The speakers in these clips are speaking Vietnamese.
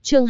Chương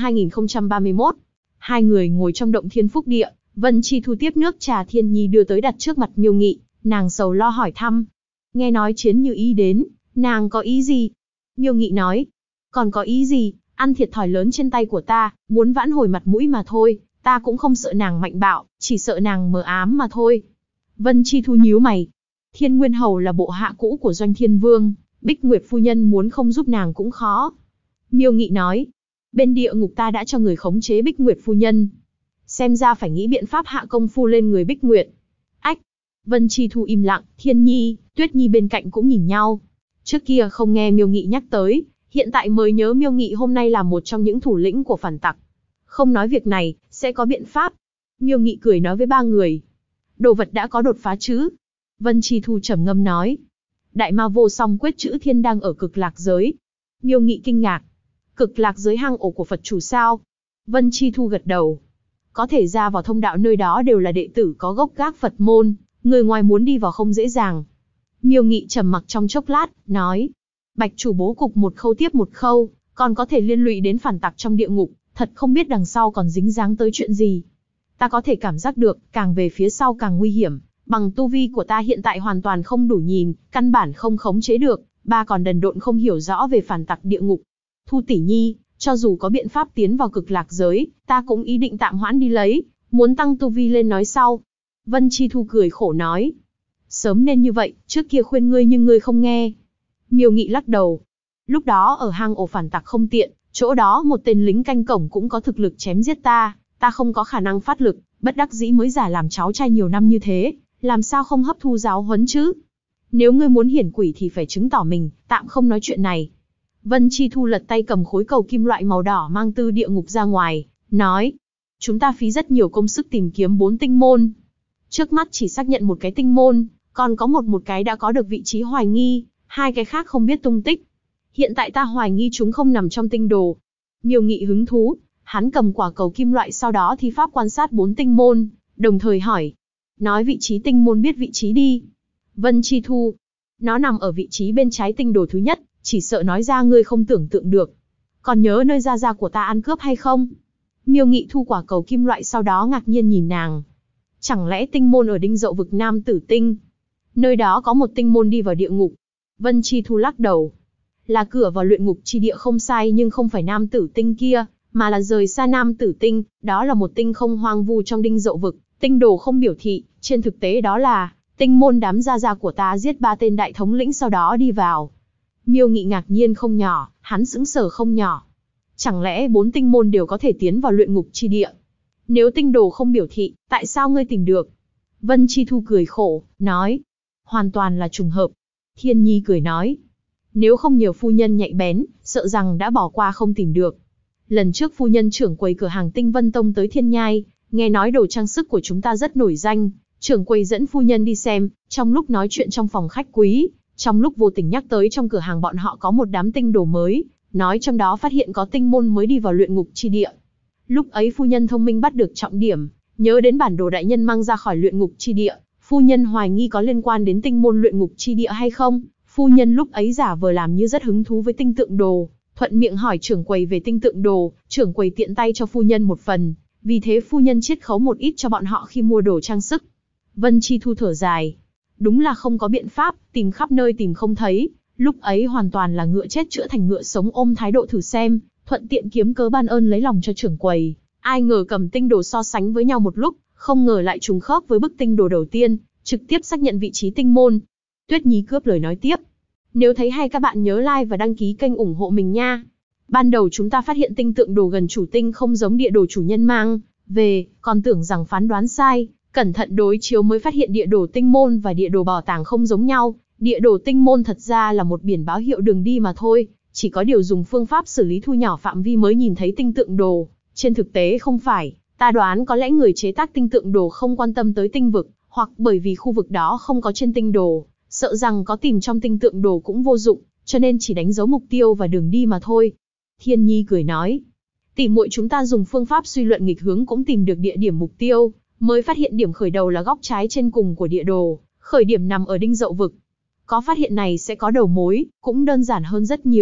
2031. Hai người ngồi trong động Thiên Phúc Địa, Vân Chi Thu tiếp nước trà Thiên Nhi đưa tới đặt trước mặt Miêu Nghị, nàng sầu lo hỏi thăm. Nghe nói Chiến Như Ý đến, nàng có ý gì? Miêu Nghị nói, còn có ý gì, ăn thiệt thòi lớn trên tay của ta, muốn vãn hồi mặt mũi mà thôi, ta cũng không sợ nàng mạnh bạo, chỉ sợ nàng mờ ám mà thôi. Vân Chi Thu nhíu mày. Thiên Nguyên Hầu là bộ hạ cũ của Doanh Thiên Vương, Bích Nguyệt phu nhân muốn không giúp nàng cũng khó. Miêu Nghị nói, bên địa ngục ta đã cho người khống chế Bích Nguyệt phu nhân. Xem ra phải nghĩ biện pháp hạ công phu lên người Bích Nguyệt. Ách! Vân Chi Thu im lặng, Thiên Nhi, Tuyết Nhi bên cạnh cũng nhìn nhau. Trước kia không nghe Miêu Nghị nhắc tới, hiện tại mới nhớ Miêu Nghị hôm nay là một trong những thủ lĩnh của phản tặc. Không nói việc này, sẽ có biện pháp. Miêu Nghị cười nói với ba người. Đồ vật đã có đột phá chứ? Vân Chi Thu trầm ngâm nói. Đại ma vô song quyết chữ thiên đang ở cực lạc giới. Miêu Nghị kinh ngạc. Cực lạc giới hang ổ của Phật chủ sao? Vân Chi Thu gật đầu. Có thể ra vào thông đạo nơi đó đều là đệ tử có gốc gác Phật môn, người ngoài muốn đi vào không dễ dàng. Miêu Nghị trầm mặc trong chốc lát, nói. Bạch chủ bố cục một khâu tiếp một khâu, còn có thể liên lụy đến phản tặc trong địa ngục, thật không biết đằng sau còn dính dáng tới chuyện gì. Ta có thể cảm giác được, càng về phía sau càng nguy hiểm, bằng tu vi của ta hiện tại hoàn toàn không đủ nhìn, căn bản không khống chế được, ba còn đần độn không hiểu rõ về phản tặc địa ngục. Thu tỷ nhi, cho dù có biện pháp tiến vào cực lạc giới, ta cũng ý định tạm hoãn đi lấy, muốn tăng tu vi lên nói sau. Vân Chi Thu cười khổ nói. Sớm nên như vậy, trước kia khuyên ngươi nhưng ngươi không nghe. Miêu Nghị lắc đầu. Lúc đó ở hang ổ phản tặc không tiện, chỗ đó một tên lính canh cổng cũng có thực lực chém giết ta, ta không có khả năng phát lực, bất đắc dĩ mới giả làm cháu trai nhiều năm như thế, làm sao không hấp thu giáo huấn chứ? Nếu ngươi muốn hiển quỷ thì phải chứng tỏ mình, tạm không nói chuyện này. Vân Chi Thu lật tay cầm khối cầu kim loại màu đỏ mang từ địa ngục ra ngoài, nói. Chúng ta phí rất nhiều công sức tìm kiếm 4 tinh môn. Trước mắt chỉ xác nhận một cái tinh môn, còn có một cái đã có được vị trí hoài nghi, 2 cái khác không biết tung tích. Hiện tại ta hoài nghi chúng không nằm trong tinh đồ. Miêu Nghị hứng thú, hắn cầm quả cầu kim loại sau đó thi pháp quan sát 4 tinh môn, đồng thời hỏi. Nói vị trí tinh môn biết vị trí đi. Vân Chi Thu. Nó nằm ở vị trí bên trái tinh đồ thứ nhất, chỉ sợ nói ra ngươi không tưởng tượng được. Còn nhớ nơi gia gia của ta ăn cướp hay không? Miêu Nghị thu quả cầu kim loại sau đó ngạc nhiên nhìn nàng. Chẳng lẽ tinh môn ở Đinh Dậu vực Nam Tử Tinh? Nơi đó có một tinh môn đi vào địa ngục. Vân Chi Thu lắc đầu. Là cửa vào luyện ngục chi địa không sai nhưng không phải Nam Tử Tinh kia, mà là rời xa Nam Tử Tinh, đó là một tinh không hoang vu trong Đinh Dậu vực, tinh đồ không biểu thị, trên thực tế đó là tinh môn đám gia gia của ta giết 3 tên đại thống lĩnh sau đó đi vào. Miêu Nghị ngạc nhiên không nhỏ, hắn sững sờ không nhỏ. Chẳng lẽ 4 tinh môn đều có thể tiến vào luyện ngục chi địa? Nếu tinh đồ không biểu thị, tại sao ngươi tìm được? Vân Chi Thu cười khổ, nói. Hoàn toàn là trùng hợp. Thiên Nhi cười nói. Nếu không nhờ phu nhân nhạy bén, sợ rằng đã bỏ qua không tìm được. Lần trước phu nhân trưởng quầy cửa hàng Tinh Vân Tông tới Thiên Nhai, nghe nói đồ trang sức của chúng ta rất nổi danh. Trưởng quầy dẫn phu nhân đi xem, trong lúc nói chuyện trong phòng khách quý, trong lúc vô tình nhắc tới trong cửa hàng bọn họ có một đám tinh đồ mới, nói trong đó phát hiện có tinh môn mới đi vào luyện ngục chi địa. Lúc ấy phu nhân thông minh bắt được trọng điểm, nhớ đến bản đồ đại nhân mang ra khỏi luyện ngục chi địa, phu nhân hoài nghi có liên quan đến tinh môn luyện ngục chi địa hay không. Phu nhân lúc ấy giả vờ làm như rất hứng thú với tinh tượng đồ, thuận miệng hỏi trưởng quầy về tinh tượng đồ, trưởng quầy tiện tay cho phu nhân một phần, vì thế phu nhân chiết khấu một ít cho bọn họ khi mua đồ trang sức. Vân Chi Thu thở dài. Đúng là không có biện pháp, tìm khắp nơi tìm không thấy, lúc ấy hoàn toàn là ngựa chết chữa thành ngựa sống ôm thái độ thử xem, thuận tiện kiếm cớ ban ơn lấy lòng cho trưởng quầy. Ai ngờ cầm tinh đồ so sánh với nhau một lúc, không ngờ lại trùng khớp với bức tinh đồ đầu tiên, trực tiếp xác nhận vị trí tinh môn. Tuyết Nhi cướp lời nói tiếp. Nếu thấy hay các bạn nhớ like và đăng ký kênh ủng hộ mình nha. Ban đầu chúng ta phát hiện tinh tượng đồ gần chủ tinh không giống địa đồ chủ nhân mang về, còn tưởng rằng phán đoán sai. Cẩn thận đối chiếu mới phát hiện địa đồ tinh môn và địa đồ bảo tàng không giống nhau. Địa đồ tinh môn thật ra là một biển báo hiệu đường đi mà thôi, chỉ có điều dùng phương pháp xử lý thu nhỏ phạm vi mới nhìn thấy tinh tượng đồ. Trên thực tế không phải, ta đoán có lẽ người chế tác tinh tượng đồ không quan tâm tới tinh vực, hoặc bởi vì khu vực đó không có trên tinh đồ, sợ rằng có tìm trong tinh tượng đồ cũng vô dụng, cho nên chỉ đánh dấu mục tiêu và đường đi mà thôi. Thiên Nhi cười nói, tỉ muội chúng ta dùng phương pháp suy luận nghịch hướng cũng tìm được địa điểm mục tiêu, mới phát hiện điểm khởi đầu là góc trái trên cùng của địa đồ, khởi điểm nằm ở Đinh Dậu vực. Có phát hiện này sẽ có đầu mối, cũng đơn giản hơn rất nhiều,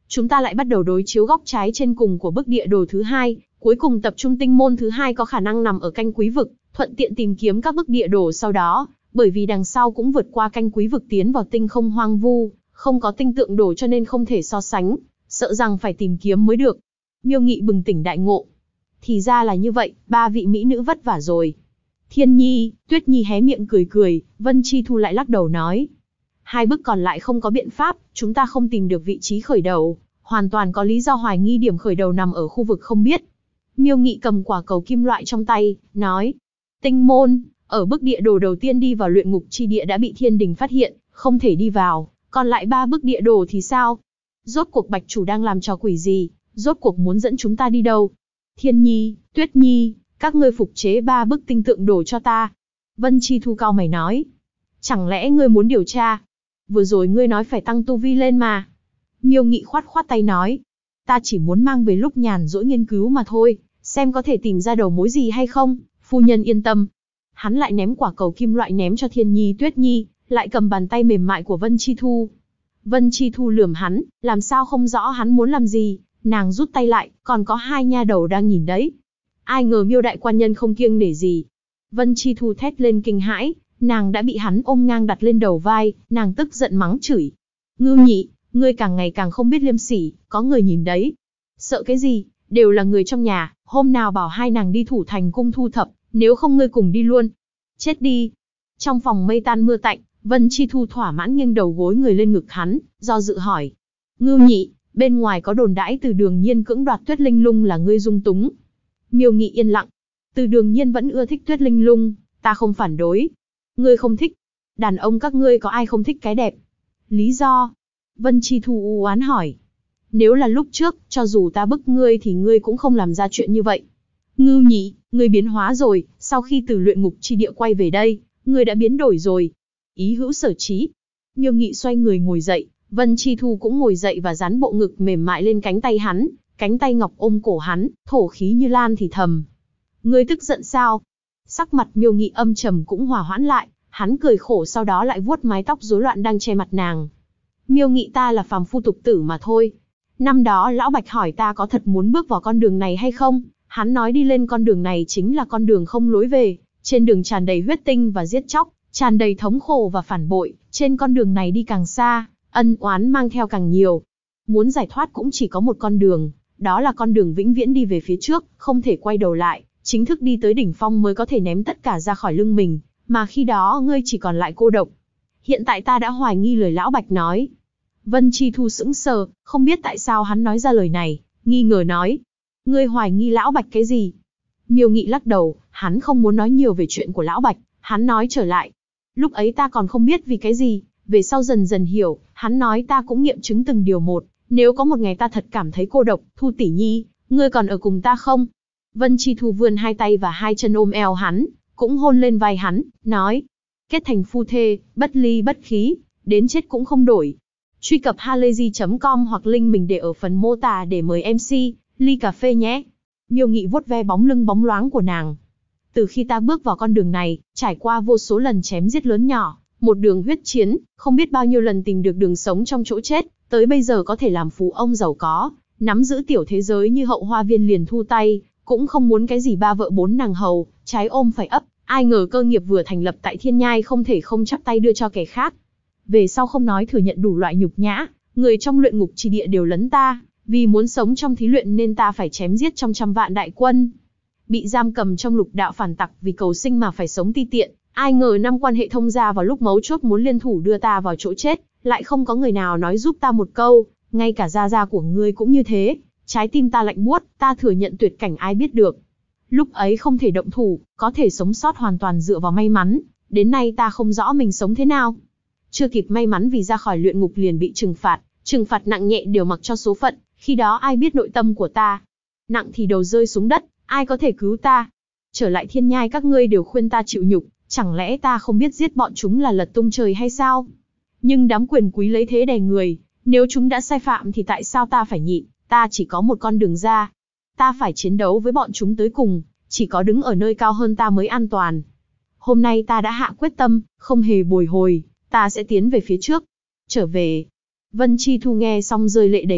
chúng ta lại bắt đầu đối chiếu góc trái trên cùng của bức địa đồ thứ hai, cuối cùng tập trung tinh môn thứ hai có khả năng nằm ở canh quý vực, thuận tiện tìm kiếm các bức địa đồ sau đó, bởi vì đằng sau cũng vượt qua canh quý vực tiến vào tinh không hoang vu, không có tinh tượng đồ cho nên không thể so sánh, sợ rằng phải tìm kiếm mới được. Miêu Nghị bừng tỉnh đại ngộ. Thì ra là như vậy, ba vị mỹ nữ vất vả rồi. Thiên Nhi, Tuyết Nhi hé miệng cười cười, Vân Chi Thu lại lắc đầu nói. Hai bức còn lại không có biện pháp, chúng ta không tìm được vị trí khởi đầu, hoàn toàn có lý do hoài nghi điểm khởi đầu nằm ở khu vực không biết. Miêu Nghị cầm quả cầu kim loại trong tay, nói. Tinh môn, ở bức địa đồ đầu tiên đi vào luyện ngục chi địa đã bị thiên đình phát hiện, không thể đi vào, còn lại ba bức địa đồ thì sao? Rốt cuộc Bạch Chủ đang làm trò quỷ gì, rốt cuộc muốn dẫn chúng ta đi đâu? Thiên Nhi, Tuyết Nhi, các ngươi phục chế ba bức tinh tượng đồ cho ta. Vân Chi Thu cau mày nói. Chẳng lẽ ngươi muốn điều tra? Vừa rồi ngươi nói phải tăng tu vi lên mà. Miêu Nghị khoát khoát tay nói. Ta chỉ muốn mang về lúc nhàn rỗi nghiên cứu mà thôi, xem có thể tìm ra đầu mối gì hay không, phu nhân yên tâm. Hắn lại ném quả cầu kim loại ném cho Thiên Nhi Tuyết Nhi, lại cầm bàn tay mềm mại của Vân Chi Thu. Vân Chi Thu lườm hắn, làm sao không rõ hắn muốn làm gì, nàng rút tay lại, còn có hai nha đầu đang nhìn đấy. Ai ngờ Miêu đại quan nhân không kiêng nể gì. Vân Chi Thu thét lên kinh hãi, nàng đã bị hắn ôm ngang đặt lên đầu vai, nàng tức giận mắng chửi. Ngưu Nhị, ngươi càng ngày càng không biết liêm sỉ, có người nhìn đấy. Sợ cái gì, đều là người trong nhà, hôm nào bảo hai nàng đi thủ thành cung thu thập, nếu không ngươi cùng đi luôn. Chết đi. Trong phòng mây tan mưa tạnh, Vân Chi Thu thỏa mãn nghiêng đầu gối người lên ngực hắn, do dự hỏi. Ngưu Nhị, bên ngoài có đồn đãi Từ Đường Nhiên cưỡng đoạt Tuyết Linh Lung là ngươi dung túng. Miêu Nghị yên lặng. Từ Đường Nhiên vẫn ưa thích Tuyết Linh Lung, ta không phản đối. Ngươi không thích. Đàn ông các ngươi có ai không thích cái đẹp? Lý do? Vân Chi Thu u oán hỏi. Nếu là lúc trước, cho dù ta bức ngươi thì ngươi cũng không làm ra chuyện như vậy. Ngưu Nhị, ngươi biến hóa rồi, sau khi từ luyện ngục chi địa quay về đây, ngươi đã biến đổi rồi. Ý hữu sở chí. Miêu Nghị xoay người ngồi dậy, Vân Chi Thu cũng ngồi dậy và dán bộ ngực mềm mại lên cánh tay hắn, cánh tay ngọc ôm cổ hắn, thổ khí như lan thì thầm. Ngươi tức giận sao? Sắc mặt Miêu Nghị âm trầm cũng hòa hoãn lại, hắn cười khổ sau đó lại vuốt mái tóc rối loạn đang che mặt nàng. Miêu Nghị, ta là phàm phu tục tử mà thôi. Năm đó lão Bạch hỏi ta có thật muốn bước vào con đường này hay không, hắn nói đi lên con đường này chính là con đường không lối về, trên đường tràn đầy huyết tinh và giết chóc, tràn đầy thống khổ và phản bội, trên con đường này đi càng xa, ân oán mang theo càng nhiều. Muốn giải thoát cũng chỉ có một con đường, đó là con đường vĩnh viễn đi về phía trước, không thể quay đầu lại, chính thức đi tới đỉnh phong mới có thể ném tất cả ra khỏi lưng mình, mà khi đó ngươi chỉ còn lại cô độc. Hiện tại ta đã hoài nghi lời lão Bạch nói. Vân Chi Thu sững sờ, không biết tại sao hắn nói ra lời này, nghi ngờ nói. Ngươi hoài nghi lão Bạch cái gì? Miêu Nghị lắc đầu, hắn không muốn nói nhiều về chuyện của lão Bạch, hắn nói trở lại. Lúc ấy ta còn không biết vì cái gì, về sau dần dần hiểu, hắn nói ta cũng nghiệm chứng từng điều một, nếu có một ngày ta thật cảm thấy cô độc, Thu tỷ nhi, ngươi còn ở cùng ta không? Vân Chi Thu vươn hai tay và hai chân ôm eo hắn, cũng hôn lên vai hắn, nói. Kết thành phu thê, bất ly bất khí, đến chết cũng không đổi. Truy cập halayzi.com hoặc link mình để ở phần mô tả để mời MC, ly cà phê nhé. Miêu Nghị vuốt ve bóng lưng bóng loáng của nàng. Từ khi ta bước vào con đường này, trải qua vô số lần chém giết lớn nhỏ, một đường huyết chiến, không biết bao nhiêu lần tìm được đường sống trong chỗ chết, tới bây giờ có thể làm phú ông giàu có, nắm giữ tiểu thế giới như Hậu Hoa Viên liền thu tay, cũng không muốn cái gì ba vợ bốn nàng hầu, trái ôm phải ấp, ai ngờ cơ nghiệp vừa thành lập tại Thiên Nhai không thể không chắp tay đưa cho kẻ khác. Về sau không nói thừa nhận đủ loại nhục nhã, người trong luyện ngục chi địa đều lấn ta, vì muốn sống trong thí luyện nên ta phải chém giết trong trăm vạn đại quân. Bị giam cầm trong lục đạo phản tặc vì cầu sinh mà phải sống ti tiện, ai ngờ năm quan hệ thông gia vào lúc mấu chốt muốn liên thủ đưa ta vào chỗ chết, lại không có người nào nói giúp ta một câu, ngay cả gia gia của ngươi cũng như thế, trái tim ta lạnh buốt, ta thừa nhận tuyệt cảnh ai biết được. Lúc ấy không thể động thủ, có thể sống sót hoàn toàn dựa vào may mắn, đến nay ta không rõ mình sống thế nào. Chưa kịp may mắn vì ra khỏi luyện ngục liền bị trừng phạt nặng nhẹ đều mặc cho số phận, khi đó ai biết nội tâm của ta. Nặng thì đầu rơi xuống đất, ai có thể cứu ta. Trở lại Thiên Nhai các ngươi đều khuyên ta chịu nhục, chẳng lẽ ta không biết giết bọn chúng là lật tung trời hay sao? Nhưng đám quyền quý lấy thế đè người, nếu chúng đã sai phạm thì tại sao ta phải nhịn, ta chỉ có một con đường ra. Ta phải chiến đấu với bọn chúng tới cùng, chỉ có đứng ở nơi cao hơn ta mới an toàn. Hôm nay ta đã hạ quyết tâm, không hề bồi hồi, ta sẽ tiến về phía trước. Trở về. Vân Chi Thu nghe xong rơi lệ đầy mặt,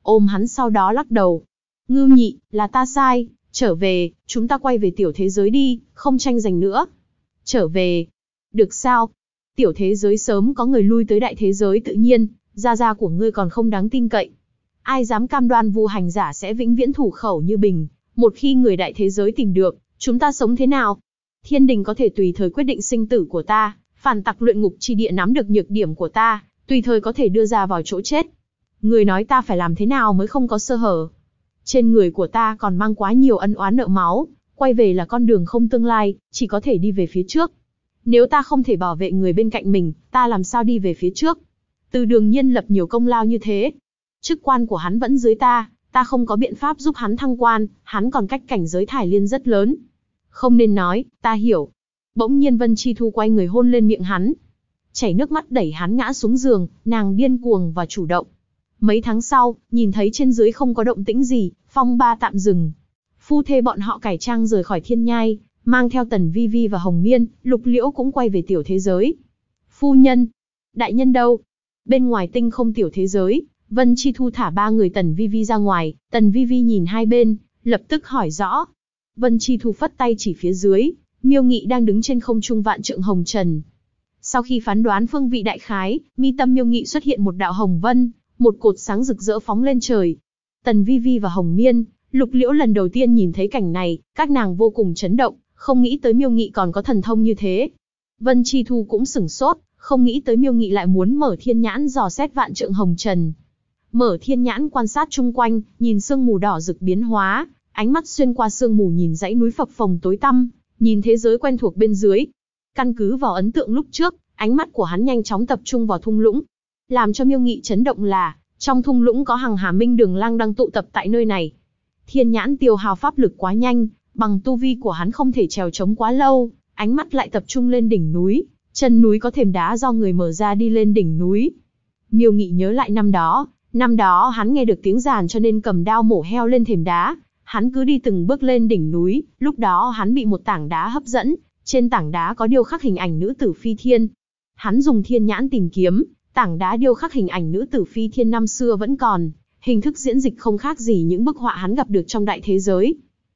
ôm hắn sau đó lắc đầu. Ngưu Nhị, là ta sai, trở về, chúng ta quay về tiểu thế giới đi, không tranh giành nữa. Trở về? Được sao? Tiểu thế giới sớm có người lui tới đại thế giới tự nhiên, gia gia của ngươi còn không đáng tin cậy. Ai dám cam đoan Vu hành giả sẽ vĩnh viễn thủ khẩu như bình, một khi người đại thế giới tìm được, chúng ta sống thế nào? Thiên đình có thể tùy thời quyết định sinh tử của ta, phản tặc luyện ngục chi địa nắm được nhược điểm của ta, tùy thời có thể đưa ra vào chỗ chết. Người nói ta phải làm thế nào mới không có sơ hở? Trên người của ta còn mang quá nhiều ân oán nợ máu, quay về là con đường không tương lai, chỉ có thể đi về phía trước. Nếu ta không thể bảo vệ người bên cạnh mình, ta làm sao đi về phía trước? Từ Đường Nhiên lập nhiều công lao như thế, chức quan của hắn vẫn dưới ta không có biện pháp giúp hắn thăng quan, hắn còn cách cảnh giới Thải Liên rất lớn. Không nên nói, ta hiểu. Bỗng nhiên Vân Chi Thu quay người hôn lên miệng hắn, chảy nước mắt đẩy hắn ngã xuống giường, nàng điên cuồng và chủ động. Mấy tháng sau, nhìn thấy trên dưới không có động tĩnh gì, phong ba tạm dừng. Phu thê bọn họ cải trang rời khỏi Thiên Nhai, mang theo Tần Vi Vi và Hồng Miên, Lục Liễu cũng quay về tiểu thế giới. Phu nhân, đại nhân đâu? Bên ngoài tinh không tiểu thế giới, Vân Chi Thu thả ba người Tần Vi Vi ra ngoài, Tần Vi Vi nhìn hai bên, lập tức hỏi rõ. Vân Chi Thu phất tay chỉ phía dưới, Miêu Nghị đang đứng trên không trung vạn trượng hồng trần. Sau khi phán đoán phương vị đại khái, mi tâm Miêu Nghị xuất hiện một đạo hồng vân, một cột sáng rực rỡ phóng lên trời. Tần Vi Vi và Hồng Miên, Lục Liễu lần đầu tiên nhìn thấy cảnh này, các nàng vô cùng chấn động, không nghĩ tới Miêu Nghị còn có thần thông như thế. Vân Chi Thu cũng sửng sốt, không nghĩ tới Miêu Nghị lại muốn mở thiên nhãn dò xét vạn trượng hồng trần. Mở thiên nhãn quan sát chung quanh, nhìn sương mù đỏ rực biến hóa, ánh mắt xuyên qua sương mù nhìn dãy núi phập phồng tối tăm, nhìn thế giới quen thuộc bên dưới. Căn cứ vào ấn tượng lúc trước, ánh mắt của hắn nhanh chóng tập trung vào thung lũng. Làm cho Miêu Nghị chấn động là, trong thung lũng có hàng Hà Minh Đường Lang đang tụ tập tại nơi này. Thiên nhãn tiêu hao pháp lực quá nhanh, bằng tu vi của hắn không thể trèo trống quá lâu, ánh mắt lại tập trung lên đỉnh núi, chân núi có thềm đá do người mở ra đi lên đỉnh núi. Miêu Nghị nhớ lại năm đó hắn nghe được tiếng giàn cho nên cầm đao mổ heo lên thềm đá, hắn cứ đi từng bước lên đỉnh núi, lúc đó hắn bị một tảng đá hấp dẫn, trên tảng đá có điêu khắc hình ảnh nữ tử phi thiên. Hắn dùng thiên nhãn tìm kiếm, tảng đá điêu khắc hình ảnh nữ tử phi thiên năm xưa vẫn còn, hình thức diễn dịch không khác gì những bức họa hắn gặp được trong đại thế giới.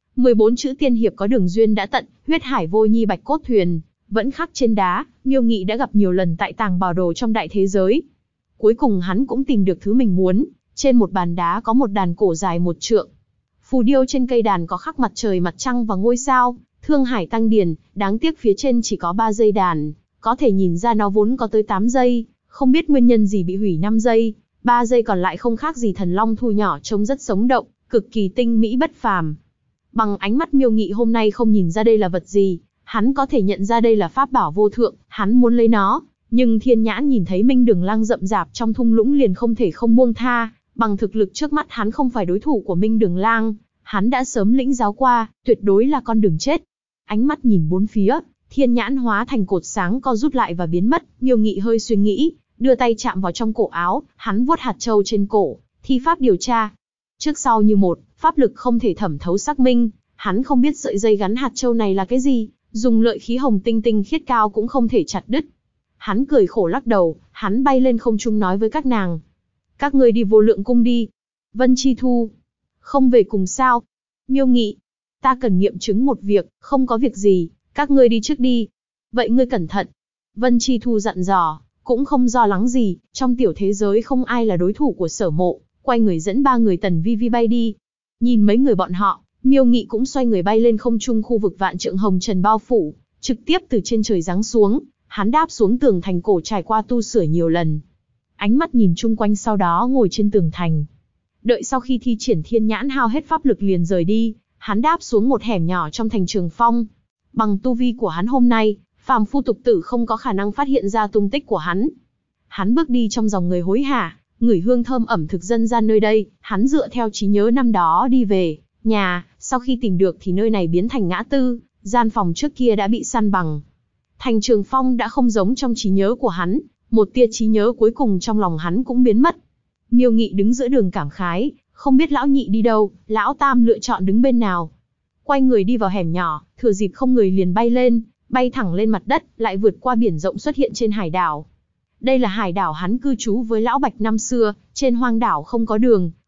14 chữ tiên hiệp có đường duyên đã tận, huyết hải vô nhi bạch cốt thuyền, vẫn khắc trên đá, Miêu Nghị đã gặp nhiều lần tại tàng bảo đồ trong đại thế giới. Cuối cùng hắn cũng tìm được thứ mình muốn, trên một bàn đá có một đàn cổ dài 1 trượng. Phù điêu trên cây đàn có khắc mặt trời mặt trăng và ngôi sao, Thương Hải Tăng Điền, đáng tiếc phía trên chỉ có 3 dây đàn, có thể nhìn ra nó vốn có tới 8 giây, không biết nguyên nhân gì bị hủy 5 giây, 3 giây còn lại không khác gì thần long thu nhỏ trông rất sống động, cực kỳ tinh mỹ bất phàm. Bằng ánh mắt Miêu Nghị hôm nay không nhìn ra đây là vật gì, hắn có thể nhận ra đây là pháp bảo vô thượng, hắn muốn lấy nó, nhưng thiên nhãn nhìn thấy Minh Đường Lang rậm rạp trong thung lũng liền không thể không buông tha, bằng thực lực trước mắt hắn không phải đối thủ của Minh Đường Lang, hắn đã sớm lĩnh giáo qua, tuyệt đối là con đường chết. Ánh mắt nhìn bốn phía, thiên nhãn hóa thành cột sáng co rút lại và biến mất, Miêu Nghị hơi suy nghĩ, đưa tay chạm vào trong cổ áo, hắn vuốt hạt châu trên cổ, thi pháp điều tra. Trước sau như một, pháp lực không thể thẩm thấu xác minh, hắn không biết sợi dây gắn hạt châu này là cái gì, dùng lợi khí hồng tinh tinh khiết cao cũng không thể chặt đứt. Hắn cười khổ lắc đầu, hắn bay lên không trung nói với các nàng. Các ngươi đi Vô Lượng Cung đi. Vân Chi Thu. Không về cùng sao? Miêu Nghị. Ta cần nghiệm chứng một việc, không có việc gì, các ngươi đi trước đi. Vậy ngươi cẩn thận. Vân Chi Thu dặn dò, cũng không lo lắng gì, trong tiểu thế giới không ai là đối thủ của Sở Mộ, quay người dẫn ba người Tần Vi Vi bay đi. Nhìn mấy người bọn họ, Miêu Nghị cũng xoay người bay lên không trung khu vực vạn trượng hồng trần bao phủ, trực tiếp từ trên trời giáng xuống, hắn đáp xuống tường thành cổ trải qua tu sửa nhiều lần. Ánh mắt nhìn chung quanh sau đó ngồi trên tường thành. Đợi sau khi thi triển thiên nhãn hao hết pháp lực liền rời đi, hắn đáp xuống một hẻm nhỏ trong thành Trường Phong. Bằng tu vi của hắn hôm nay, phàm phu tục tử không có khả năng phát hiện ra tung tích của hắn. Hắn bước đi trong dòng người hối hả, ngửi hương thơm ẩm thực dân gian nơi đây, hắn dựa theo trí nhớ năm đó đi về nhà, sau khi tìm được thì nơi này biến thành ngã tư, gian phòng trước kia đã bị săn bằng. Thành Trường Phong đã không giống trong trí nhớ của hắn, một tia trí nhớ cuối cùng trong lòng hắn cũng biến mất. Miêu Nghị đứng giữa đường cảm khái, không biết lão nhị đi đâu, lão tam lựa chọn đứng bên nào. Quay người đi vào hẻm nhỏ, thừa dịp không người liền bay lên, bay thẳng lên mặt đất, lại vượt qua biển rộng xuất hiện trên hải đảo. Đây là hải đảo hắn cư trú với lão Bạch năm xưa, trên hoang đảo không có đường,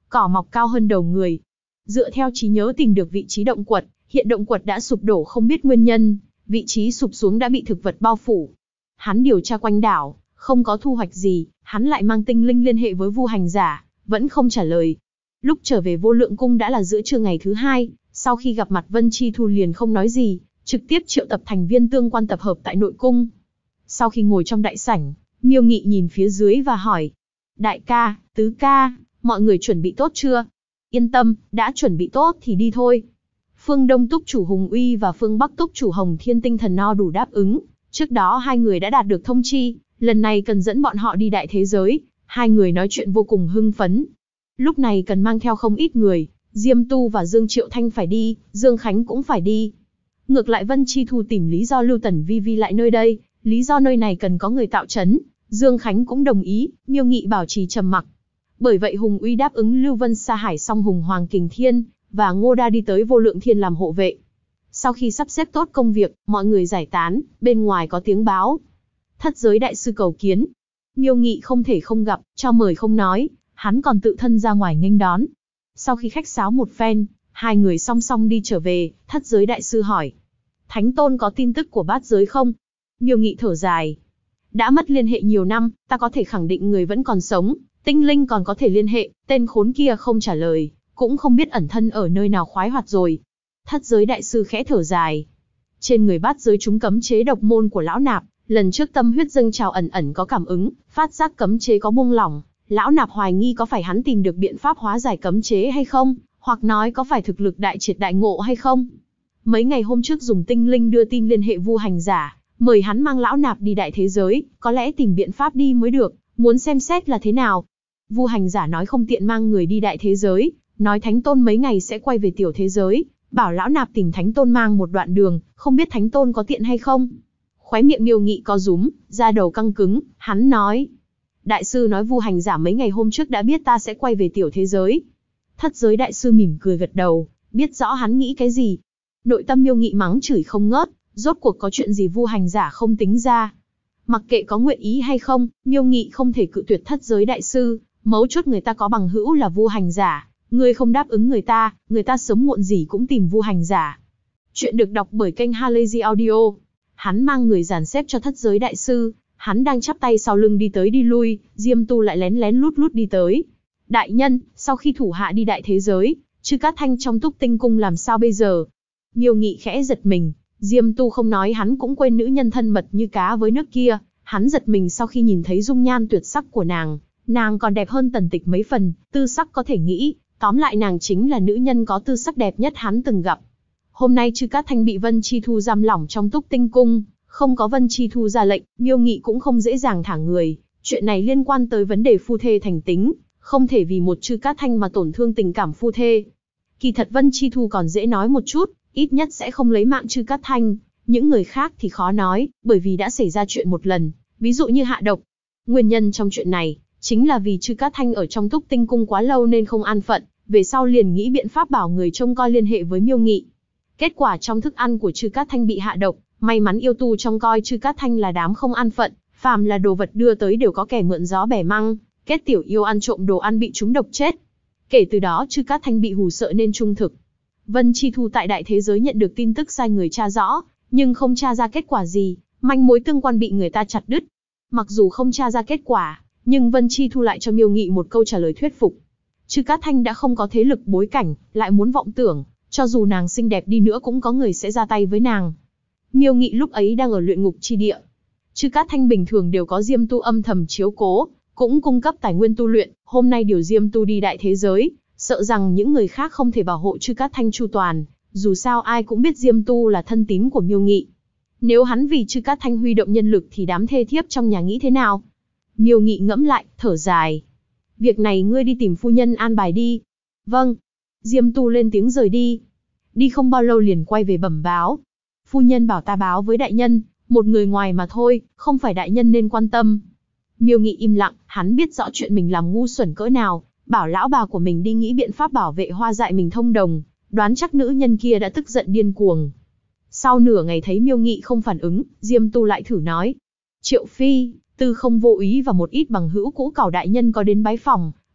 cỏ mọc cao hơn đầu người. Dựa theo trí nhớ tìm được vị trí động quật, hiện động quật đã sụp đổ không biết nguyên nhân, vị trí sụp xuống đã bị thực vật bao phủ. Hắn điều tra quanh đảo, không có thu hoạch gì, hắn lại mang tinh linh liên hệ với Vu Hành Giả, vẫn không trả lời. Lúc trở về Vô Lượng Cung đã là giữa trưa ngày thứ hai, sau khi gặp mặt Vân Chi Thu liền không nói gì, trực tiếp triệu tập thành viên tương quan tập hợp tại nội cung. Sau khi ngồi trong đại sảnh, Miêu Nghị nhìn phía dưới và hỏi: Đại ca, tứ ca, mọi người chuẩn bị tốt chưa? Yên tâm, đã chuẩn bị tốt thì đi thôi. Phương Đông túc chủ Hùng Uy và Phương Bắc túc chủ Hồng Thiên tinh thần no đủ đáp ứng. Trước đó hai người đã đạt được thông chi, lần này cần dẫn bọn họ đi đại thế giới. Hai người nói chuyện vô cùng hưng phấn. Lúc này cần mang theo không ít người, Diêm Tu và Dương Triệu Thanh phải đi, Dương Khánh cũng phải đi. Ngược lại Vân Chi Thu tìm lý do lưu Tần Vi Vi lại nơi đây, lý do nơi này cần có người tạo trấn. Dương Khánh cũng đồng ý, Miêu Nghị bảo trì trầm mặc. Bởi vậy Hùng Uy đáp ứng Lưu Vân Sa Hải song Hùng Hoàng Kình Thiên và Ngô Đa đi tới Vô Lượng Thiên làm hộ vệ. Sau khi sắp xếp tốt công việc, mọi người giải tán, bên ngoài có tiếng báo. Thất giới đại sư cầu kiến. Miêu Nghị không thể không gặp, cho mời không nói, hắn còn tự thân ra ngoài nghênh đón. Sau khi khách sáo một phen, hai người song song đi trở về, thất giới đại sư hỏi: Thánh Tôn có tin tức của bát giới không? Miêu Nghị thở dài: Đã mất liên hệ nhiều năm, ta có thể khẳng định người vẫn còn sống, tinh linh còn có thể liên hệ, tên khốn kia không trả lời, cũng không biết ẩn thân ở nơi nào khoái hoạt rồi. Thất giới đại sư khẽ thở dài. Trên người bát giới chúng cấm chế độc môn của lão nạp, lần trước tâm huyết dâng trào ẩn ẩn có cảm ứng, phát giác cấm chế có buông lỏng, lão nạp hoài nghi có phải hắn tìm được biện pháp hóa giải cấm chế hay không, hoặc nói có phải thực lực đại triệt đại ngộ hay không. Mấy ngày hôm trước dùng tinh linh đưa tin liên hệ Vu Hành Giả, mời hắn mang lão nạp đi đại thế giới, có lẽ tìm biện pháp đi mới được, muốn xem xét là thế nào. Vu Hành Giả nói không tiện mang người đi đại thế giới, nói Thánh Tôn mấy ngày sẽ quay về tiểu thế giới, bảo lão nạp tìm Thánh Tôn mang một đoạn đường, không biết Thánh Tôn có tiện hay không. Khóe miệng Miêu Nghị co rúm, da đầu căng cứng, hắn nói: Đại sư nói Vu Hành Giả mấy ngày hôm trước đã biết ta sẽ quay về tiểu thế giới. Thất giới đại sư mỉm cười gật đầu, biết rõ hắn nghĩ cái gì. Nội tâm Miêu Nghị mắng chửi không ngớt, rốt cuộc có chuyện gì Vu Hành Giả không tính ra. Mặc kệ có nguyện ý hay không, Miêu Nghị không thể cự tuyệt thất giới đại sư, mấu chốt người ta có bằng hữu là Vu Hành Giả, người không đáp ứng người ta sớm muộn gì cũng tìm Vu Hành Giả. Chuyện được đọc bởi kênh Halazy Audio. Hắn mang người dàn xếp cho thất giới đại sư, hắn đang chắp tay sau lưng đi tới đi lui, Diêm Tu lại lén lén lút lút đi tới. Đại nhân, sau khi thủ hạ đi đại thế giới, Chư Cát Thanh trong Túc Tinh Cung làm sao bây giờ? Miêu Nghị khẽ giật mình, Diêm Tu không nói hắn cũng quên nữ nhân thân mật như cá với nước kia, hắn giật mình sau khi nhìn thấy dung nhan tuyệt sắc của nàng còn đẹp hơn Tần Tịch mấy phần, tư sắc có thể nghĩ, tóm lại nàng chính là nữ nhân có tư sắc đẹp nhất hắn từng gặp. Hôm nay Chư Cát Thanh bị Vân Chi Thu giam lỏng trong Túc Tinh Cung, không có Vân Chi Thu ra lệnh, Miêu Nghị cũng không dễ dàng thả người, chuyện này liên quan tới vấn đề phu thê thành tính, không thể vì một Chư Cát Thanh mà tổn thương tình cảm phu thê. Kỳ thật Vân Chi Thu còn dễ nói một chút, ít nhất sẽ không lấy mạng Chư Cát Thanh, những người khác thì khó nói, bởi vì đã xảy ra chuyện một lần, ví dụ như hạ độc. Nguyên nhân trong chuyện này, chính là vì Chư Cát Thanh ở trong Túc Tinh Cung quá lâu nên không an phận, về sau liền nghĩ biện pháp bảo người trông coi liên hệ với Miêu Nghị. Kết quả trong thức ăn của Chư Cát Thanh bị hạ độc, may mắn yêu tu trông coi Chư Cát Thanh là đám không an phận, phàm là đồ vật đưa tới đều có kẻ mượn gió bẻ măng, kết tiểu yêu ăn trộm đồ ăn bị chúng độc chết. Kể từ đó Chư Cát Thanh bị hù sợ nên trung thực. Vân Chi Thu tại đại thế giới nhận được tin tức sai người tra rõ, nhưng không tra ra kết quả gì, manh mối tương quan bị người ta chặt đứt. Mặc dù không tra ra kết quả, nhưng Vân Chi Thu lại cho Miêu Nghị một câu trả lời thuyết phục. Chư Cát Thanh đã không có thế lực bối cảnh, lại muốn vọng tưởng, cho dù nàng xinh đẹp đi nữa cũng có người sẽ ra tay với nàng. Miêu Nghị lúc ấy đang ở luyện ngục chi địa. Chư Cát Thanh bình thường đều có Diêm Tu âm thầm chiếu cố, cũng cung cấp tài nguyên tu luyện, hôm nay điều Diêm Tu đi đại thế giới, sợ rằng những người khác không thể bảo hộ Chư Cát Thanh chu toàn, dù sao ai cũng biết Diêm Tu là thân tín của Miêu Nghị. Nếu hắn vì Chư Cát Thanh huy động nhân lực thì đám thê thiếp trong nhà nghĩ thế nào? Miêu Nghị ngẫm lại, thở dài. Việc này ngươi đi tìm phu nhân an bài đi. Vâng. Diêm Tu lên tiếng rời đi. Đi không bao lâu liền quay về bẩm báo. Phu nhân bảo ta báo với đại nhân, một người ngoài mà thôi, không phải đại nhân nên quan tâm. Miêu Nghị im lặng, hắn biết rõ chuyện mình làm ngu xuẩn cỡ nào, bảo lão bà của mình đi nghĩ biện pháp bảo vệ Hoa Dại mình thông đồng, đoán chắc nữ nhân kia đã tức giận điên cuồng. Sau nửa ngày thấy Miêu Nghị không phản ứng, Diêm Tu lại thử nói. Triệu Phi, Tư Không Vô Ý và một ít bằng hữu cũ cảo đại nhân có đến bái phòng,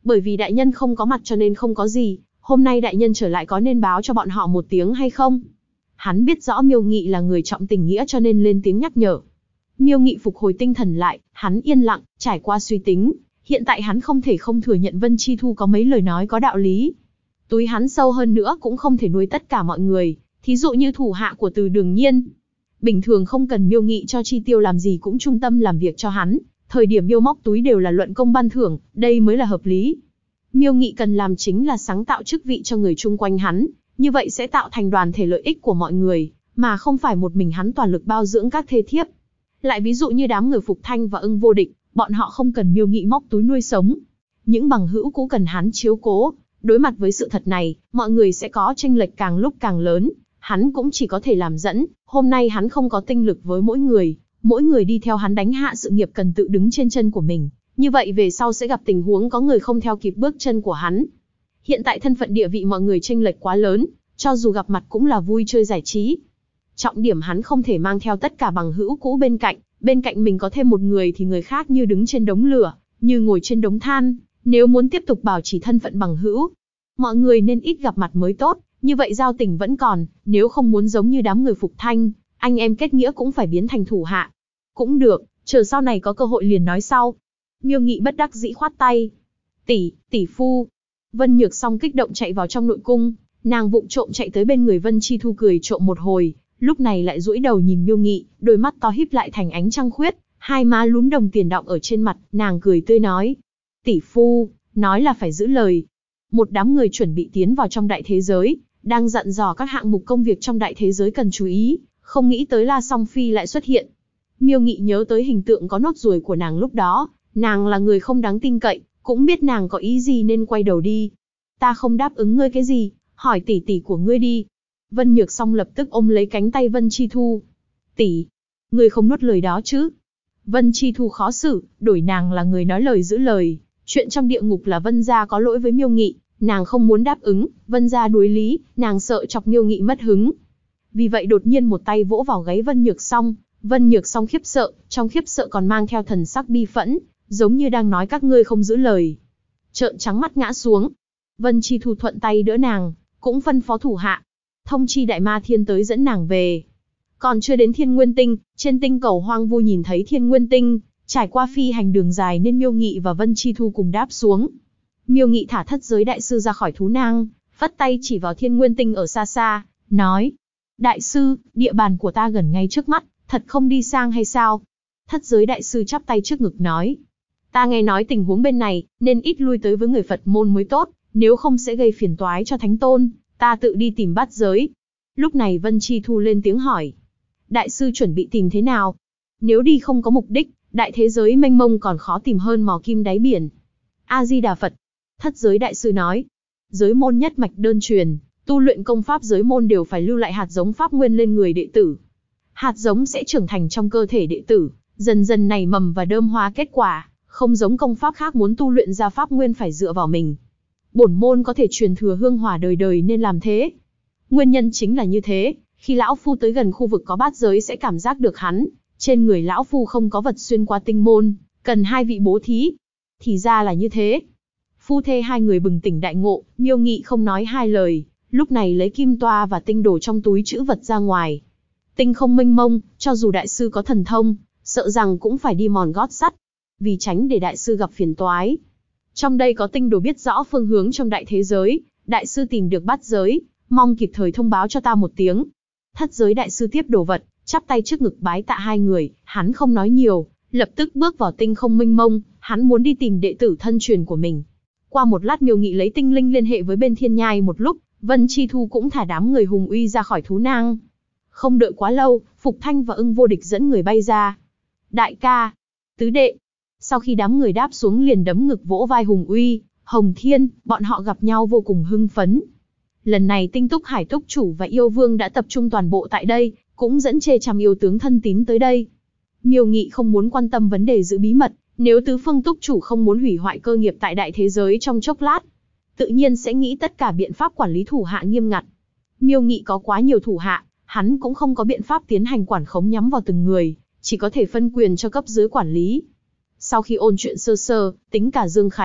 Bởi vì đại nhân không có mặt cho nên không có gì, hôm nay đại nhân trở lại có nên báo cho bọn họ một tiếng hay không? Hắn biết rõ Miêu Nghị là người trọng tình nghĩa cho nên lên tiếng nhắc nhở. Miêu Nghị phục hồi tinh thần lại, hắn yên lặng, trải qua suy tính, hiện tại hắn không thể không thừa nhận Vân Chi Thu có mấy lời nói có đạo lý. Túi hắn sâu hơn nữa cũng không thể nuôi tất cả mọi người, thí dụ như thủ hạ của Từ Đường Nhiên. Bình thường không cần Miêu Nghị cho chi tiêu làm gì cũng trung tâm làm việc cho hắn, thời điểm Miêu móc túi đều là luận công ban thưởng, đây mới là hợp lý. Miêu Nghị cần làm chính là sáng tạo chức vị cho người chung quanh hắn, như vậy sẽ tạo thành đoàn thể lợi ích của mọi người, mà không phải một mình hắn toàn lực bao dưỡng các thê thiếp. Lại ví dụ như đám người Phục Thanh và Ưng Vô Địch, bọn họ không cần Miêu Nghị móc túi nuôi sống. Những bằng hữu cũ cần hắn chiếu cố. Đối mặt với sự thật này, mọi người sẽ có chênh lệch càng lúc càng lớn, hắn cũng chỉ có thể làm dẫn. Hôm nay hắn không có tinh lực với mỗi người đi theo hắn đánh hạ sự nghiệp cần tự đứng trên chân của mình. Như vậy về sau sẽ gặp tình huống có người không theo kịp bước chân của hắn. Hiện tại thân phận địa vị mọi người chênh lệch quá lớn, cho dù gặp mặt cũng là vui chơi giải trí. Trọng điểm hắn không thể mang theo tất cả bằng hữu cũ bên cạnh mình có thêm một người thì người khác như đứng trên đống lửa, như ngồi trên đống than, nếu muốn tiếp tục bảo trì thân phận bằng hữu. Mọi người nên ít gặp mặt mới tốt, như vậy giao tình vẫn còn, nếu không muốn giống như đám người Phục Thanh, anh em kết nghĩa cũng phải biến thành thủ hạ. Cũng được, chờ sau này có cơ hội liền nói sau. Miêu Nghị bất đắc dĩ khoát tay. Tỷ phu. Vân Nhược Song kích động chạy vào trong nội cung, nàng vụng trộm chạy tới bên người Vân Chi Thu cười trộm một hồi, lúc này lại duỗi đầu nhìn Miêu Nghị, đôi mắt to híp lại thành ánh trăng khuyết, hai má lúm đồng tiền đọng ở trên mặt, nàng cười tươi nói. Tỷ phu, nói là phải giữ lời. Một đám người chuẩn bị tiến vào trong đại thế giới, đang dặn dò các hạng mục công việc trong đại thế giới cần chú ý, không nghĩ tới La Song Phi lại xuất hiện. Miêu Nghị nhớ tới hình tượng có nốt ruồi của nàng lúc đó, nàng là người không đáng tin cậy, cũng biết nàng có ý gì nên quay đầu đi. Ta không đáp ứng ngươi cái gì, hỏi tỷ của ngươi đi. Vân Nhược Song lập tức ôm lấy cánh tay Vân Chi Thu. Tỷ, ngươi không nuốt lời đó chứ? Vân Chi Thu khó xử, đổi nàng là người nói lời giữ lời. Chuyện trong địa ngục là Vân gia có lỗi với Miêu Nghị, nàng không muốn đáp ứng, Vân gia đối lý, nàng sợ chọc Miêu Nghị mất hứng. Vì vậy đột nhiên một tay vỗ vào gáy Vân Nhược Song khiếp sợ, trong khiếp sợ còn mang theo thần sắc bi phẫn, giống như đang nói các ngươi không giữ lời. Trợn trắng mắt ngã xuống. Vân Chi Thu thuận tay đỡ nàng, cũng phân phó thủ hạ, thông chi Đại Ma Thiên tới dẫn nàng về. Còn chưa đến Thiên Nguyên Tinh, trên tinh cầu hoang vu nhìn thấy Thiên Nguyên Tinh, trải qua phi hành đường dài nên Miêu Nghị và Vân Chi Thu cùng đáp xuống. Miêu Nghị thả Thất Giới Đại Sư ra khỏi thú nang, phất tay chỉ vào Thiên Nguyên Tinh ở xa xa, nói: Đại sư, địa bàn của ta gần ngay trước mắt, thật không đi sang hay sao? Thất Giới Đại Sư chắp tay trước ngực nói: Ta nghe nói tình huống bên này, nên ít lui tới với người Phật môn mới tốt, nếu không sẽ gây phiền toái cho Thánh Tôn, ta tự đi tìm Bát Giới. Lúc này Vân Chi Thu lên tiếng hỏi: Đại sư chuẩn bị tìm thế nào? Nếu đi không có mục đích, đại thế giới mênh mông còn khó tìm hơn mò kim đáy biển. A-di-đà Phật. Thất Giới Đại Sư nói: Giới môn nhất mạch đơn truyền, tu luyện công pháp giới môn đều phải lưu lại hạt giống pháp nguyên lên người đệ tử. Hạt giống sẽ trưởng thành trong cơ thể đệ tử, dần dần nảy mầm và đơm hoa kết quả, không giống công pháp khác muốn tu luyện ra pháp nguyên phải dựa vào mình. Bổn môn có thể truyền thừa hương hỏa đời đời nên làm thế. Nguyên nhân chính là như thế, khi lão phu tới gần khu vực có bát giới sẽ cảm giác được hắn, trên người lão phu không có vật xuyên qua tinh môn, cần hai vị bố thí. Thì ra là như thế. Phu thê hai người bừng tỉnh đại ngộ, Miêu Nghị không nói hai lời, lúc này lấy kim toa và tinh đồ trong túi trữ vật ra ngoài. Tinh không mênh mông, cho dù đại sư có thần thông, sợ rằng cũng phải đi mòn gót sắt, vì tránh để đại sư gặp phiền toái. Trong đây có tinh đồ biết rõ phương hướng trong đại thế giới, đại sư tìm được bát giới, mong kịp thời thông báo cho ta một tiếng. Thất Giới Đại Sư tiếp đồ vật, chắp tay trước ngực bái tạ hai người, hắn không nói nhiều, lập tức bước vào tinh không mênh mông, hắn muốn đi tìm đệ tử thân truyền của mình. Qua một lát Miêu Nghị lấy tinh linh liên hệ với bên Thiên Nhai một lúc, Vân Chi Thu cũng thả đám người hùng uy ra khỏi thú nang. Không đợi quá lâu, Phục Thanh và Ưng Vô Địch dẫn người bay ra. Đại ca, tứ đệ. Sau khi đám người đáp xuống liền đấm ngực vỗ vai hùng uy, Hồng Thiên, bọn họ gặp nhau vô cùng hưng phấn. Lần này Tinh Túc Hải Túc Chủ và Yêu Vương đã tập trung toàn bộ tại đây, cũng dẫn chê trăm yêu tướng thân tín tới đây. Miêu Nghị không muốn quan tâm vấn đề giữ bí mật, nếu tứ phương Túc Chủ không muốn hủy hoại cơ nghiệp tại đại thế giới trong chốc lát, tự nhiên sẽ nghĩ tất cả biện pháp quản lý thủ hạ nghiêm ngặt. Miêu Nghị có quá nhiều thủ hạ, hắn cũng không có biện pháp tiến hành quản khống nhắm vào từng người, chỉ có thể phân quyền cho cấp dưới quản lý. Sau khi ôn chuyện sơ sơ, tính cả Dương Khánh,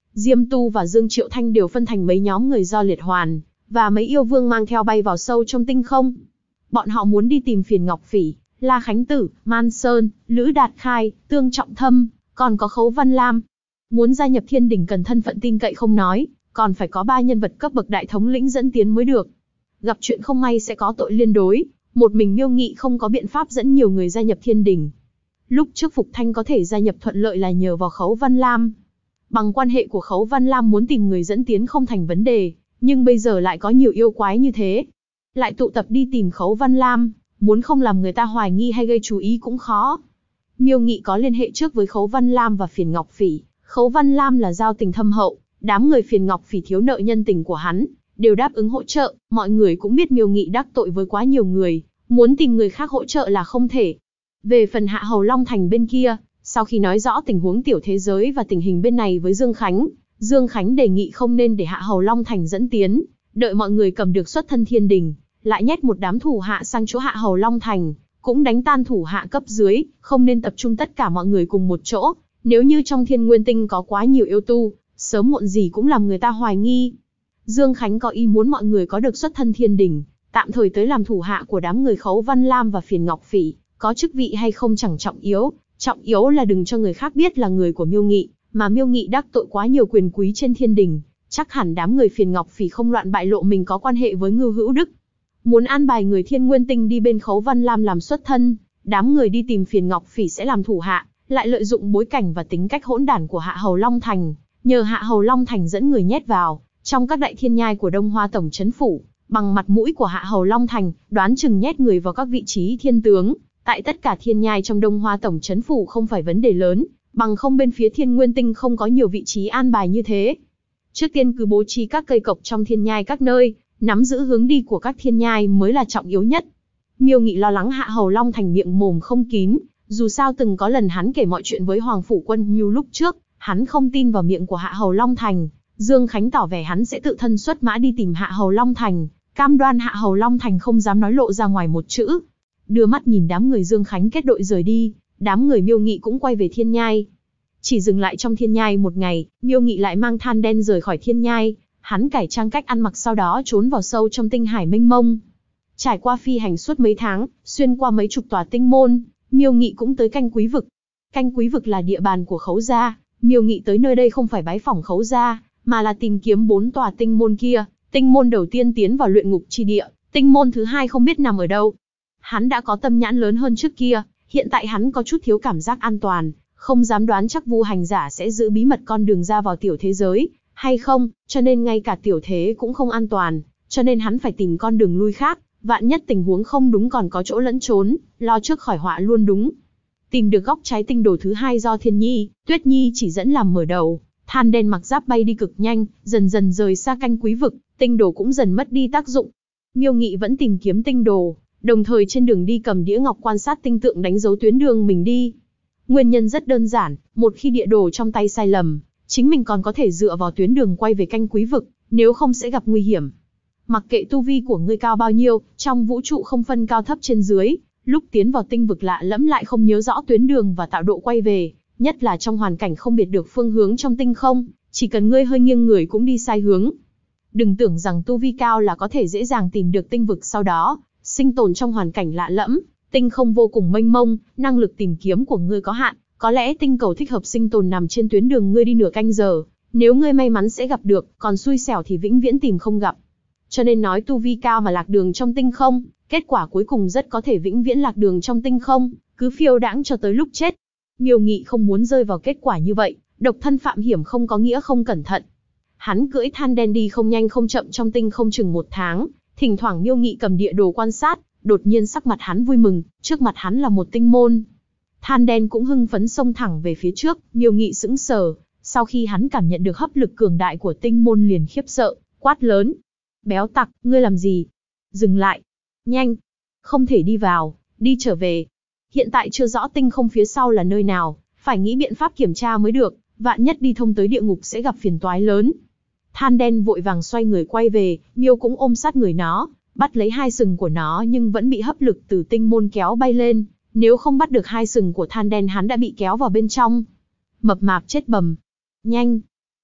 Diêm Tu và Dương Triệu Thanh đều phân thành mấy nhóm người do Liệt Hoàn và mấy yêu vương mang theo bay vào sâu trong tinh không. Bọn họ muốn đi tìm Phiền Ngọc Phỉ, La Khánh Tử, Man Sơn, Lữ Đạt Khai, Tương Trọng Thâm, còn có Khấu Văn Lam. Muốn gia nhập Thiên Đình cần thân phận tin cậy không nói, còn phải có 3 nhân vật cấp bậc đại thống lĩnh dẫn tiến mới được. Gặp chuyện không may sẽ có tội liên đối, một mình Miêu Nghị không có biện pháp dẫn nhiều người gia nhập Thiên Đình. Lúc trước Phục Thanh có thể gia nhập thuận lợi là nhờ vào Khấu Văn Lam. Bằng quan hệ của Khấu Văn Lam muốn tìm người dẫn tiến không thành vấn đề, nhưng bây giờ lại có nhiều yêu quái như thế. Lại tụ tập đi tìm Khấu Văn Lam, muốn không làm người ta hoài nghi hay gây chú ý cũng khó. Miêu Nghị có liên hệ trước với Khấu Văn Lam và Phiền Ngọc Phỉ, Khấu Văn Lam là giao tình thâm hậu, đám người Phiền Ngọc Phỉ thiếu nợ nhân tình của hắn, đều đáp ứng hỗ trợ, mọi người cũng biết Miêu Nghị đắc tội với quá nhiều người, muốn tìm người khác hỗ trợ là không thể. Về phần Hạ Hầu Long Thành bên kia, sau khi nói rõ tình huống tiểu thế giới và tình hình bên này với Dương Khánh đề nghị không nên để Hạ Hầu Long Thành dẫn tiến, đợi mọi người cầm được xuất thân Thiên Đình, lại nhét một đám thủ hạ sang chỗ Hạ Hầu Long Thành, cũng đánh tan thủ hạ cấp dưới, không nên tập trung tất cả mọi người cùng một chỗ, nếu như trong Thiên Nguyên Tinh có quá nhiều yêu tu, sớm muộn gì cũng làm người ta hoài nghi. Dương Khánh có ý muốn mọi người có được xuất thân Thiên Đình, tạm thời tới làm thủ hạ của đám người Khấu Văn Lam và Phiền Ngọc Phỉ, có chức vị hay không chẳng trọng yếu là đừng cho người khác biết là người của Miêu Nghị, mà Miêu Nghị đắc tội quá nhiều quyền quý trên Thiên Đình, chắc hẳn đám người Phiền Ngọc Phỉ không loạn bại lộ mình có quan hệ với Ngưu Hữu Đức. Muốn an bài người Thiên Nguyên Tinh đi bên Khấu Văn Lam làm xuất thân, đám người đi tìm Phiền Ngọc Phỉ sẽ làm thủ hạ, lại lợi dụng bối cảnh và tính cách hỗn đản của Hạ Hầu Long Thành, nhờ Hạ Hầu Long Thành dẫn người nhét vào trong các đại thiên nhai của Đông Hoa Tổng Trấn Phủ, bằng mặt mũi của Hạ Hầu Long Thành, đoán chừng nhét người vào các vị trí thiên tướng, tại tất cả thiên nhai trong Đông Hoa Tổng Trấn Phủ không phải vấn đề lớn, bằng không bên phía Thiên Nguyên Tinh không có nhiều vị trí an bài như thế. Trước tiên cứ bố trí các cây cộc trong thiên nhai các nơi, nắm giữ hướng đi của các thiên nhai mới là trọng yếu nhất. Miêu Nghị lo lắng Hạ Hầu Long Thành miệng mồm không kín, dù sao từng có lần hắn kể mọi chuyện với Hoàng Phủ Quân Nhu lúc trước, hắn không tin vào miệng của Hạ Hầu Long Thành. Dương Khánh tỏ vẻ hắn sẽ tự thân xuất mã đi tìm Hạ Hầu Long Thành, cam đoan Hạ Hầu Long Thành không dám nói lộ ra ngoài một chữ. Đưa mắt nhìn đám người Dương Khánh kết đội rời đi, đám người Miêu Nghị cũng quay về thiên nhai. Chỉ dừng lại trong thiên nhai một ngày, Miêu Nghị lại mang than đen rời khỏi thiên nhai, hắn cải trang cách ăn mặc sau đó trốn vào sâu trong tinh hải mênh mông. Trải qua phi hành suốt mấy tháng, xuyên qua mấy chục tòa tinh môn, Miêu Nghị cũng tới Canh Quý Vực. Canh Quý Vực là địa bàn của Khấu gia, Miêu Nghị tới nơi đây không phải bái phỏng Khấu gia, mà là tìm kiếm 4 tòa tinh môn kia. Tinh môn đầu tiên tiến vào luyện ngục chi địa, tinh môn thứ hai không biết nằm ở đâu. Hắn đã có tâm nhãn lớn hơn trước kia, hiện tại hắn có chút thiếu cảm giác an toàn, không dám đoán chắc Vu hành giả sẽ giữ bí mật con đường ra vào tiểu thế giới, hay không, cho nên ngay cả tiểu thế cũng không an toàn, cho nên hắn phải tìm con đường lui khác, vạn nhất tình huống không đúng còn có chỗ lẫn trốn, lo trước khỏi họa luôn đúng. Tìm được góc trái tinh đồ thứ hai do Thiên Nhi, Tuyết Nhi chỉ dẫn làm mở đầu, than đen mặc giáp bay đi cực nhanh, dần dần rời xa Canh Quý Vực, tinh đồ cũng dần mất đi tác dụng. Miêu Nghị vẫn tìm kiếm tinh đồ, đồng thời trên đường đi cầm đĩa ngọc quan sát tinh tượng đánh dấu tuyến đường mình đi. Nguyên nhân rất đơn giản, một khi địa đồ trong tay sai lầm, chính mình còn có thể dựa vào tuyến đường quay về Canh Quý Vực, nếu không sẽ gặp nguy hiểm. Mặc kệ tu vi của ngươi cao bao nhiêu, trong vũ trụ không phân cao thấp trên dưới, lúc tiến vào tinh vực lạ lẫm lại không nhớ rõ tuyến đường và tạo độ quay về, nhất là trong hoàn cảnh không biệt được phương hướng trong tinh không, chỉ cần ngươi hơi nghiêng người cũng đi sai hướng. Đừng tưởng rằng tu vi cao là có thể dễ dàng tìm được tinh vực sau đó, sinh tồn trong hoàn cảnh lạ lẫm, tinh không vô cùng mênh mông, năng lực tìm kiếm của ngươi có hạn, có lẽ tinh cầu thích hợp sinh tồn nằm trên tuyến đường ngươi đi nửa canh giờ, nếu ngươi may mắn sẽ gặp được, còn xui xẻo thì vĩnh viễn tìm không gặp. Cho nên nói tu vi cao mà lạc đường trong tinh không, kết quả cuối cùng rất có thể vĩnh viễn lạc đường trong tinh không, cứ phiêu đãng cho tới lúc chết. Miêu Nghị không muốn rơi vào kết quả như vậy, độc thân phạm hiểm không có nghĩa không cẩn thận. Hắn cưỡi than đen đi không nhanh không chậm trong tinh không chừng 1 tháng, thỉnh thoảng Miêu Nghị cầm địa đồ quan sát, đột nhiên sắc mặt hắn vui mừng, trước mặt hắn là một tinh môn. Than đen cũng hưng phấn xông thẳng về phía trước, Miêu Nghị sững sờ, sau khi hắn cảm nhận được hấp lực cường đại của tinh môn liền khiếp sợ, quát lớn: "Béo tặc, ngươi làm gì? Dừng lại! Nhanh! Không thể đi vào, đi trở về. Hiện tại chưa rõ tinh không phía sau là nơi nào, phải nghĩ biện pháp kiểm tra mới được, vạn nhất đi thông tới địa ngục sẽ gặp phiền toái lớn." Than đen vội vàng xoay người quay về, Miêu cũng ôm sát người nó, bắt lấy 2 sừng của nó nhưng vẫn bị hấp lực từ tinh môn kéo bay lên, nếu không bắt được 2 sừng của than đen hắn đã bị kéo vào bên trong. Mập mạp chết bầm! Nhanh!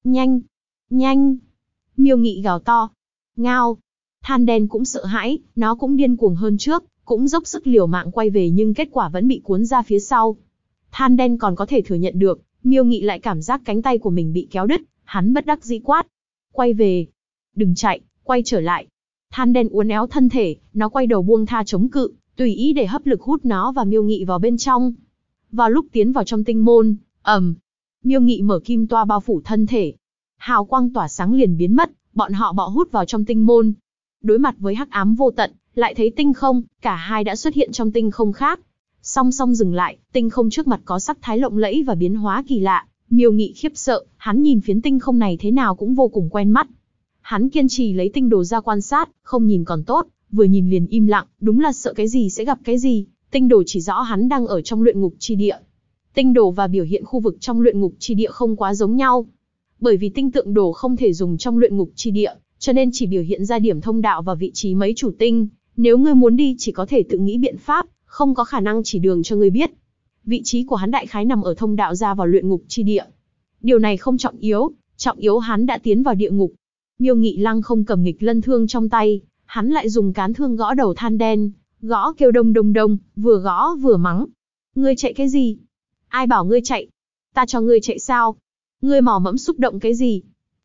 Nhanh, nhanh. Miêu Nghị gào to. Ngao. Than đen cũng sợ hãi, nó cũng điên cuồng hơn trước, cũng dốc sức liều mạng quay về nhưng kết quả vẫn bị cuốn ra phía sau. Than đen còn có thể thừa nhận được, Miêu Nghị lại cảm giác cánh tay của mình bị kéo đứt, hắn bất đắc dĩ quát. Quay về. Đừng chạy, quay trở lại. Than đen uốn éo thân thể, nó quay đầu buông tha chống cự, tùy ý để hấp lực hút nó và Miêu Nghị vào bên trong. Vào lúc tiến vào trong tinh môn, Miêu Nghị mở kim toa bao phủ thân thể. Hào quang tỏa sáng liền biến mất, bọn họ bọ hút vào trong tinh môn. Đối mặt với hắc ám vô tận, lại thấy tinh không, cả hai đã xuất hiện trong tinh không khác. Song song dừng lại, tinh không trước mặt có sắc thái lộng lẫy và biến hóa kỳ lạ. Miêu Nghị khiếp sợ, hắn nhìn phiến tinh không này thế nào cũng vô cùng quen mắt. Hắn kiên trì lấy tinh đồ ra quan sát, không nhìn còn tốt, vừa nhìn liền im lặng, đúng là sợ cái gì sẽ gặp cái gì. Tinh đồ chỉ rõ hắn đang ở trong luyện ngục chi địa. Tinh đồ và biểu hiện khu vực trong luyện ngục chi địa không quá giống nhau. Bởi vì tinh tượng đồ không thể dùng trong luyện ngục chi địa, cho nên chỉ biểu hiện ra điểm thông đạo và vị trí mấy chủ tinh. Nếu ngươi muốn đi chỉ có thể tự nghĩ biện pháp, không có khả năng chỉ đường cho ngươi biết. Vị trí của hắn đại khái nằm ở thông đạo ra vào luyện ngục chi địa. Điều này không trọng yếu hắn đã tiến vào địa ngục. Miêu Nghị lăng không cầm nghịch lân thương trong tay, hắn lại dùng cán thương gõ đầu than đen, gõ kêu đông đông đông, vừa gõ vừa mắng. Ngươi chạy cái gì? Ai bảo ngươi chạy? Ta cho ngươi chạy sao? Ngươi mò mẫm xúc động cái gì?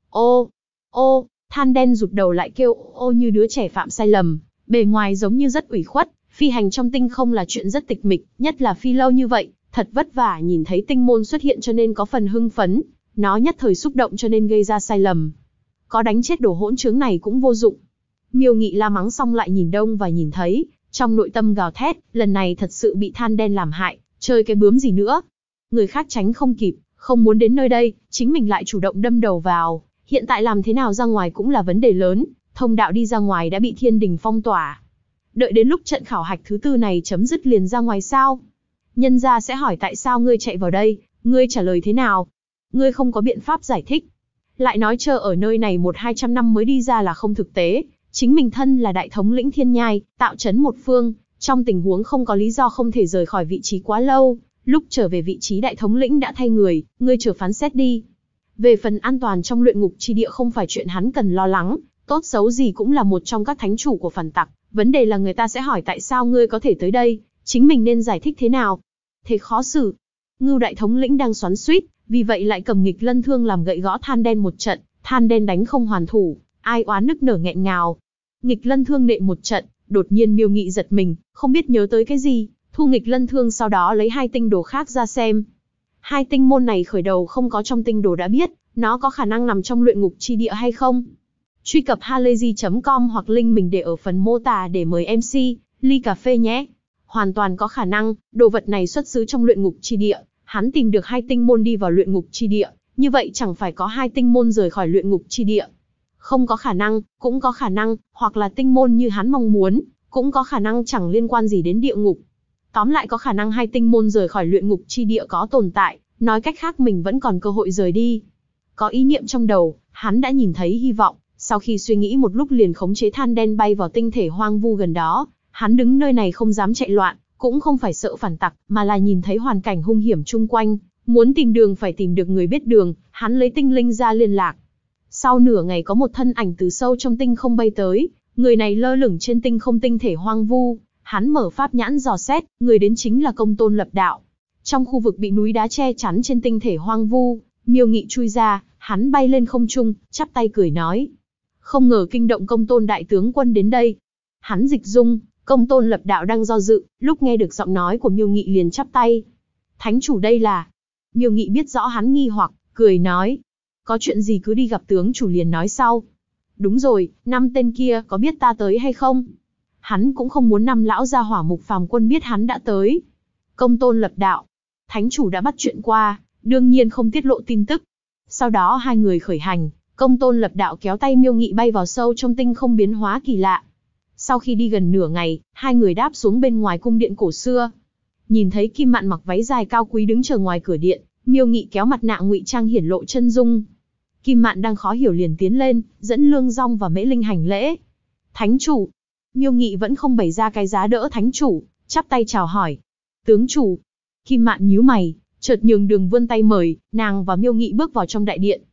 Ô, than đen rụt đầu lại kêu ô như đứa trẻ phạm sai lầm, bề ngoài giống như rất ủy khuất, phi hành trong tinh không là chuyện rất tịch mịch, nhất là phi lâu như vậy, thật vất vả nhìn thấy tinh môn xuất hiện cho nên có phần hưng phấn, nó nhất thời xúc động cho nên gây ra sai lầm. Có đánh chết đồ hỗn trướng này cũng vô dụng. Miêu Nghị la mắng xong lại nhìn đông và nhìn thấy, trong nội tâm gào thét, lần này thật sự bị than đen làm hại, chơi cái bướm gì nữa. Người khác tránh không kịp, không muốn đến nơi đây, chính mình lại chủ động đâm đầu vào, hiện tại làm thế nào ra ngoài cũng là vấn đề lớn, thông đạo đi ra ngoài đã bị thiên đình phong tỏa. Đợi đến lúc trận khảo hạch thứ 4 này chấm dứt liền ra ngoài sao? Nhân gia sẽ hỏi tại sao ngươi chạy vào đây, ngươi trả lời thế nào? Ngươi không có biện pháp giải thích. Lại nói chờ ở nơi này 100-200 năm mới đi ra là không thực tế, chính mình thân là đại thống lĩnh thiên nhai, tạo trấn một phương, trong tình huống không có lý do không thể rời khỏi vị trí quá lâu, lúc trở về vị trí đại thống lĩnh đã thay người, ngươi chờ phán xét đi. Về phần an toàn trong luyện ngục chi địa không phải chuyện hắn cần lo lắng, tốt xấu gì cũng là một trong các thánh chủ của phản tặc, vấn đề là người ta sẽ hỏi tại sao ngươi có thể tới đây, chính mình nên giải thích thế nào. Thế khó xử. Ngưu đại thống lĩnh đang xoắn xuýt, vì vậy lại cầm nghịch lân thương làm gậy gõ than đen một trận, than đen đánh không hoàn thủ, ai oán nức nở nghẹn ngào. Nghịch lân thương nện một trận, đột nhiên Miêu Nghị giật mình, không biết nhớ tới cái gì, thu nghịch lân thương sau đó lấy 2 tinh đồ khác ra xem. 2 tinh môn này khởi đầu không có trong tinh đồ đã biết, nó có khả năng nằm trong luyện ngục chi địa hay không. Truy cập halayzi.com hoặc link mình để ở phần mô tả để mời MC, ly cà phê nhé. Hoàn toàn có khả năng, đồ vật này xuất xứ trong luyện ngục chi địa, hắn tìm được 2 tinh môn đi vào luyện ngục chi địa, như vậy chẳng phải có 2 tinh môn rời khỏi luyện ngục chi địa. Không có khả năng, cũng có khả năng, hoặc là tinh môn như hắn mong muốn, cũng có khả năng chẳng liên quan gì đến địa ngục. Tóm lại có khả năng 2 tinh môn rời khỏi luyện ngục chi địa có tồn tại, nói cách khác mình vẫn còn cơ hội rời đi. Có ý niệm trong đầu, hắn đã nhìn thấy hy vọng, sau khi suy nghĩ một lúc liền khống chế than đen bay vào tinh thể hoang vu gần đó, hắn đứng nơi này không dám chạy loạn, cũng không phải sợ phản tặc, mà là nhìn thấy hoàn cảnh hung hiểm chung quanh, muốn tìm đường phải tìm được người biết đường, hắn lấy tinh linh ra liên lạc. Sau nửa ngày có một thân ảnh từ sâu trong tinh không bay tới, người này lơ lửng trên tinh không tinh thể hoang vu, hắn mở pháp nhãn dò xét, người đến chính là Công Tôn Lập Đạo. Trong khu vực bị núi đá che chắn trên tinh thể hoang vu, Miêu Nghị chui ra, hắn bay lên không trung, chắp tay cười nói. Không ngờ kinh động Công Tôn đại tướng quân đến đây. Hắn dịch dung, Công Tôn Lập Đạo đang do dự, lúc nghe được giọng nói của Miêu Nghị liền chắp tay. Thánh chủ đây là... Miêu Nghị biết rõ hắn nghi hoặc, cười nói. Có chuyện gì cứ đi gặp tướng chủ liền nói sau. Đúng rồi, 5 tên kia có biết ta tới hay không? Hắn cũng không muốn 5 lão gia hỏa Mục Phàm Quân biết hắn đã tới. Công Tôn Lập Đạo. Thánh chủ đã bắt chuyện qua, đương nhiên không tiết lộ tin tức. Sau đó 2 người khởi hành, Công Tôn Lập Đạo kéo tay Miêu Nghị bay vào sâu trong tinh không biến hóa kỳ lạ. Sau khi đi gần nửa ngày, 2 người đáp xuống bên ngoài cung điện cổ xưa. Nhìn thấy Kim Mạn mặc váy dài cao quý đứng chờ ngoài cửa điện, Miêu Nghị kéo mặt nạ ngụy trang hiển lộ chân dung. Kim Mạn đang khó hiểu liền tiến lên, dẫn Lương Dong và Mễ Linh hành lễ. Thánh chủ. Miêu Nghị vẫn không bày ra cái giá đỡ thánh chủ, chắp tay chào hỏi. Tướng chủ. Kim Mạn nhíu mày, chợt nhường đường vươn tay mời, nàng và Miêu Nghị bước vào trong đại điện.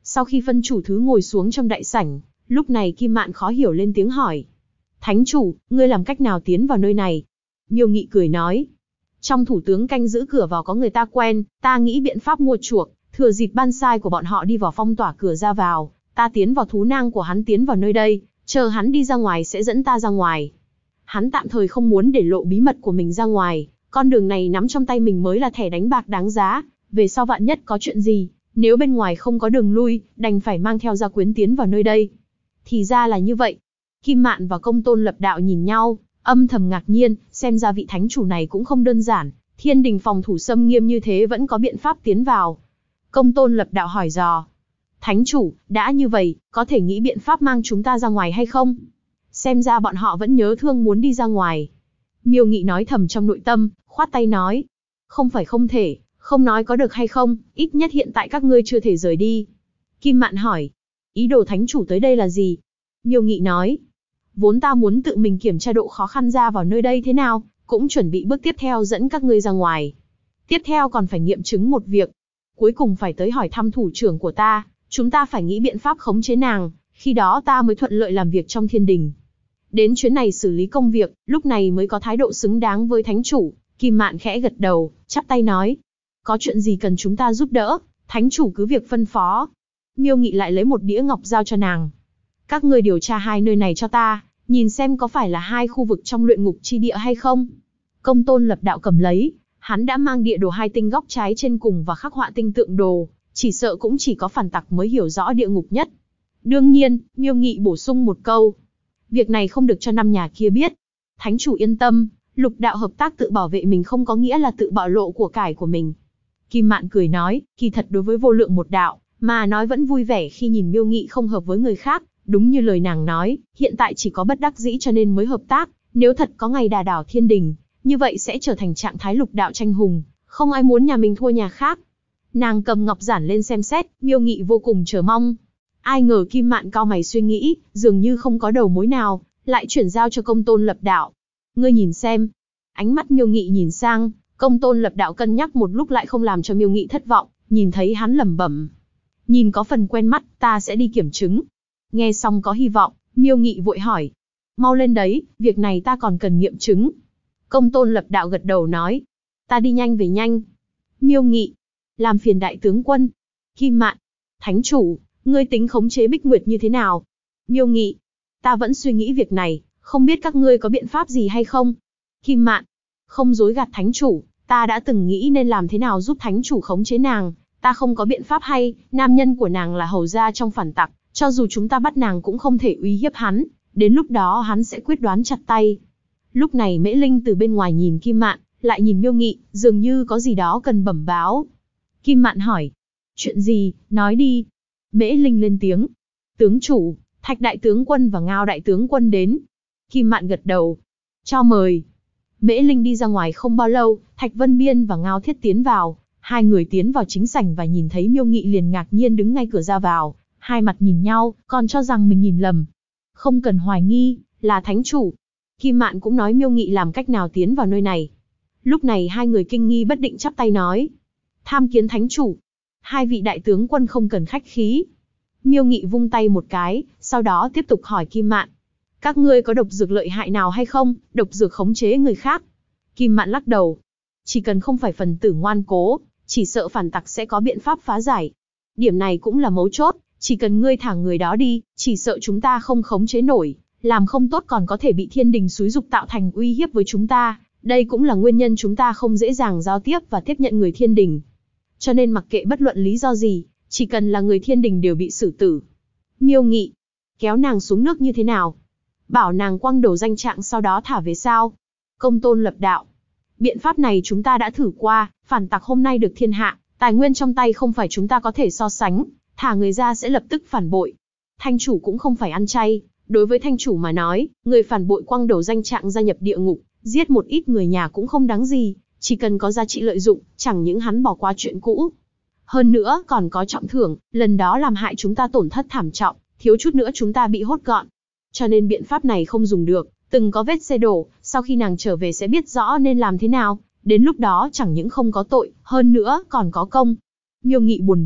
Sau khi phân chủ thứ ngồi xuống trong đại sảnh, lúc này Kim Mạn khó hiểu lên tiếng hỏi. Thánh chủ, ngươi làm cách nào tiến vào nơi này? Miêu Nghị cười nói. Trong thủ tướng canh giữ cửa vào có người ta quen, ta nghĩ biện pháp mua chuộc, thừa dịp ban sai của bọn họ đi vào phong tỏa cửa ra vào, ta tiến vào thú nang của hắn tiến vào nơi đây, chờ hắn đi ra ngoài sẽ dẫn ta ra ngoài. Hắn tạm thời không muốn để lộ bí mật của mình ra ngoài, con đường này nắm trong tay mình mới là thẻ đánh bạc đáng giá, về sau vạn nhất có chuyện gì, nếu bên ngoài không có đường lui, đành phải mang theo gia quyến tiến vào nơi đây. Thì ra là như vậy. Kim Mạn và Công Tôn Lập Đạo nhìn nhau, âm thầm ngạc nhiên, xem ra vị thánh chủ này cũng không đơn giản, thiên đình phòng thủ xâm nghiêm như thế vẫn có biện pháp tiến vào. Công Tôn Lập Đạo hỏi dò. Thánh chủ, đã như vậy, có thể nghĩ biện pháp mang chúng ta ra ngoài hay không? Xem ra bọn họ vẫn nhớ thương muốn đi ra ngoài. Miêu Nghị nói thầm trong nội tâm, khoát tay nói. Không phải không thể, không nói có được hay không, ít nhất hiện tại các ngươi chưa thể rời đi. Kim Mạn hỏi. Ý đồ thánh chủ tới đây là gì? Miêu Nghị nói. Vốn ta muốn tự mình kiểm tra độ khó khăn ra vào nơi đây thế nào, cũng chuẩn bị bước tiếp theo dẫn các ngươi ra ngoài. Tiếp theo còn phải nghiệm chứng một việc. Cuối cùng phải tới hỏi thăm thủ trưởng của ta, chúng ta phải nghĩ biện pháp khống chế nàng, khi đó ta mới thuận lợi làm việc trong thiên đình. Đến chuyến này xử lý công việc, lúc này mới có thái độ xứng đáng với thánh chủ. Kim Mạn khẽ gật đầu, chắp tay nói. Có chuyện gì cần chúng ta giúp đỡ, thánh chủ cứ việc phân phó. Miêu Nghị lại lấy một đĩa ngọc giao cho nàng. Các ngươi điều tra hai nơi này cho ta, nhìn xem có phải là hai khu vực trong luyện ngục chi địa hay không. Công Tôn Lập Đạo cầm lấy, hắn đã mang địa đồ hai tinh góc trái trên cùng và khắc họa tinh tượng đồ, chỉ sợ cũng chỉ có phản tặc mới hiểu rõ địa ngục nhất. Đương nhiên, Miêu Nghị bổ sung một câu. Việc này không được cho năm nhà kia biết. Thánh chủ yên tâm, Lục đạo hợp tác tự bảo vệ mình không có nghĩa là tự bạo lộ của cải của mình. Kim Mạn cười nói, kỳ thật đối với Vô Lượng một đạo, mà nói vẫn vui vẻ khi nhìn Miêu Nghị không hợp với người khác, đúng như lời nàng nói, hiện tại chỉ có bất đắc dĩ cho nên mới hợp tác, nếu thật có ngày đả đảo thiên đình, như vậy sẽ trở thành trạng thái lục đạo tranh hùng, không ai muốn nhà mình thua nhà khác. Nàng cầm ngọc giản lên xem xét, Miêu Nghị vô cùng chờ mong. Ai ngờ Kim Mạn cau mày suy nghĩ, dường như không có đầu mối nào, lại chuyển giao cho Công Tôn Lập Đạo. Ngươi nhìn xem. Ánh mắt Miêu Nghị nhìn sang, Công Tôn Lập Đạo cân nhắc một lúc lại không làm cho Miêu Nghị thất vọng, nhìn thấy hắn lẩm bẩm. Nhìn có phần quen mắt, ta sẽ đi kiểm chứng. Nghe xong có hy vọng, Miêu Nghị vội hỏi. Mau lên đấy, việc này ta còn cần nghiệm chứng. Công Tôn Lập Đạo gật đầu nói. Ta đi nhanh về nhanh. Miêu Nghị. Làm phiền đại tướng quân. Kim Mạn. Thánh chủ, ngươi tính khống chế Bích Nguyệt như thế nào? Miêu Nghị. Ta vẫn suy nghĩ việc này, không biết các ngươi có biện pháp gì hay không? Kim Mạn. Không dối gạt thánh chủ, ta đã từng nghĩ nên làm thế nào giúp thánh chủ khống chế nàng. Ta không có biện pháp hay, nam nhân của nàng là hầu gia trong phản tặc, cho dù chúng ta bắt nàng cũng không thể uy hiếp hắn, đến lúc đó hắn sẽ quyết đoán chặt tay. Lúc này Mễ Linh từ bên ngoài nhìn Kim Mạn, lại nhìn Miêu Nghị, dường như có gì đó cần bẩm báo. Kim Mạn hỏi, chuyện gì, nói đi. Mễ Linh lên tiếng, tướng chủ, Thạch đại tướng quân và Ngao đại tướng quân đến. Kim Mạn gật đầu, cho mời. Mễ Linh đi ra ngoài không bao lâu, Thạch Vân Biên và Ngao Thiết tiến vào. Hai người tiến vào chính sảnh và nhìn thấy Miêu Nghị liền ngạc nhiên đứng ngay cửa ra vào, hai mặt nhìn nhau, còn cho rằng mình nhìn lầm. Không cần hoài nghi, là thánh chủ. Kim Mạn cũng nói Miêu Nghị làm cách nào tiến vào nơi này. Lúc này hai người kinh nghi bất định chắp tay nói. Tham kiến thánh chủ. Hai vị đại tướng quân không cần khách khí. Miêu Nghị vung tay một cái, sau đó tiếp tục hỏi Kim Mạn. Các ngươi có độc dược lợi hại nào hay không, độc dược khống chế người khác? Kim Mạn lắc đầu. Chỉ cần không phải phần tử ngoan cố, chỉ sợ phản tặc sẽ có biện pháp phá giải. Điểm này cũng là mấu chốt, chỉ cần ngươi thả người đó đi, chỉ sợ chúng ta không khống chế nổi, làm không tốt còn có thể bị thiên đình xúi dục tạo thành uy hiếp với chúng ta. Đây cũng là nguyên nhân chúng ta không dễ dàng giao tiếp và tiếp nhận người thiên đình. Cho nên mặc kệ bất luận lý do gì, chỉ cần là người thiên đình đều bị xử tử. Miêu Nghị, kéo nàng xuống nước như thế nào? Bảo nàng quăng đầu danh trạng sau đó thả về sao? Công Tôn Lập Đạo, biện pháp này chúng ta đã thử qua, phản tặc hôm nay được thiên hạ, tài nguyên trong tay không phải chúng ta có thể so sánh, thả người ra sẽ lập tức phản bội. Thanh chủ cũng không phải ăn chay, đối với thanh chủ mà nói, người phản bội quăng đầu danh trạng gia nhập địa ngục, giết một ít người nhà cũng không đáng gì, chỉ cần có giá trị lợi dụng, chẳng những hắn bỏ qua chuyện cũ. Hơn nữa còn có trọng thưởng, lần đó làm hại chúng ta tổn thất thảm trọng, thiếu chút nữa chúng ta bị hốt gọn. Cho nên biện pháp này không dùng được, từng có vết xe đổ, sau khi nàng trở về sẽ biết rõ nên làm thế nào, đến lúc đó chẳng những không có tội, hơn nữa còn có công. Miêu Nghị buồn bực,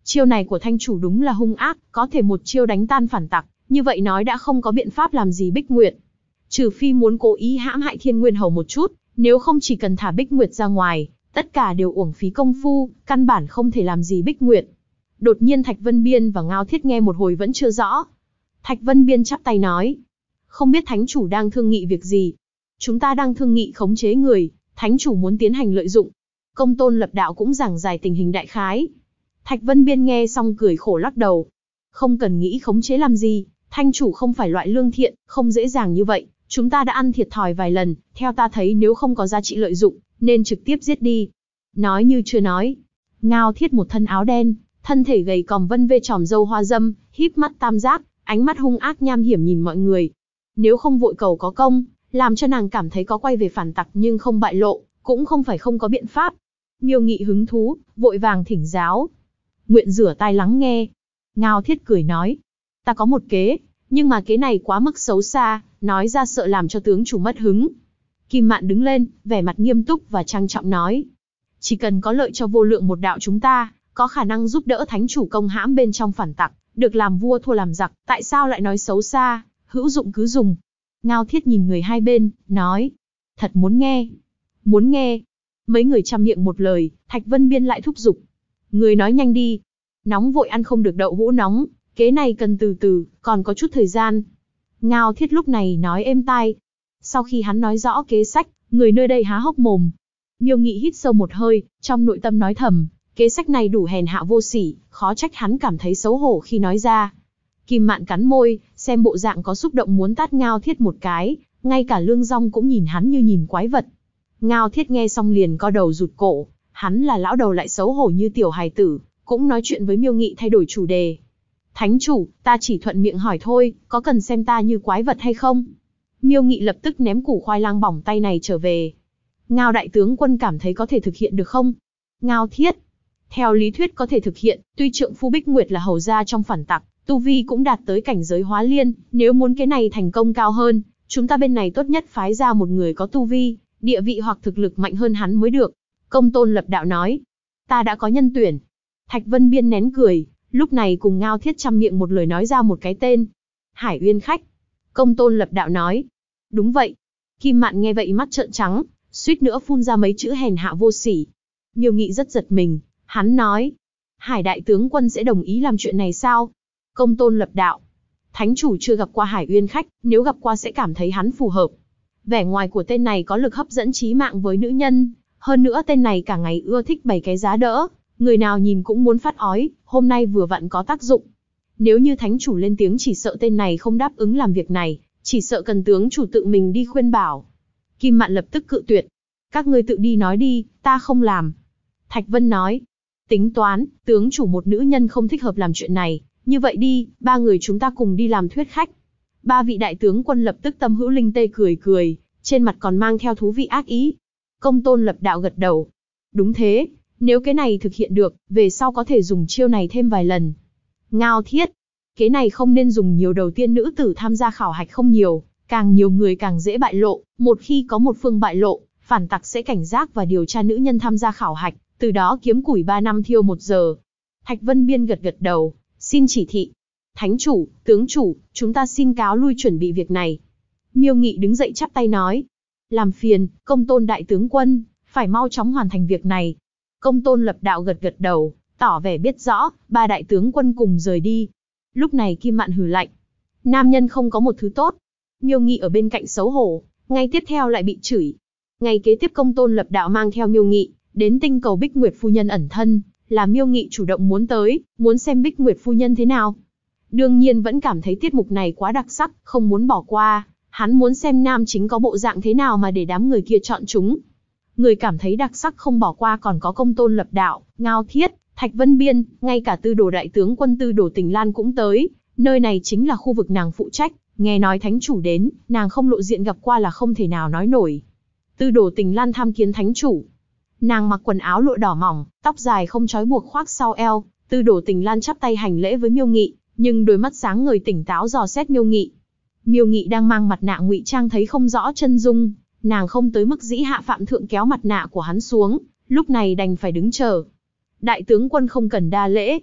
Chiêu này của thanh chủ đúng là hung ác, có thể một chiêu đánh tan phản tặc, như vậy nói đã không có biện pháp làm gì Bích Nguyệt. Trừ phi muốn cố ý hãm hại Thiên Nguyên Hầu một chút, nếu không chỉ cần thả Bích Nguyệt ra ngoài, tất cả đều uổng phí công phu, căn bản không thể làm gì Bích Nguyệt. Đột nhiên Thạch Vân Biên và Ngao Thiết nghe một hồi vẫn chưa rõ. Thạch Vân Biên chắp tay nói, không biết thánh chủ đang thương nghị việc gì. Chúng ta đang thương nghị khống chế người, thánh chủ muốn tiến hành lợi dụng. Công Tôn Lập Đạo cũng giảng giải tình hình đại khái. Thạch Vân Biên nghe xong cười khổ lắc đầu. Không cần nghĩ khống chế làm gì, thanh chủ không phải loại lương thiện, không dễ dàng như vậy. Chúng ta đã ăn thiệt thòi vài lần, theo ta thấy nếu không có giá trị lợi dụng, nên trực tiếp giết đi. Nói như chưa nói. Ngao Thiết một thân áo đen, thân thể gầy còm vân vê tròm râu hoa dâm, híp mắt tam giác, ánh mắt hung ác nham hiểm nhìn mọi người. Nếu không vội cầu có công, làm cho nàng cảm thấy có quay về phản tặc nhưng không bại lộ, cũng không phải không có biện pháp. Miêu Nghị hứng thú, vội vàng thỉnh giáo. Nguyện rửa tai lắng nghe. Ngao Thiết cười nói, ta có một kế, nhưng mà kế này quá mức xấu xa, nói ra sợ làm cho tướng chủ mất hứng. Kim Mạn đứng lên, vẻ mặt nghiêm túc và trang trọng nói, chỉ cần có lợi cho vô lượng một đạo chúng ta, có khả năng giúp đỡ thánh chủ công hãm bên trong phản tặc, được làm vua thua làm giặc, tại sao lại nói xấu xa, hữu dụng cứ dùng. Ngao Thiết nhìn người hai bên, nói, thật muốn nghe. Muốn nghe. Mấy người chăm miệng một lời, Thạch Vân Biên lại thúc giục. Người nói nhanh đi. Nóng vội ăn không được đậu hũ nóng, kế này cần từ từ, còn có chút thời gian. Ngao Thiết lúc này nói êm tai. Sau khi hắn nói rõ kế sách, người nơi đây há hốc mồm. Miêu Nghị hít sâu một hơi, trong nội tâm nói thầm, kế sách này đủ hèn hạ vô sỉ, khó trách hắn cảm thấy xấu hổ khi nói ra. Kim Mạn cắn môi, xem bộ dạng có xúc động muốn tát Ngao Thiết một cái, ngay cả Lương Dong cũng nhìn hắn như nhìn quái vật. Ngao Thiết nghe xong liền co đầu rụt cổ, hắn là lão đầu lại xấu hổ như tiểu hài tử, cũng nói chuyện với Miêu Nghị thay đổi chủ đề. Thánh chủ, ta chỉ thuận miệng hỏi thôi, có cần xem ta như quái vật hay không? Miêu Nghị lập tức ném củ khoai lang bỏng tay này trở về. Ngao đại tướng quân cảm thấy có thể thực hiện được không? Ngao Thiết, theo lý thuyết có thể thực hiện, tuy trượng phu Bích Nguyệt là hầu gia trong phản tặc, tu vi cũng đạt tới cảnh giới hóa liên, nếu muốn cái này thành công cao hơn, chúng ta bên này tốt nhất phái ra một người có tu vi, địa vị hoặc thực lực mạnh hơn hắn mới được. Công Tôn Lập Đạo nói, ta đã có nhân tuyển. Thạch Vân Biên nén cười, lúc này cùng Ngao Thiết chăm miệng một lời nói ra một cái tên. Hải Uyên Khách. Công Tôn Lập Đạo nói, đúng vậy. Kim Mạn nghe vậy mắt trợn trắng, suýt nữa phun ra mấy chữ hèn hạ vô sỉ. Miêu Nghị rất giật mình, hắn nói, Hải đại tướng quân sẽ đồng ý làm chuyện này sao? Công Tôn Lập Đạo, thánh chủ chưa gặp qua Hải Uyên Khách, nếu gặp qua sẽ cảm thấy hắn phù hợp. Vẻ ngoài của tên này có lực hấp dẫn chí mạng với nữ nhân, hơn nữa tên này cả ngày ưa thích bày cái giá đỡ, người nào nhìn cũng muốn phát ói, hôm nay vừa vặn có tác dụng. Nếu như thánh chủ lên tiếng chỉ sợ tên này không đáp ứng làm việc này, chỉ sợ cần tướng chủ tự mình đi khuyên bảo. Kim Mạn lập tức cự tuyệt. Các ngươi tự đi nói đi, ta không làm. Thạch Vân nói, tính toán, tướng chủ một nữ nhân không thích hợp làm chuyện này, như vậy đi, ba người chúng ta cùng đi làm thuyết khách. Ba vị đại tướng quân lập tức tâm hữu linh tê cười cười, trên mặt còn mang theo thú vị ác ý. Công Tôn Lập Đạo gật đầu. Đúng thế, nếu cái này thực hiện được, về sau có thể dùng chiêu này thêm vài lần. Ngao Thiết, cái này không nên dùng nhiều, đầu tiên nữ tử tham gia khảo hạch không nhiều, càng nhiều người càng dễ bại lộ, một khi có một phương bại lộ, phản tặc sẽ cảnh giác và điều tra nữ nhân tham gia khảo hạch, từ đó kiếm củi 3 năm thiêu 1 giờ. Thạch Vân Biên gật gật đầu, xin chỉ thị. Thánh chủ, tướng chủ, chúng ta xin cáo lui chuẩn bị việc này. Miêu Nghị đứng dậy chắp tay nói, làm phiền, Công Tôn đại tướng quân, phải mau chóng hoàn thành việc này. Công Tôn Lập Đạo gật gật đầu, tỏ vẻ biết rõ, ba đại tướng quân cùng rời đi. Lúc này Kim Mạn hừ lạnh, nam nhân không có một thứ tốt. Miêu Nghị ở bên cạnh xấu hổ, ngay tiếp theo lại bị chửi. Ngày kế tiếp Công Tôn Lập Đạo mang theo Miêu Nghị đến tinh cầu Bích Nguyệt phu nhân ẩn thân, là Miêu Nghị chủ động muốn tới, muốn xem Bích Nguyệt phu nhân thế nào. Đương nhiên vẫn cảm thấy tiết mục này quá đặc sắc, không muốn bỏ qua, hắn muốn xem nam chính có bộ dạng thế nào mà để đám người kia chọn chúng. Người cảm thấy đặc sắc không bỏ qua còn có Công Tôn Lập Đạo, Ngao Thiết, Thạch Vân Biên, ngay cả Tư Đồ đại tướng quân Tư Đồ Tình Lan cũng tới, nơi này chính là khu vực nàng phụ trách, nghe nói thánh chủ đến, nàng không lộ diện gặp qua là không thể nào nói nổi. Tư Đồ Tình Lan tham kiến thánh chủ. Nàng mặc quần áo lụa đỏ mỏng, tóc dài không trói buộc khoác sau eo, Tư Đồ Tình Lan chắp tay hành lễ với Miêu Nghị, nhưng đôi mắt sáng ngời tỉnh táo dò xét Miêu Nghị. Miêu Nghị đang mang mặt nạ ngụy trang thấy không rõ chân dung, nàng không tới mức dĩ hạ phạm thượng kéo mặt nạ của hắn xuống, lúc này đành phải đứng chờ. Đại tướng quân không cần đa lễ.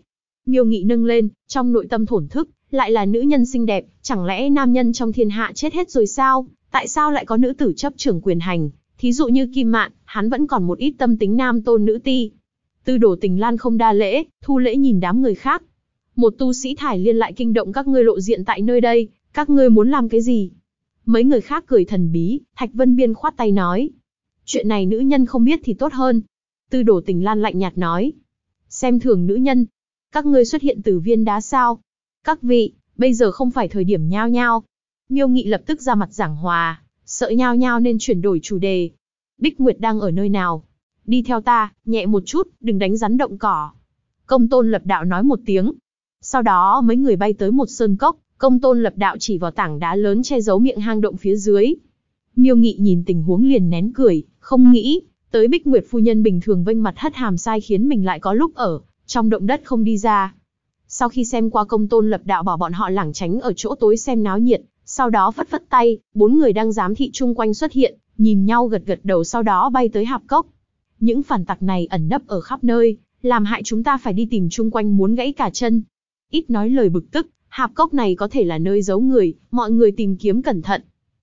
Miêu Nghị nâng lên, trong nội tâm thổn thức, lại là nữ nhân xinh đẹp, chẳng lẽ nam nhân trong thiên hạ chết hết rồi sao? Tại sao lại có nữ tử chấp trưởng quyền hành? Thí dụ như Kim Mạn, hắn vẫn còn một ít tâm tính nam tôn nữ ti. Tư Đồ Tình Lan không đa lễ, thu lễ nhìn đám người khác. Một tu sĩ Thải Liên lại kinh động các ngươi lộ diện tại nơi đây, các ngươi muốn làm cái gì? Mấy người khác cười thần bí, Thạch Vân Biên khoát tay nói. Chuyện này nữ nhân không biết thì tốt hơn. Tư Đồ Tình Lan lạnh nhạt nói. Xem thường nữ nhân. Các ngươi xuất hiện từ viên đá sao? Các vị, bây giờ không phải thời điểm nhao nhao. Miêu Nghị lập tức ra mặt giảng hòa, sợ nhao nhao nên chuyển đổi chủ đề. Bích Nguyệt đang ở nơi nào? Đi theo ta, nhẹ một chút, đừng đánh rắn động cỏ. Công Tôn Lập Đạo nói một tiếng. Sau đó mấy người bay tới một sơn cốc, Công Tôn Lập Đạo chỉ vào tảng đá lớn che giấu miệng hang động phía dưới. Miêu Nghị nhìn tình huống liền nén cười, không nghĩ tới Bích Nguyệt phu nhân bình thường vênh mặt hất hàm sai khiến mình lại có lúc ở trong động đất không đi ra. Sau khi xem qua Công Tôn Lập Đạo bảo bọn họ lảng tránh ở chỗ tối xem náo nhiệt, sau đó phất phất tay, 4 người đang giám thị chung quanh xuất hiện, nhìn nhau gật gật đầu sau đó bay tới hạp cốc. Những phản tặc này ẩn nấp ở khắp nơi, làm hại chúng ta phải đi tìm chung quanh muốn gãy cả chân. Ít nói lời bực tức, hạp cốc này có thể là nơi giấu người, mọi người tìm kiếm cẩn thận.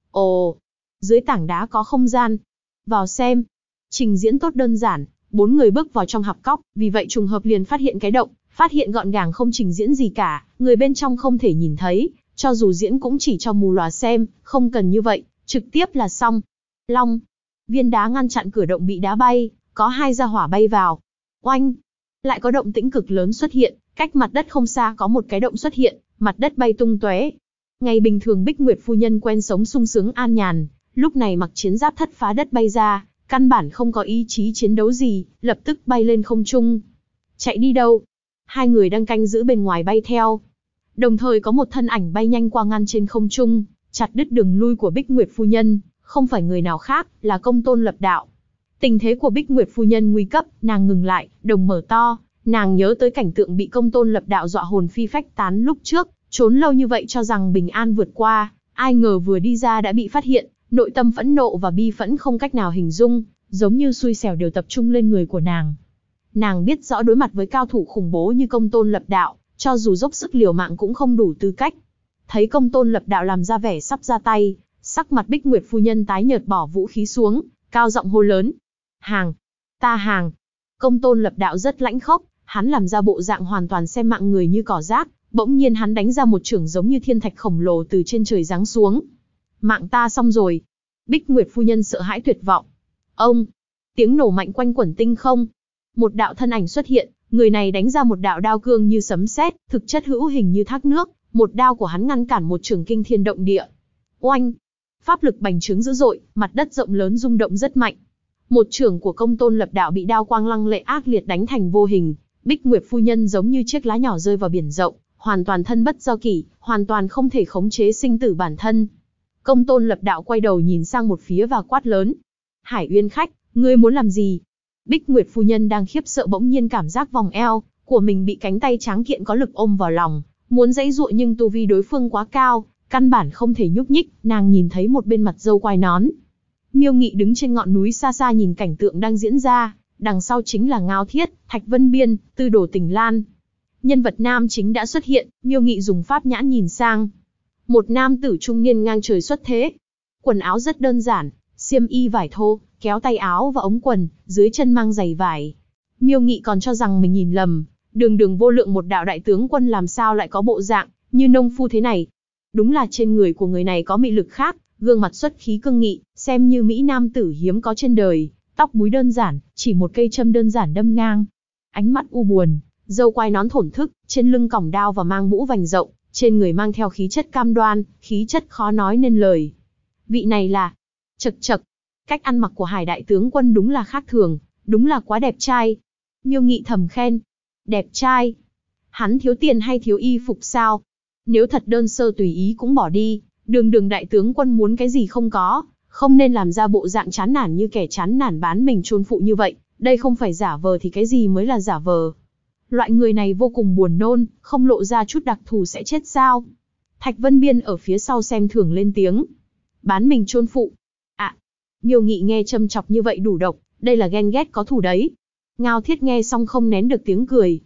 Ồ, dưới tảng đá có không gian. Vào xem. Trình diễn tốt đơn giản, 4 người bước vào trong hạp cốc, vì vậy trùng hợp liền phát hiện cái động, phát hiện gọn gàng không trình diễn gì cả, người bên trong không thể nhìn thấy, cho dù diễn cũng chỉ cho mù lòa xem, không cần như vậy, trực tiếp là xong. Long, viên đá ngăn chặn cửa động bị đá bay, có 2 gia hỏa bay vào. Oanh, lại có động tĩnh cực lớn xuất hiện, cách mặt đất không xa có một cái động xuất hiện, mặt đất bay tung tóe. Ngày bình thường Bích Nguyệt phu nhân quen sống sung sướng an nhàn, lúc này mặc chiến giáp thất phá đất bay ra, căn bản không có ý chí chiến đấu gì, lập tức bay lên không trung. Chạy đi đâu? 2 người đang canh giữ bên ngoài bay theo. Đồng thời có một thân ảnh bay nhanh qua ngăn trên không trung, chặt đứt đường lui của Bích Nguyệt phu nhân, không phải người nào khác, là Công Tôn Lập Đạo. Tình thế của Bích Nguyệt phu nhân nguy cấp, nàng ngừng lại, đồng mở to, nàng nhớ tới cảnh tượng bị Công Tôn Lập Đạo dọa hồn phi phách tán lúc trước, trốn lâu như vậy cho rằng bình an vượt qua, ai ngờ vừa đi ra đã bị phát hiện, nội tâm phẫn nộ và bi phẫn không cách nào hình dung, giống như xui xẻo đều tập trung lên người của nàng. Nàng biết rõ đối mặt với cao thủ khủng bố như Công Tôn Lập Đạo, cho dù dốc sức liều mạng cũng không đủ tư cách. Thấy Công Tôn Lập Đạo làm ra vẻ sắp ra tay, sắc mặt Bích Nguyệt phu nhân tái nhợt bỏ vũ khí xuống, cao giọng hô lớn. Hàng! Ta hàng! Công Tôn Lập Đạo rất lãnh khốc, hắn làm ra bộ dạng hoàn toàn xem mạng người như cỏ rác, bỗng nhiên hắn đánh ra một chưởng giống như thiên thạch khổng lồ từ trên trời giáng xuống. Mạng ta xong rồi! Bích Nguyệt phu nhân sợ hãi tuyệt vọng. Ông! Tiếng nổ mạnh quanh quẩn tinh không. Một đạo thân ảnh xuất hiện, người này đánh ra một đạo đao cương như sấm sét, thực chất hữu hình như thác nước, một đao của hắn ngăn cản một chưởng kinh thiên động địa. Oanh! Pháp lực bành trướng dữ dội, mặt đất rộng lớn rung động rất mạnh. Một chưởng của Công Tôn Lập Đạo bị đao quang lăng lệ ác liệt đánh thành vô hình, Bích Nguyệt phu nhân giống như chiếc lá nhỏ rơi vào biển rộng, hoàn toàn thân bất do kỷ, hoàn toàn không thể khống chế sinh tử bản thân. Công Tôn Lập Đạo quay đầu nhìn sang một phía và quát lớn. Hải Uyên khách, ngươi muốn làm gì? Bích Nguyệt phu nhân đang khiếp sợ bỗng nhiên cảm giác vòng eo của mình bị cánh tay tráng kiện có lực ôm vào lòng, muốn giãy giụa nhưng tu vi đối phương quá cao, căn bản không thể nhúc nhích. Nàng nhìn thấy một bên mặt dâu quai nón Miêu Nghị đứng trên ngọn núi xa xa nhìn cảnh tượng đang diễn ra, đằng sau chính là Ngao Thiết, Thạch Vân Biên, Tư Đồ Tình Lan. Nhân vật nam chính đã xuất hiện, Miêu Nghị dùng pháp nhãn nhìn sang. Một nam tử trung niên ngang trời xuất thế. Quần áo rất đơn giản, xiêm y vải thô, kéo tay áo và ống quần, dưới chân mang giày vải. Miêu Nghị còn cho rằng mình nhìn lầm, đường đường vô lượng một đạo đại tướng quân làm sao lại có bộ dạng như nông phu thế này. Đúng là trên người của người này có mị lực khác, gương mặt xuất khí cương nghị, xem như mỹ nam tử hiếm có trên đời, tóc búi đơn giản, chỉ một cây châm đơn giản đâm ngang. Ánh mắt u buồn, râu quai nón thổn thức, trên lưng còng đao và mang mũ vành rộng, trên người mang theo khí chất cam đoan, khí chất khó nói nên lời. Vị này là... Chậc chậc, cách ăn mặc của Hải đại tướng quân đúng là khác thường, đúng là quá đẹp trai. Miêu Nghị thầm khen. Đẹp trai? Hắn thiếu tiền hay thiếu y phục sao? Nếu thật đơn sơ tùy ý cũng bỏ đi, đường đường đại tướng quân muốn cái gì không có, không nên làm ra bộ dạng chán nản như kẻ chán nản bán mình chôn phụ như vậy, đây không phải giả vờ thì cái gì mới là giả vờ. Loại người này vô cùng buồn nôn, không lộ ra chút đặc thù sẽ chết sao? Thạch Vân Biên ở phía sau xem thường lên tiếng. Bán mình chôn phụ. À, Miêu Nghị nghe châm chọc như vậy đủ độc, đây là ghen ghét có thù đấy. Ngao Thiết nghe xong không nén được tiếng cười.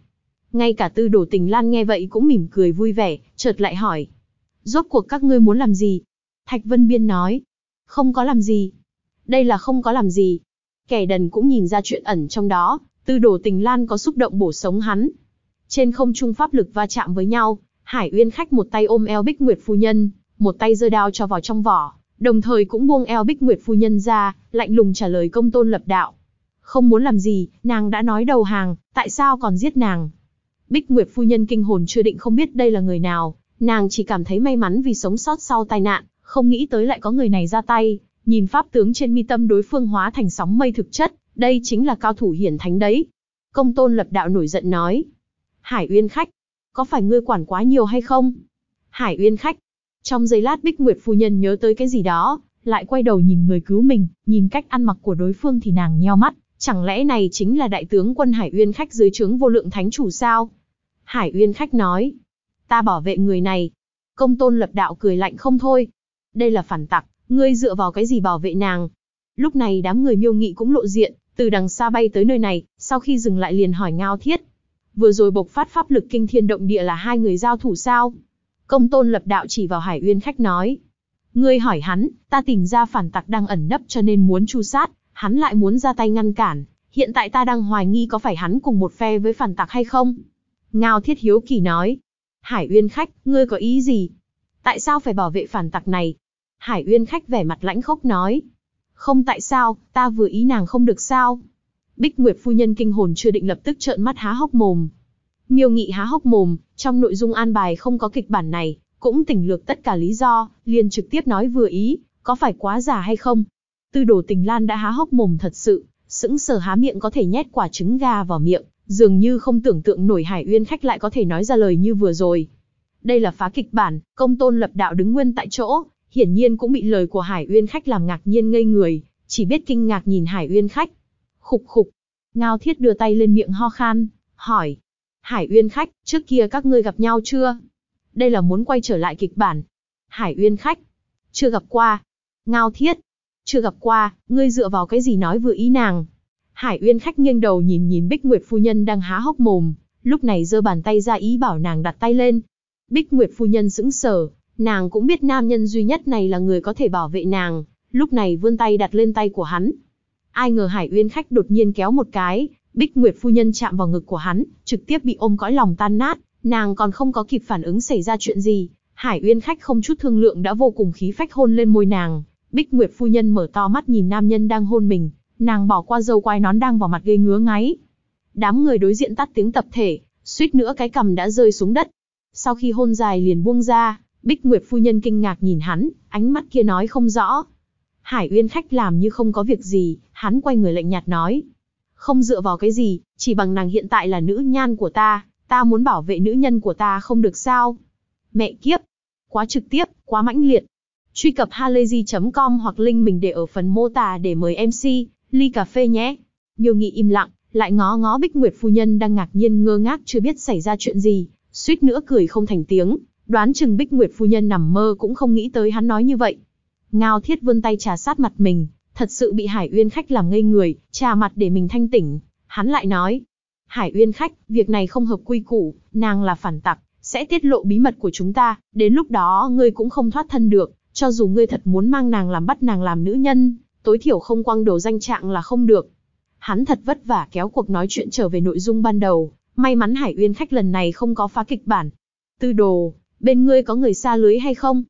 Ngay cả Tư Đồ Tình Lan nghe vậy cũng mỉm cười vui vẻ, chợt lại hỏi. Rốt cuộc các ngươi muốn làm gì? Thạch Vân Biên nói. Không có làm gì. Đây là không có làm gì. Kẻ đần cũng nhìn ra chuyện ẩn trong đó, Tư Đồ Tình Lan có xúc động bổ sống hắn. Trên không trung pháp lực va chạm với nhau, Hải Uyên Khách một tay ôm eo Bích Nguyệt phu nhân, một tay giơ đao cho vào trong vỏ, đồng thời cũng buông eo Bích Nguyệt phu nhân ra, lạnh lùng trả lời Công Tôn Lập Đạo. Không muốn làm gì, nàng đã nói đầu hàng, tại sao còn giết nàng? Bích Nguyệt phu nhân kinh hồn chưa định không biết đây là người nào, nàng chỉ cảm thấy may mắn vì sống sót sau tai nạn, không nghĩ tới lại có người này ra tay. Nhìn pháp tướng trên mi tâm đối phương hóa thành sóng mây thực chất, đây chính là cao thủ hiển thánh đấy. Công Tôn Lập Đạo nổi giận nói. Hải Uyên Khách, có phải ngươi quản quá nhiều hay không? Hải Uyên Khách. Trong giây lát Bích Nguyệt phu nhân nhớ tới cái gì đó, lại quay đầu nhìn người cứu mình, nhìn cách ăn mặc của đối phương thì nàng nheo mắt, chẳng lẽ này chính là đại tướng quân Hải Uyên Khách dưới trướng Vô Lượng Thánh Chủ sao? Hải Uyên Khách nói. Ta bảo vệ người này. Công Tôn Lập Đạo cười lạnh không thôi. Đây là phản tặc. Ngươi dựa vào cái gì bảo vệ nàng? Lúc này đám người Miêu Nghị cũng lộ diện, từ đằng xa bay tới nơi này, sau khi dừng lại liền hỏi Ngao Thiết. Vừa rồi bộc phát pháp lực kinh thiên động địa là hai người giao thủ sao? Công Tôn Lập Đạo chỉ vào Hải Uyên Khách nói. Ngươi hỏi hắn, ta tìm ra phản tặc đang ẩn nấp cho nên muốn tru sát, hắn lại muốn ra tay ngăn cản. Hiện tại ta đang hoài nghi có phải hắn cùng một phe với phản tặc hay không? Ngao Thiết hiếu kỳ nói. Hải Uyên Khách, ngươi có ý gì? Tại sao phải bảo vệ phản tặc này? Hải Uyên Khách vẻ mặt lãnh khốc nói. Không tại sao, ta vừa ý nàng không được sao? Bích Nguyệt phu nhân kinh hồn chưa định lập tức trợn mắt há hốc mồm. Miêu Nghị há hốc mồm, trong nội dung an bài không có kịch bản này, cũng tỉnh lược tất cả lý do, liền trực tiếp nói vừa ý, có phải quá giả hay không? Tư Đồ Tình Lan đã há hốc mồm thật sự, sững sờ há miệng có thể nhét quả trứng gà vào miệng, dường như không tưởng tượng nổi Hải Uyên Khách lại có thể nói ra lời như vừa rồi. Đây là phá kịch bản, Công Tôn Lập Đạo đứng nguyên tại chỗ, hiển nhiên cũng bị lời của Hải Uyên Khách làm ngạc nhiên ngây người, chỉ biết kinh ngạc nhìn Hải Uyên Khách. Khục khục. Ngao Thiết đưa tay lên miệng ho khan, hỏi. Hải Uyên Khách, trước kia các ngươi gặp nhau chưa? Đây là muốn quay trở lại kịch bản. Hải Uyên Khách. Chưa gặp qua. Ngao Thiết. Chưa gặp qua, ngươi dựa vào cái gì nói vừa ý nàng? Hải Uyên Khách nghiêng đầu nhìn Bích Nguyệt phu nhân đang há hốc mồm, lúc này giơ bàn tay ra ý bảo nàng đặt tay lên. Bích Nguyệt phu nhân sững sờ, nàng cũng biết nam nhân duy nhất này là người có thể bảo vệ nàng, lúc này vươn tay đặt lên tay của hắn. Ai ngờ Hải Uyên Khách đột nhiên kéo một cái, Bích Nguyệt phu nhân chạm vào ngực của hắn, trực tiếp bị ôm cõi lòng tan nát, nàng còn không có kịp phản ứng xảy ra chuyện gì, Hải Uyên Khách không chút thương lượng đã vô cùng khí phách hôn lên môi nàng. Bích Nguyệt phu nhân mở to mắt nhìn nam nhân đang hôn mình, nàng bỏ qua râu quai nón đang vào mặt gây ngứa ngáy. Đám người đối diện tắt tiếng tập thể, suýt nữa cái cằm đã rơi xuống đất. Sau khi hôn dài liền buông ra, Bích Nguyệt phu nhân kinh ngạc nhìn hắn, ánh mắt kia nói không rõ. Hải Uyên Khách làm như không có việc gì, hắn quay người lạnh nhạt nói. Không dựa vào cái gì, chỉ bằng nàng hiện tại là nữ nhan của ta muốn bảo vệ nữ nhân của ta không được sao? Mẹ kiếp, quá trực tiếp, quá mãnh liệt. Truy cập halayzi.com hoặc link mình để ở phần mô tả để mời MC, ly cà phê nhé. Miêu Nghị im lặng, lại ngó ngó Bích Nguyệt phu nhân đang ngạc nhiên ngơ ngác chưa biết xảy ra chuyện gì, suýt nữa cười không thành tiếng, đoán chừng Bích Nguyệt phu nhân nằm mơ cũng không nghĩ tới hắn nói như vậy. Ngao Thiết vươn tay trà sát mặt mình, thật sự bị Hải Uyên Khách làm ngây người, trà mặt để mình thanh tỉnh, hắn lại nói. Hải Uyên Khách, việc này không hợp quy củ, nàng là phản tặc, sẽ tiết lộ bí mật của chúng ta, đến lúc đó ngươi cũng không thoát thân được, cho dù ngươi thật muốn mang nàng làm bắt nàng làm nữ nhân, tối thiểu không quăng đồ danh trạng là không được. Hắn thật vất vả kéo cuộc nói chuyện trở về nội dung ban đầu, may mắn Hải Uyên Khách lần này không có phá kịch bản. Tư Đồ, bên ngươi có người xa lưới hay không?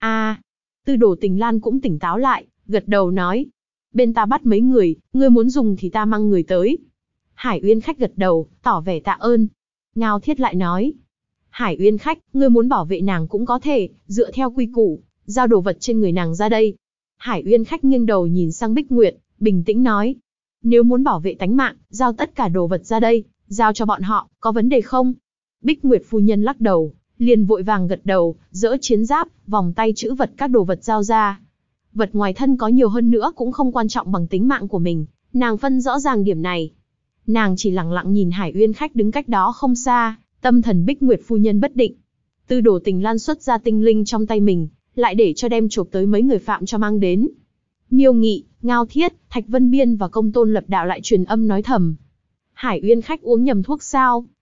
Tư Đồ Tình Lan cũng tỉnh táo lại, gật đầu nói. Bên ta bắt mấy người, ngươi muốn dùng thì ta mang người tới. Hải Uyên Khách gật đầu, tỏ vẻ tạ ơn. Ngao Thiết lại nói. Hải Uyên Khách, ngươi muốn bảo vệ nàng cũng có thể, dựa theo quy củ, giao đồ vật trên người nàng ra đây. Hải Uyên Khách nghiêng đầu nhìn sang Bích Nguyệt, bình tĩnh nói. Nếu muốn bảo vệ tánh mạng, giao tất cả đồ vật ra đây, giao cho bọn họ, có vấn đề không? Bích Nguyệt phu nhân lắc đầu, liền vội vàng gật đầu, dỡ chiến giáp, vòng tay trữ vật các đồ vật giao ra. Vật ngoài thân có nhiều hơn nữa cũng không quan trọng bằng tính mạng của mình, nàng phân rõ ràng điểm này. Nàng chỉ lặng lặng nhìn Hải Uyên Khách đứng cách đó không xa, tâm thần Bích Nguyệt phu nhân bất định. Tư Đồ Tình Lan xuất ra tinh linh trong tay mình, lại để cho đem chộp tới mấy người phạm cho mang đến. Miêu Nghị, Ngao Thiết, Thạch Vân Biên và Công Tôn Lập Đạo lại truyền âm nói thầm. Hải Uyên Khách uống nhầm thuốc sao,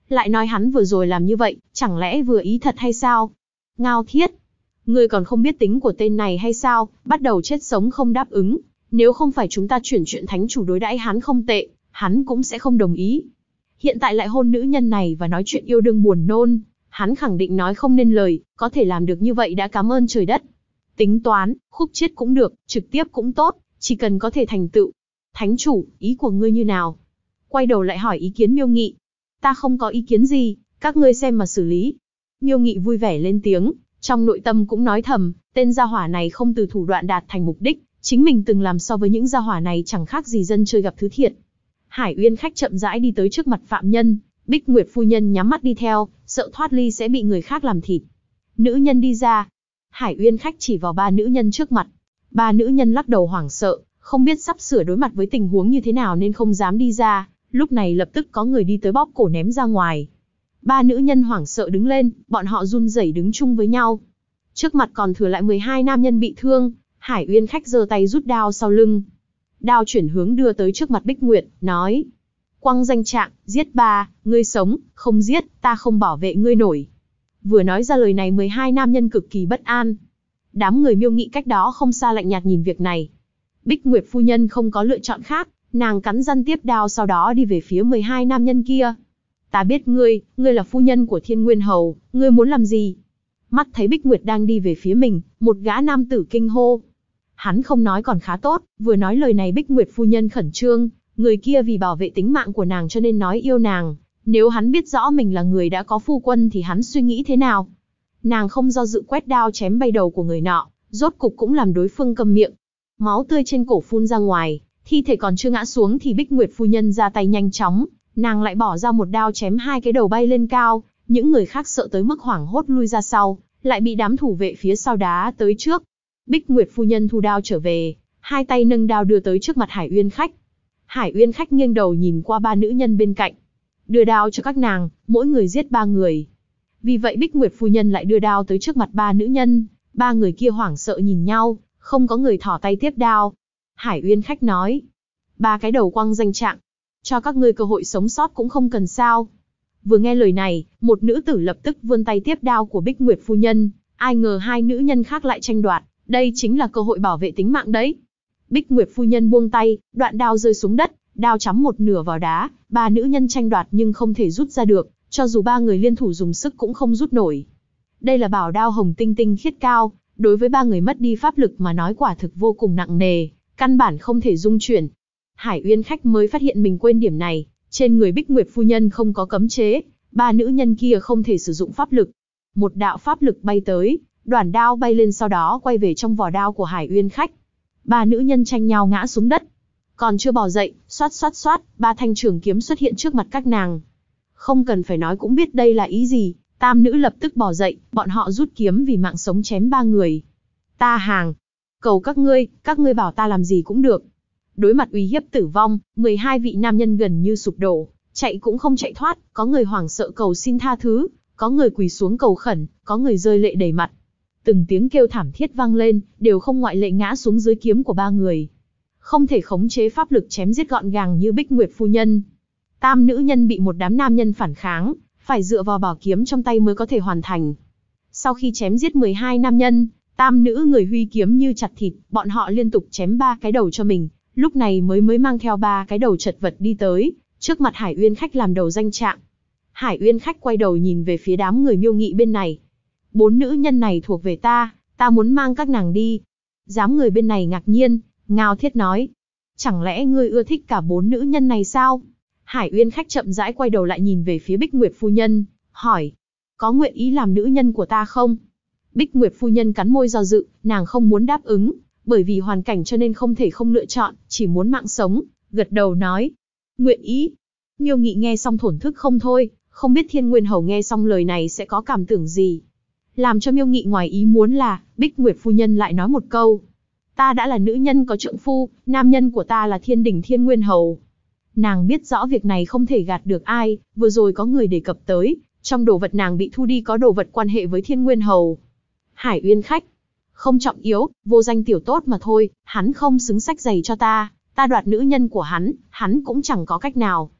Lại nói hắn vừa rồi làm như vậy, chẳng lẽ vừa ý thật hay sao? Ngao Thiết, ngươi còn không biết tính của tên này hay sao, bắt đầu chết sống không đáp ứng. Nếu không phải chúng ta chuyển chuyện thánh chủ đối đãi hắn không tệ, hắn cũng sẽ không đồng ý. Hiện tại lại hôn nữ nhân này và nói chuyện yêu đương buồn nôn, hắn khẳng định nói không nên lời, có thể làm được như vậy đã cảm ơn trời đất. Tính toán, khúc chiết cũng được, trực tiếp cũng tốt, chỉ cần có thể thành tựu. Thánh chủ, ý của ngươi như nào? Quay đầu lại hỏi ý kiến Miêu Nghị. Ta không có ý kiến gì, các ngươi xem mà xử lý. Miêu Nghị vui vẻ lên tiếng, trong nội tâm cũng nói thầm, tên gia hỏa này không từ thủ đoạn đạt thành mục đích, chính mình từng làm so với những gia hỏa này chẳng khác gì dân chơi gặp thứ thiệt. Hải Uyên khách chậm rãi đi tới trước mặt phạm nhân, Bích Nguyệt phu nhân nhắm mắt đi theo, sợ thoát ly sẽ bị người khác làm thịt. Nữ nhân đi ra. Hải Uyên khách chỉ vào ba nữ nhân trước mặt. Ba nữ nhân lắc đầu hoảng sợ, không biết sắp sửa đối mặt với tình huống như thế nào nên không dám đi ra. Lúc này lập tức có người đi tới bóp cổ ném ra ngoài. Ba nữ nhân hoảng sợ đứng lên, bọn họ run rẩy đứng chung với nhau. Trước mặt còn thừa lại 12 nam nhân bị thương. Hải Uyên khách giơ tay rút đao sau lưng. Đao chuyển hướng đưa tới trước mặt Bích Nguyệt, nói. Quăng danh trạng, giết ba, ngươi sống, không giết, ta không bảo vệ ngươi nổi. Vừa nói ra lời này 12 nam nhân cực kỳ bất an. Đám người Miêu Nghị cách đó không xa lạnh nhạt nhìn việc này. Bích Nguyệt phu nhân không có lựa chọn khác, nàng cắn răng tiếp đao sau đó đi về phía 12 nam nhân kia. Ta biết ngươi là phu nhân của Thiên Nguyên Hầu, ngươi muốn làm gì? Mắt thấy Bích Nguyệt đang đi về phía mình, một gã nam tử kinh hô. Hắn không nói còn khá tốt, vừa nói lời này Bích Nguyệt phu nhân khẩn trương, người kia vì bảo vệ tính mạng của nàng cho nên nói yêu nàng. Nếu hắn biết rõ mình là người đã có phu quân thì hắn suy nghĩ thế nào? Nàng không do dự quét đao chém bay đầu của người nọ, rốt cục cũng làm đối phương câm miệng. Máu tươi trên cổ phun ra ngoài, thi thể còn chưa ngã xuống thì Bích Nguyệt phu nhân ra tay nhanh chóng, nàng lại bỏ ra một đao chém hai cái đầu bay lên cao, những người khác sợ tới mức hoảng hốt lui ra sau, lại bị đám thủ vệ phía sau đá tới trước. Bích Nguyệt phu nhân thu đao trở về, hai tay nâng đao đưa tới trước mặt Hải Uyên khách. Hải Uyên khách nghiêng đầu nhìn qua ba nữ nhân bên cạnh, đưa đao cho các nàng, mỗi người giết ba người. Vì vậy Bích Nguyệt phu nhân lại đưa đao tới trước mặt ba nữ nhân, ba người kia hoảng sợ nhìn nhau, không có người thỏ tay tiếp đao. Hải Uyên khách nói, ba cái đầu quăng danh trạng, cho các ngươi cơ hội sống sót cũng không cần sao. Vừa nghe lời này, một nữ tử lập tức vươn tay tiếp đao của Bích Nguyệt phu nhân, ai ngờ hai nữ nhân khác lại tranh đoạt, đây chính là cơ hội bảo vệ tính mạng đấy. Bích Nguyệt phu nhân buông tay, đoạn đao rơi xuống đất, đao chắm một nửa vào đá, ba nữ nhân tranh đoạt nhưng không thể rút ra được, cho dù ba người liên thủ dùng sức cũng không rút nổi. Đây là bảo đao hồng tinh tinh khiết cao, đối với ba người mất đi pháp lực mà nói quả thực vô cùng nặng nề, căn bản không thể dung chuyển. Hải Uyên khách mới phát hiện mình quên điểm này, trên người Bích Nguyệt phu nhân không có cấm chế, ba nữ nhân kia không thể sử dụng pháp lực. Một đạo pháp lực bay tới, đoản đao bay lên sau đó quay về trong vỏ đao của Hải Uyên khách. Ba nữ nhân tranh nhau ngã xuống đất. Còn chưa bò dậy, xoát xoát xoát, ba thanh trường kiếm xuất hiện trước mặt các nàng. Không cần phải nói cũng biết đây là ý gì, tam nữ lập tức bò dậy, bọn họ rút kiếm vì mạng sống chém ba người. Ta hàng, cầu các ngươi bảo ta làm gì cũng được. Đối mặt uy hiếp tử vong, 12 vị nam nhân gần như sụp đổ, chạy cũng không chạy thoát, có người hoảng sợ cầu xin tha thứ, có người quỳ xuống cầu khẩn, có người rơi lệ đầy mặt. Từng tiếng kêu thảm thiết vang lên, đều không ngoại lệ ngã xuống dưới kiếm của ba người. Không thể khống chế pháp lực chém giết gọn gàng như Bích Nguyệt phu nhân. Tam nữ nhân bị một đám nam nhân phản kháng, phải dựa vào bảo kiếm trong tay mới có thể hoàn thành. Sau khi chém giết 12 nam nhân, tam nữ người huy kiếm như chặt thịt, bọn họ liên tục chém ba cái đầu cho mình, lúc này mới mang theo ba cái đầu chật vật đi tới, trước mặt Hải Uyên khách làm đầu danh trạng. Hải Uyên khách quay đầu nhìn về phía đám người Miêu Nghị bên này. 4 nữ nhân này thuộc về ta muốn mang các nàng đi. Đám người bên này ngạc nhiên, Ngao Thiết nói. Chẳng lẽ ngươi ưa thích cả 4 nữ nhân này sao? Hải Uyên khách chậm rãi quay đầu lại nhìn về phía Bích Nguyệt phu nhân, hỏi. Có nguyện ý làm nữ nhân của ta không? Bích Nguyệt phu nhân cắn môi do dự, nàng không muốn đáp ứng, bởi vì hoàn cảnh cho nên không thể không lựa chọn, chỉ muốn mạng sống, gật đầu nói. Nguyện ý. Miêu Nghị nghe xong thổn thức không thôi, không biết Thiên Nguyên Hầu nghe xong lời này sẽ có cảm tưởng gì. Làm cho Miêu Nghị ngoài ý muốn là, Bích Nguyệt phu nhân lại nói một câu. Ta đã là nữ nhân có trượng phu, nam nhân của ta là Thiên Đình Thiên Nguyên Hầu. Nàng biết rõ việc này không thể gạt được ai, vừa rồi có người đề cập tới, trong đồ vật nàng bị thu đi có đồ vật quan hệ với Thiên Nguyên Hầu. Hải Uyên khách, không trọng yếu, vô danh tiểu tốt mà thôi, hắn không xứng xách giày cho ta đoạt nữ nhân của hắn cũng chẳng có cách nào.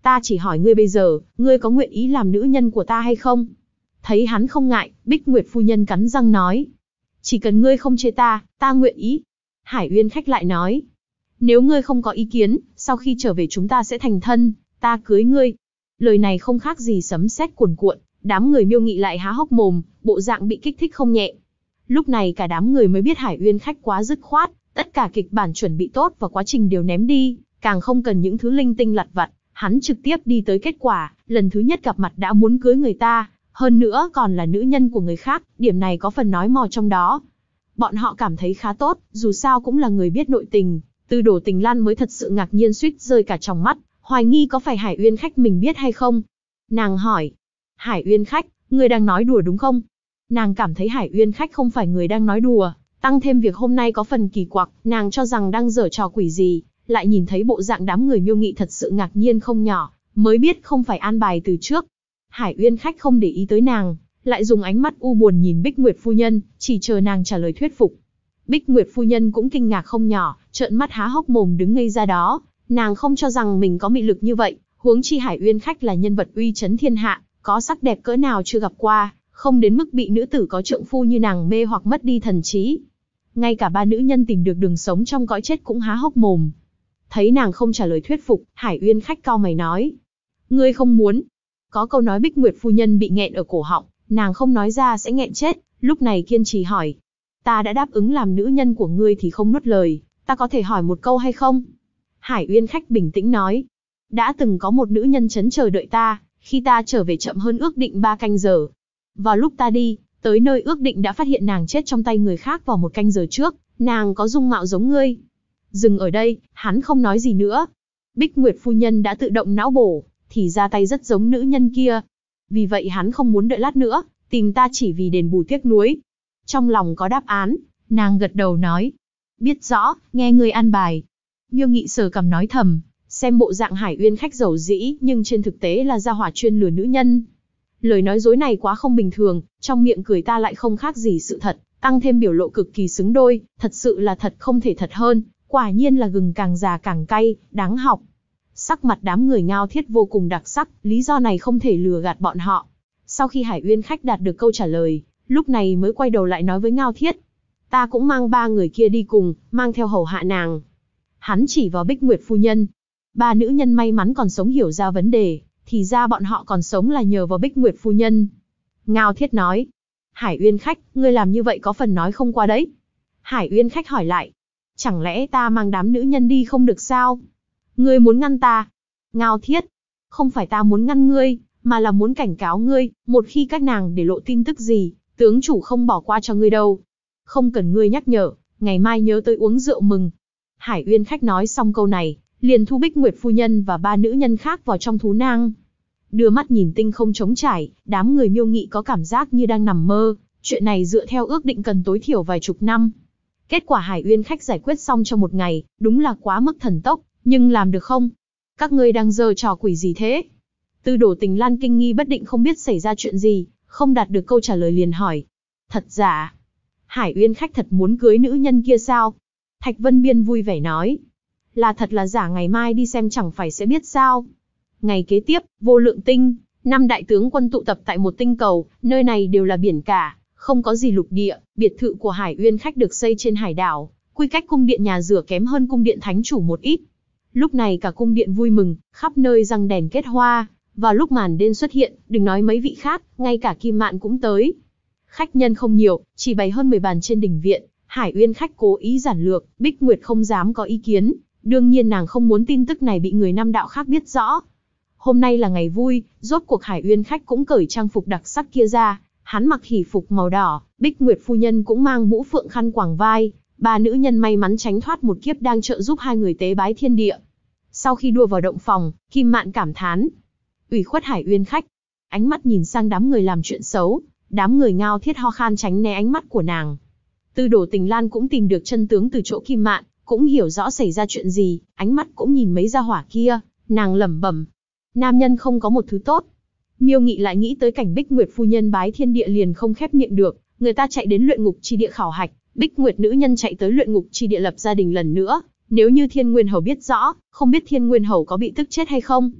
Ta chỉ hỏi ngươi bây giờ, ngươi có nguyện ý làm nữ nhân của ta hay không? Thấy hắn không ngại, Bích Nguyệt phu nhân cắn răng nói. Chỉ cần ngươi không chê ta, ta nguyện ý. Hải Uyên khách lại nói. Nếu ngươi không có ý kiến, sau khi trở về chúng ta sẽ thành thân, ta cưới ngươi. Lời này không khác gì sấm sét cuồn cuộn, đám người Miêu Nghị lại há hốc mồm, bộ dạng bị kích thích không nhẹ. Lúc này cả đám người mới biết Hải Uyên khách quá dứt khoát, tất cả kịch bản chuẩn bị tốt và quá trình đều ném đi, càng không cần những thứ linh tinh lặt vặt, hắn trực tiếp đi tới kết quả, lần thứ nhất gặp mặt đã muốn cưới người ta, hơn nữa còn là nữ nhân của người khác, điểm này có phần nói mò trong đó. Bọn họ cảm thấy khá tốt, dù sao cũng là người biết nội tình, Tư Đồ Tình Lan mới thật sự ngạc nhiên suýt rơi cả tròng mắt, hoài nghi có phải Hải Uyên khách mình biết hay không. Nàng hỏi, Hải Uyên khách, ngươi đang nói đùa đúng không? Nàng cảm thấy Hải Uyên khách không phải người đang nói đùa, tăng thêm việc hôm nay có phần kỳ quặc, nàng cho rằng đang giở trò quỷ gì, lại nhìn thấy bộ dạng đám người Miêu Nghị thật sự ngạc nhiên không nhỏ, mới biết không phải an bài từ trước. Hải Uyên khách không để ý tới nàng, lại dùng ánh mắt u buồn nhìn Bích Nguyệt phu nhân, chỉ chờ nàng trả lời thuyết phục. Bích Nguyệt phu nhân cũng kinh ngạc không nhỏ, trợn mắt há hốc mồm đứng ngây ra đó, nàng không cho rằng mình có mị lực như vậy, huống chi Hải Uyên khách là nhân vật uy chấn thiên hạ, có sắc đẹp cỡ nào chưa gặp qua, không đến mức bị nữ tử có trượng phu như nàng mê hoặc mất đi thần trí. Ngay cả ba nữ nhân tìm được đường sống trong cõi chết cũng há hốc mồm. Thấy nàng không trả lời thuyết phục, Hải Uyên khách cau mày nói. Ngươi không muốn. Có câu nói Bích Nguyệt phu nhân bị nghẹn ở cổ họng, nàng không nói ra sẽ nghẹn chết, lúc này kiên trì hỏi. Ta đã đáp ứng làm nữ nhân của ngươi thì không nuốt lời, ta có thể hỏi một câu hay không? Hải Uyên khách bình tĩnh nói. Đã từng có một nữ nhân chấn chờ đợi ta, khi ta trở về chậm hơn ước định 3 canh giờ. Vào lúc ta đi, tới nơi ước định đã phát hiện nàng chết trong tay người khác vào 1 canh giờ trước, nàng có dung mạo giống ngươi. Dừng ở đây, hắn không nói gì nữa. Bích Nguyệt phu nhân đã tự động não bổ, thì ra tay rất giống nữ nhân kia. Vì vậy hắn không muốn đợi lát nữa, tìm ta chỉ vì đền bù tiếc nuối. Trong lòng có đáp án, nàng gật đầu nói. Biết rõ, nghe ngươi an bài. Miêu Nghị sờ cằm nói thầm, xem bộ dạng Hải Uyên khách giàu dĩ nhưng trên thực tế là gia hỏa chuyên lừa nữ nhân. Lời nói dối này quá không bình thường, trong miệng cười ta lại không khác gì sự thật, tăng thêm biểu lộ cực kỳ xứng đôi, thật sự là thật không thể thật hơn, quả nhiên là gừng càng già càng cay, đáng học. Sắc mặt đám người Ngao Thiết vô cùng đặc sắc, lý do này không thể lừa gạt bọn họ. Sau khi Hải Uyên khách đạt được câu trả lời, lúc này mới quay đầu lại nói với Ngao Thiết. Ta cũng mang 3 người kia đi cùng, mang theo hầu hạ nàng. Hắn chỉ vào Bích Nguyệt phu nhân. 3 nữ nhân may mắn còn sống hiểu ra vấn đề, thì ra bọn họ còn sống là nhờ vào Bích Nguyệt phu nhân. Ngao Thiết nói. Hải Uyên khách, ngươi làm như vậy có phần nói không qua đấy. Hải Uyên khách hỏi lại. Chẳng lẽ ta mang đám nữ nhân đi không được sao? Ngươi muốn ngăn ta? Ngao Thiết. Không phải ta muốn ngăn ngươi, mà là muốn cảnh cáo ngươi, một khi các nàng để lộ tin tức gì, tướng chủ không bỏ qua cho ngươi đâu. Không cần ngươi nhắc nhở, ngày mai nhớ tới uống rượu mừng. Hải Uyên khách nói xong câu này, liền thu Bích Nguyệt phu nhân và 3 nữ nhân khác vào trong thú nang. Đưa mắt nhìn tinh không trống trải, đám người Miêu Nghị có cảm giác như đang nằm mơ, chuyện này dựa theo ước định cần tối thiểu vài chục năm. Kết quả Hải Uyên khách giải quyết xong trong 1 ngày, đúng là quá mức thần tốc, nhưng làm được không? Các ngươi đang giở trò quỷ gì thế? Tư Đồ Tình Lan kinh nghi bất định không biết xảy ra chuyện gì, không đạt được câu trả lời liền hỏi. Thật giả? Hải Uyên khách thật muốn cưới nữ nhân kia sao? Thạch Vân Biên vui vẻ nói. Là thật là giả ngày mai đi xem chẳng phải sẽ biết sao. Ngày kế tiếp, Vô Lượng Tinh, 5 đại tướng quân tụ tập tại một tinh cầu, nơi này đều là biển cả, không có gì lục địa, biệt thự của Hải Uyên khách được xây trên hải đảo, quy cách cung điện nhà rửa kém hơn cung điện thánh chủ một ít. Lúc này cả cung điện vui mừng, khắp nơi răng đèn kết hoa, vào lúc màn đêm xuất hiện, đừng nói mấy vị khác, ngay cả Kim Mạn cũng tới. Khách nhân không nhiều, chỉ bày hơn 10 bàn trên đỉnh viện, Hải Uyên khách cố ý giản lược, Bích Nguyệt không dám có ý kiến, đương nhiên nàng không muốn tin tức này bị người nam đạo khác biết rõ. Hôm nay là ngày vui, rốt cuộc Hải Uyên khách cũng cởi trang phục đặc sắc kia ra, hắn mặc hỉ phục màu đỏ, Bích Nguyệt phu nhân cũng mang mũ phượng khăn quàng vai, 3 nữ nhân may mắn tránh thoát một kiếp đang trợ giúp 2 người tế bái thiên địa. Sau khi đua vào động phòng, Kim Mạn cảm thán, ủy khuất Hải Uyên khách. Ánh mắt nhìn sang đám người làm chuyện xấu, đám người Ngao Thiết ho khan tránh né ánh mắt của nàng. Tư Đồ Tình Lan cũng tìm được chân tướng từ chỗ Kim Mạn, cũng hiểu rõ xảy ra chuyện gì, ánh mắt cũng nhìn mấy gia hỏa kia, nàng lẩm bẩm, nam nhân không có một thứ tốt. Miêu Nghị lại nghĩ tới cảnh Bích Nguyệt phu nhân bái thiên địa liền không khép miệng được, người ta chạy đến luyện ngục chi địa khảo hạch, Bích Nguyệt nữ nhân chạy tới luyện ngục chi địa lập gia đình lần nữa, nếu như Thiên Nguyên Hầu biết rõ, không biết Thiên Nguyên Hầu có bị tức chết hay không.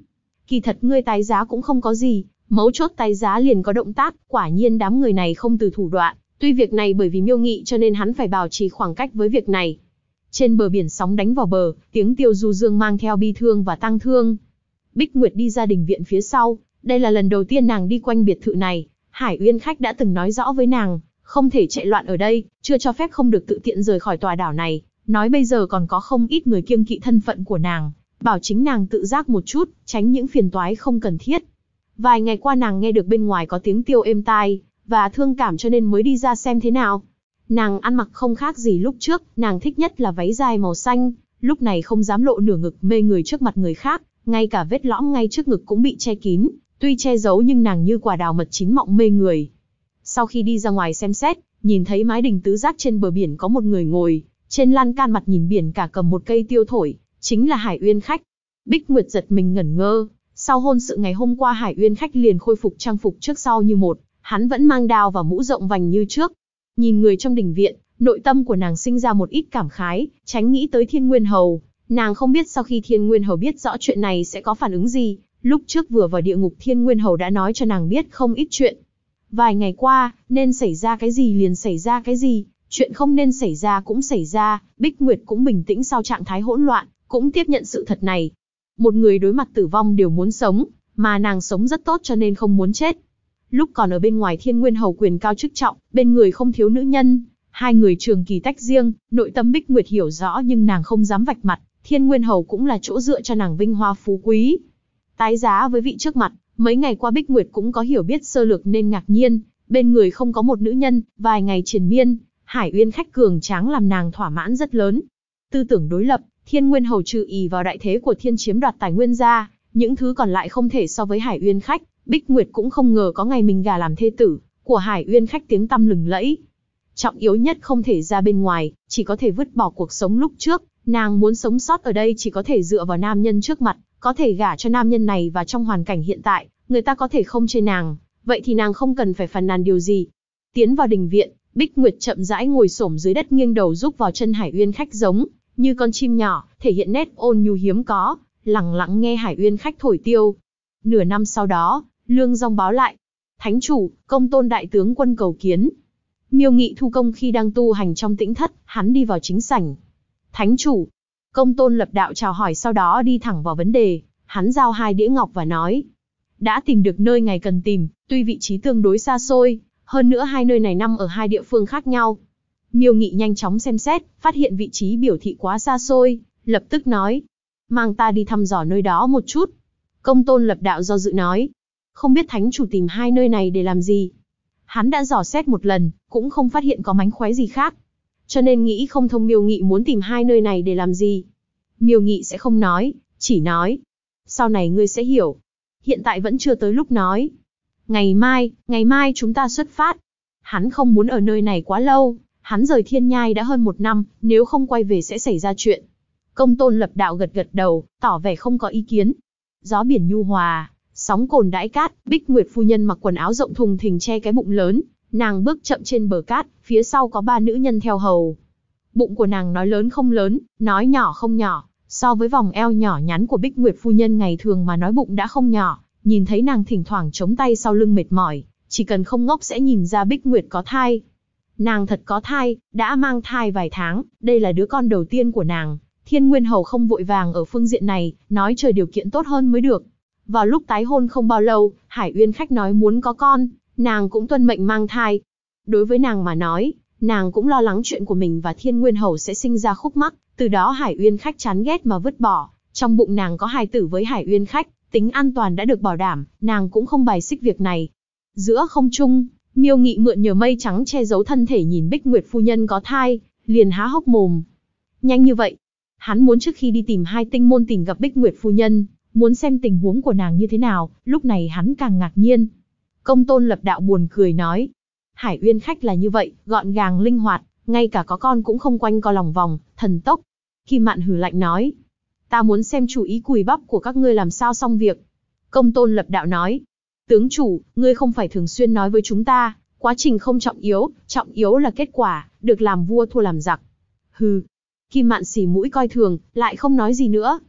kỳ thật ngươi tái giá cũng không có gì, mấu chốt tái giá liền có động tác, quả nhiên đám người này không từ thủ đoạn, tuy việc này bởi vì Miêu Nghị cho nên hắn phải bảo trì khoảng cách với việc này. Trên bờ biển sóng đánh vào bờ, tiếng tiêu du dương mang theo bi thương và tang thương. Bích Nguyệt đi ra đình viện phía sau, đây là lần đầu tiên nàng đi quanh biệt thự này, Hải Uyên Khách đã từng nói rõ với nàng, không thể chạy loạn ở đây, chưa cho phép không được tự tiện rời khỏi tòa đảo này, nói bây giờ còn có không ít người kiêng kỵ thân phận của nàng, bảo chính nàng tự giác một chút, tránh những phiền toái không cần thiết. Vài ngày qua nàng nghe được bên ngoài có tiếng tiêu êm tai, và thương cảm cho nên mới đi ra xem thế nào. Nàng ăn mặc không khác gì lúc trước, nàng thích nhất là váy dài màu xanh, lúc này không dám lộ nửa ngực mê người trước mặt người khác, ngay cả vết lõm ngay trước ngực cũng bị che kín, tuy che giấu nhưng nàng như quả đào mật chín mọng mê người. Sau khi đi ra ngoài xem xét, nhìn thấy mái đình tứ giác trên bờ biển có một người ngồi, trên lan can mặt nhìn biển cả cầm một cây tiêu thổi, chính là Hải Uyên Khách. Bích Nguyệt giật mình ngẩn ngơ, sau hôn sự ngày hôm qua Hải Uyên Khách liền khôi phục trang phục trước sau như một, hắn vẫn mang đao và mũ rộng vành như trước. Nhìn người trong đình viện, nội tâm của nàng sinh ra một ít cảm khái, tránh nghĩ tới Thiên Nguyên Hầu. Nàng không biết sau khi Thiên Nguyên Hầu biết rõ chuyện này sẽ có phản ứng gì, lúc trước vừa vào địa ngục Thiên Nguyên Hầu đã nói cho nàng biết không ít chuyện. Vài ngày qua, nên xảy ra cái gì liền xảy ra cái gì, chuyện không nên xảy ra cũng xảy ra, Bích Nguyệt cũng bình tĩnh sau trạng thái hỗn loạn, cũng tiếp nhận sự thật này. Một người đối mặt tử vong đều muốn sống, mà nàng sống rất tốt cho nên không muốn chết. Lúc còn ở bên ngoài Thiên Nguyên Hầu quyền cao chức trọng, bên người không thiếu nữ nhân, hai người trường kỳ tách riêng, nội tâm Bích Nguyệt hiểu rõ nhưng nàng không dám vạch mặt, Thiên Nguyên Hầu cũng là chỗ dựa cho nàng vinh hoa phú quý. Tái giá với vị trước mặt, mấy ngày qua Bích Nguyệt cũng có hiểu biết sơ lược nên ngạc nhiên, bên người không có một nữ nhân, vài ngày triền miên, Hải Uyên Khách cường tráng làm nàng thỏa mãn rất lớn. Tư tưởng đối lập, Thiên Nguyên Hầu trừ ỷ vào đại thế của Thiên chiếm đoạt tài nguyên ra, những thứ còn lại không thể so với Hải Uyên Khách. Bích Nguyệt cũng không ngờ có ngày mình gả làm thê tử của Hải Uyên Khách tiếng tăm lừng lẫy. Trọng yếu nhất không thể ra bên ngoài, chỉ có thể vứt bỏ cuộc sống lúc trước, nàng muốn sống sót ở đây chỉ có thể dựa vào nam nhân trước mặt, có thể gả cho nam nhân này và trong hoàn cảnh hiện tại, người ta có thể không chê nàng, vậy thì nàng không cần phải phàn nàn điều gì. Tiến vào đình viện, Bích Nguyệt chậm rãi ngồi xổm dưới đất nghiêng đầu rúc vào chân Hải Uyên Khách giống như con chim nhỏ, thể hiện nét ôn nhu hiếm có, lặng lặng nghe Hải Uyên Khách thổi tiêu. Nửa năm sau đó, Lương Dong báo lại, Thánh chủ, Công Tôn đại tướng quân cầu kiến. Miêu Nghị thu công khi đang tu hành trong tĩnh thất, hắn đi vào chính sảnh. Thánh chủ, Công Tôn Lập Đạo chào hỏi sau đó đi thẳng vào vấn đề, hắn giao 2 đĩa ngọc và nói. Đã tìm được nơi ngài cần tìm, tuy vị trí tương đối xa xôi, hơn nữa hai nơi này nằm ở 2 địa phương khác nhau. Miêu Nghị nhanh chóng xem xét, phát hiện vị trí biểu thị quá xa xôi, lập tức nói. Mang ta đi thăm dò nơi đó một chút. Công Tôn Lập Đạo do dự nói. Không biết thánh chủ tìm 2 nơi này để làm gì. Hắn đã dò xét một lần, cũng không phát hiện có mánh khóe gì khác. Cho nên nghĩ không thông Miêu Nghị muốn tìm 2 nơi này để làm gì. Miêu Nghị sẽ không nói, chỉ nói. Sau này ngươi sẽ hiểu. Hiện tại vẫn chưa tới lúc nói. Ngày mai chúng ta xuất phát. Hắn không muốn ở nơi này quá lâu. Hắn rời Thiên Nhai đã hơn 1 năm, nếu không quay về sẽ xảy ra chuyện. Công Tôn Lập Đạo gật gật đầu, tỏ vẻ không có ý kiến. Gió biển nhu hòa, sóng cồn đãi cát, Bích Nguyệt phu nhân mặc quần áo rộng thùng thình che cái bụng lớn, nàng bước chậm trên bờ cát, phía sau có 3 nữ nhân theo hầu. Bụng của nàng nói lớn không lớn, nói nhỏ không nhỏ, so với vòng eo nhỏ nhắn của Bích Nguyệt phu nhân ngày thường mà nói bụng đã không nhỏ, nhìn thấy nàng thỉnh thoảng chống tay sau lưng mệt mỏi, chỉ cần không ngốc sẽ nhìn ra Bích Nguyệt có thai. Nàng thật có thai, đã mang thai vài tháng, đây là đứa con đầu tiên của nàng. Thiên Nguyên Hầu không vội vàng ở phương diện này, nói chờ điều kiện tốt hơn mới được. Vào lúc tái hôn không bao lâu, Hải Uyên Khách nói muốn có con, nàng cũng tuân mệnh mang thai. Đối với nàng mà nói, nàng cũng lo lắng chuyện của mình và Thiên Nguyên Hầu sẽ sinh ra khúc mắc, từ đó Hải Uyên Khách chán ghét mà vứt bỏ. Trong bụng nàng có hài tử với Hải Uyên Khách, tính an toàn đã được bảo đảm, nàng cũng không bài xích việc này. Giữa không trung, Miêu Nghị mượn nhờ mây trắng che giấu thân thể nhìn Bích Nguyệt phu nhân có thai, liền há hốc mồm. Nhanh như vậy, hắn muốn trước khi đi tìm 2 tinh môn tìm gặp Bích Nguyệt phu nhân, muốn xem tình huống của nàng như thế nào, lúc này hắn càng ngạc nhiên. Công Tôn Lập Đạo buồn cười nói, Hải Uyên Khách là như vậy, gọn gàng linh hoạt, ngay cả có con cũng không quanh co lòng vòng, thần tốc. Kim Mạn hừ lạnh nói, ta muốn xem chủ ý cùi bắp của các ngươi làm sao xong việc. Công Tôn Lập Đạo nói, tướng chủ, ngươi không phải thường xuyên nói với chúng ta, quá trình không trọng yếu là kết quả, được làm vua thua làm giặc. Hừ. Kim Mạn xì mũi coi thường, lại không nói gì nữa.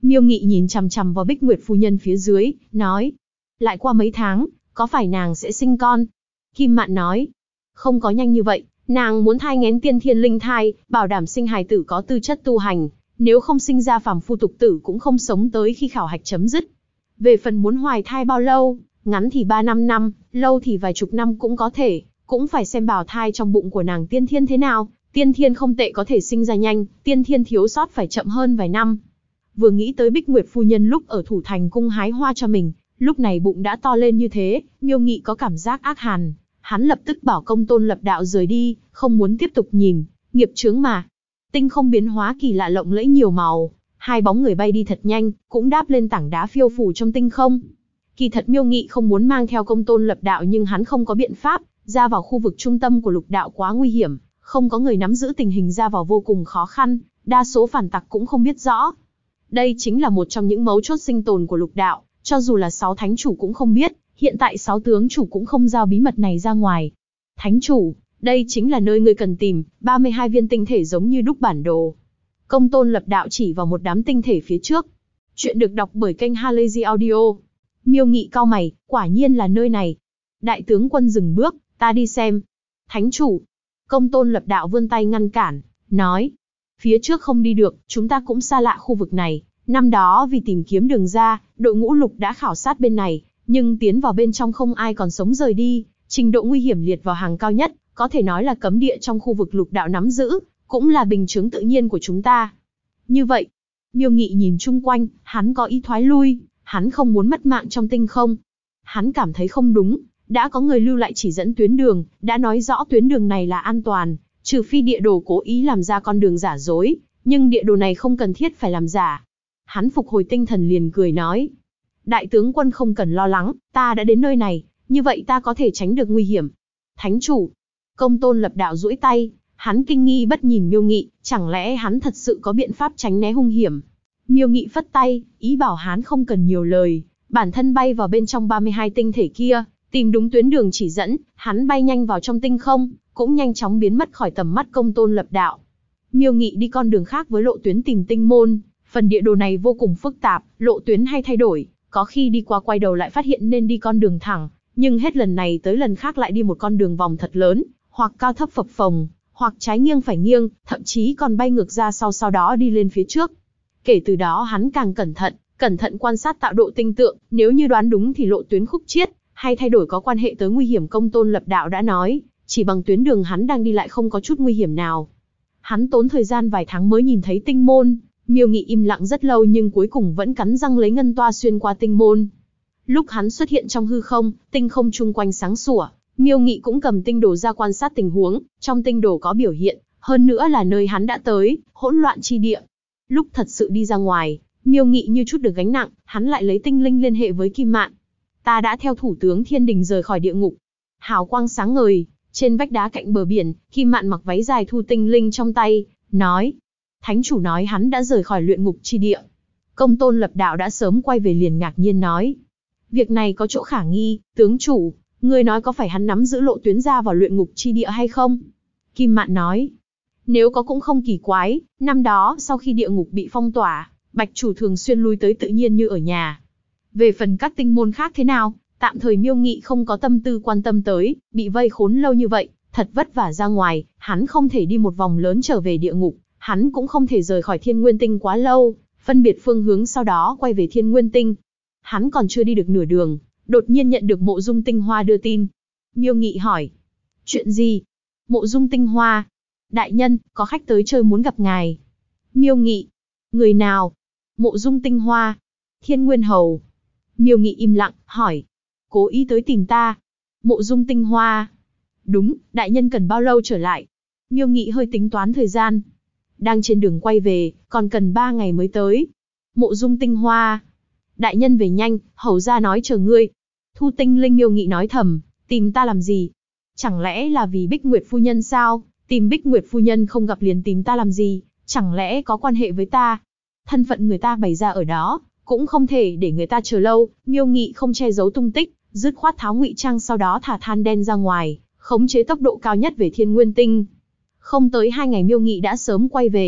Miêu Nghị nhìn chằm chằm vào Bích Nguyệt phu nhân phía dưới, nói. Lại qua mấy tháng, có phải nàng sẽ sinh con? Kim Mạn nói. Không có nhanh như vậy, nàng muốn thai nghén tiên thiên linh thai, bảo đảm sinh hài tử có tư chất tu hành, nếu không sinh ra phàm phu tục tử cũng không sống tới khi khảo hạch chấm dứt. Về phần muốn hoài thai bao lâu, ngắn thì 3-5 năm, lâu thì vài chục năm cũng có thể, cũng phải xem bào thai trong bụng của nàng tiên thiên thế nào, tiên thiên không tệ có thể sinh ra nhanh, tiên thiên thiếu sót phải chậm hơn vài năm. Vừa nghĩ tới Bích Nguyệt phu nhân lúc ở Thủ Thành cung hái hoa cho mình, lúc này bụng đã to lên như thế, Miêu Nghị có cảm giác ác hàn, hắn lập tức bảo Công Tôn Lập Đạo rời đi, không muốn tiếp tục nhìn, nghiệp chướng mà. Tinh không biến hóa kỳ lạ lộng lẫy nhiều màu, hai bóng người bay đi thật nhanh, cũng đáp lên tảng đá phiêu phù trong tinh không. Kỳ thật Miêu Nghị không muốn mang theo Công Tôn Lập Đạo nhưng hắn không có biện pháp, ra vào khu vực trung tâm của lục đạo quá nguy hiểm, không có người nắm giữ tình hình ra vào vô cùng khó khăn, đa số phản tặc cũng không biết rõ. Đây chính là một trong những mấu chốt sinh tồn của lục đạo, cho dù là 6 thánh chủ cũng không biết, hiện tại 6 tướng chủ cũng không giao bí mật này ra ngoài. Thánh chủ, đây chính là nơi ngươi cần tìm, 32 viên tinh thể giống như đúc bản đồ. Công Tôn Lập Đạo chỉ vào một đám tinh thể phía trước. Chuyện được đọc bởi kênh Halazy Audio. Miêu Nghị cau mày, quả nhiên là nơi này. Đại tướng quân dừng bước, ta đi xem. Thánh chủ. Công Tôn Lập Đạo vươn tay ngăn cản, nói. Phía trước không đi được, chúng ta cũng xa lạ khu vực này. Năm đó vì tìm kiếm đường ra, đội ngũ lục đã khảo sát bên này, nhưng tiến vào bên trong không ai còn sống rời đi, trình độ nguy hiểm liệt vào hàng cao nhất, có thể nói là cấm địa trong khu vực lục đạo nắm giữ, cũng là bình chướng tự nhiên của chúng ta. Như vậy, Miêu Nghị nhìn chung quanh, hắn có ý thoái lui, hắn không muốn mất mạng trong tinh không. Hắn cảm thấy không đúng, đã có người lưu lại chỉ dẫn tuyến đường, đã nói rõ tuyến đường này là an toàn, trừ phi địa đồ cố ý làm ra con đường giả dối, nhưng địa đồ này không cần thiết phải làm giả. Hắn phục hồi tinh thần liền cười nói. Đại tướng quân không cần lo lắng, ta đã đến nơi này, như vậy ta có thể tránh được nguy hiểm. Thánh chủ. Công Tôn Lập Đạo duỗi tay, hắn kinh nghi bất nhìn Miêu Nghị, chẳng lẽ hắn thật sự có biện pháp tránh né hung hiểm. Miêu Nghị phất tay, ý bảo hắn không cần nhiều lời, bản thân bay vào bên trong 32 tinh thể kia, tìm đúng tuyến đường chỉ dẫn, hắn bay nhanh vào trong tinh không, cũng nhanh chóng biến mất khỏi tầm mắt Công Tôn Lập Đạo. Miêu Nghị đi con đường khác với lộ tuyến tìm tinh môn, phần địa đồ này vô cùng phức tạp, lộ tuyến hay thay đổi, có khi đi qua quay đầu lại phát hiện nên đi con đường thẳng, nhưng hết lần này tới lần khác lại đi một con đường vòng thật lớn, hoặc cao thấp phập phồng, hoặc trái nghiêng phải nghiêng, thậm chí còn bay ngược ra sau đó đi lên phía trước. Kể từ đó hắn càng cẩn thận quan sát tạo độ tinh tượng, nếu như đoán đúng thì lộ tuyến khúc chiết, hay thay đổi có quan hệ tới nguy hiểm. Công Tôn Lập Đạo đã nói, chỉ bằng tuyến đường hắn đang đi lại không có chút nguy hiểm nào. Hắn tốn thời gian vài tháng mới nhìn thấy tinh môn. Miêu Nghị im lặng rất lâu nhưng cuối cùng vẫn cắn răng lấy ngân toa xuyên qua tinh môn. Lúc hắn xuất hiện trong hư không, tinh không chung quanh sáng sủa, Miêu Nghị cũng cầm tinh đồ ra quan sát tình huống, trong tinh đồ có biểu hiện, hơn nữa là nơi hắn đã tới, hỗn loạn chi địa. Lúc thật sự đi ra ngoài, Miêu Nghị như chút được gánh nặng, hắn lại lấy tinh linh liên hệ với Kim Mạn. Ta đã theo thủ tướng Thiên Đình rời khỏi địa ngục. Hào quang sáng ngời, trên vách đá cạnh bờ biển, Kim Mạn mặc váy dài thu tinh linh trong tay, nói. Thánh chủ nói hắn đã rời khỏi luyện ngục chi địa. Công Tôn Lập Đạo đã sớm quay về liền ngạc nhiên nói. Việc này có chỗ khả nghi, tướng chủ, ngươi nói có phải hắn nắm giữ lộ tuyến ra vào luyện ngục chi địa hay không? Kim Mạn nói. Nếu có cũng không kỳ quái, năm đó sau khi địa ngục bị phong tỏa, Bạch chủ thường xuyên lui tới tự nhiên như ở nhà. Về phần các tinh môn khác thế nào, tạm thời Miêu Nghị không có tâm tư quan tâm tới, bị vây khốn lâu như vậy, thật vất vả ra ngoài, hắn không thể đi một vòng lớn trở về địa ngục. Hắn cũng không thể rời khỏi Thiên Nguyên Tinh quá lâu, phân biệt phương hướng sau đó quay về Thiên Nguyên Tinh. Hắn còn chưa đi được nửa đường, đột nhiên nhận được Mộ Dung Tinh Hoa đưa tin. Miêu Nghị hỏi. Chuyện gì? Mộ Dung Tinh Hoa. Đại nhân, có khách tới chơi muốn gặp ngài. Miêu Nghị. Người nào? Mộ Dung Tinh Hoa. Thiên Nguyên Hầu. Miêu Nghị im lặng, hỏi. Cố ý tới tìm ta. Mộ Dung Tinh Hoa. Đúng, đại nhân cần bao lâu trở lại? Miêu Nghị hơi tính toán thời gian. Đang trên đường quay về, còn cần 3 ngày mới tới. Mộ Dung Tinh Hoa. Đại nhân về nhanh, hầu gia nói chờ ngươi. Thu tinh linh. Miêu Nghị nói thầm, tìm ta làm gì? Chẳng lẽ là vì Bích Nguyệt phu nhân sao? Tìm Bích Nguyệt phu nhân không gặp liền tìm ta làm gì? Chẳng lẽ có quan hệ với ta? Thân phận người ta bày ra ở đó, cũng không thể để người ta chờ lâu. Miêu Nghị không che giấu tung tích, dứt khoát tháo ngụy trang sau đó thả than đen ra ngoài, khống chế tốc độ cao nhất về Thiên Nguyên Tinh. Không tới 2 ngày Miêu Nghị đã sớm quay về,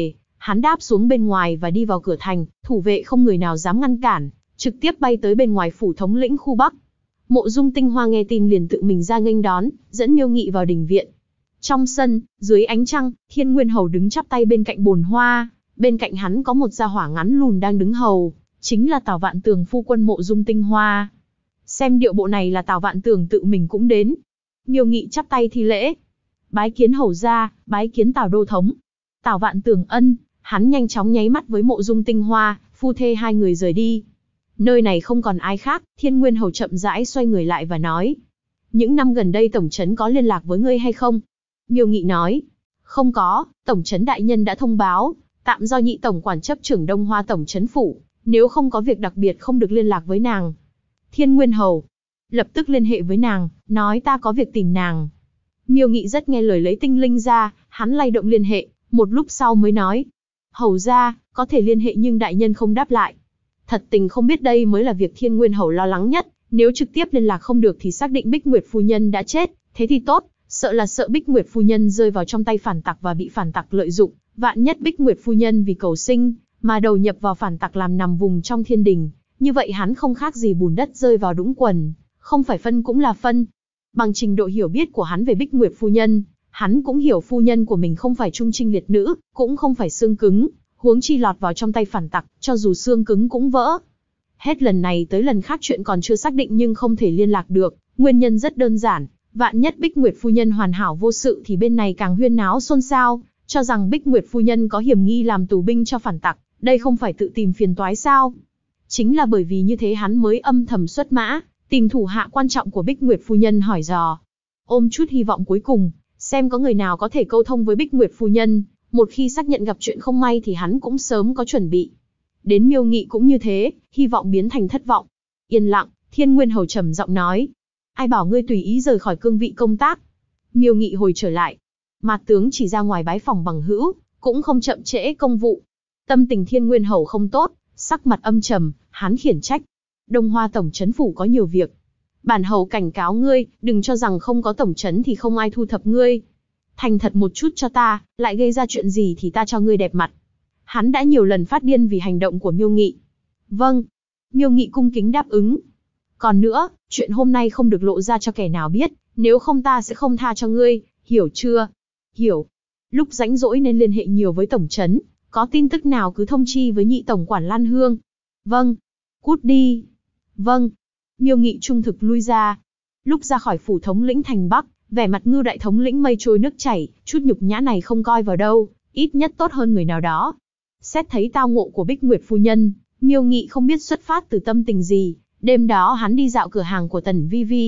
Hắn đáp xuống bên ngoài và đi vào cửa thành, thủ vệ không người nào dám ngăn cản, trực tiếp bay tới bên ngoài phủ thống lĩnh khu Bắc. Mộ Dung Tinh Hoa nghe tin liền tự mình ra nghênh đón, dẫn Miêu Nghị vào đình viện. Trong sân, dưới ánh trăng, Thiên Nguyên Hầu đứng chắp tay bên cạnh bồn hoa, bên cạnh hắn có một gia hỏa ngắn lùn đang đứng hầu, chính là Tào Vạn Tường phu quân Mộ Dung Tinh Hoa. Xem điệu bộ này là Tào Vạn Tường tự mình cũng đến. Miêu Nghị chắp tay thi lễ. Bái kiến hầu gia, bái kiến Tào đô thống. Tào Vạn Tường ân, hắn nhanh chóng nháy mắt với Mộ Dung Tinh Hoa, phu thê hai người rời đi. Nơi này không còn ai khác, Thiên Nguyên Hầu chậm rãi xoay người lại và nói. Những năm gần đây tổng trấn có liên lạc với ngươi hay không? Miêu Nghị nói. Không có, tổng trấn đại nhân đã thông báo, tạm do nhị tổng quản chấp trưởng Đông Hoa tổng trấn phủ, nếu không có việc đặc biệt không được liên lạc với nàng. Thiên Nguyên Hầu lập tức liên hệ với nàng, nói ta có việc tìm nàng. Miêu Nghị rất nghe lời lấy tinh linh ra, hắn lay động liên hệ, một lúc sau mới nói. Hầu ra, có thể liên hệ nhưng đại nhân không đáp lại. Thật tình không biết đây mới là việc Thiên Nguyên Hầu lo lắng nhất, nếu trực tiếp liên lạc không được thì xác định Bích Nguyệt phu nhân đã chết, thế thì tốt, sợ Bích Nguyệt phu nhân rơi vào trong tay phản tặc và bị phản tặc lợi dụng, vạn nhất Bích Nguyệt phu nhân vì cầu sinh mà đầu nhập vào phản tặc làm nằm vùng trong thiên đình, như vậy hắn không khác gì bùn đất rơi vào đũng quần, không phải phân cũng là phân. Bằng trình độ hiểu biết của hắn về Bích Nguyệt phu nhân, hắn cũng hiểu phu nhân của mình không phải trung trinh liệt nữ, cũng không phải xương cứng, huống chi lọt vào trong tay phản tặc, cho dù xương cứng cũng vỡ. Hết lần này tới lần khác chuyện còn chưa xác định nhưng không thể liên lạc được, nguyên nhân rất đơn giản, vạn nhất Bích Nguyệt phu nhân hoàn hảo vô sự thì bên này càng huyên náo xôn xao, cho rằng Bích Nguyệt phu nhân có hiểm nghi làm tù binh cho phản tặc, đây không phải tự tìm phiền toái sao? Chính là bởi vì như thế hắn mới âm thầm xuất mã, tìm thủ hạ quan trọng của Bích Nguyệt phu nhân hỏi dò. Ôm chút hy vọng cuối cùng, xem có người nào có thể câu thông với Bích Nguyệt phu nhân, một khi xác nhận gặp chuyện không may thì hắn cũng sớm có chuẩn bị. Đến Miêu Nghị cũng như thế, hy vọng biến thành thất vọng. Yên lặng, Thiên Nguyên Hầu trầm giọng nói. Ai bảo ngươi tùy ý rời khỏi cương vị công tác? Miêu Nghị hồi trở lại. Mạt tướng chỉ ra ngoài bái phòng bằng hữu, cũng không chậm trễ công vụ. Tâm tình Thiên Nguyên Hầu không tốt, sắc mặt âm trầm, hắn khiển trách. Đông Hoa tổng trấn phủ có nhiều việc. Bản hầu cảnh cáo ngươi, đừng cho rằng không có tổng trấn thì không ai thu thập ngươi. Thành thật một chút cho ta, lại gây ra chuyện gì thì ta cho ngươi đẹp mặt. Hắn đã nhiều lần phát điên vì hành động của Miêu Nghị. Vâng. Miêu Nghị cung kính đáp ứng. Còn nữa, chuyện hôm nay không được lộ ra cho kẻ nào biết, nếu không ta sẽ không tha cho ngươi, hiểu chưa? Hiểu. Lúc rảnh rỗi nên liên hệ nhiều với tổng trấn, có tin tức nào cứ thông chi với nhị tổng quản Lan Hương. Vâng. Cút đi. Vâng. Miêu Nghị trung thực lui ra. Lúc ra khỏi phủ thống lĩnh thành Bắc, vẻ mặt Ngưu đại thống lĩnh mây trôi nước chảy, chút nhục nhã này không coi vào đâu, ít nhất tốt hơn người nào đó. Xét thấy tao ngộ của Bích Nguyệt phu nhân, Miêu Nghị không biết xuất phát từ tâm tình gì. Đêm đó hắn đi dạo cửa hàng của Tần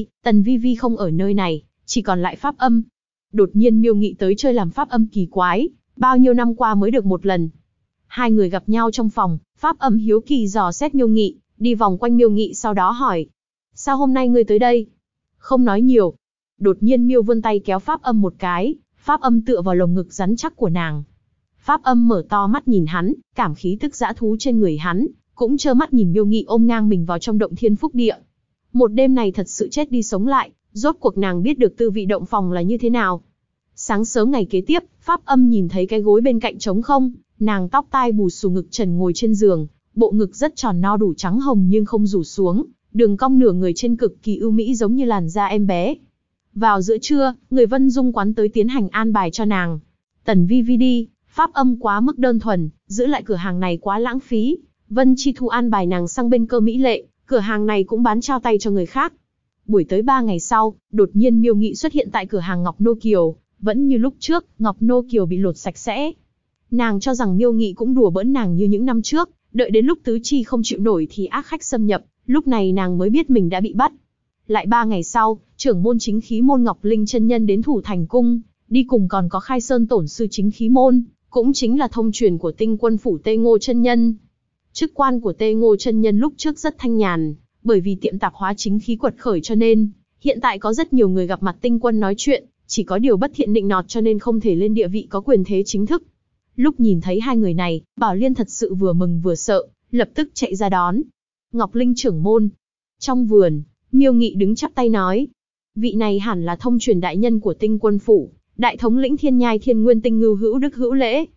Vi Vi không ở nơi này, chỉ còn lại pháp âm. Đột nhiên Miêu Nghị tới chơi làm pháp âm kỳ quái, bao nhiêu năm qua mới được một lần. Hai người gặp nhau trong phòng, pháp âm hiếu kỳ dò xét Miêu Nghị, đi vòng quanh Miêu Nghị sau đó hỏi. Sao hôm nay ngươi tới đây? Không nói nhiều. Đột nhiên Miêu vươn tay kéo pháp âm một cái, pháp âm tựa vào lồng ngực rắn chắc của nàng. Pháp âm mở to mắt nhìn hắn, cảm khí tức dã thú trên người hắn, cũng trơ mắt nhìn Miêu Nghị ôm ngang mình vào trong động thiên phúc địa. Một đêm này thật sự chết đi sống lại, rốt cuộc nàng biết được tư vị động phòng là như thế nào. Sáng sớm ngày kế tiếp, pháp âm nhìn thấy cái gối bên cạnh trống không, nàng tóc tai bù xù ngực trần ngồi trên giường, bộ ngực rất tròn no đủ trắng hồng nhưng không rủ xuống, đường cong nửa người trên cực kỳ ưu mỹ giống như làn da em bé. Vào giữa trưa, người Vân Dung quán tới tiến hành an bài cho nàng. Tần Vi Vi đi, pháp âm quá mức đơn thuần, giữ lại cửa hàng này quá lãng phí. Vân Chi Thu an bài nàng sang bên Cơ Mỹ Lệ, cửa hàng này cũng bán trao tay cho người khác. Buổi tới 3 ngày sau, đột nhiên Miêu Nghị xuất hiện tại cửa hàng Ngọc Nô Kiều, vẫn như lúc trước, Ngọc Nô Kiều bị lột sạch sẽ. Nàng cho rằng Miêu Nghị cũng đùa bỡn nàng như những năm trước, đợi đến lúc tứ chi không chịu nổi thì ác khách xâm nhập, lúc này nàng mới biết mình đã bị bắt. Lại 3 ngày sau, trưởng môn chính khí môn Ngọc Linh chân nhân đến Thủ Thành cung, đi cùng còn có Khai Sơn tổn sư chính khí môn, cũng chính là thông truyền của Tinh Quân phủ Tê Ngô chân nhân. Chức quan của Tê Ngô chân nhân lúc trước rất thanh nhàn, bởi vì tiệm tạp hóa chính khí quật khởi cho nên, hiện tại có rất nhiều người gặp mặt Tinh Quân nói chuyện, chỉ có điều bất thiện nịnh nọt cho nên không thể lên địa vị có quyền thế chính thức. Lúc nhìn thấy hai người này, Bảo Liên thật sự vừa mừng vừa sợ, lập tức chạy ra đón. Ngọc Linh trưởng môn. Trong vườn, Miêu Nghị đứng chắp tay nói, vị này hẳn là thông truyền đại nhân của Tinh Quân phủ, đại thống lĩnh Thiên Nhai Thiên Nguyên Tinh Ngưu Hữu Đức Hữu Lễ.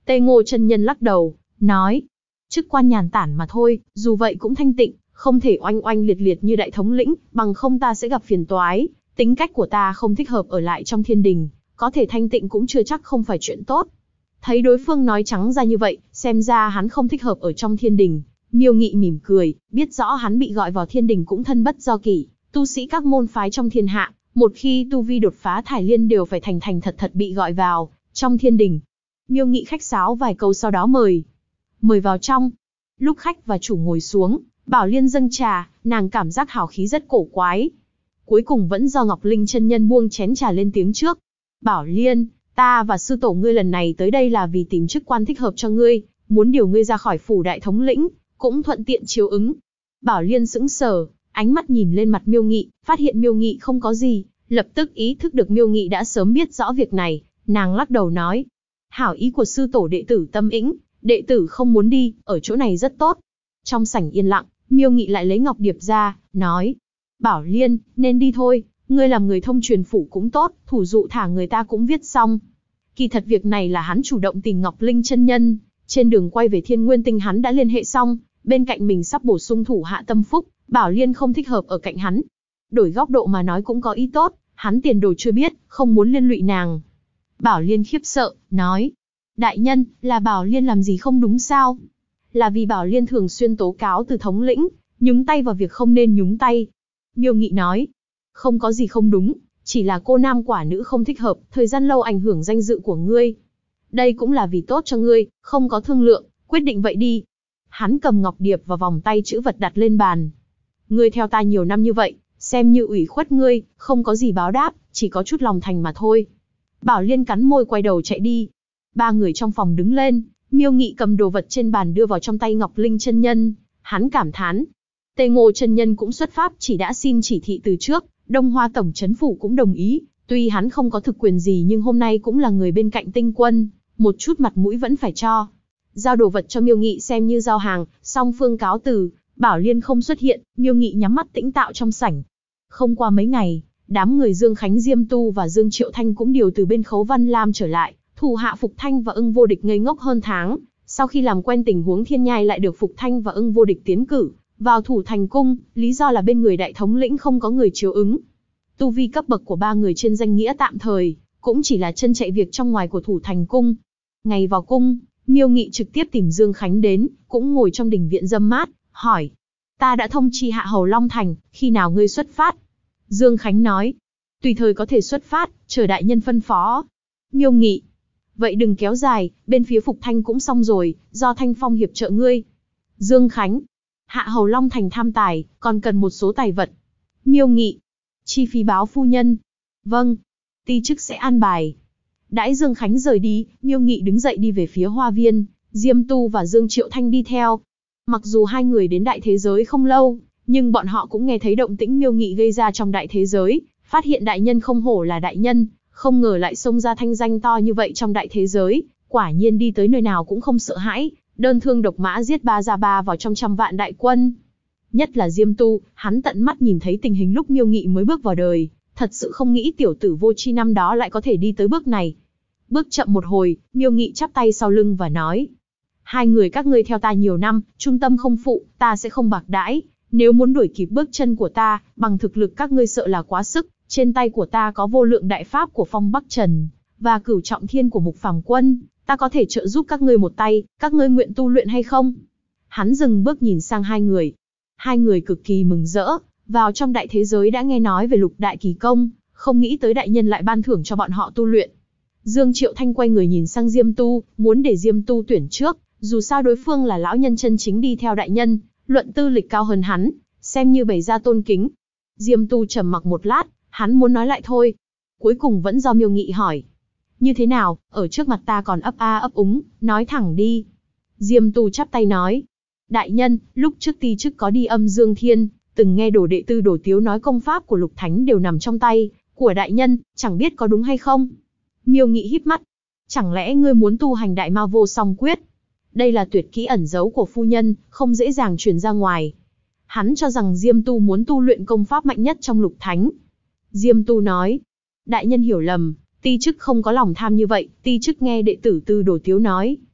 Tê Ngô chân nhân lắc đầu, nói, chức quan nhàn tản mà thôi, dù vậy cũng thanh tịnh, không thể oanh oanh liệt liệt như đại thống lĩnh, bằng không ta sẽ gặp phiền toái. Tính cách của ta không thích hợp ở lại trong thiên đình, có thể thanh tịnh cũng chưa chắc không phải chuyện tốt. Thấy đối phương nói trắng ra như vậy, xem ra hắn không thích hợp ở trong thiên đình. Miêu Nghị mỉm cười, biết rõ hắn bị gọi vào thiên đình cũng thân bất do kỷ, tu sĩ các môn phái trong thiên hạ, một khi tu vi đột phá thải liên đều phải thành thành thật thật bị gọi vào trong thiên đình. Miêu Nghị khách sáo vài câu sau đó mời vào trong. Lúc khách và chủ ngồi xuống, Bảo Liên dâng trà, nàng cảm giác hào khí rất cổ quái. Cuối cùng vẫn do Ngọc Linh chân nhân buông chén trà lên tiếng trước. Bảo Liên, ta và sư tổ ngươi lần này tới đây là vì tìm chức quan thích hợp cho ngươi, muốn điều ngươi ra khỏi phủ đại thống lĩnh, cũng thuận tiện chiếu ứng. Bảo Liên sững sờ, ánh mắt nhìn lên mặt Miêu Nghị, phát hiện Miêu Nghị không có gì, lập tức ý thức được Miêu Nghị đã sớm biết rõ việc này, nàng lắc đầu nói. Hảo ý của sư tổ đệ tử tâm ĩnh, đệ tử không muốn đi, ở chỗ này rất tốt. Trong sảnh yên lặng, Miêu Nghị lại lấy ngọc điệp ra, nói. Bảo Liên, nên đi thôi, ngươi làm người thông truyền phủ cũng tốt, thủ dụ thả người ta cũng viết xong. Kỳ thật việc này là hắn chủ động tìm Ngọc Linh chân nhân, trên đường quay về Thiên Nguyên Tinh hắn đã liên hệ xong, bên cạnh mình sắp bổ sung thủ hạ Tâm Phúc, Bảo Liên không thích hợp ở cạnh hắn. Đổi góc độ mà nói cũng có ý tốt, hắn tiền đồ chưa biết, không muốn liên lụy nàng. Bảo Liên khiếp sợ, nói. Đại nhân, là Bảo Liên làm gì không đúng sao? Là vì Bảo Liên thường xuyên tố cáo từ thống lĩnh, nhúng tay vào việc không nên nhúng tay. Miêu Nghị nói. Không có gì không đúng, chỉ là cô nam quả nữ không thích hợp, thời gian lâu ảnh hưởng danh dự của ngươi. Đây cũng là vì tốt cho ngươi, không có thương lượng, quyết định vậy đi. Hắn cầm ngọc điệp và vòng tay chữ vật đặt lên bàn. Ngươi theo ta nhiều năm như vậy, xem như ủy khuất ngươi, không có gì báo đáp, chỉ có chút lòng thành mà thôi. Bảo Liên cắn môi quay đầu chạy đi. Ba người trong phòng đứng lên, Miêu Nghị cầm đồ vật trên bàn đưa vào trong tay Ngọc Linh chân nhân. Hắn cảm thán. Tê Ngô chân nhân cũng xuất pháp chỉ đã xin chỉ thị từ trước, Đông Hoa tổng trấn phủ cũng đồng ý. Tuy hắn không có thực quyền gì nhưng hôm nay cũng là người bên cạnh tinh quân, một chút mặt mũi vẫn phải cho. Giao đồ vật cho Miêu Nghị xem như giao hàng, song phương cáo từ, Bảo Liên không xuất hiện, Miêu Nghị nhắm mắt tĩnh tạo trong sảnh. Không qua mấy ngày, đám người Dương Khánh Diêm Tu và Dương Triệu Thanh cũng điều từ bên Khấu Văn Lam trở lại, thủ hạ Phục Thanh và Ưng Vô Địch ngây ngốc hơn tháng, sau khi làm quen tình huống thiên nhai lại được Phục Thanh và Ưng Vô Địch tiến cử vào Thủ Thành Cung, lý do là bên người đại thống lĩnh không có người chiếu ứng. Tu vi cấp bậc của ba người trên danh nghĩa tạm thời, cũng chỉ là chân chạy việc trong ngoài của Thủ Thành Cung. Ngày vào cung, Miêu Nghị trực tiếp tìm Dương Khánh đến, cũng ngồi trong đình viện râm mát, hỏi. Ta đã thông chi hạ hầu Long Thành, khi nào ngươi xuất phát? Dương Khánh nói. Tùy thời có thể xuất phát, chờ đại nhân phân phó. Miêu Nghị. Vậy đừng kéo dài, bên phía Phục Thanh cũng xong rồi, do Thanh Phong hiệp trợ ngươi. Dương Khánh. Hạ hầu Long Thành tham tài, còn cần một số tài vật. Miêu Nghị. Chi phí báo phu nhân. Vâng. Ti chức sẽ an bài. Đãi Dương Khánh rời đi, Miêu Nghị đứng dậy đi về phía hoa viên, Diêm Tu và Dương Triệu Thanh đi theo. Mặc dù hai người đến đại thế giới không lâu, nhưng bọn họ cũng nghe thấy động tĩnh Miêu Nghị gây ra trong đại thế giới, phát hiện đại nhân không hổ là đại nhân, không ngờ lại xông ra thanh danh to như vậy trong đại thế giới, quả nhiên đi tới nơi nào cũng không sợ hãi, đơn thương độc mã giết ba ra ba vào trong trăm vạn đại quân. Nhất là Diêm Tu, hắn tận mắt nhìn thấy tình hình lúc Miêu Nghị mới bước vào đời, thật sự không nghĩ tiểu tử vô tri năm đó lại có thể đi tới bước này. Bước chậm một hồi, Miêu Nghị chắp tay sau lưng và nói. Hai người các ngươi theo ta nhiều năm, trung tâm không phụ, ta sẽ không bạc đãi. Nếu muốn đuổi kịp bước chân của ta, bằng thực lực các ngươi sợ là quá sức. Trên tay của ta có vô lượng đại pháp của Phong Bắc Trần, và Cửu Trọng Thiên của Mục Phàm Quân. Ta có thể trợ giúp các ngươi một tay, các ngươi nguyện tu luyện hay không? Hắn dừng bước nhìn sang hai người. Hai người cực kỳ mừng rỡ, vào trong đại thế giới đã nghe nói về Lục Đại Kỳ Công, không nghĩ tới đại nhân lại ban thưởng cho bọn họ tu luyện. Dương Triệu Thanh quay người nhìn sang Diêm Tu, muốn để Diêm Tu tuyển trước, dù sao đối phương là lão nhân chân chính đi theo đại nhân, luận tư lịch cao hơn hắn, xem như bày ra tôn kính. Diêm Tu trầm mặc một lát, hắn muốn nói lại thôi. Cuối cùng vẫn do Miêu Nghị hỏi. Như thế nào, ở trước mặt ta còn ấp a ấp úng, nói thẳng đi. Diêm Tu chắp tay nói. Đại nhân, lúc trước ti chức có đi Âm Dương Thiên, từng nghe Đồ đệ Tư Đồ Tiếu nói công pháp của Lục Thánh đều nằm trong tay của đại nhân, chẳng biết có đúng hay không? Miêu Nghị híp mắt. Chẳng lẽ ngươi muốn tu hành Đại Ma Vô Song Quyết? Đây là tuyệt kỹ ẩn giấu của phu nhân, không dễ dàng truyền ra ngoài. Hắn cho rằng Diêm Tu muốn tu luyện công pháp mạnh nhất trong Lục Thánh. Diêm Tu nói. Đại nhân hiểu lầm, ti chức không có lòng tham như vậy, ti chức nghe đệ tử Tư Đồ Tiếu nói.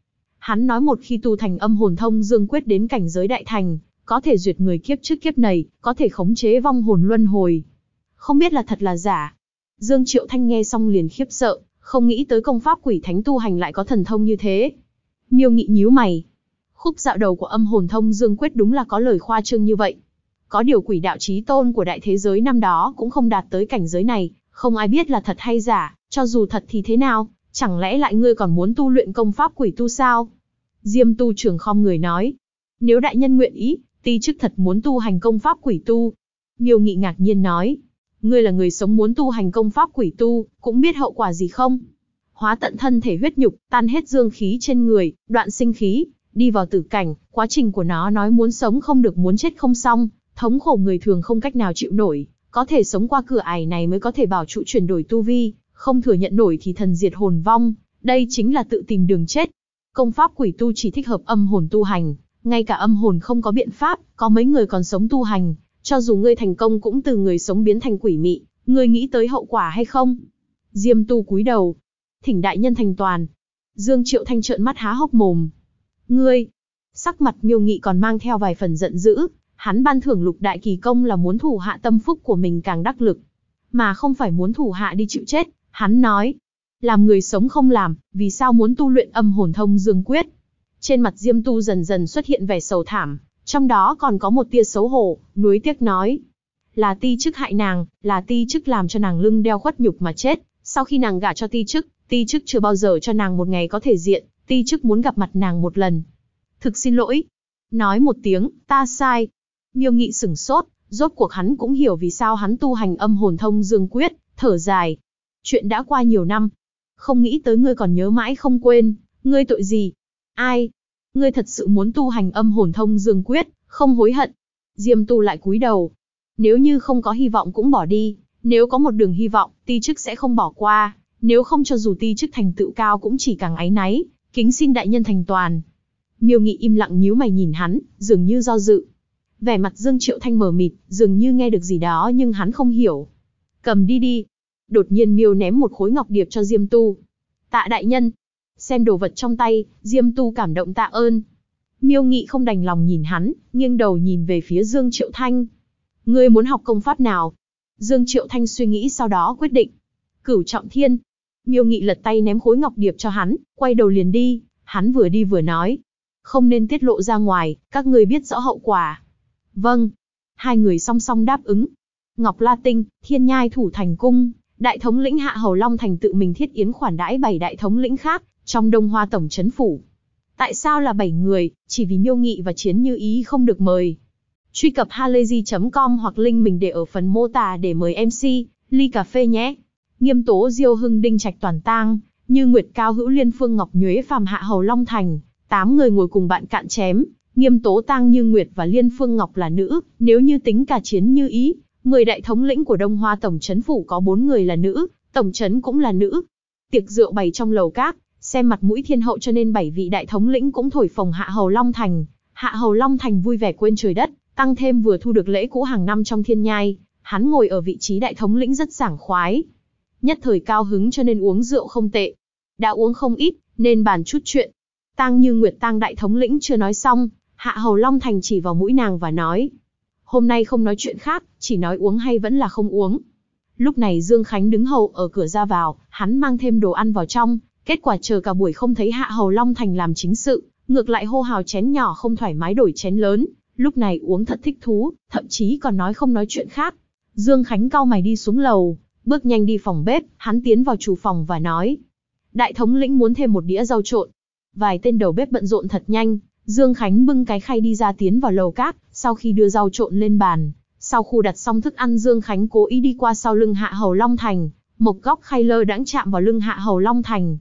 Hắn nói một khi tu thành âm hồn thông dương quyết đến cảnh giới đại thành, có thể duyệt người kiếp trước kiếp này, có thể khống chế vong hồn luân hồi. Không biết là thật là giả. Dương Triệu Thanh nghe xong liền khiếp sợ, không nghĩ tới công pháp quỷ thánh tu hành lại có thần thông như thế. Miêu Nghị nhíu mày. Khúc dạo đầu của âm hồn thông dương quyết đúng là có lời khoa trương như vậy. Có điều quỷ đạo chí tôn của đại thế giới năm đó cũng không đạt tới cảnh giới này, không ai biết là thật hay giả, cho dù thật thì thế nào, chẳng lẽ lại ngươi còn muốn tu luyện công pháp quỷ tu sao? Diêm tu trưởng khom người nói. Nếu đại nhân nguyện ý, ti chức thật muốn tu hành công pháp quỷ tu. Miêu Nghị ngạc nhiên nói. Ngươi là người sống muốn tu hành công pháp quỷ tu, cũng biết hậu quả gì không? Hóa tận thân thể huyết nhục, tan hết dương khí trên người, đoạn sinh khí, đi vào tử cảnh, quá trình của nó nói muốn sống không được muốn chết không xong, thống khổ người thường không cách nào chịu nổi, có thể sống qua cửa ải này mới có thể bảo trụ chuyển đổi tu vi, không thừa nhận nổi thì thần diệt hồn vong, đây chính là tự tìm đường chết. Công pháp quỷ tu chỉ thích hợp âm hồn tu hành, ngay cả âm hồn không có biện pháp, có mấy người còn sống tu hành, cho dù ngươi thành công cũng từ người sống biến thành quỷ mị, ngươi nghĩ tới hậu quả hay không? Diêm tu cúi đầu, thỉnh đại nhân thành toàn. Dương Triệu Thanh trợn mắt há hốc mồm. Ngươi, sắc mặt Miêu Nghị còn mang theo vài phần giận dữ, hắn ban thưởng Lục Đại Kỳ Công là muốn thủ hạ tâm phúc của mình càng đắc lực, mà không phải muốn thủ hạ đi chịu chết. Hắn nói, làm người sống không làm, vì sao muốn tu luyện âm hồn thông dương quyết? Trên mặt Diêm Tu dần dần xuất hiện vẻ sầu thảm, trong đó còn có một tia xấu hổ, nuối tiếc nói. Là ti chức hại nàng, là ti chức làm cho nàng lưng đeo khuất nhục mà chết, sau khi nàng gả cho ti chức chưa bao giờ cho nàng một ngày có thể diện, ti chức muốn gặp mặt nàng một lần. Thực xin lỗi. Nói một tiếng, ta sai. Miêu Nghị sửng sốt, rốt cuộc hắn cũng hiểu vì sao hắn tu hành âm hồn thông dương quyết, thở dài. Chuyện đã qua nhiều năm, không nghĩ tới ngươi còn nhớ mãi không quên, ngươi tội gì? Ai? Ngươi thật sự muốn tu hành âm hồn thông dương quyết, không hối hận. Diêm Tu lại cúi đầu. Nếu như không có hy vọng cũng bỏ đi, nếu có một đường hy vọng, ti chức sẽ không bỏ qua, nếu không cho dù ti chức thành tựu cao cũng chỉ càng áy náy, kính xin đại nhân thành toàn. Miêu Nghị im lặng nhíu mày nhìn hắn, dường như do dự. Vẻ mặt Dương Triệu Thanh mờ mịt, dường như nghe được gì đó nhưng hắn không hiểu. Cầm đi đi. Đột nhiên Miêu ném một khối ngọc điệp cho Diêm Tu. Tạ đại nhân. Xem đồ vật trong tay, Diêm Tu cảm động tạ ơn. Miêu Nghị không đành lòng nhìn hắn, nghiêng đầu nhìn về phía Dương Triệu Thanh. Ngươi muốn học công pháp nào? Dương Triệu Thanh suy nghĩ sau đó quyết định. Cửu Trọng Thiên. Miêu Nghị lật tay ném khối ngọc điệp cho hắn, quay đầu liền đi. Hắn vừa đi vừa nói. Không nên tiết lộ ra ngoài, các ngươi biết rõ hậu quả. Vâng. Hai người song song đáp ứng. Ngọc La Tinh, Thiên Nhai Thủ Thành Cung, đại thống lĩnh Hạ Hầu Long Thành tự mình thiết yến khoản đãi 7 đại thống lĩnh khác, trong Đông Hoa tổng trấn phủ. Tại sao là 7 người, chỉ vì Miêu Nghị và Chiến Như Ý không được mời. Truy cập halayzi.com hoặc link mình để ở phần mô tả để mời MC, ly cà phê nhé. Nghiêm Tố Diêu Hưng Đinh Trạch Toàn tang, Như Nguyệt Cao Hữu Liên Phương Ngọc Nhuế Phàm Hạ Hầu Long Thành, 8 người ngồi cùng bạn cạn chém. Nghiêm Tố tang Như Nguyệt và Liên Phương Ngọc là nữ, nếu như tính cả Chiến Như Ý, 10 đại thống lĩnh của Đông Hoa tổng trấn phủ có 4 người là nữ, tổng trấn cũng là nữ. Tiệc rượu bày trong lầu các, xem mặt mũi thiên hậu cho nên 7 vị đại thống lĩnh cũng thổi phồng Hạ Hầu Long Thành. Hạ Hầu Long Thành vui vẻ quên trời đất, tăng thêm vừa thu được lễ cũ hàng năm trong Thiên Nhai, hắn ngồi ở vị trí đại thống lĩnh rất sảng khoái. Nhất thời cao hứng cho nên uống rượu không tệ. Đã uống không ít, nên bàn chút chuyện. Tang Như Nguyệt tang đại thống lĩnh chưa nói xong, Hạ Hầu Long Thành chỉ vào mũi nàng và nói. Hôm nay không nói chuyện khác, chỉ nói uống hay vẫn là không uống. Lúc này Dương Khánh đứng hầu ở cửa ra vào, hắn mang thêm đồ ăn vào trong, kết quả chờ cả buổi không thấy Hạ Hầu Long Thành làm chính sự, ngược lại hô hào chén nhỏ không thoải mái đổi chén lớn, lúc này uống thật thích thú, thậm chí còn nói không nói chuyện khác. Dương Khánh cau mày đi xuống lầu, bước nhanh đi phòng bếp, hắn tiến vào chủ phòng và nói. Đại thống lĩnh muốn thêm một đĩa rau trộn. Vài tên đầu bếp bận rộn thật nhanh, Dương Khánh bưng cái khay đi ra tiến vào lầu các, sau khi đưa rau trộn lên bàn. Sau khu đặt xong thức ăn Dương Khánh cố ý đi qua sau lưng Hạ Hầu Long Thành, một góc khay lơ đãng chạm vào lưng Hạ Hầu Long Thành.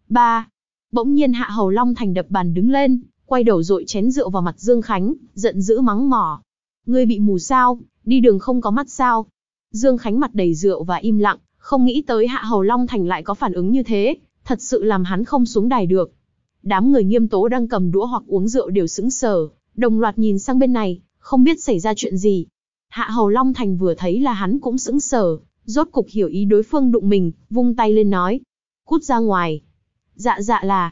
Bỗng nhiên Hạ Hầu Long Thành đập bàn đứng lên, quay đầu dội chén rượu vào mặt Dương Khánh, giận dữ mắng mỏ. Ngươi bị mù sao, đi đường không có mắt sao? Dương Khánh mặt đầy rượu và im lặng, không nghĩ tới Hạ Hầu Long Thành lại có phản ứng như thế, thật sự làm hắn không xuống đài được. Đám người Nghiêm Tố đang cầm đũa hoặc uống rượu đều sững sờ, đồng loạt nhìn sang bên này, không biết xảy ra chuyện gì. Hạ Hầu Long Thành vừa thấy là hắn cũng sững sờ, rốt cục hiểu ý đối phương đụng mình, vung tay lên nói. Cút ra ngoài. Dạ là.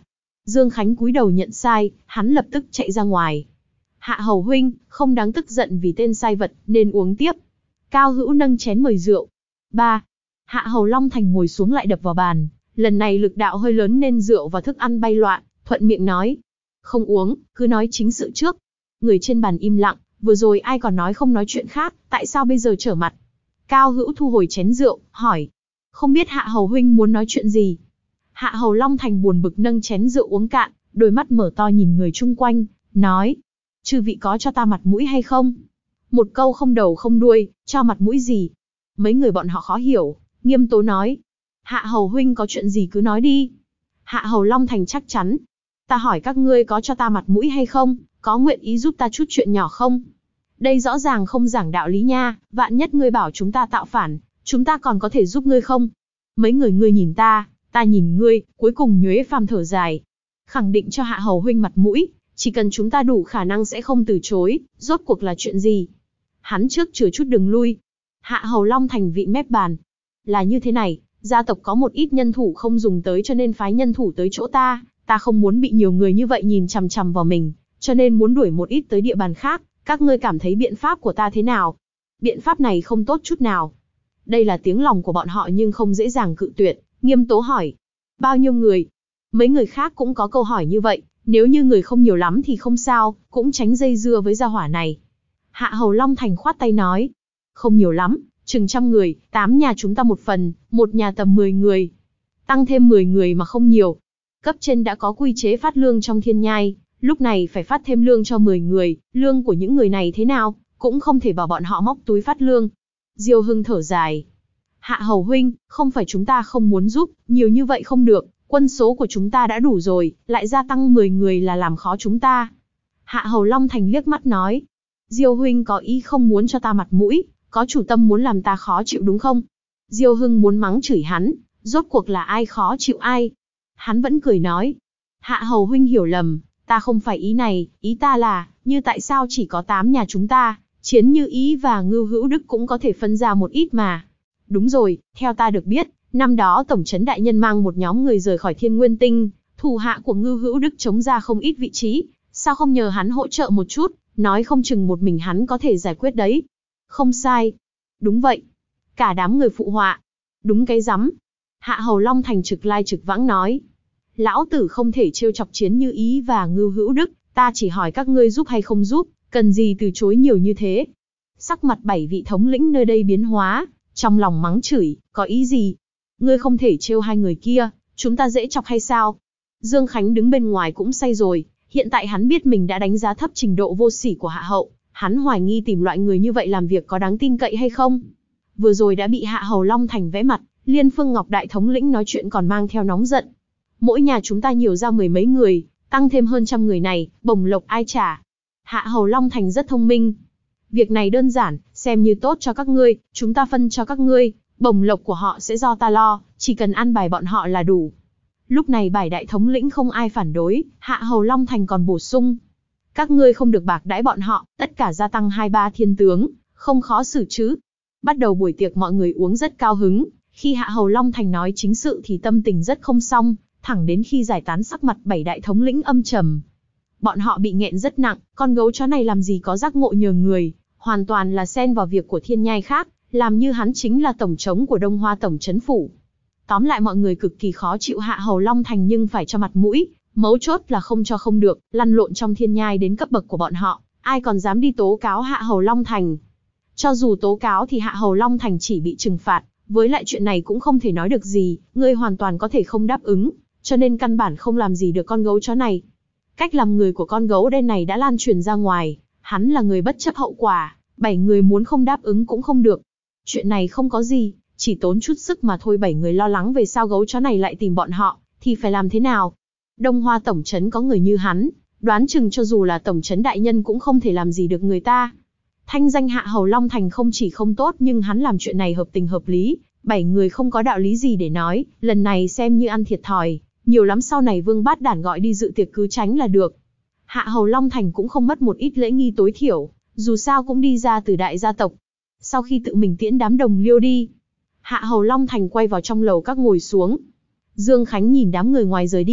Dương Khánh cúi đầu nhận sai, hắn lập tức chạy ra ngoài. Hạ Hầu huynh, không đáng tức giận vì tên sai vật, nên uống tiếp. Cao Hữu nâng chén mời rượu. 3. Hạ Hầu Long Thành ngồi xuống lại đập vào bàn, lần này lực đạo hơi lớn nên rượu và thức ăn bay loạn, thuận miệng nói. Không uống, cứ nói chính sự trước. Người trên bàn im lặng, vừa rồi ai còn nói không nói chuyện khác, tại sao bây giờ trở mặt? Cao Hữu thu hồi chén rượu, hỏi. Không biết Hạ Hầu huynh muốn nói chuyện gì? Hạ Hầu Long Thành buồn bực nâng chén rượu uống cạn, đôi mắt mở to nhìn người chung quanh, nói. Chư vị có cho ta mặt mũi hay không? Một câu không đầu không đuôi, cho mặt mũi gì? Mấy người bọn họ khó hiểu, Nghiêm Tố nói. Hạ Hầu huynh có chuyện gì cứ nói đi. Hạ Hầu Long Thành chắc chắn. Ta hỏi các ngươi có cho ta mặt mũi hay không, có nguyện ý giúp ta chút chuyện nhỏ không? Đây rõ ràng không giảng đạo lý nha, vạn nhất ngươi bảo chúng ta tạo phản, chúng ta còn có thể giúp ngươi không? Mấy người ngươi nhìn ta nhìn ngươi, cuối cùng Nhuế Phàm thở dài. Khẳng định cho Hạ Hầu huynh mặt mũi, chỉ cần chúng ta đủ khả năng sẽ không từ chối, rốt cuộc là chuyện gì? Hắn trước chừa chút đường lui. Hạ Hầu Long Thành vị mép bàn. Là như thế này, gia tộc có một ít nhân thủ không dùng tới cho nên phái nhân thủ tới chỗ ta không muốn bị nhiều người như vậy nhìn chằm chằm vào mình, cho nên muốn đuổi một ít tới địa bàn khác, các ngươi cảm thấy biện pháp của ta thế nào? Biện pháp này không tốt chút nào. Đây là tiếng lòng của bọn họ nhưng không dễ dàng cự tuyệt, Nghiêm Tố hỏi. Bao nhiêu người? Mấy người khác cũng có câu hỏi như vậy, nếu như người không nhiều lắm thì không sao, cũng tránh dây dưa với gia hỏa này. Hạ Hầu Long Thành khoát tay nói. Không nhiều lắm, chừng 100 người, 8 nhà chúng ta một phần, một nhà tầm 10 người. Tăng thêm 10 người mà không nhiều. Cấp trên đã có quy chế phát lương trong thiên nhai, lúc này phải phát thêm lương cho 10 người, lương của những người này thế nào, cũng không thể bảo bọn họ móc túi phát lương. Diêu Hưng thở dài. Hạ Hầu huynh, không phải chúng ta không muốn giúp, nhiều như vậy không được, quân số của chúng ta đã đủ rồi, lại gia tăng 10 người là làm khó chúng ta. Hạ Hầu Long Thành liếc mắt nói. Diêu huynh có ý không muốn cho ta mặt mũi, có chủ tâm muốn làm ta khó chịu đúng không? Diêu Hưng muốn mắng chửi hắn, rốt cuộc là ai khó chịu ai? Hắn vẫn cười nói. Hạ Hầu huynh hiểu lầm, ta không phải ý này, ý ta là, như tại sao chỉ có 8 nhà chúng ta, Chiến Như Ý và Ngưu Hữu Đức cũng có thể phân ra một ít mà. Đúng rồi, theo ta được biết, năm đó Tổng trấn đại nhân mang một nhóm người rời khỏi Thiên Nguyên Tinh, thủ hạ của Ngưu Hữu Đức chống ra không ít vị trí, sao không nhờ hắn hỗ trợ một chút, nói không chừng một mình hắn có thể giải quyết đấy. Không sai. Đúng vậy. Cả đám người phụ họa. Đúng cái rắm. Hạ Hầu Long Thành trực lai trực vãng nói. Lão tử không thể trêu chọc Chiến Như Ý và Ngưu Hữu Đức, ta chỉ hỏi các ngươi giúp hay không giúp, cần gì từ chối nhiều như thế. Sắc mặt 7 vị thống lĩnh nơi đây biến hóa, trong lòng mắng chửi, có ý gì? Ngươi không thể trêu hai người kia, chúng ta dễ chọc hay sao? Dương Khánh đứng bên ngoài cũng say rồi, hiện tại hắn biết mình đã đánh giá thấp trình độ vô sỉ của Hạ Hậu, hắn hoài nghi tìm loại người như vậy làm việc có đáng tin cậy hay không. Vừa rồi đã bị Hạ Hầu Long Thành vẽ mặt, Liên Phương Ngọc đại thống lĩnh nói chuyện còn mang theo nóng giận. Mỗi nhà chúng ta nhiều ra 10 mấy người, tăng thêm hơn 100 người này, bổng lộc ai trả? Hạ Hầu Long Thành rất thông minh. Việc này đơn giản, xem như tốt cho các ngươi, chúng ta phân cho các ngươi, bổng lộc của họ sẽ do ta lo, chỉ cần an bài bọn họ là đủ. Lúc này 7 đại thống lĩnh không ai phản đối, Hạ Hầu Long Thành còn bổ sung. Các ngươi không được bạc đãi bọn họ, tất cả gia tăng 2-3 thiên tướng, không khó xử chứ. Bắt đầu buổi tiệc mọi người uống rất cao hứng, khi Hạ Hầu Long Thành nói chính sự thì tâm tình rất không xong, thẳng đến khi giải tán sắc mặt 7 đại thống lĩnh âm trầm. Bọn họ bị nghẹn rất nặng, con gấu chó này làm gì có giác ngộ nhờ người, hoàn toàn là xen vào việc của thiên nhai khác, làm như hắn chính là tổng trống của Đông Hoa tổng trấn phủ. Tóm lại mọi người cực kỳ khó chịu Hạ Hầu Long Thành nhưng phải cho mặt mũi, mấu chốt là không cho không được, lăn lộn trong thiên nhai đến cấp bậc của bọn họ, ai còn dám đi tố cáo Hạ Hầu Long Thành. Cho dù tố cáo thì Hạ Hầu Long Thành chỉ bị trừng phạt, với lại chuyện này cũng không thể nói được gì, ngươi hoàn toàn có thể không đáp ứng, cho nên căn bản không làm gì được con gấu chó này. Cách làm người của con gấu đen này đã lan truyền ra ngoài, hắn là người bất chấp hậu quả, 7 người muốn không đáp ứng cũng không được. Chuyện này không có gì, chỉ tốn chút sức mà thôi. 7 người lo lắng về sao gấu chó này lại tìm bọn họ, thì phải làm thế nào? Đông Hoa tổng trấn có người như hắn, đoán chừng cho dù là tổng trấn đại nhân cũng không thể làm gì được người ta. Thanh danh Hạ Hầu Long Thành không chỉ không tốt nhưng hắn làm chuyện này hợp tình hợp lý, 7 người không có đạo lý gì để nói, lần này xem như ăn thiệt thòi, nhiều lắm sau này Vương Bát Đản gọi đi dự tiệc cứ tránh là được. Hạ Hầu Long Thành cũng không mất một ít lễ nghi tối thiểu, dù sao cũng đi ra từ đại gia tộc. Sau khi tự mình tiễn đám đồng liêu đi, Hạ Hầu Long Thành quay vào trong lầu các ngồi xuống. Dương Khánh nhìn đám người ngoài rời đi,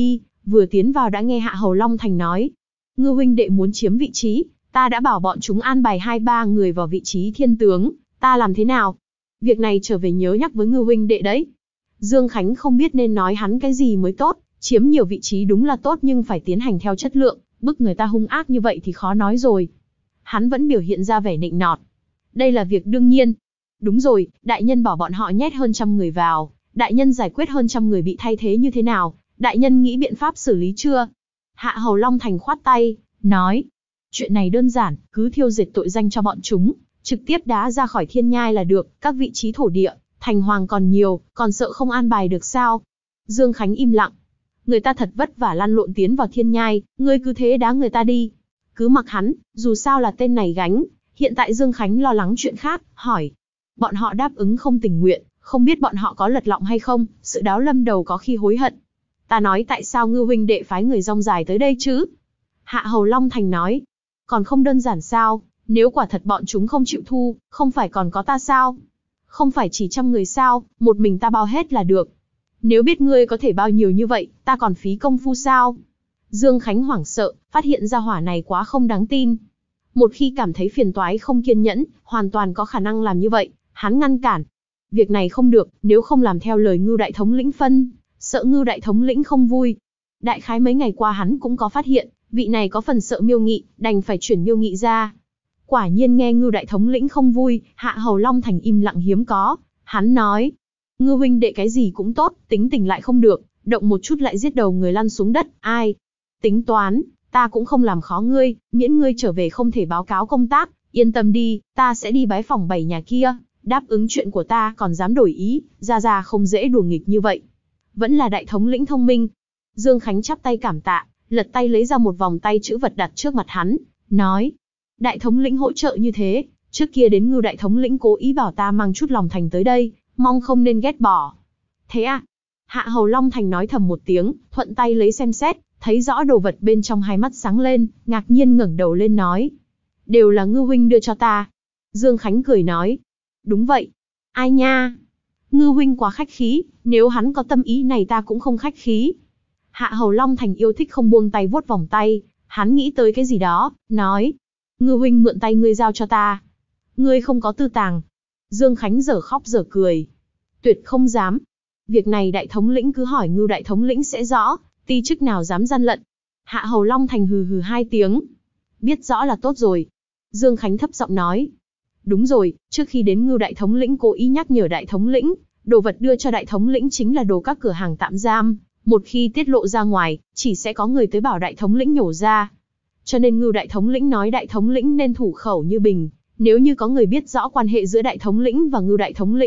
vừa tiến vào đã nghe Hạ Hầu Long Thành nói. Ngư huynh đệ muốn chiếm vị trí, ta đã bảo bọn chúng an bài 2-3 người vào vị trí thiên tướng, ta làm thế nào? Việc này trở về nhớ nhắc với Ngư huynh đệ đấy. Dương Khánh không biết nên nói hắn cái gì mới tốt, chiếm nhiều vị trí đúng là tốt nhưng phải tiến hành theo chất lượng, bức người ta hung ác như vậy thì khó nói rồi. Hắn vẫn biểu hiện ra vẻ nịnh nọt. Đây là việc đương nhiên. Đúng rồi, đại nhân bảo bọn họ nhét hơn 100 người vào, đại nhân giải quyết hơn 100 người bị thay thế như thế nào, đại nhân nghĩ biện pháp xử lý chưa? Hạ Hầu Long Thành khoát tay, nói, chuyện này đơn giản, cứ thiêu diệt tội danh cho bọn chúng, trực tiếp đá ra khỏi thiên nhai là được, các vị trí thổ địa, thành hoàng còn nhiều, còn sợ không an bài được sao? Dương Khánh im lặng. Người ta thật vất vả lăn lộn tiến vào thiên nhai, ngươi cứ thế đá người ta đi. Cứ mặc hắn, dù sao là tên này gánh. Hiện tại Dương Khánh lo lắng chuyện khác, hỏi. Bọn họ đáp ứng không tình nguyện, không biết bọn họ có lật lọng hay không, sự đáo lâm đầu có khi hối hận. Ta nói tại sao Ngư huynh đệ phái người rong dài tới đây chứ? Hạ Hầu Long Thành nói. Còn không đơn giản sao, nếu quả thật bọn chúng không chịu thu, không phải còn có ta sao? Không phải chỉ 100 người sao, một mình ta bao hết là được. Nếu biết ngươi có thể bao nhiêu như vậy, ta còn phí công phu sao? Dương Khánh hoảng sợ, phát hiện ra hỏa này quá không đáng tin. Một khi cảm thấy phiền toái không kiên nhẫn, hoàn toàn có khả năng làm như vậy, hắn ngăn cản. Việc này không được, nếu không làm theo lời Ngưu đại thống lĩnh phân, sợ Ngưu đại thống lĩnh không vui. Đại khái mấy ngày qua hắn cũng có phát hiện, vị này có phần sợ Miêu Nghị, đành phải chuyển Miêu Nghị ra. Quả nhiên nghe Ngưu đại thống lĩnh không vui, Hạ Hầu Long Thành im lặng hiếm có. Hắn nói, Ngư huynh đệ cái gì cũng tốt, tính tình lại không được, động một chút lại giết đầu người lăn xuống đất, ai? Tính toán, ta cũng không làm khó ngươi, miễn ngươi trở về không thể báo cáo công tác, yên tâm đi, ta sẽ đi bái phỏng 7 nhà kia, đáp ứng chuyện của ta còn dám đổi ý, ra không dễ đùa nghịch như vậy. Vẫn là đại thống lĩnh thông minh. Dương Khánh chắp tay cảm tạ, lật tay lấy ra một vòng tay chữ vật đặt trước mặt hắn, nói, đại thống lĩnh hỗ trợ như thế, trước kia đến Ngưu đại thống lĩnh cố ý bảo ta mang chút lòng thành tới đây, mong không nên ghét bỏ. Thế à? Hạ Hầu Long Thành nói thầm một tiếng, thuận tay lấy xem xét, thấy rõ đồ vật bên trong, hai mắt sáng lên, ngạc nhiên ngẩng đầu lên nói. Đều là Ngư huynh đưa cho ta. Dương Khánh cười nói. Đúng vậy. Ai nha? Ngư huynh quá khách khí, nếu hắn có tâm ý này ta cũng không khách khí. Hạ Hầu Long Thành yêu thích không buông tay vuốt vòng tay, hắn nghĩ tới cái gì đó, nói. Ngư huynh mượn tay ngươi giao cho ta. Ngươi không có tư tàng. Dương Khánh dở khóc dở cười. Tuyệt không dám. Việc này đại thống lĩnh cứ hỏi Ngưu đại thống lĩnh sẽ rõ, ti chức nào dám gian lận. Hạ Hầu Long Thành hừ hừ 2 tiếng. Biết rõ là tốt rồi. Dương Khánh thấp giọng nói. Đúng rồi, trước khi đến Ngưu đại thống lĩnh cố ý nhắc nhở đại thống lĩnh, đồ vật đưa cho đại thống lĩnh chính là đồ các cửa hàng tạm giam. Một khi tiết lộ ra ngoài, chỉ sẽ có người tới bảo đại thống lĩnh nhổ ra. Cho nên Ngưu đại thống lĩnh nói đại thống lĩnh nên thủ khẩu như bình. Nếu như có người biết rõ quan hệ giữa đại thống lĩnh và Ngưu đại thống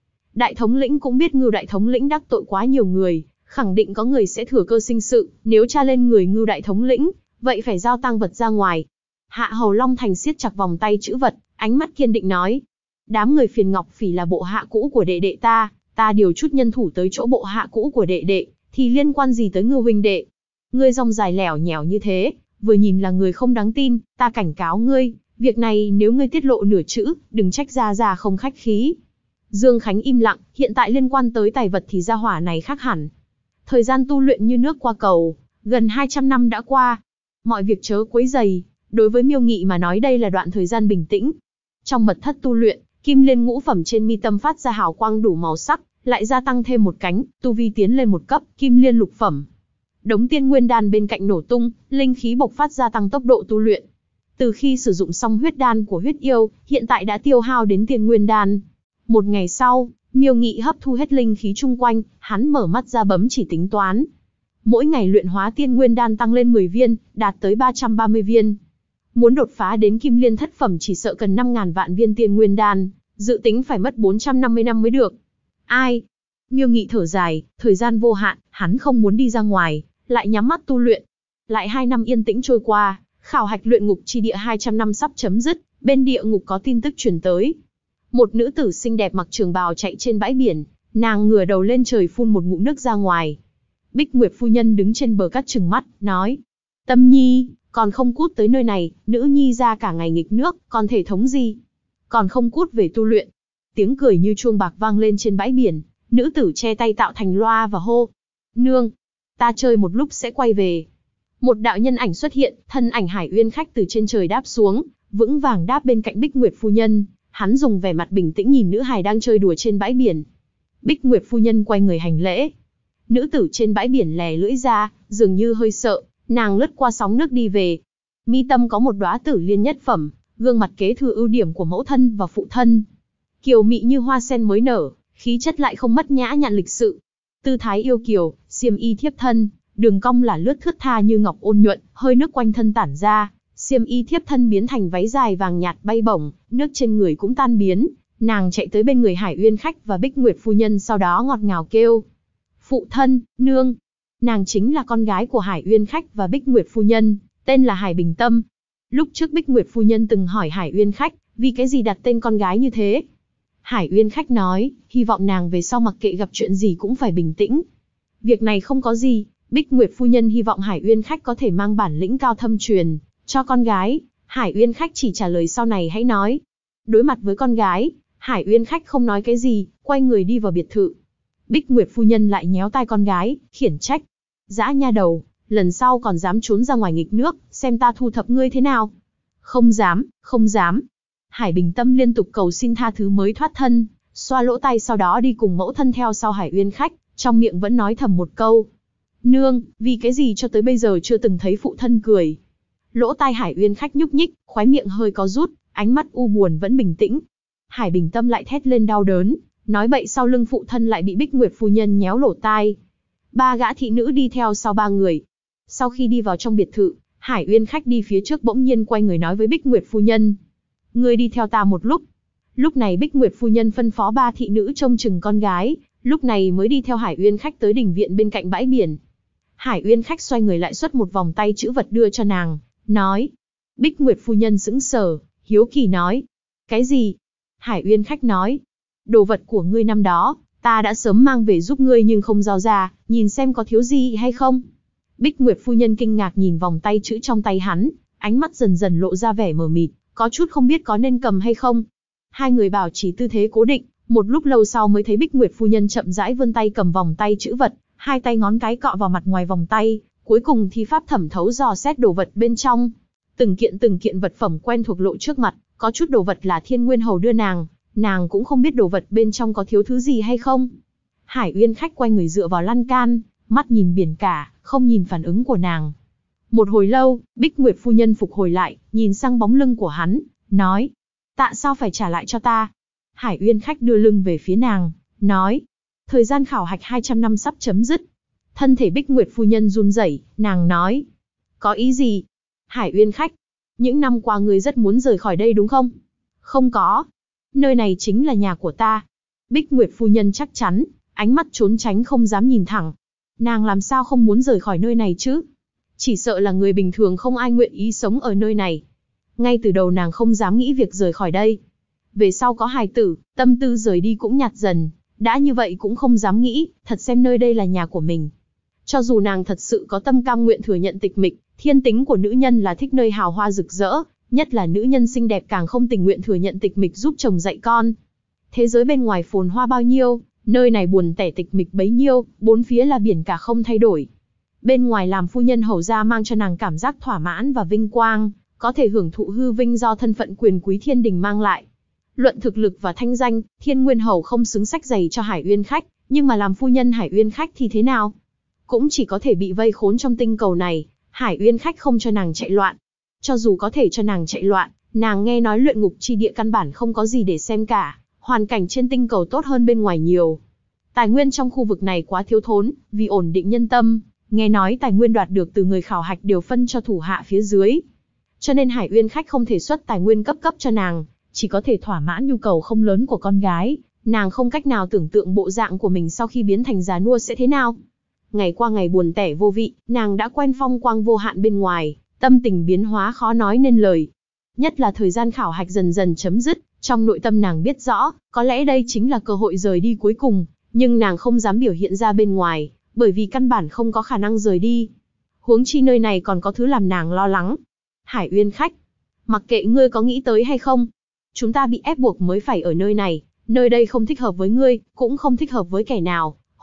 lĩnh cũng biết Ngưu đại thống lĩnh đắc tội quá nhiều người, khẳng định có người sẽ thừa cơ sinh sự, nếu tra lên người Ngưu đại thống lĩnh, vậy phải giao tang vật ra ngoài. Hạ Hầu Long Thành siết chặt vòng tay chữ vật, ánh mắt kiên định nói: "Đám người phiền Ngọc Phỉ là bộ hạ cũ của đệ đệ ta điều chút nhân thủ tới chỗ bộ hạ cũ của đệ đệ, thì liên quan gì tới Ngưu huynh đệ? Ngươi rong dài lẻo nhẻo như thế, vừa nhìn là người không đáng tin, ta cảnh cáo ngươi, việc này nếu ngươi tiết lộ nửa chữ, đừng trách gia không khách khí." Dương Khánh im lặng, hiện tại liên quan tới tài vật thì gia hỏa này khác hẳn. Thời gian tu luyện như nước qua cầu, gần 200 năm đã qua. Mọi việc chớ quấy rầy, đối với Miêu Nghị mà nói đây là đoạn thời gian bình tĩnh. Trong mật thất tu luyện, Kim Liên ngũ phẩm trên mi tâm phát ra hào quang đủ màu sắc, lại gia tăng thêm một cánh, tu vi tiến lên một cấp, Kim Liên lục phẩm. Đống tiên nguyên đan bên cạnh nổ tung, linh khí bộc phát gia tăng tốc độ tu luyện. Từ khi sử dụng xong huyết đan của huyết yêu, hiện tại đã tiêu hao đến tiên nguyên đan. Một ngày sau, Miêu Nghị hấp thu hết linh khí chung quanh, hắn mở mắt ra bấm chỉ tính toán. Mỗi ngày luyện hóa tiên nguyên đan tăng lên 10 viên, đạt tới 330 viên. Muốn đột phá đến Kim Liên thất phẩm chỉ sợ cần 5.000 vạn viên tiên nguyên đan, dự tính phải mất 450 năm mới được. Ai? Miêu Nghị thở dài, thời gian vô hạn, hắn không muốn đi ra ngoài, lại nhắm mắt tu luyện. Lại 2 năm yên tĩnh trôi qua, khảo hạch luyện ngục chi địa 200 năm sắp chấm dứt, bên địa ngục có tin tức truyền tới. Một nữ tử xinh đẹp mặc trường bào chạy trên bãi biển, nàng ngửa đầu lên trời phun một ngụm nước ra ngoài. Bích Nguyệt phu nhân đứng trên bờ cát trừng mắt, nói: "Tâm Nhi, còn không cút tới nơi này, nữ nhi ra cả ngày nghịch nước, còn thể thống gì? Còn không cút về tu luyện." Tiếng cười như chuông bạc vang lên trên bãi biển, nữ tử che tay tạo thành loa và hô: "Nương!" ta chơi một lúc sẽ quay về. Một đạo nhân ảnh xuất hiện, thân ảnh Hải Uyên Khách từ trên trời đáp xuống, vững vàng đáp bên cạnh Bích Nguyệt phu nhân. Hắn dùng vẻ mặt bình tĩnh nhìn nữ hài đang chơi đùa trên bãi biển. Bích Nguyệt phu nhân quay người hành lễ. Nữ tử trên bãi biển lè lưỡi ra, dường như hơi sợ, nàng lướt qua sóng nước đi về. Mi tâm có một đóa tử liên nhất phẩm, gương mặt kế thừa ưu điểm của mẫu thân và phụ thân. Kiều mị như hoa sen mới nở, khí chất lại không mất nhã nhặn lịch sự. Tư thái yêu kiều, xiêm y thiếp thân, đường cong là lướt thướt tha như ngọc ôn nhuận, hơi nước quanh thân tản ra, xiêm y thiếp thân biến thành váy dài vàng nhạt bay bổng, nước trên người cũng tan biến. Nàng chạy tới bên người Hải Uyên Khách và Bích Nguyệt phu nhân, sau đó ngọt ngào kêu: "Phụ thân, nương." Nàng chính là con gái của Hải Uyên Khách và Bích Nguyệt phu nhân, tên là Hải Bình Tâm. Lúc trước Bích Nguyệt phu nhân từng hỏi Hải Uyên Khách, vì cái gì đặt tên con gái như thế. Hải Uyên Khách nói, hy vọng nàng về sau mặc kệ gặp chuyện gì cũng phải bình tĩnh. Việc này không có gì, Bích Nguyệt phu nhân hy vọng Hải Uyên Khách có thể mang bản lĩnh cao thâm truyền cho con gái. Hải Uyên Khách chỉ trả lời sau này hãy nói. Đối mặt với con gái, Hải Uyên Khách không nói cái gì, quay người đi vào biệt thự. Bích Nguyệt phu nhân lại nhéo tai con gái, khiển trách: "Dã nha đầu, lần sau còn dám trốn ra ngoài nghịch nước, xem ta thu thập ngươi thế nào." "Không dám, không dám." Hải Bình Tâm liên tục cầu xin tha thứ mới thoát thân, xoa lỗ tai, sau đó đi cùng mẫu thân theo sau Hải Uyên Khách, trong miệng vẫn nói thầm một câu: "Nương, vì cái gì cho tới bây giờ chưa từng thấy phụ thân cười." Lỗ tai Hải Uyên Khách nhúc nhích, khóe miệng hơi có rút, ánh mắt u buồn vẫn bình tĩnh. Hải Bình Tâm lại thét lên đau đớn, nói bậy sau lưng phụ thân lại bị Bích Nguyệt phu nhân nhéo lỗ tai. Ba gã thị nữ đi theo sau ba người. Sau khi đi vào trong biệt thự, Hải Uyên Khách đi phía trước bỗng nhiên quay người nói với Bích Nguyệt phu nhân: "Ngươi đi theo ta một lúc." Lúc này Bích Nguyệt phu nhân phân phó ba thị nữ trông chừng con gái, lúc này mới đi theo Hải Uyên Khách tới đình viện bên cạnh bãi biển. Hải Uyên Khách xoay người lại xuất một vòng tay chữ vật đưa cho nàng, nói. Bích Nguyệt phu nhân sững sờ, hiếu kỳ nói: "Cái gì?" Hải Uyên Khách nói: "Đồ vật của ngươi năm đó, ta đã sớm mang về giúp ngươi nhưng không giao ra, nhìn xem có thiếu gì hay không." Bích Nguyệt phu nhân kinh ngạc nhìn vòng tay chữ trong tay hắn, ánh mắt dần dần lộ ra vẻ mờ mịt, có chút không biết có nên cầm hay không. Hai người bảo trì tư thế cố định, một lúc lâu sau mới thấy Bích Nguyệt phu nhân chậm rãi vươn tay cầm vòng tay chữ vật, hai tay ngón cái cọ vào mặt ngoài vòng tay, cuối cùng thi pháp thẩm thấu dò xét đồ vật bên trong. Từng kiện vật phẩm quen thuộc lộ trước mặt, có chút đồ vật là Thiên Nguyên Hầu đưa nàng cũng không biết đồ vật bên trong có thiếu thứ gì hay không. Hải Uyên Khách quay người dựa vào lan can, mắt nhìn biển cả, không nhìn phản ứng của nàng. Một hồi lâu, Bích Nguyệt phu nhân phục hồi lại, nhìn sang bóng lưng của hắn, nói: "Tạ sao phải trả lại cho ta?" Hải Uyên Khách đưa lưng về phía nàng, nói: "Thời gian khảo hạch 200 năm sắp chấm dứt." Thân thể Bích Nguyệt phu nhân run rẩy, nàng nói: "Có ý gì?" Hải Uyên Khách: "Những năm qua ngươi rất muốn rời khỏi đây đúng không?" "Không có. Nơi này chính là nhà của ta." Bích Nguyệt phu nhân chắc chắn, ánh mắt trốn tránh không dám nhìn thẳng. Nàng làm sao không muốn rời khỏi nơi này chứ? Chỉ sợ là người bình thường không ai nguyện ý sống ở nơi này. Ngay từ đầu nàng không dám nghĩ việc rời khỏi đây. Về sau có hài tử, tâm tư rời đi cũng nhạt dần. Đã như vậy cũng không dám nghĩ, thật xem nơi đây là nhà của mình. Cho dù nàng thật sự có tâm cam nguyện thừa nhận tịch mịch, thiên tính của nữ nhân là thích nơi hào hoa rực rỡ, nhất là nữ nhân xinh đẹp càng không tình nguyện thừa nhận tịch mịch giúp chồng dạy con. Thế giới bên ngoài phồn hoa bao nhiêu, nơi này buồn tẻ tịch mịch bấy nhiêu, bốn phía là biển cả không thay đổi. Bên ngoài làm phu nhân hầu gia mang cho nàng cảm giác thỏa mãn và vinh quang, có thể hưởng thụ hư vinh do thân phận quyền quý thiên đình mang lại. Luận thực lực và thanh danh, Thiên Nguyên Hầu không xứng sách giày cho Hải Uyên Khách, nhưng mà làm phu nhân Hải Uyên Khách thì thế nào? Cũng chỉ có thể bị vây khốn trong tinh cầu này, Hải Uyên Khách không cho nàng chạy loạn. Cho dù có thể cho nàng chạy loạn, nàng nghe nói luyện ngục chi địa căn bản không có gì để xem cả, hoàn cảnh trên tinh cầu tốt hơn bên ngoài nhiều. Tài nguyên trong khu vực này quá thiếu thốn, vì ổn định nhân tâm, nghe nói tài nguyên đoạt được từ người khảo hạch đều phân cho thủ hạ phía dưới. Cho nên Hải Uyên Khách không thể xuất tài nguyên cấp cho nàng, chỉ có thể thỏa mãn nhu cầu không lớn của con gái. Nàng không cách nào tưởng tượng bộ dạng của mình sau khi biến thành già nua sẽ thế nào. Ngày qua ngày buồn tẻ vô vị, nàng đã quen phong quang vô hạn bên ngoài, tâm tình biến hóa khó nói nên lời. Nhất là thời gian khảo hạch dần dần chấm dứt, trong nội tâm nàng biết rõ, có lẽ đây chính là cơ hội rời đi cuối cùng, nhưng nàng không dám biểu hiện ra bên ngoài, bởi vì căn bản không có khả năng rời đi. Huống chi nơi này còn có thứ làm nàng lo lắng. Hải Uyên Khách, mặc kệ ngươi có nghĩ tới hay không, chúng ta bị ép buộc mới phải ở nơi này, nơi đây không thích hợp với ngươi, cũng không thích hợp với kẻ nào.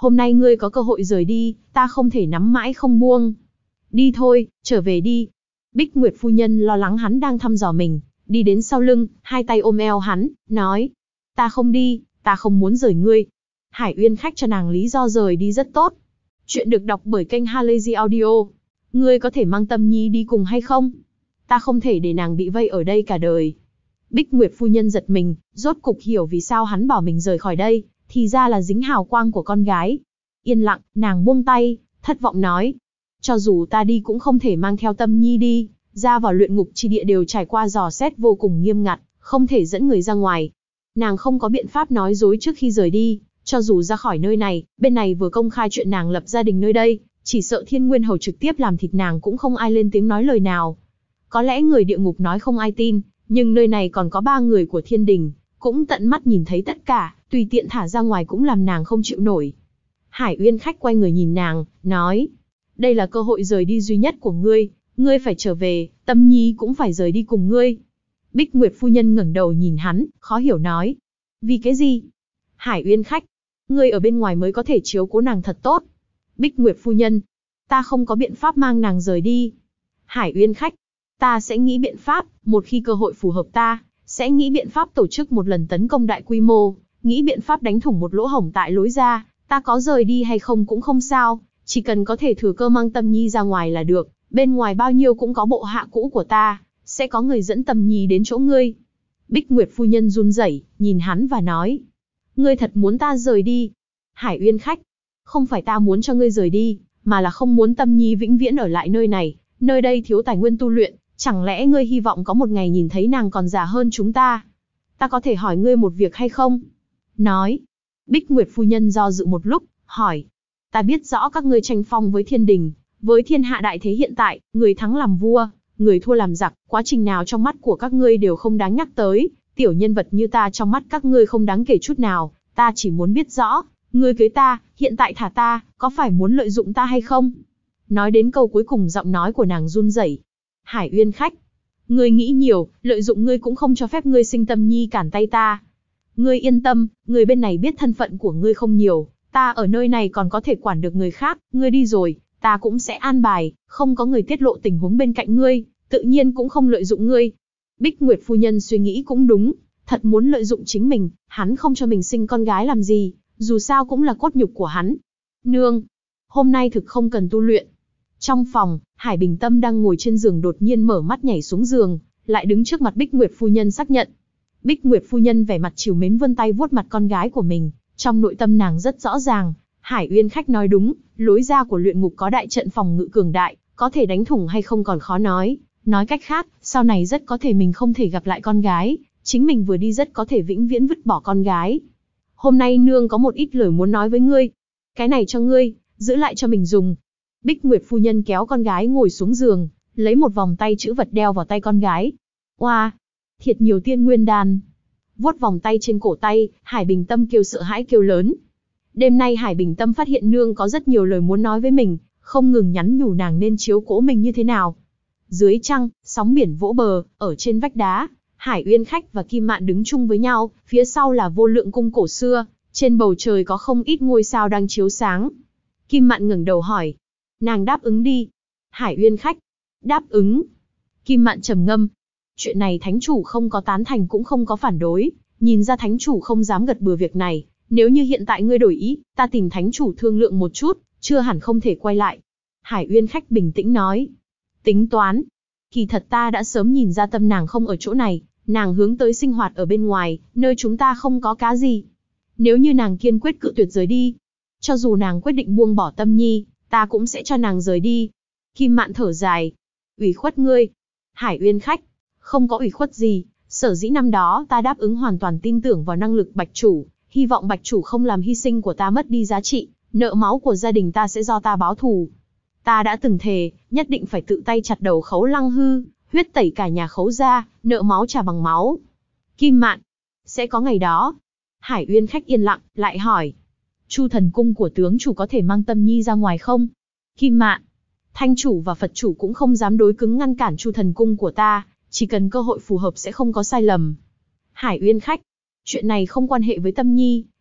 Hôm nay ngươi có cơ hội rời đi, ta không thể nắm mãi không buông. Đi thôi, trở về đi. Bích Nguyệt phu nhân lo lắng hắn đang thăm dò mình, đi đến sau lưng, hai tay ôm eo hắn, nói. Ta không đi, ta không muốn rời ngươi. Hải Uyên Khách cho nàng lý do rời đi rất tốt. Chuyện được đọc bởi kênh Halazy Audio. Ngươi có thể mang Tâm Nhi đi cùng hay không? Ta không thể để nàng bị vây ở đây cả đời. Bích Nguyệt phu nhân giật mình, rốt cục hiểu vì sao hắn bảo mình rời khỏi đây, thì ra là dính hào quang của con gái. Yên lặng, nàng buông tay, thất vọng nói. Cho dù ta đi cũng không thể mang theo Tâm Nhi đi, ra vào luyện ngục chi địa đều trải qua dò xét vô cùng nghiêm ngặt, không thể dẫn người ra ngoài. Nàng không có biện pháp nói dối trước khi rời đi, cho dù ra khỏi nơi này, bên này vừa công khai chuyện nàng lập gia đình nơi đây, chỉ sợ Thiên Nguyên Hầu trực tiếp làm thịt nàng cũng không ai lên tiếng nói lời nào. Có lẽ người địa ngục nói không ai tin, nhưng nơi này còn có 3 người của thiên đình, cũng tận mắt nhìn thấy tất cả, tùy tiện thả ra ngoài cũng làm nàng không chịu nổi. Hải Uyên Khách quay người nhìn nàng, nói, đây là cơ hội rời đi duy nhất của ngươi, ngươi phải trở về, Tâm Nhi cũng phải rời đi cùng ngươi. Bích Nguyệt phu nhân ngẩng đầu nhìn hắn, khó hiểu nói, vì cái gì? Hải Uyên Khách, ngươi ở bên ngoài mới có thể chiếu cố nàng thật tốt. Bích Nguyệt phu nhân, ta không có biện pháp mang nàng rời đi. Hải Uyên Khách, ta sẽ nghĩ biện pháp, một khi cơ hội phù hợp ta, sẽ nghĩ biện pháp tổ chức một lần tấn công đại quy mô, nghĩ biện pháp đánh thủng một lỗ hổng tại lối ra, ta có rời đi hay không cũng không sao, chỉ cần có thể thừa cơ mang Tâm Nhi ra ngoài là được, bên ngoài bao nhiêu cũng có bộ hạ cũ của ta, sẽ có người dẫn Tâm Nhi đến chỗ ngươi. Bích Nguyệt phu nhân run rẩy, nhìn hắn và nói, ngươi thật muốn ta rời đi? Hải Uyên Khách, không phải ta muốn cho ngươi rời đi, mà là không muốn Tâm Nhi vĩnh viễn ở lại nơi này, nơi đây thiếu tài nguyên tu luyện, chẳng lẽ ngươi hy vọng có một ngày nhìn thấy nàng còn già hơn chúng ta? Ta có thể hỏi ngươi một việc hay không? Nói. Bích Nguyệt phu nhân do dự một lúc, hỏi. Ta biết rõ các ngươi tranh phong với thiên đình, với thiên hạ đại thế hiện tại, người thắng làm vua, người thua làm giặc, quá trình nào trong mắt của các ngươi đều không đáng nhắc tới, tiểu nhân vật như ta trong mắt các ngươi không đáng kể chút nào, ta chỉ muốn biết rõ, ngươi cưới ta, hiện tại thả ta, có phải muốn lợi dụng ta hay không? Nói đến câu cuối cùng giọng nói của nàng run rẩy. Hải Uyên Khách, ngươi nghĩ nhiều, lợi dụng ngươi cũng không cho phép ngươi sinh Tâm Nhi cản tay ta. Ngươi yên tâm, người bên này biết thân phận của ngươi không nhiều, ta ở nơi này còn có thể quản được người khác, ngươi đi rồi, ta cũng sẽ an bài, không có người tiết lộ tình huống bên cạnh ngươi, tự nhiên cũng không lợi dụng ngươi. Bích Nguyệt phu nhân suy nghĩ cũng đúng, thật muốn lợi dụng chính mình, hắn không cho mình sinh con gái làm gì, dù sao cũng là cốt nhục của hắn. Nương, hôm nay thực không cần tu luyện. Trong phòng, Hải Bình Tâm đang ngồi trên giường đột nhiên mở mắt nhảy xuống giường, lại đứng trước mặt Bích Nguyệt phu nhân xác nhận. Bích Nguyệt phu nhân vẻ mặt trìu mến vươn tay vuốt mặt con gái của mình, trong nội tâm nàng rất rõ ràng, Hải Uyên Khách nói đúng, lối ra của luyện ngục có đại trận phòng ngự cường đại, có thể đánh thủng hay không còn khó nói. Nói cách khác, sau này rất có thể mình không thể gặp lại con gái, chính mình vừa đi rất có thể vĩnh viễn vứt bỏ con gái. Hôm nay nương có một ít lời muốn nói với ngươi. Cái này cho ngươi, giữ lại cho mình dùng. Bích Nguyệt phu nhân kéo con gái ngồi xuống giường, lấy một vòng tay chữ vật đeo vào tay con gái. Oa, thiệt nhiều tiên nguyên đan. Vuốt vòng tay trên cổ tay, Hải Bình Tâm kêu sợ hãi kêu lớn. Đêm nay Hải Bình Tâm phát hiện nương có rất nhiều lời muốn nói với mình, không ngừng nhắn nhủ nàng nên chiếu cố mình như thế nào. Dưới trăng, sóng biển vỗ bờ, ở trên vách đá, Hải Uyên Khách và Kim Mạn đứng chung với nhau, phía sau là Vô Lượng cung cổ xưa, trên bầu trời có không ít ngôi sao đang chiếu sáng. Kim Mạn ngẩng đầu hỏi, nàng đáp ứng đi. Hải Uyên Khách, đáp ứng. Kim Mạn trầm ngâm. Chuyện này thánh chủ không có tán thành cũng không có phản đối, nhìn ra thánh chủ không dám gật bừa việc này, nếu như hiện tại ngươi đổi ý, ta tìm thánh chủ thương lượng một chút, chưa hẳn không thể quay lại. Hải Uyên Khách bình tĩnh nói, tính toán. Kỳ thật ta đã sớm nhìn ra tâm nàng không ở chỗ này, nàng hướng tới sinh hoạt ở bên ngoài, nơi chúng ta không có cá gì. Nếu như nàng kiên quyết cự tuyệt rời đi, cho dù nàng quyết định buông bỏ Tâm Nhi, ta cũng sẽ cho nàng rời đi. Kim Mạn thở dài, ủy khuất ngươi. Hải Uyên Khách, không có ủy khuất gì, sở dĩ năm đó ta đáp ứng hoàn toàn tin tưởng vào năng lực Bạch chủ, hy vọng Bạch chủ không làm hy sinh của ta mất đi giá trị, nợ máu của gia đình ta sẽ do ta báo thù. Ta đã từng thề, nhất định phải tự tay chặt đầu Khấu Lăng Hư, huyết tẩy cả nhà Khấu gia, nợ máu trả bằng máu. Kim Mạn, sẽ có ngày đó. Hải Uyên Khách yên lặng, lại hỏi, Chu thần cung của tướng chủ có thể mang Tâm Nhi ra ngoài không? Kim Mạn, Thanh chủ và Phật chủ cũng không dám đối cứng ngăn cản Chu thần cung của ta, chỉ cần cơ hội phù hợp sẽ không có sai lầm. Hải Uyên Khách, chuyện này không quan hệ với Tâm Nhi,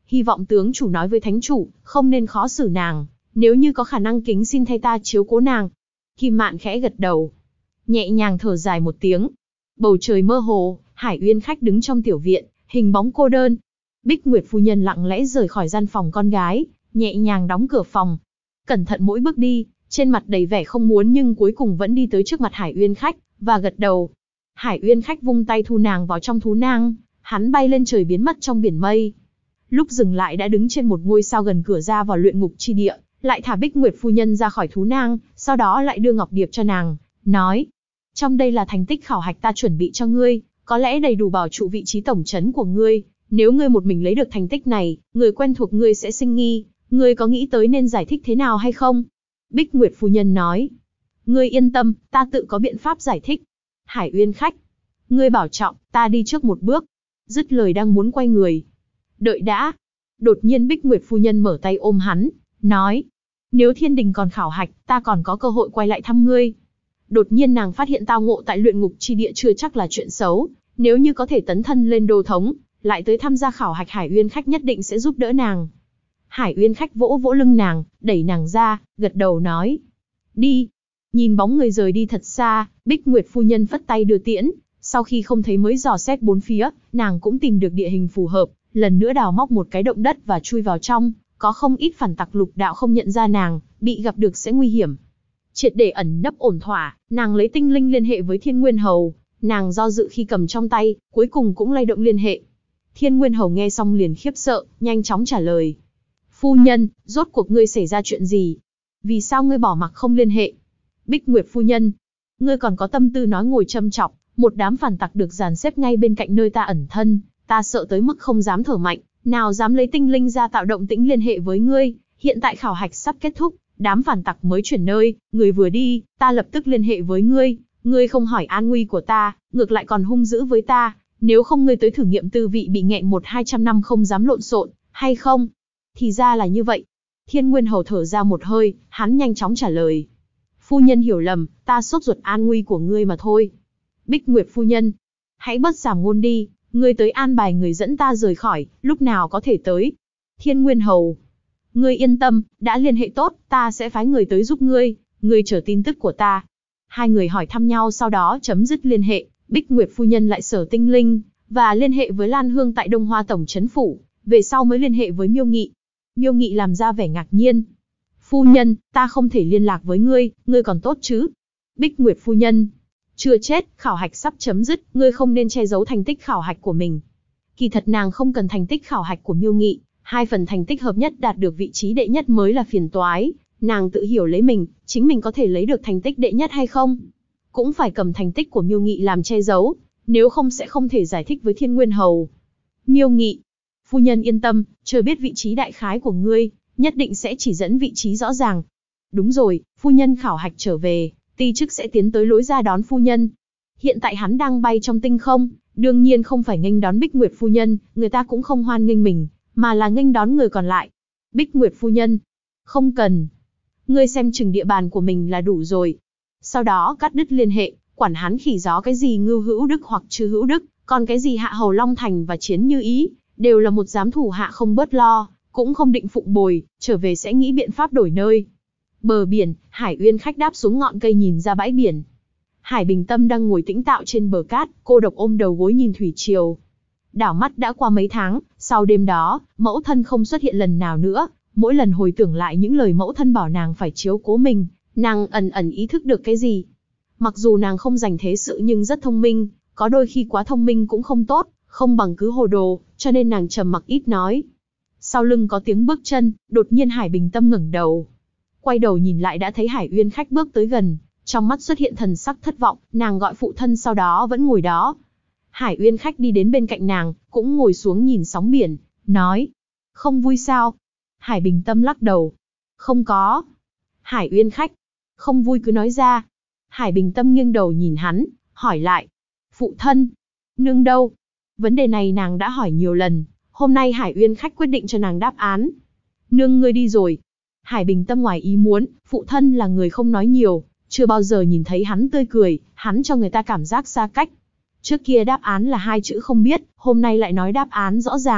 hy vọng tướng chủ nói với thánh chủ, không nên khó xử nàng, nếu như có khả năng kính xin thay ta chiếu cố nàng. Kim Mạn khẽ gật đầu, nhẹ nhàng thở dài một tiếng. Bầu trời mơ hồ, Hải Uyên khách đứng trong tiểu viện, hình bóng cô đơn. Bích Nguyệt phu nhân lặng lẽ rời khỏi gian phòng con gái, nhẹ nhàng đóng cửa phòng. Cẩn thận mỗi bước đi, trên mặt đầy vẻ không muốn nhưng cuối cùng vẫn đi tới trước mặt Hải Uyên khách, và gật đầu. Hải Uyên khách vung tay thu nàng vào trong thú nang, hắn bay lên trời biến mất trong biển mây. Lúc dừng lại đã đứng trên một ngôi sao gần cửa ra vào luyện ngục chi địa, lại thả Bích Nguyệt phu nhân ra khỏi thú nang, sau đó lại đưa ngọc điệp cho nàng, nói: trong đây là thành tích khảo hạch ta chuẩn bị cho ngươi, có lẽ đầy đủ bảo trụ vị trí tổng trấn của ngươi. Nếu ngươi một mình lấy được thành tích này, người quen thuộc ngươi sẽ sinh nghi, ngươi có nghĩ tới nên giải thích thế nào hay không? Bích Nguyệt phu nhân nói: ngươi yên tâm, ta tự có biện pháp giải thích. Hải Uyên khách, ngươi bảo trọng, ta đi trước một bước. Dứt lời đang muốn quay người. Đợi đã. Đột nhiên Bích Nguyệt phu nhân mở tay ôm hắn, nói: nếu thiên đình còn khảo hạch, ta còn có cơ hội quay lại thăm ngươi. Đột nhiên nàng phát hiện tao ngộ tại luyện ngục chi địa chưa chắc là chuyện xấu, nếu như có thể tấn thân lên đô thống, lại tới tham gia khảo hạch, Hải Uyên khách nhất định sẽ giúp đỡ nàng. Hải Uyên khách vỗ vỗ lưng nàng, đẩy nàng ra, gật đầu nói: đi. Nhìn bóng người rời đi thật xa, Bích Nguyệt phu nhân phất tay đưa tiễn, sau khi không thấy mới dò xét bốn phía, nàng cũng tìm được địa hình phù hợp, lần nữa đào móc một cái động đất và chui vào trong, có không ít phản tặc lục đạo không nhận ra nàng, bị gặp được sẽ nguy hiểm. Triệt để ẩn nấp ổn thỏa, nàng lấy tinh linh liên hệ với Thiên Nguyên Hầu, nàng do dự khi cầm trong tay, cuối cùng cũng lay động liên hệ. Thiên Nguyên Hầu nghe xong liền khiếp sợ, nhanh chóng trả lời: phu nhân, rốt cuộc ngươi xảy ra chuyện gì? Vì sao ngươi bỏ mặc không liên hệ? Bích Nguyệt phu nhân, ngươi còn có tâm tư nói ngồi châm chọc, một đám phản tặc được dàn xếp ngay bên cạnh nơi ta ẩn thân, ta sợ tới mức không dám thở mạnh, nào dám lấy tinh linh ra tạo động tĩnh liên hệ với ngươi. Hiện tại khảo hạch sắp kết thúc, đám phản tặc mới chuyển nơi, người vừa đi, ta lập tức liên hệ với ngươi, ngươi không hỏi an nguy của ta, ngược lại còn hung dữ với ta, nếu không ngươi tới thử nghiệm tư vị bị nghẹn 100-200 năm không dám lộn xộn, hay không? Thì ra là như vậy. Thiên Nguyên Hầu thở ra một hơi, hắn nhanh chóng trả lời: phu nhân hiểu lầm, ta sốt ruột an nguy của ngươi mà thôi. Bích Nguyệt phu nhân, hãy bớt giảm ngôn đi, ngươi tới an bài người dẫn ta rời khỏi, lúc nào có thể tới? Thiên Nguyên Hầu, ngươi yên tâm, đã liên hệ tốt, ta sẽ phái người tới giúp ngươi chờ tin tức của ta. Hai người hỏi thăm nhau sau đó chấm dứt liên hệ, Bích Nguyệt phu nhân lại sở tinh linh, và liên hệ với Lan Hương tại Đông Hoa Tổng Trấn Phủ, về sau mới liên hệ với Miêu Nghị. Miêu Nghị làm ra vẻ ngạc nhiên. Phu nhân, ta không thể liên lạc với ngươi còn tốt chứ? Bích Nguyệt phu nhân, chưa chết, khảo hạch sắp chấm dứt, ngươi không nên che giấu thành tích khảo hạch của mình. Kỳ thật nàng không cần thành tích khảo hạch của Miêu Nghị, 2 phần thành tích hợp nhất đạt được vị trí đệ nhất mới là phiền toái. Nàng tự hiểu lấy mình, chính mình có thể lấy được thành tích đệ nhất hay không, cũng phải cầm thành tích của Miêu Nghị làm che giấu, nếu không sẽ không thể giải thích với Thiên Nguyên Hầu. Miêu Nghị, phu nhân yên tâm, chờ biết vị trí đại khái của ngươi, nhất định sẽ chỉ dẫn vị trí rõ ràng. Đúng rồi, phu nhân khảo hạch trở về, ti chức sẽ tiến tới lối ra đón phu nhân. Hiện tại hắn đang bay trong tinh không, đương nhiên không phải nghênh đón Bích Nguyệt phu nhân, người ta cũng không hoan nghênh mình, mà là nghênh đón người còn lại. Bích Nguyệt phu nhân, không cần, ngươi xem chừng địa bàn của mình là đủ rồi. Sau đó cắt đứt liên hệ, quản hắn khỉ gió cái gì Ngưu Hữu Đức hoặc Trư Hữu Đức, còn cái gì Hạ Hầu Long Thành và Chiến Như Ý, đều là một giám thủ hạ không bớt lo, cũng không định phụng bồi, trở về sẽ nghĩ biện pháp đổi nơi. Bờ biển, Hải Uyên khách đáp xuống ngọn cây nhìn ra bãi biển. Hải Bình Tâm đang ngồi tĩnh tọa trên bờ cát, cô độc ôm đầu gối nhìn thủy triều. Đảo mắt đã qua mấy tháng, sau đêm đó, mẫu thân không xuất hiện lần nào nữa. Mỗi lần hồi tưởng lại những lời mẫu thân bảo nàng phải chiếu cố mình, nàng ẩn ẩn ý thức được cái gì. Mặc dù nàng không dành thế sự nhưng rất thông minh, có đôi khi quá thông minh cũng không tốt, không bằng cứ hồ đồ, cho nên nàng trầm mặc ít nói. Sau lưng có tiếng bước chân, đột nhiên Hải Bình Tâm ngẩng đầu. Quay đầu nhìn lại đã thấy Hải Uyên khách bước tới gần, trong mắt xuất hiện thần sắc thất vọng, nàng gọi phụ thân sau đó vẫn ngồi đó. Hải Uyên khách đi đến bên cạnh nàng, cũng ngồi xuống nhìn sóng biển, nói: không vui sao? Hải Bình Tâm lắc đầu. Không có. Hải Uyên khách, không vui cứ nói ra. Hải Bình Tâm nghiêng đầu nhìn hắn, hỏi lại: phụ thân, nương đâu? Vấn đề này nàng đã hỏi nhiều lần, hôm nay Hải Uyên khách quyết định cho nàng đáp án. Nương ngươi đi rồi. Hải Bình Tâm ngoài ý muốn, phụ thân là người không nói nhiều, chưa bao giờ nhìn thấy hắn tươi cười, hắn cho người ta cảm giác xa cách. Trước kia đáp án là 2 chữ không biết, hôm nay lại nói đáp án rõ ràng,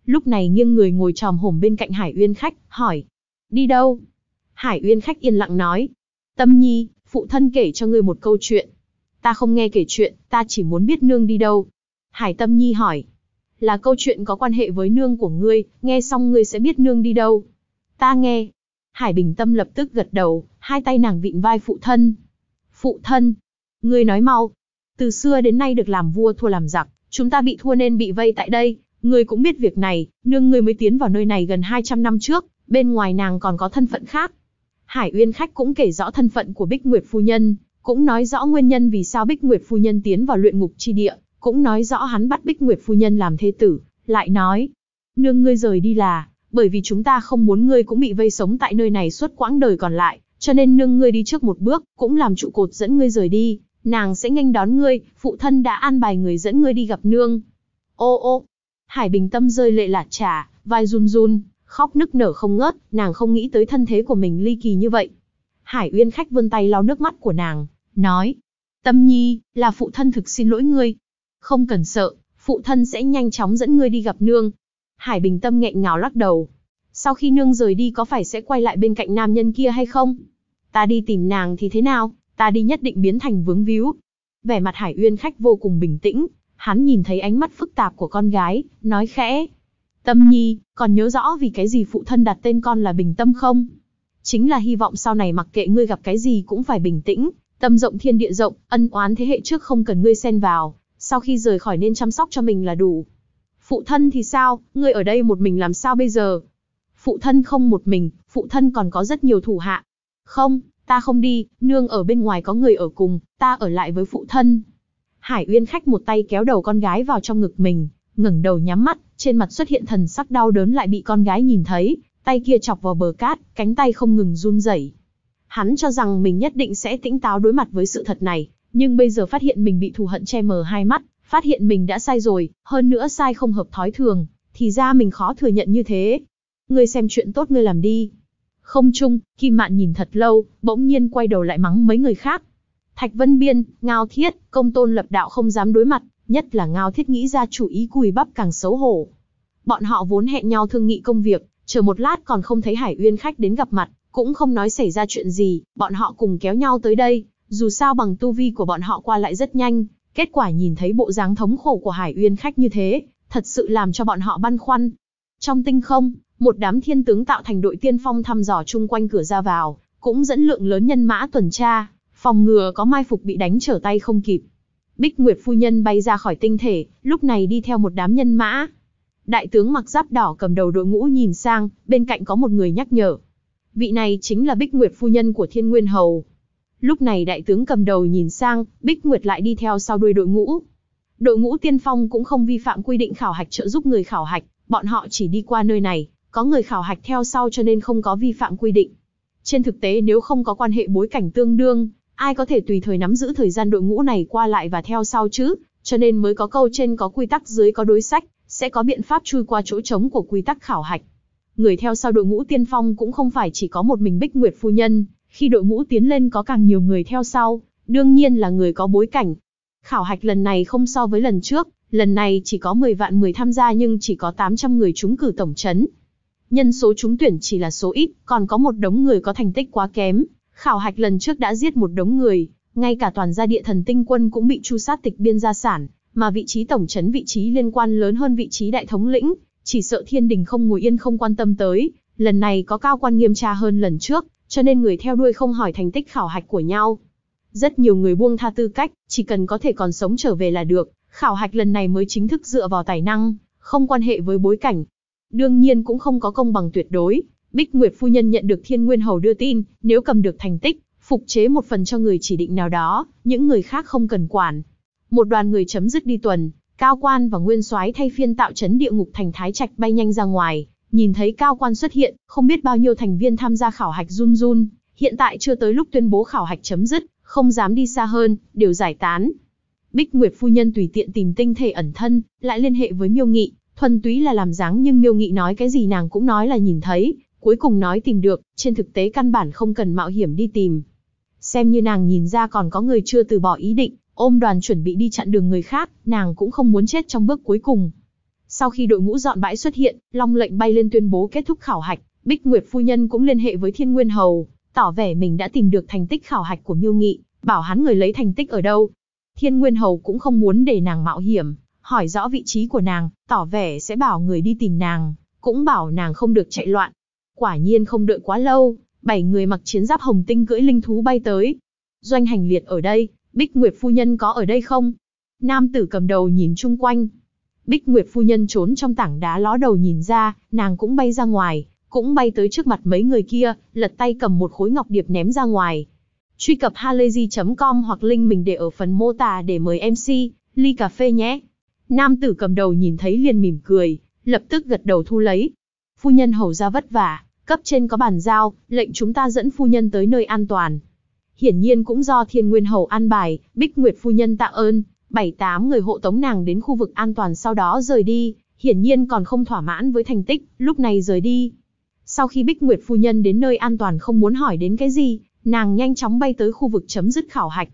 Lúc này nghiêng người ngồi chòm hổm bên cạnh Hải Uyên Khách, hỏi. Đi đâu? Hải Uyên Khách yên lặng nói. Tâm Nhi, phụ thân kể cho ngươi một câu chuyện. Ta không nghe kể chuyện, ta chỉ muốn biết nương đi đâu. Hải Tâm Nhi hỏi. Là câu chuyện có quan hệ với nương của ngươi, nghe xong ngươi sẽ biết nương đi đâu. Ta nghe. Hải Bình Tâm lập tức gật đầu, hai tay nàng vịn vai phụ thân. Phụ thân, ngươi nói mau. Từ xưa đến nay được làm vua thua làm giặc, chúng ta bị thua nên bị vây tại đây. Ngươi cũng biết việc này, nương ngươi mới tiến vào nơi này gần 200 năm trước, bên ngoài nàng còn có thân phận khác. Hải Uyên Khách cũng kể rõ thân phận của Bích Nguyệt phu nhân, cũng nói rõ nguyên nhân vì sao Bích Nguyệt phu nhân tiến vào luyện ngục chi địa, cũng nói rõ hắn bắt Bích Nguyệt phu nhân làm thê tử, lại nói, nương ngươi rời đi là bởi vì chúng ta không muốn ngươi cũng bị vây sống tại nơi này suốt quãng đời còn lại, cho nên nương ngươi đi trước một bước, cũng làm trụ cột dẫn ngươi rời đi, nàng sẽ nghênh đón ngươi, phụ thân đã an bài người dẫn ngươi đi gặp nương. Ô ô, Hải Bình Tâm rơi lệ lã chả, vai run run, khóc nức nở không ngớt, nàng không nghĩ tới thân thế của mình ly kỳ như vậy. Hải Uyên Khách vươn tay lau nước mắt của nàng, nói, Tâm Nhi, là phụ thân thực xin lỗi ngươi. Không cần sợ, phụ thân sẽ nhanh chóng dẫn ngươi đi gặp nương. Hải Bình Tâm nghẹn ngào lắc đầu. Sau khi nương rời đi có phải sẽ quay lại bên cạnh nam nhân kia hay không? Ta đi tìm nàng thì thế nào? Ta đi nhất định biến thành vướng víu. Vẻ mặt Hải Uyên Khách vô cùng bình tĩnh, hắn nhìn thấy ánh mắt phức tạp của con gái, nói khẽ. Tâm Nhi, còn nhớ rõ vì cái gì phụ thân đặt tên con là Bình Tâm không? Chính là hy vọng sau này mặc kệ ngươi gặp cái gì cũng phải bình tĩnh, tâm rộng thiên địa rộng, ân oán thế hệ trước không cần ngươi xen vào, sau khi rời khỏi nên chăm sóc cho mình là đủ. Phụ thân thì sao, ngươi ở đây một mình làm sao bây giờ? Phụ thân không một mình, phụ thân còn có rất nhiều thủ hạ. Không, ta không đi, nương ở bên ngoài có người ở cùng, ta ở lại với phụ thân. Hải Uyên Khách một tay kéo đầu con gái vào trong ngực mình, ngẩng đầu nhắm mắt, trên mặt xuất hiện thần sắc đau đớn lại bị con gái nhìn thấy, tay kia chọc vào bờ cát, cánh tay không ngừng run rẩy. Hắn cho rằng mình nhất định sẽ tỉnh táo đối mặt với sự thật này, nhưng bây giờ phát hiện mình bị thù hận che mờ hai mắt, phát hiện mình đã sai rồi, hơn nữa sai không hợp thói thường, thì ra mình khó thừa nhận như thế. Ngươi xem chuyện tốt ngươi làm đi. Không chung, Kim Mạn nhìn thật lâu, bỗng nhiên quay đầu lại mắng mấy người khác. Thạch Vân Biên, Ngao Thiết, Công Tôn Lập Đạo không dám đối mặt, nhất là Ngao Thiết nghĩ ra chủ ý cùi bắp càng xấu hổ. Bọn họ vốn hẹn nhau thương nghị công việc, chờ một lát còn không thấy Hải Uyên Khách đến gặp mặt, cũng không nói xảy ra chuyện gì, bọn họ cùng kéo nhau tới đây, dù sao bằng tu vi của bọn họ qua lại rất nhanh, kết quả nhìn thấy bộ dáng thống khổ của Hải Uyên Khách như thế, thật sự làm cho bọn họ băn khoăn. Trong tinh không, một đám thiên tướng tạo thành đội tiên phong thăm dò chung quanh cửa ra vào, cũng dẫn lượng lớn nhân mã tuần tra, phòng ngừa có mai phục bị đánh trở tay không kịp. Bích Nguyệt phu nhân bay ra khỏi tinh thể, lúc này đi theo một đám nhân mã. Đại tướng mặc giáp đỏ cầm đầu đội ngũ nhìn sang, bên cạnh có một người nhắc nhở. Vị này chính là Bích Nguyệt phu nhân của Thiên Nguyên Hầu. Lúc này đại tướng cầm đầu nhìn sang, Bích Nguyệt lại đi theo sau đuôi đội ngũ. Đội ngũ tiên phong cũng không vi phạm quy định khảo hạch trợ giúp người khảo hạch, bọn họ chỉ đi qua nơi này, có người khảo hạch theo sau cho nên không có vi phạm quy định. Trên thực tế nếu không có quan hệ bối cảnh tương đương, ai có thể tùy thời nắm giữ thời gian đội ngũ này qua lại và theo sau chứ, cho nên mới có câu trên có quy tắc dưới có đối sách, sẽ có biện pháp chui qua chỗ trống của quy tắc khảo hạch. Người theo sau đội ngũ tiên phong cũng không phải chỉ có một mình Bích Nguyệt phu nhân, khi đội ngũ tiến lên có càng nhiều người theo sau, đương nhiên là người có bối cảnh. Khảo hạch lần này không so với lần trước, lần này chỉ có 10 vạn người tham gia nhưng chỉ có 800 người trúng cử tổng trấn. Nhân số trúng tuyển chỉ là số ít, còn có một đống người có thành tích quá kém. Khảo hạch lần trước đã giết một đống người, ngay cả toàn gia địa thần tinh quân cũng bị tru sát tịch biên gia sản, mà vị trí tổng trấn vị trí liên quan lớn hơn vị trí đại thống lĩnh, chỉ sợ thiên đình không ngồi yên không quan tâm tới, lần này có cao quan nghiêm tra hơn lần trước, cho nên người theo đuôi không hỏi thành tích khảo hạch của nhau. Rất nhiều người buông tha tư cách, chỉ cần có thể còn sống trở về là được, khảo hạch lần này mới chính thức dựa vào tài năng, không quan hệ với bối cảnh. Đương nhiên cũng không có công bằng tuyệt đối. Bích Nguyệt phu nhân nhận được Thiên Nguyên Hầu đưa tin, nếu cầm được thành tích, phục chế một phần cho người chỉ định nào đó, những người khác không cần quản. Một đoàn người chấm dứt đi tuần, Cao Quan và Nguyên Soái thay phiên tạo trấn địa ngục thành Thái Trạch bay nhanh ra ngoài, nhìn thấy Cao Quan xuất hiện, không biết bao nhiêu thành viên tham gia khảo hạch run run, hiện tại chưa tới lúc tuyên bố khảo hạch chấm dứt, không dám đi xa hơn, đều giải tán. Bích Nguyệt phu nhân tùy tiện tìm tinh thể ẩn thân, lại liên hệ với Miêu Nghị, thuần túy là làm dáng nhưng Miêu Nghị nói cái gì nàng cũng nói là nhìn thấy, cuối cùng nói tìm được, trên thực tế căn bản không cần mạo hiểm đi tìm. Xem như nàng nhìn ra còn có người chưa từ bỏ ý định, ôm đoàn chuẩn bị đi chặn đường người khác, nàng cũng không muốn chết trong bước cuối cùng. Sau khi đội ngũ dọn bãi xuất hiện, Long lệnh bay lên tuyên bố kết thúc khảo hạch. Bích Nguyệt phu nhân cũng liên hệ với Thiên Nguyên Hầu, tỏ vẻ mình đã tìm được thành tích khảo hạch của Miêu Nghị, bảo hắn người lấy thành tích ở đâu. Thiên Nguyên Hầu cũng không muốn để nàng mạo hiểm, hỏi rõ vị trí của nàng, tỏ vẻ sẽ bảo người đi tìm nàng, cũng bảo nàng không được chạy loạn. Quả nhiên không đợi quá lâu, 7 người mặc chiến giáp hồng tinh cưỡi linh thú bay tới. Doanh Hành Liệt ở đây, Bích Nguyệt phu nhân có ở đây không? Nam tử cầm đầu nhìn chung quanh. Bích Nguyệt phu nhân trốn trong tảng đá ló đầu nhìn ra, nàng cũng bay ra ngoài, cũng bay tới trước mặt mấy người kia, lật tay cầm một khối ngọc điệp ném ra ngoài. Truy cập halayzi.com hoặc link mình để ở phần mô tả để mời MC, ly cà phê nhé. Nam tử cầm đầu nhìn thấy liền mỉm cười, lập tức gật đầu thu lấy. Phu nhân hầu ra vất vả, cấp trên có bàn giao, lệnh chúng ta dẫn phu nhân tới nơi an toàn. Hiển nhiên cũng do Thiên Nguyên Hầu an bài, Bích Nguyệt phu nhân tạ ơn, 7-8 người hộ tống nàng đến khu vực an toàn sau đó rời đi, hiển nhiên còn không thỏa mãn với thành tích, lúc này rời đi. Sau khi Bích Nguyệt phu nhân đến nơi an toàn không muốn hỏi đến cái gì, nàng nhanh chóng bay tới khu vực chấm dứt khảo hạch.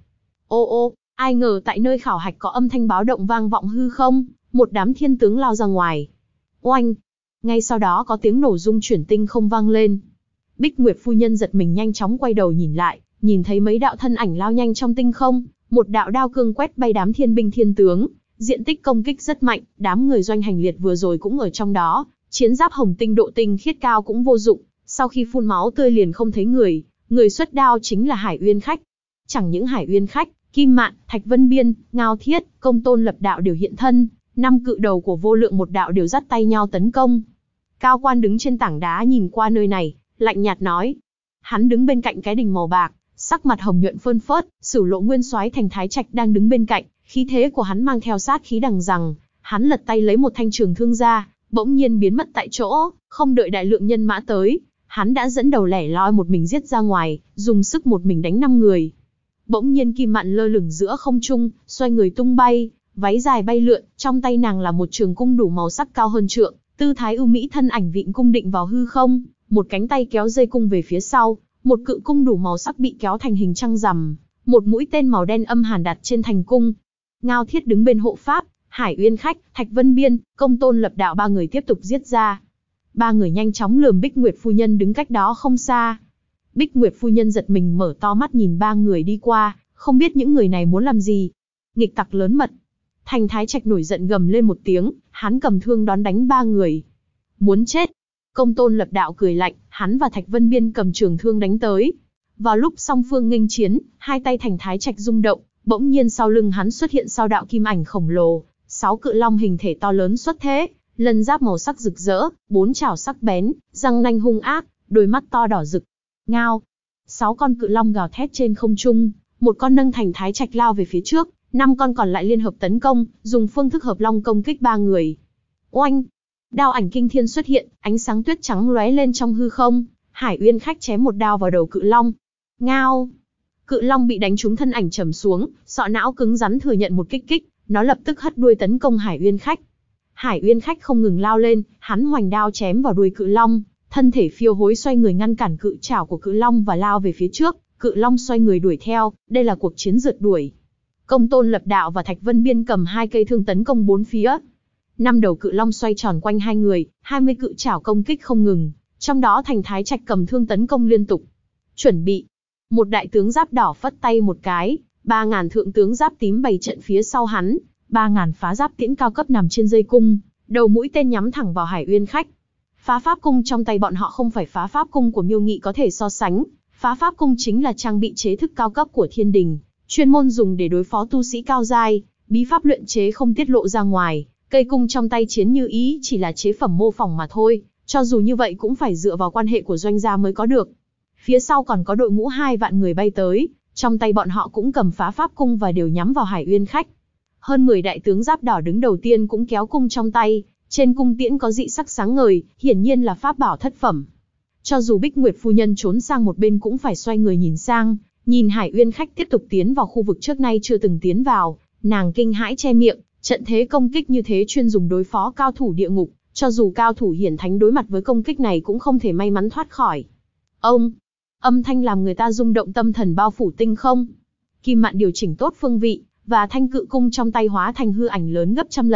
Ô, ai ngờ tại nơi khảo hạch có âm thanh báo động vang vọng hư không, một đám thiên tướng lao ra ngoài. Oanh! Ngay sau đó có tiếng nổ rung chuyển tinh không vang lên. Bích Nguyệt phu nhân giật mình nhanh chóng quay đầu nhìn lại, nhìn thấy mấy đạo thân ảnh lao nhanh trong tinh không, một đạo đao cương quét bay đám thiên binh thiên tướng, diện tích công kích rất mạnh, đám người Doanh Hành Liệt vừa rồi cũng ở trong đó, chiến giáp hồng tinh độ tinh khiết cao cũng vô dụng, sau khi phun máu tươi liền không thấy người xuất đao chính là Hải Uyên Khách. Chẳng những Hải Uyên Khách, Kim Mạn, Thạch Vân Biên, Ngao Thiết, Công Tôn Lập đạo đều hiện thân, 5 cự đầu của Vô Lượng một đạo đều dắt tay nhau tấn công. Cao Quan đứng trên tảng đá nhìn qua nơi này, lạnh nhạt nói. Hắn đứng bên cạnh cái đình màu bạc, sắc mặt hồng nhuận phơn phớt, Sửu Lộ Nguyên Soái Thành Thái Trạch đang đứng bên cạnh, khí thế của hắn mang theo sát khí đằng rằng, hắn lật tay lấy một thanh trường thương ra, bỗng nhiên biến mất tại chỗ, không đợi đại lượng nhân mã tới, hắn đã dẫn đầu lẻ loi một mình giết ra ngoài, dùng sức một mình đánh 5 người. Bỗng nhiên Kim Mạn lơ lửng giữa không trung, xoay người tung bay, váy dài bay lượn, trong tay nàng là một trường cung đủ màu sắc cao hơn trượng, tư thái ưu mỹ thân ảnh vịn cung định vào hư không, một cánh tay kéo dây cung về phía sau, một cự cung đủ màu sắc bị kéo thành hình trăng rằm, một mũi tên màu đen âm hàn đặt trên thành cung. Ngao Thiết đứng bên hộ pháp, Hải Uyên Khách, Thạch Vân Biên, Công Tôn Lập đạo 3 người tiếp tục giết ra. 3 người nhanh chóng lườm Bích Nguyệt phu nhân đứng cách đó không xa. Bích Nguyệt phu nhân giật mình mở to mắt nhìn 3 người đi qua, không biết những người này muốn làm gì. Nghịch tặc lớn mật. Thành Thái Trạch nổi giận gầm lên một tiếng, hắn cầm thương đón đánh 3 người. Muốn chết. Công Tôn Lập đạo cười lạnh, hắn và Thạch Vân Biên cầm trường thương đánh tới. Vào lúc song phương nghênh chiến, hai tay Thành Thái Trạch rung động, bỗng nhiên sau lưng hắn xuất hiện sao đạo kim ảnh khổng lồ, 6 cự long hình thể to lớn xuất thế, lân giáp màu sắc rực rỡ, 4 chảo sắc bén, răng nanh hung ác, đôi mắt to đỏ rực. Ngao. 6 con cự long gào thét trên không trung, một con nâng Thành Thái Trạch lao về phía trước, 5 con còn lại liên hợp tấn công, dùng phương thức hợp long công kích 3 người. Oanh! Đao ảnh kinh thiên xuất hiện, ánh sáng tuyết trắng lóe lên trong hư không, Hải Uyên Khách chém một đao vào đầu cự long. Ngao! Cự long bị đánh trúng thân ảnh trầm xuống, sọ não cứng rắn thừa nhận một kích, nó lập tức hất đuôi tấn công Hải Uyên Khách. Hải Uyên Khách không ngừng lao lên, hắn hoành đao chém vào đuôi cự long, thân thể phiêu hối xoay người ngăn cản cự chảo của cự long và lao về phía trước, cự long xoay người đuổi theo, đây là cuộc chiến rượt đuổi. Công Tôn Lập đạo và Thạch Vân Biên cầm 2 cây thương tấn công 4 phía. 5 đầu cự long xoay tròn quanh 2 người, 20 cự chảo công kích không ngừng, trong đó Thành Thái Trạch cầm thương tấn công liên tục. Chuẩn bị. Một đại tướng giáp đỏ phất tay một cái, 3.000 thượng tướng giáp tím bày trận phía sau hắn, 3.000 phá giáp tiễn cao cấp nằm trên dây cung, đầu mũi tên nhắm thẳng vào Hải Uyên Khách. Phá pháp cung trong tay bọn họ không phải phá pháp cung của Miêu Nghị có thể so sánh, phá pháp cung chính là trang bị chế thức cao cấp của thiên đình, chuyên môn dùng để đối phó tu sĩ cao giai, bí pháp luyện chế không tiết lộ ra ngoài. Cây cung trong tay Chiến Như Ý chỉ là chế phẩm mô phỏng mà thôi, cho dù như vậy cũng phải dựa vào quan hệ của doanh gia mới có được. Phía sau còn có đội ngũ 2 vạn người bay tới, trong tay bọn họ cũng cầm phá pháp cung và đều nhắm vào Hải Uyên Khách. Hơn 10 đại tướng giáp đỏ đứng đầu tiên cũng kéo cung trong tay, trên cung tiễn có dị sắc sáng ngời, hiển nhiên là pháp bảo thất phẩm. Cho dù Bích Nguyệt phu nhân trốn sang một bên cũng phải xoay người nhìn sang, nhìn Hải Uyên Khách tiếp tục tiến vào khu vực trước nay chưa từng tiến vào, nàng kinh hãi che miệng. Trận thế công kích như thế chuyên dùng đối phó cao thủ địa ngục, cho dù cao thủ hiển thánh đối mặt với công kích này cũng không thể may mắn thoát khỏi. Ông! Âm thanh làm người ta rung động tâm thần bao phủ tinh không. Kim Mạn điều chỉnh tốt phương vị, và thanh cự cung trong tay hóa thành hư ảnh lớn gấp trăm lần,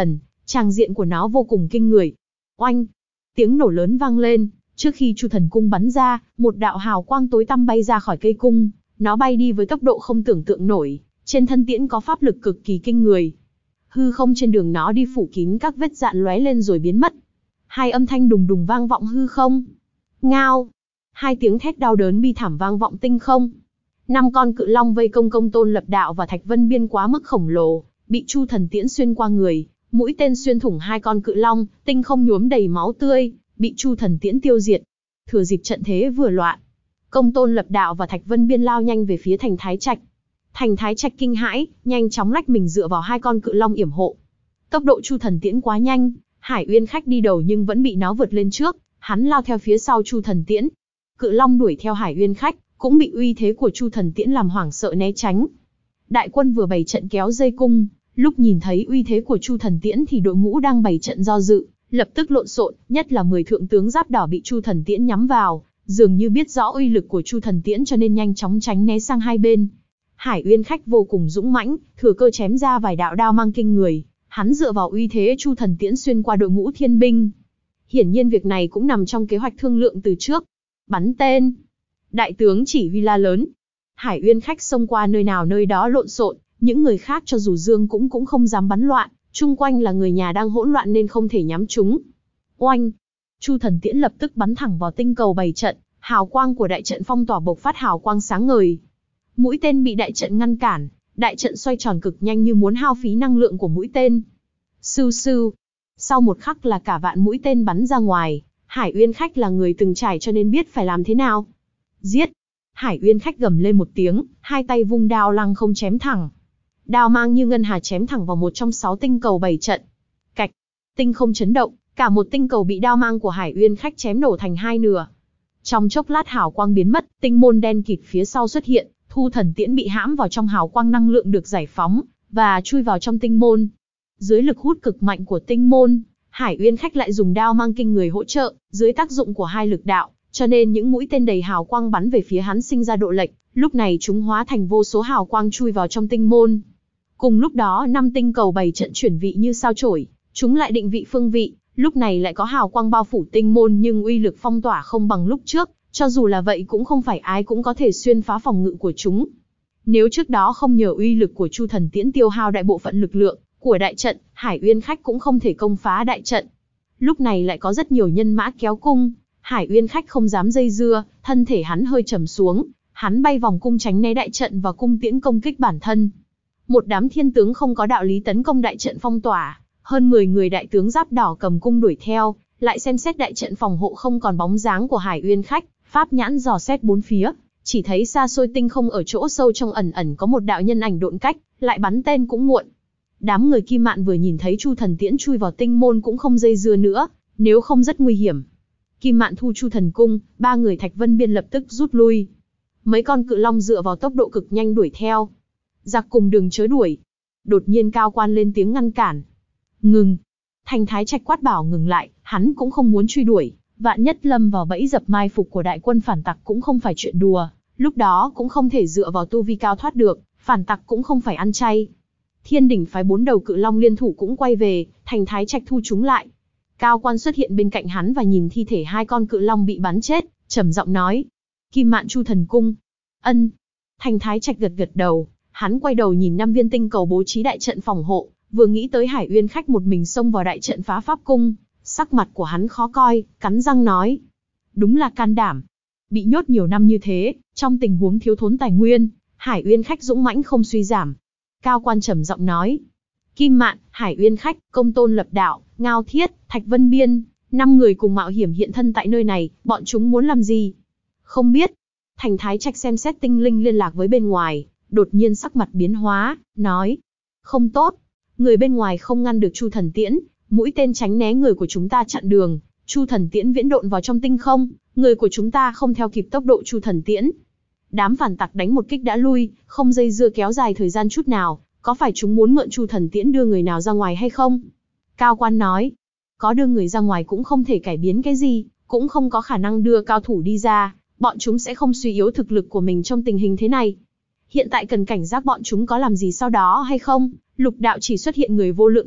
Tràng diện của nó vô cùng kinh người. Oanh! Tiếng nổ lớn vang lên, trước khi Chu Thần Cung bắn ra, một đạo hào quang tối tăm bay ra khỏi cây cung, nó bay đi với tốc độ không tưởng tượng nổi, trên thân tiễn có pháp lực cực kỳ kinh người. Hư không trên đường nó đi phủ kín các vết dạn lóe lên rồi biến mất. Hai âm thanh đùng đùng vang vọng hư không. Ngao! Hai tiếng thét đau đớn bi thảm vang vọng tinh không. 5 con cự long vây công Công Tôn Lập Đạo và Thạch Vân Biên quá mức khổng lồ, bị Chu Thần tiễn xuyên qua người, mũi tên xuyên thủng 2 con cự long, tinh không nhuốm đầy máu tươi, bị Chu Thần tiễn tiêu diệt. Thừa dịp trận thế vừa loạn, Công Tôn Lập Đạo và Thạch Vân Biên lao nhanh về phía thành Thái Trạch. Thành Thái Trạch kinh hãi, nhanh chóng lách mình dựa vào 2 con cự long yểm hộ. Tốc độ Chu Thần tiễn quá nhanh, Hải Uyên Khách đi đầu nhưng vẫn bị nó vượt lên trước, hắn lao theo phía sau Chu Thần tiễn. Cự long đuổi theo Hải Uyên Khách, cũng bị uy thế của Chu Thần tiễn làm hoảng sợ né tránh. Đại quân vừa bày trận kéo dây cung, lúc nhìn thấy uy thế của Chu Thần tiễn thì đội ngũ đang bày trận do dự, lập tức lộn xộn, nhất là 10 thượng tướng giáp đỏ bị Chu Thần tiễn nhắm vào, dường như biết rõ uy lực của Chu Thần tiễn cho nên nhanh chóng tránh né sang hai bên. Hải Uyên Khách vô cùng dũng mãnh, thừa cơ chém ra vài đạo đao mang kinh người, hắn dựa vào uy thế Chu Thần tiễn xuyên qua đội ngũ thiên binh. Hiển nhiên việc này cũng nằm trong kế hoạch thương lượng từ trước. Bắn tên! Đại tướng chỉ huy la lớn. Hải Uyên Khách xông qua nơi nào nơi đó lộn xộn, những người khác cho dù dương cũng không dám bắn loạn, chung quanh là người nhà đang hỗn loạn nên không thể nhắm trúng. Oanh! Chu Thần tiễn lập tức bắn thẳng vào tinh cầu bày trận, hào quang của đại trận phong tỏa bộc phát hào quang sáng ngời. Mũi tên bị đại trận ngăn cản, đại trận xoay tròn cực nhanh như muốn hao phí năng lượng của mũi tên. Sưu sưu! Sau một khắc là cả vạn mũi tên bắn ra ngoài, Hải Uyên Khách là người từng trải cho nên biết phải làm thế nào. Giết! Hải Uyên Khách gầm lên một tiếng, hai tay vung đao lăng không chém thẳng. Đao mang như ngân hà chém thẳng vào một trong 6 tinh cầu bày trận. Cạch! Tinh không chấn động, cả một tinh cầu bị đao mang của Hải Uyên Khách chém nổ thành 2 nửa. Trong chốc lát hào quang biến mất, tinh môn đen kịt phía sau xuất hiện, Thu Thần tiễn bị hãm vào trong hào quang năng lượng được giải phóng, và chui vào trong tinh môn. Dưới lực hút cực mạnh của tinh môn, Hải Uyên Khách lại dùng đao mang kinh người hỗ trợ, dưới tác dụng của hai lực đạo, cho nên những mũi tên đầy hào quang bắn về phía hắn sinh ra độ lệch, lúc này chúng hóa thành vô số hào quang chui vào trong tinh môn. Cùng lúc đó 5 tinh cầu bày trận chuyển vị như sao chổi, chúng lại định vị phương vị, lúc này lại có hào quang bao phủ tinh môn nhưng uy lực phong tỏa không bằng lúc trước, cho dù là vậy cũng không phải ai cũng có thể xuyên phá phòng ngự của chúng. Nếu trước đó không nhờ uy lực của Chu Thần tiễn tiêu hao đại bộ phận lực lượng của đại trận, Hải Uyên Khách cũng không thể công phá đại trận. Lúc này lại có rất nhiều nhân mã kéo cung, Hải Uyên Khách không dám dây dưa, thân thể hắn hơi trầm xuống, hắn bay vòng cung tránh né đại trận và cung tiễn công kích bản thân. Một đám thiên tướng không có đạo lý tấn công đại trận phong tỏa, hơn 10 người đại tướng giáp đỏ cầm cung đuổi theo, lại xem xét đại trận phòng hộ không còn bóng dáng của Hải Uyên Khách, pháp nhãn dò xét bốn phía, chỉ thấy xa xôi tinh không ở chỗ sâu trong ẩn ẩn có một đạo nhân ảnh độn cách, lại bắn tên cũng muộn. Đám người Kim Mạn vừa nhìn thấy Chu Thần tiễn chui vào tinh môn cũng không dây dưa nữa, nếu không rất nguy hiểm. Kim Mạn thu Chu Thần cung, 3 người Thạch Vân Biên lập tức rút lui. Mấy con cự long dựa vào tốc độ cực nhanh đuổi theo. Giặc cùng đường chớ đuổi. Đột nhiên Cao Quan lên tiếng ngăn cản. Ngừng. Thành Thái Trạch quát bảo ngừng lại, hắn cũng không muốn truy đuổi. Vạn nhất lâm vào bẫy dập mai phục của đại quân phản tặc cũng không phải chuyện đùa, lúc đó cũng không thể dựa vào tu vi cao thoát được, phản tặc cũng không phải ăn chay. Thiên đỉnh phái 4 đầu cự long liên thủ cũng quay về, Thành Thái Trạch thu chúng lại. Cao Quan xuất hiện bên cạnh hắn và nhìn thi thể 2 con cự long bị bắn chết, trầm giọng nói: Kim Mạn Chu Thần cung. Ân. Thành Thái Trạch gật gật đầu, hắn quay đầu nhìn 5 viên tinh cầu bố trí đại trận phòng hộ, vừa nghĩ tới Hải Uyên Khách một mình xông vào đại trận phá pháp cung, sắc mặt của hắn khó coi, cắn răng nói: đúng là can đảm. Bị nhốt nhiều năm như thế, trong tình huống thiếu thốn tài nguyên, Hải Uyên Khách dũng mãnh không suy giảm. Cao Quan trầm giọng nói: Kim Mạn, Hải Uyên Khách, Công Tôn Lập Đạo, Ngao Thiết, Thạch Vân Biên, 5 người cùng mạo hiểm hiện thân tại nơi này, bọn chúng muốn làm gì? Không biết. Thành Thái Trạch xem xét tinh linh liên lạc với bên ngoài, đột nhiên sắc mặt biến hóa, nói: không tốt, người bên ngoài không ngăn được Chu Thần tiễn, mũi tên tránh né người của chúng ta chặn đường, Chu Thần tiễn viễn độn vào trong tinh không, người của chúng ta không theo kịp tốc độ Chu Thần tiễn. Đám phản tặc đánh một kích đã lui, không dây dưa kéo dài thời gian chút nào, có phải chúng muốn mượn Chu Thần tiễn đưa người nào ra ngoài hay không? Cao Quan nói: có đưa người ra ngoài cũng không thể cải biến cái gì, cũng không có khả năng đưa cao thủ đi ra, bọn chúng sẽ không suy yếu thực lực của mình trong tình hình thế này. Hiện tại cần cảnh giác bọn chúng có làm gì sau đó hay không. Lục đạo chỉ xuất hiện người vô lượng đạo,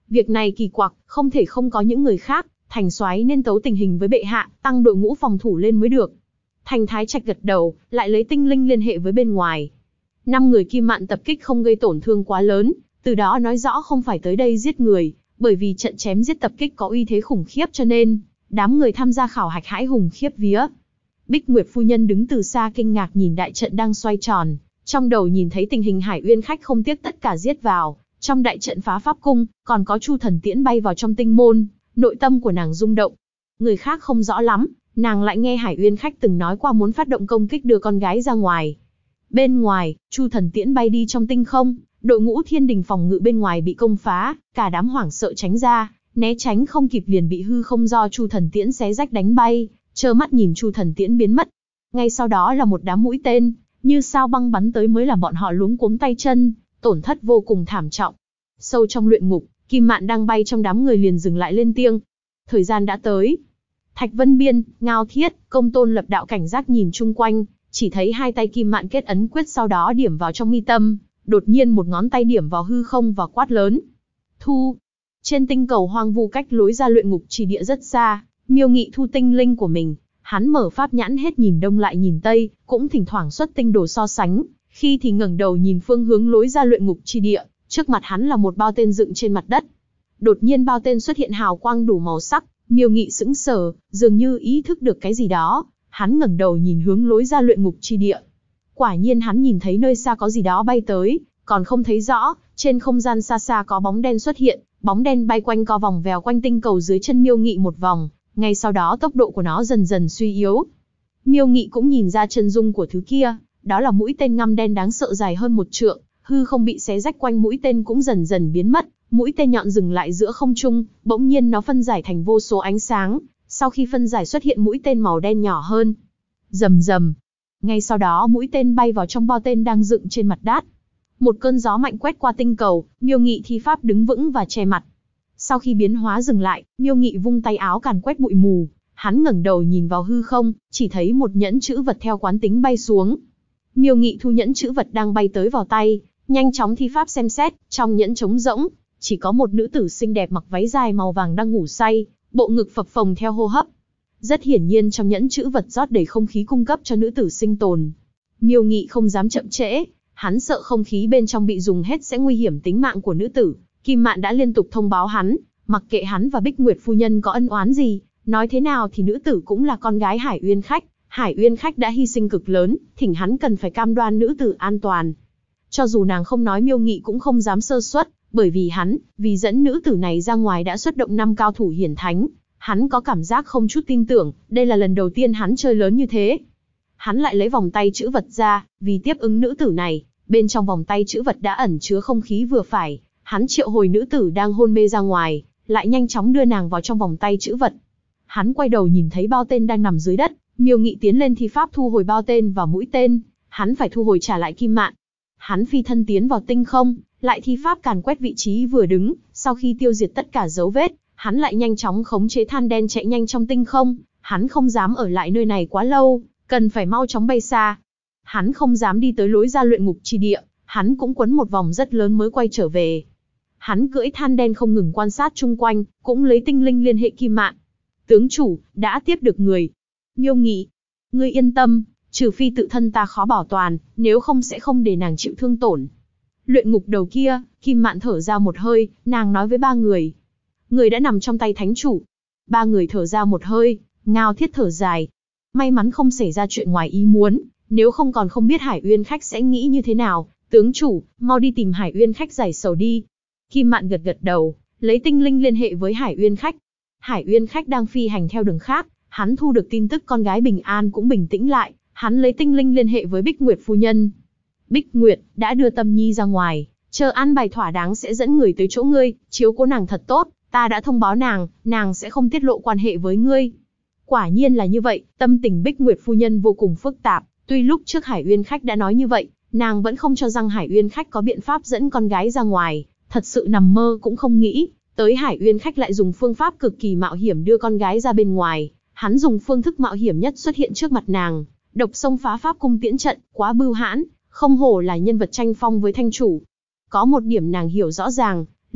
Việc này kỳ quặc, không thể không có những người khác, Thành soái nên tấu tình hình với bệ hạ, tăng đội ngũ phòng thủ lên mới được. Thành Thái Trạch gật đầu, lại lấy tinh linh liên hệ với bên ngoài. 5 người Kim Mạn tập kích không gây tổn thương quá lớn, từ đó nói rõ không phải tới đây giết người, bởi vì trận chém giết tập kích có uy thế khủng khiếp cho nên, đám người tham gia khảo hạch hãi hùng khiếp vía. Bích Nguyệt phu nhân đứng từ xa kinh ngạc nhìn đại trận đang xoay tròn, trong đầu nhìn thấy tình hình Hải Uyên khách không tiếc tất cả giết vào, trong đại trận phá pháp cung, còn có Chu Thần Tiễn bay vào trong tinh môn, nội tâm của nàng rung động. Người khác không rõ lắm, nàng lại nghe Hải Uyên khách từng nói qua muốn phát động công kích đưa con gái ra ngoài. Bên ngoài, Chu Thần Tiễn bay đi trong tinh không, đội ngũ thiên đình phòng ngự bên ngoài bị công phá, cả đám hoảng sợ tránh ra, né tránh không kịp liền bị hư không do Chu Thần Tiễn xé rách đánh bay, trơ mắt nhìn Chu Thần Tiễn biến mất. Ngay sau đó là một đám mũi tên, như sao băng bắn tới mới làm bọn họ luống cuống tay chân, tổn thất vô cùng thảm trọng. Sâu trong luyện ngục, Kim Mạn đang bay trong đám người liền dừng lại lên tiếng. Thời gian đã tới. Thạch Vân Biên, Ngao Thiết, Công Tôn lập đạo cảnh giác nhìn chung quanh, chỉ thấy hai tay Kim Mạn kết ấn quyết sau đó điểm vào trong mi tâm, đột nhiên một ngón tay điểm vào hư không và quát lớn. Thu! Trên tinh cầu hoang vu cách lối ra luyện ngục chỉ địa rất xa, Miêu Nghị thu tinh linh của mình, hắn mở pháp nhãn hết nhìn đông lại nhìn tây, cũng thỉnh thoảng xuất tinh đồ so sánh, khi thì ngẩng đầu nhìn phương hướng lối ra luyện ngục chi địa, trước mặt hắn là một bao tên dựng trên mặt đất. Đột nhiên bao tên xuất hiện hào quang đủ màu sắc, Miêu Nghị sững sờ, dường như ý thức được cái gì đó, hắn ngẩng đầu nhìn hướng lối ra luyện ngục chi địa. Quả nhiên hắn nhìn thấy nơi xa có gì đó bay tới, còn không thấy rõ, trên không gian xa xa có bóng đen xuất hiện, bóng đen bay quanh co vòng vèo quanh tinh cầu dưới chân Miêu Nghị một vòng, ngay sau đó tốc độ của nó dần dần suy yếu. Miêu Nghị cũng nhìn ra chân dung của thứ kia, đó là mũi tên ngăm đen đáng sợ dài hơn 1 trượng, hư không bị xé rách quanh mũi tên cũng dần dần biến mất, mũi tên nhọn dừng lại giữa không trung, bỗng nhiên nó phân giải thành vô số ánh sáng, sau khi phân giải xuất hiện mũi tên màu đen nhỏ hơn. Rầm rầm. Ngay sau đó mũi tên bay vào trong bao tên đang dựng trên mặt đất. Một cơn gió mạnh quét qua tinh cầu, Miêu Nghị thi pháp đứng vững và che mặt. Sau khi biến hóa dừng lại, Miêu Nghị vung tay áo càn quét bụi mù, hắn ngẩng đầu nhìn vào hư không, chỉ thấy một nhẫn chữ vật theo quán tính bay xuống. Miêu Nghị thu nhẫn chữ vật đang bay tới vào tay, nhanh chóng thi pháp xem xét, trong nhẫn trống rỗng, chỉ có một nữ tử xinh đẹp mặc váy dài màu vàng đang ngủ say, bộ ngực phập phồng theo hô hấp. Rất hiển nhiên trong nhẫn chữ vật rót đầy không khí cung cấp cho nữ tử sinh tồn. Miêu Nghị không dám chậm trễ, hắn sợ không khí bên trong bị dùng hết sẽ nguy hiểm tính mạng của nữ tử. Kim Mạn đã liên tục thông báo hắn, mặc kệ hắn và Bích Nguyệt phu nhân có ân oán gì, nói thế nào thì nữ tử cũng là con gái Hải Uyên khách. Hải Uyên khách đã hy sinh cực lớn, thỉnh hắn cần phải cam đoan nữ tử an toàn. Cho dù nàng không nói Miêu Nghị cũng không dám sơ suất, bởi vì hắn, vì dẫn nữ tử này ra ngoài đã xuất động 5 cao thủ hiển thánh. Hắn có cảm giác không chút tin tưởng, đây là lần đầu tiên hắn chơi lớn như thế. Hắn lại lấy vòng tay chữ vật ra, vì tiếp ứng nữ tử này, bên trong vòng tay chữ vật đã ẩn chứa không khí vừa phải. Hắn triệu hồi nữ tử đang hôn mê ra ngoài, lại nhanh chóng đưa nàng vào trong vòng tay chữ vật. Hắn quay đầu nhìn thấy bao tên đang nằm dưới đất, Miêu Nghị tiến lên thi pháp thu hồi bao tên và mũi tên, hắn phải thu hồi trả lại Kim Mạn. Hắn phi thân tiến vào tinh không, lại thi pháp càn quét vị trí vừa đứng, sau khi tiêu diệt tất cả dấu vết, hắn lại nhanh chóng khống chế than đen chạy nhanh trong tinh không, hắn không dám ở lại nơi này quá lâu, cần phải mau chóng bay xa. Hắn không dám đi tới lối ra luyện ngục chi địa, hắn cũng quấn một vòng rất lớn mới quay trở về. Hắn cưỡi than đen không ngừng quan sát chung quanh, cũng lấy tinh linh liên hệ Kim Mạn. Tướng chủ, đã tiếp được người. Miêu Nghị, ngươi yên tâm, trừ phi tự thân ta khó bảo toàn, nếu không sẽ không để nàng chịu thương tổn. Luyện ngục đầu kia, Kim Mạn thở ra một hơi, nàng nói với 3 người. Người đã nằm trong tay thánh chủ. 3 người thở ra một hơi, Ngao Thiết thở dài. May mắn không xảy ra chuyện ngoài ý muốn, nếu không còn không biết Hải Uyên khách sẽ nghĩ như thế nào. Tướng chủ, mau đi tìm Hải Uyên khách giải sầu đi. Kim Mạn gật gật đầu, lấy tinh linh liên hệ với Hải Uyên khách. Hải Uyên khách đang phi hành theo đường khác, hắn thu được tin tức con gái bình an cũng bình tĩnh lại, hắn lấy tinh linh liên hệ với Bích Nguyệt phu nhân. Bích Nguyệt đã đưa Tâm Nhi ra ngoài, chờ an bài thỏa đáng sẽ dẫn người tới chỗ ngươi, chiếu cố nàng thật tốt, ta đã thông báo nàng sẽ không tiết lộ quan hệ với ngươi. Quả nhiên là như vậy, tâm tình Bích Nguyệt phu nhân vô cùng phức tạp, tuy lúc trước Hải Uyên khách đã nói như vậy, nàng vẫn không cho rằng Hải Uyên khách có biện pháp dẫn con gái ra ngoài, thật sự nằm mơ cũng không nghĩ, tới Hải Uyên khách lại dùng phương pháp cực kỳ mạo hiểm đưa con gái ra bên ngoài, hắn dùng phương thức mạo hiểm nhất xuất hiện trước mặt nàng, độc xông phá pháp cung tiễn trận, quá bưu hãn, không hổ là nhân vật tranh phong với thanh chủ. Có một điểm nàng hiểu rõ ràng,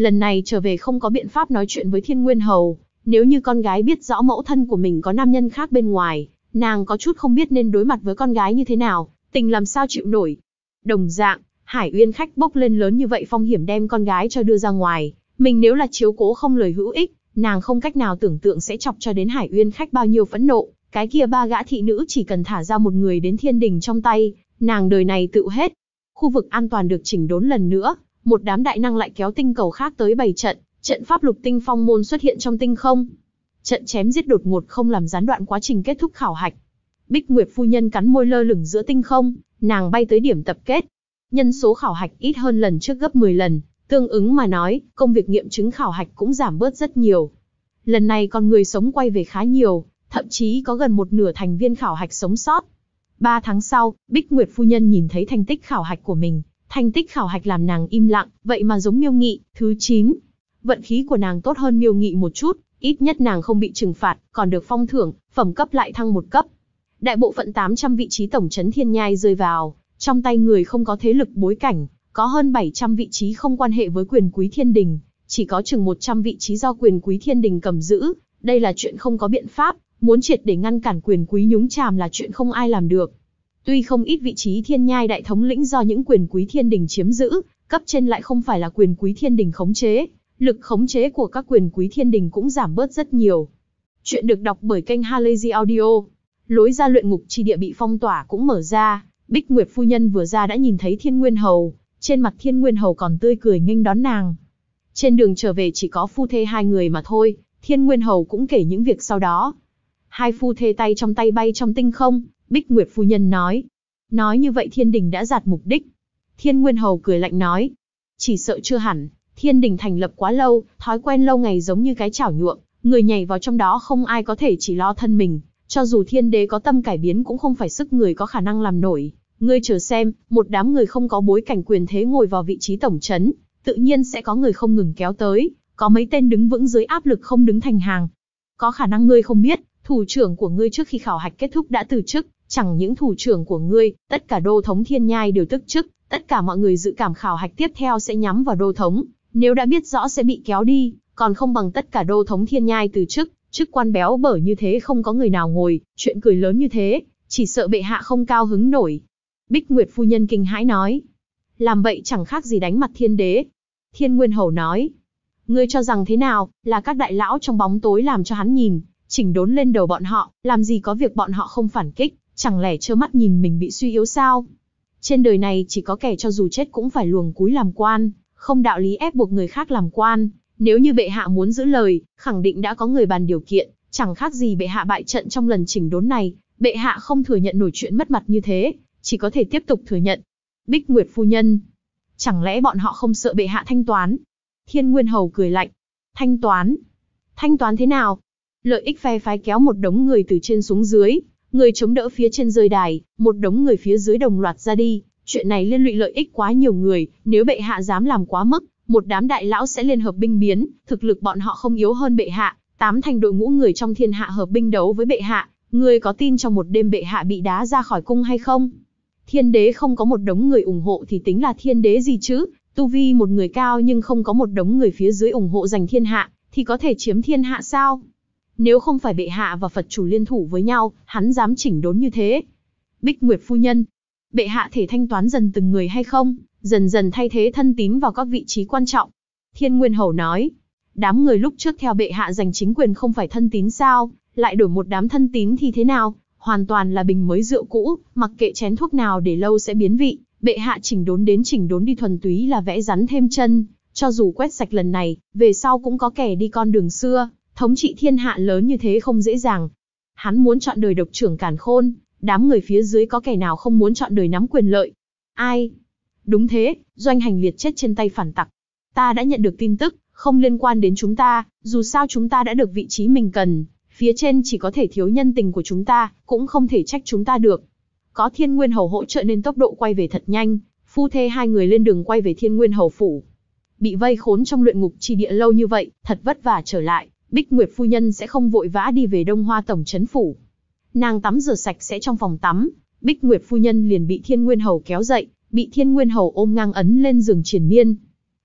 lần này trở về không có biện pháp nói chuyện với Thiên Nguyên Hầu. Nếu như con gái biết rõ mẫu thân của mình có nam nhân khác bên ngoài, nàng có chút không biết nên đối mặt với con gái như thế nào, tình làm sao chịu nổi. Đồng dạng, Hải Uyên khách bốc lên lớn như vậy phong hiểm đem con gái cho đưa ra ngoài, mình nếu là chiếu cố không lời hữu ích, nàng không cách nào tưởng tượng sẽ chọc cho đến Hải Uyên khách bao nhiêu phẫn nộ. Cái kia 3 gã thị nữ chỉ cần thả ra một người đến thiên đình trong tay, nàng đời này tựu hết. Khu vực an toàn được chỉnh đốn lần nữa, một đám đại năng lại kéo tinh cầu khác tới bày trận, trận pháp lục tinh phong môn xuất hiện trong tinh không. Trận chém giết đột ngột không làm gián đoạn quá trình kết thúc khảo hạch. Bích Nguyệt phu nhân cắn môi lơ lửng giữa tinh không, nàng bay tới điểm tập kết. Nhân số khảo hạch ít hơn lần trước gấp 10 lần, tương ứng mà nói, công việc nghiệm chứng khảo hạch cũng giảm bớt rất nhiều. Lần này con người sống quay về khá nhiều, thậm chí có gần một nửa thành viên khảo hạch sống sót. 3 tháng sau, Bích Nguyệt phu nhân nhìn thấy thành tích khảo hạch của mình. Thành tích khảo hạch làm nàng im lặng, vậy mà giống Miêu Nghị, thứ 9. Vận khí của nàng tốt hơn Miêu Nghị một chút, ít nhất nàng không bị trừng phạt, còn được phong thưởng, phẩm cấp lại thăng 1 cấp. Đại bộ phận 800 vị trí tổng trấn thiên nhai rơi vào trong tay người không có thế lực bối cảnh, có hơn 700 vị trí không quan hệ với quyền quý thiên đình, chỉ có chừng 100 vị trí do quyền quý thiên đình cầm giữ. Đây là chuyện không có biện pháp, muốn triệt để ngăn cản quyền quý nhúng chàm là chuyện không ai làm được. Tuy không ít vị trí thiên nhai đại thống lĩnh do những quyền quý thiên đình chiếm giữ, cấp trên lại không phải là quyền quý thiên đình khống chế, lực khống chế của các quyền quý thiên đình cũng giảm bớt rất nhiều. Chuyện được đọc bởi kênh Halazy Audio. Lối ra luyện ngục chi địa bị phong tỏa cũng mở ra, Bích Nguyệt phu nhân vừa ra đã nhìn thấy Thiên Nguyên Hầu, trên mặt Thiên Nguyên Hầu còn tươi cười nghênh đón nàng. Trên đường trở về chỉ có phu thê 2 người mà thôi, Thiên Nguyên Hầu cũng kể những việc sau đó. 2 phu thê tay trong tay bay trong tinh không, Bích Nguyệt phu nhân nói. Nói như vậy thiên đình đã đạt mục đích. Thiên Nguyên Hầu cười lạnh nói. Chỉ sợ chưa hẳn, thiên đình thành lập quá lâu, thói quen lâu ngày giống như cái chảo nhuộm, người nhảy vào trong đó không ai có thể chỉ lo thân mình. Cho dù thiên đế có tâm cải biến cũng không phải sức người có khả năng làm nổi. Ngươi chờ xem, một đám người không có bối cảnh quyền thế ngồi vào vị trí tổng trấn, tự nhiên sẽ có người không ngừng kéo tới, có mấy tên đứng vững dưới áp lực không đứng thành hàng. Có khả năng ngươi không biết, thủ trưởng của ngươi trước khi khảo hạch kết thúc đã từ chức, chẳng những thủ trưởng của ngươi, tất cả đô thống thiên nhai đều tức chức, tất cả mọi người dự cảm khảo hạch tiếp theo sẽ nhắm vào đô thống, nếu đã biết rõ sẽ bị kéo đi, còn không bằng tất cả đô thống thiên nhai từ chức, chức quan béo bở như thế không có người nào ngồi, chuyện cười lớn như thế, chỉ sợ bệ hạ không cao hứng nổi. Bích Nguyệt phu nhân kinh hãi nói, làm vậy chẳng khác gì đánh mặt thiên đế. Thiên Nguyên Hầu nói, ngươi cho rằng thế nào, là các đại lão trong bóng tối làm cho hắn nhìn, chỉnh đốn lên đầu bọn họ, làm gì có việc bọn họ không phản kích, chẳng lẽ trơ mắt nhìn mình bị suy yếu sao? Trên đời này chỉ có kẻ cho dù chết cũng phải luồng cúi làm quan, không đạo lý ép buộc người khác làm quan. Nếu như bệ hạ muốn giữ lời, khẳng định đã có người bàn điều kiện, chẳng khác gì bệ hạ bại trận trong lần chỉnh đốn này, bệ hạ không thừa nhận nổi chuyện mất mặt như thế, chỉ có thể tiếp tục thừa nhận. Bích Nguyệt phu nhân, chẳng lẽ bọn họ không sợ bệ hạ thanh toán? Thiên Nguyên Hầu cười lạnh, thanh toán? Thanh toán thế nào? Lợi ích phe phái kéo một đống người từ trên xuống dưới, người chống đỡ phía trên rơi đài, một đống người phía dưới đồng loạt ra đi, chuyện này liên lụy lợi ích quá nhiều người, nếu bệ hạ dám làm quá mức, một đám đại lão sẽ liên hợp binh biến, thực lực bọn họ không yếu hơn bệ hạ, 8 thành đội ngũ người trong thiên hạ hợp binh đấu với bệ hạ, ngươi có tin trong một đêm bệ hạ bị đá ra khỏi cung hay không? Thiên đế không có một đống người ủng hộ thì tính là thiên đế gì chứ, tu vi một người cao nhưng không có một đống người phía dưới ủng hộ giành thiên hạ, thì có thể chiếm thiên hạ sao? Nếu không phải bệ hạ và Phật chủ liên thủ với nhau, hắn dám chỉnh đốn như thế. Bích Nguyệt phu nhân, bệ hạ thể thanh toán dần từng người hay không, dần dần thay thế thân tín vào các vị trí quan trọng. Thiên Nguyên Hầu nói, đám người lúc trước theo bệ hạ giành chính quyền không phải thân tín sao, lại đổi một đám thân tín thì thế nào, hoàn toàn là bình mới rượu cũ, mặc kệ chén thuốc nào để lâu sẽ biến vị, bệ hạ chỉnh đốn đến chỉnh đốn đi thuần túy là vẽ rắn thêm chân, cho dù quét sạch lần này, về sau cũng có kẻ đi con đường xưa, thống trị thiên hạ lớn như thế không dễ dàng. Hắn muốn chọn đời độc trưởng càn khôn, đám người phía dưới có kẻ nào không muốn chọn đời nắm quyền lợi? Ai? Đúng thế, Doanh Hành Liệt chết trên tay phản tặc. Ta đã nhận được tin tức, không liên quan đến chúng ta, dù sao chúng ta đã được vị trí mình cần, phía trên chỉ có thể thiếu nhân tình của chúng ta, cũng không thể trách chúng ta được. Có Thiên Nguyên Hầu hỗ trợ nên tốc độ quay về thật nhanh, phu thê 2 người lên đường quay về Thiên Nguyên Hầu phủ. Bị vây khốn trong luyện ngục chi địa lâu như vậy, thật vất vả trở lại, Bích Nguyệt phu nhân sẽ không vội vã đi về Đông Hoa tổng trấn phủ. Nàng tắm rửa sạch sẽ trong phòng tắm, Bích Nguyệt phu nhân liền bị Thiên Nguyên Hầu kéo dậy, bị Thiên Nguyên Hầu ôm ngang ấn lên giường triền miên.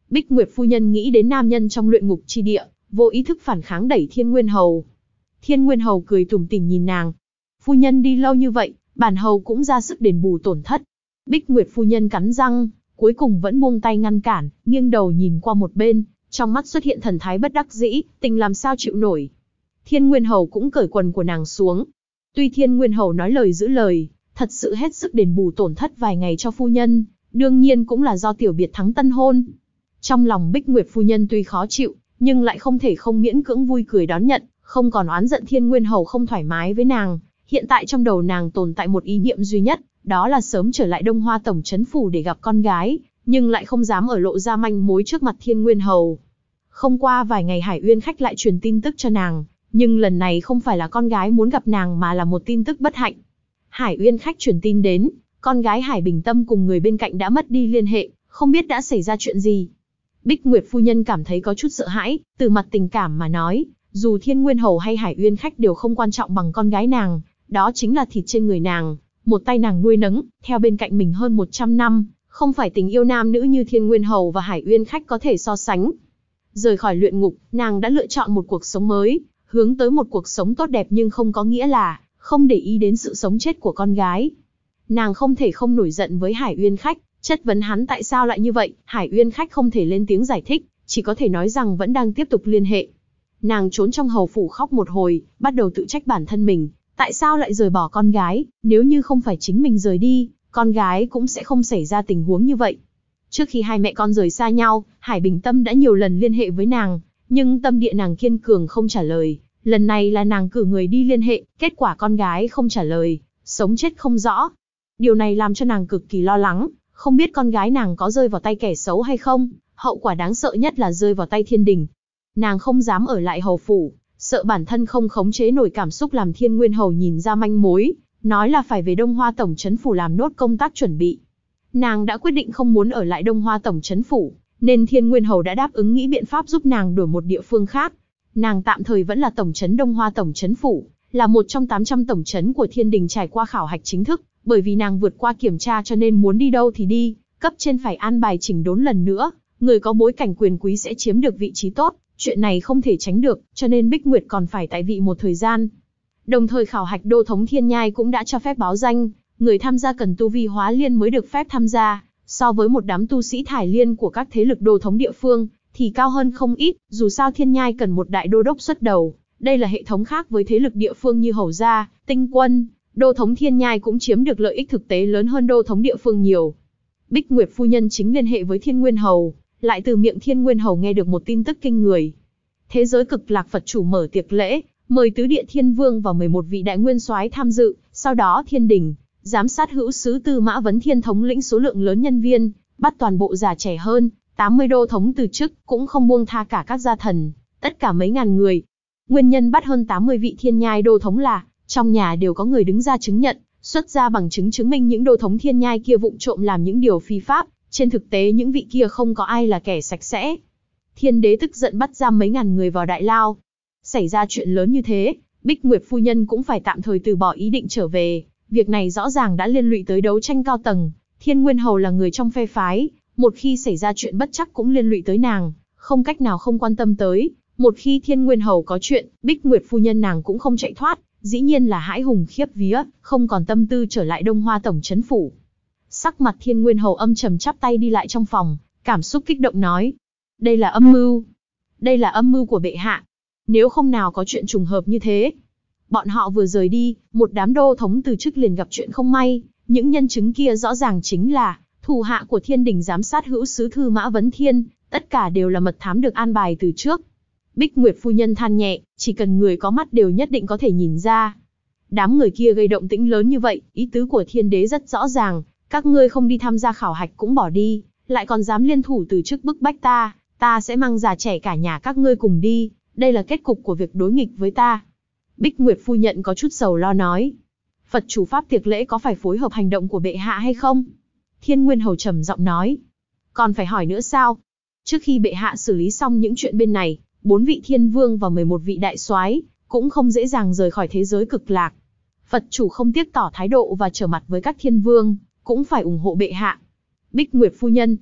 Bích Nguyệt phu nhân nghĩ đến nam nhân trong luyện ngục chi địa, vô ý thức phản kháng đẩy Thiên Nguyên Hầu. Thiên Nguyên Hầu cười tủm tỉm nhìn nàng. Phu nhân đi lâu như vậy, bản hầu cũng ra sức đền bù tổn thất. Bích Nguyệt phu nhân cắn răng, cuối cùng vẫn buông tay ngăn cản, nghiêng đầu nhìn qua một bên, trong mắt xuất hiện thần thái bất đắc dĩ, tình làm sao chịu nổi. Thiên Nguyên Hầu cũng cởi quần của nàng xuống. Tuy Thiên Nguyên Hầu nói lời giữ lời, thật sự hết sức đền bù tổn thất vài ngày cho phu nhân, đương nhiên cũng là do tiểu biệt thắng tân hôn. Trong lòng Bích Nguyệt phu nhân tuy khó chịu, nhưng lại không thể không miễn cưỡng vui cười đón nhận, không còn oán giận Thiên Nguyên Hầu không thoải mái với nàng. Hiện tại trong đầu nàng tồn tại một ý niệm duy nhất, đó là sớm trở lại Đông Hoa Tổng trấn phủ để gặp con gái, nhưng lại không dám ở lộ ra manh mối trước mặt Thiên Nguyên Hầu. Không qua vài ngày Hải Uyên khách lại truyền tin tức cho nàng, nhưng lần này không phải là con gái muốn gặp nàng mà là một tin tức bất hạnh. Hải Uyên khách truyền tin đến, con gái Hải Bình Tâm cùng người bên cạnh đã mất đi liên hệ, không biết đã xảy ra chuyện gì. Bích Nguyệt phu nhân cảm thấy có chút sợ hãi, từ mặt tình cảm mà nói, dù Thiên Nguyên Hầu hay Hải Uyên khách đều không quan trọng bằng con gái nàng, đó chính là thịt trên người nàng, một tay nàng nuôi nấng, theo bên cạnh mình hơn 100 năm, không phải tình yêu nam nữ như Thiên Nguyên Hầu và Hải Uyên khách có thể so sánh. Rời khỏi luyện ngục, nàng đã lựa chọn một cuộc sống mới, hướng tới một cuộc sống tốt đẹp nhưng không có nghĩa là không để ý đến sự sống chết của con gái. Nàng không thể không nổi giận với Hải Uyên khách, chất vấn hắn tại sao lại như vậy. Hải Uyên khách không thể lên tiếng giải thích, chỉ có thể nói rằng vẫn đang tiếp tục liên hệ. Nàng trốn trong hầu phủ khóc một hồi, bắt đầu tự trách bản thân mình, tại sao lại rời bỏ con gái, nếu như không phải chính mình rời đi, con gái cũng sẽ không xảy ra tình huống như vậy. Trước khi hai mẹ con rời xa nhau, Hải Bình Tâm đã nhiều lần liên hệ với nàng, nhưng tâm địa nàng kiên cường không trả lời. Lần này là nàng cử người đi liên hệ, kết quả con gái không trả lời, sống chết không rõ. Điều này làm cho nàng cực kỳ lo lắng, không biết con gái nàng có rơi vào tay kẻ xấu hay không, hậu quả đáng sợ nhất là rơi vào tay thiên đình. Nàng không dám ở lại hầu phủ, sợ bản thân không khống chế nổi cảm xúc làm Thiên Nguyên Hầu nhìn ra manh mối, nói là phải về Đông Hoa Tổng trấn phủ làm nốt công tác chuẩn bị. Nàng đã quyết định không muốn ở lại Đông Hoa Tổng trấn phủ, nên Thiên Nguyên Hầu đã đáp ứng nghĩ biện pháp giúp nàng đổi một địa phương khác. Nàng tạm thời vẫn là tổng trấn Đông Hoa Tổng trấn phủ, là một trong 800 tổng trấn của thiên đình trải qua khảo hạch chính thức, bởi vì nàng vượt qua kiểm tra cho nên muốn đi đâu thì đi, cấp trên phải an bài chỉnh đốn lần nữa, người có bối cảnh quyền quý sẽ chiếm được vị trí tốt, chuyện này không thể tránh được, cho nên Bích Nguyệt còn phải tại vị một thời gian. Đồng thời khảo hạch đô thống Thiên Nhai cũng đã cho phép báo danh, người tham gia cần tu vi hóa liên mới được phép tham gia, so với một đám tu sĩ thải liên của các thế lực đô thống địa phương, thì cao hơn không ít, dù sao Thiên Nhai cần một đại đô đốc xuất đầu, đây là hệ thống khác với thế lực địa phương như Hầu Gia, Tinh Quân, đô thống Thiên Nhai cũng chiếm được lợi ích thực tế lớn hơn đô thống địa phương nhiều. Bích Nguyệt phu nhân chính liên hệ với Thiên Nguyên Hầu, lại từ miệng Thiên Nguyên Hầu nghe được một tin tức kinh người. Thế giới Cực Lạc Phật chủ mở tiệc lễ, mời tứ địa Thiên Vương và 11 vị đại nguyên soái tham dự, sau đó Thiên Đình, giám sát hữu sứ Tư Mã Vấn Thiên thống lĩnh số lượng lớn nhân viên, bắt toàn bộ già trẻ hơn, 80 đô thống từ chức, cũng không buông tha cả các gia thần, tất cả mấy ngàn người. Nguyên nhân bắt hơn 80 vị Thiên Nhai đô thống là, trong nhà đều có người đứng ra chứng nhận, xuất ra bằng chứng chứng minh những đô thống Thiên Nhai kia vụng trộm làm những điều phi pháp, trên thực tế những vị kia không có ai là kẻ sạch sẽ. Thiên đế tức giận bắt giam mấy ngàn người vào đại lao. Xảy ra chuyện lớn như thế, Bích Nguyệt phu nhân cũng phải tạm thời từ bỏ ý định trở về, việc này rõ ràng đã liên lụy tới đấu tranh cao tầng, Thiên Nguyên Hầu là người trong phe phái, một khi xảy ra chuyện bất chắc cũng liên lụy tới nàng, không cách nào không quan tâm tới, một khi Thiên Nguyên Hầu có chuyện, Bích Nguyệt phu nhân nàng cũng không chạy thoát, dĩ nhiên là hãi hùng khiếp vía, không còn tâm tư trở lại Đông Hoa Tổng trấn phủ. Sắc mặt Thiên Nguyên Hầu âm trầm chắp tay đi lại trong phòng, cảm xúc kích động nói, đây là âm mưu, đây là âm mưu của bệ hạ, nếu không nào có chuyện trùng hợp như thế. Bọn họ vừa rời đi, một đám đô thống từ chức liền gặp chuyện không may, những nhân chứng kia rõ ràng chính là thủ hạ của Thiên Đình giám sát hữu sứ Tư Mã Vấn Thiên, tất cả đều là mật thám được an bài từ trước. Bích Nguyệt phu nhân than nhẹ, chỉ cần người có mắt đều nhất định có thể nhìn ra. Đám người kia gây động tĩnh lớn như vậy, ý tứ của Thiên đế rất rõ ràng, các ngươi không đi tham gia khảo hạch cũng bỏ đi, lại còn dám liên thủ từ chức bức bách ta, ta sẽ mang già trẻ cả nhà các ngươi cùng đi, đây là kết cục của việc đối nghịch với ta. Bích Nguyệt phu nhận có chút sầu lo nói, Phật chủ pháp tiệc lễ có phải phối hợp hành động của bệ hạ hay không? Thiên Nguyên Hầu trầm giọng nói, còn phải hỏi nữa sao? Trước khi bệ hạ xử lý xong những chuyện bên này, 4 vị thiên vương và 11 vị đại soái cũng không dễ dàng rời khỏi thế giới Cực Lạc. Phật chủ không tiếc tỏ thái độ và trở mặt với các thiên vương, cũng phải ủng hộ bệ hạ. Bích Nguyệt phu nhân,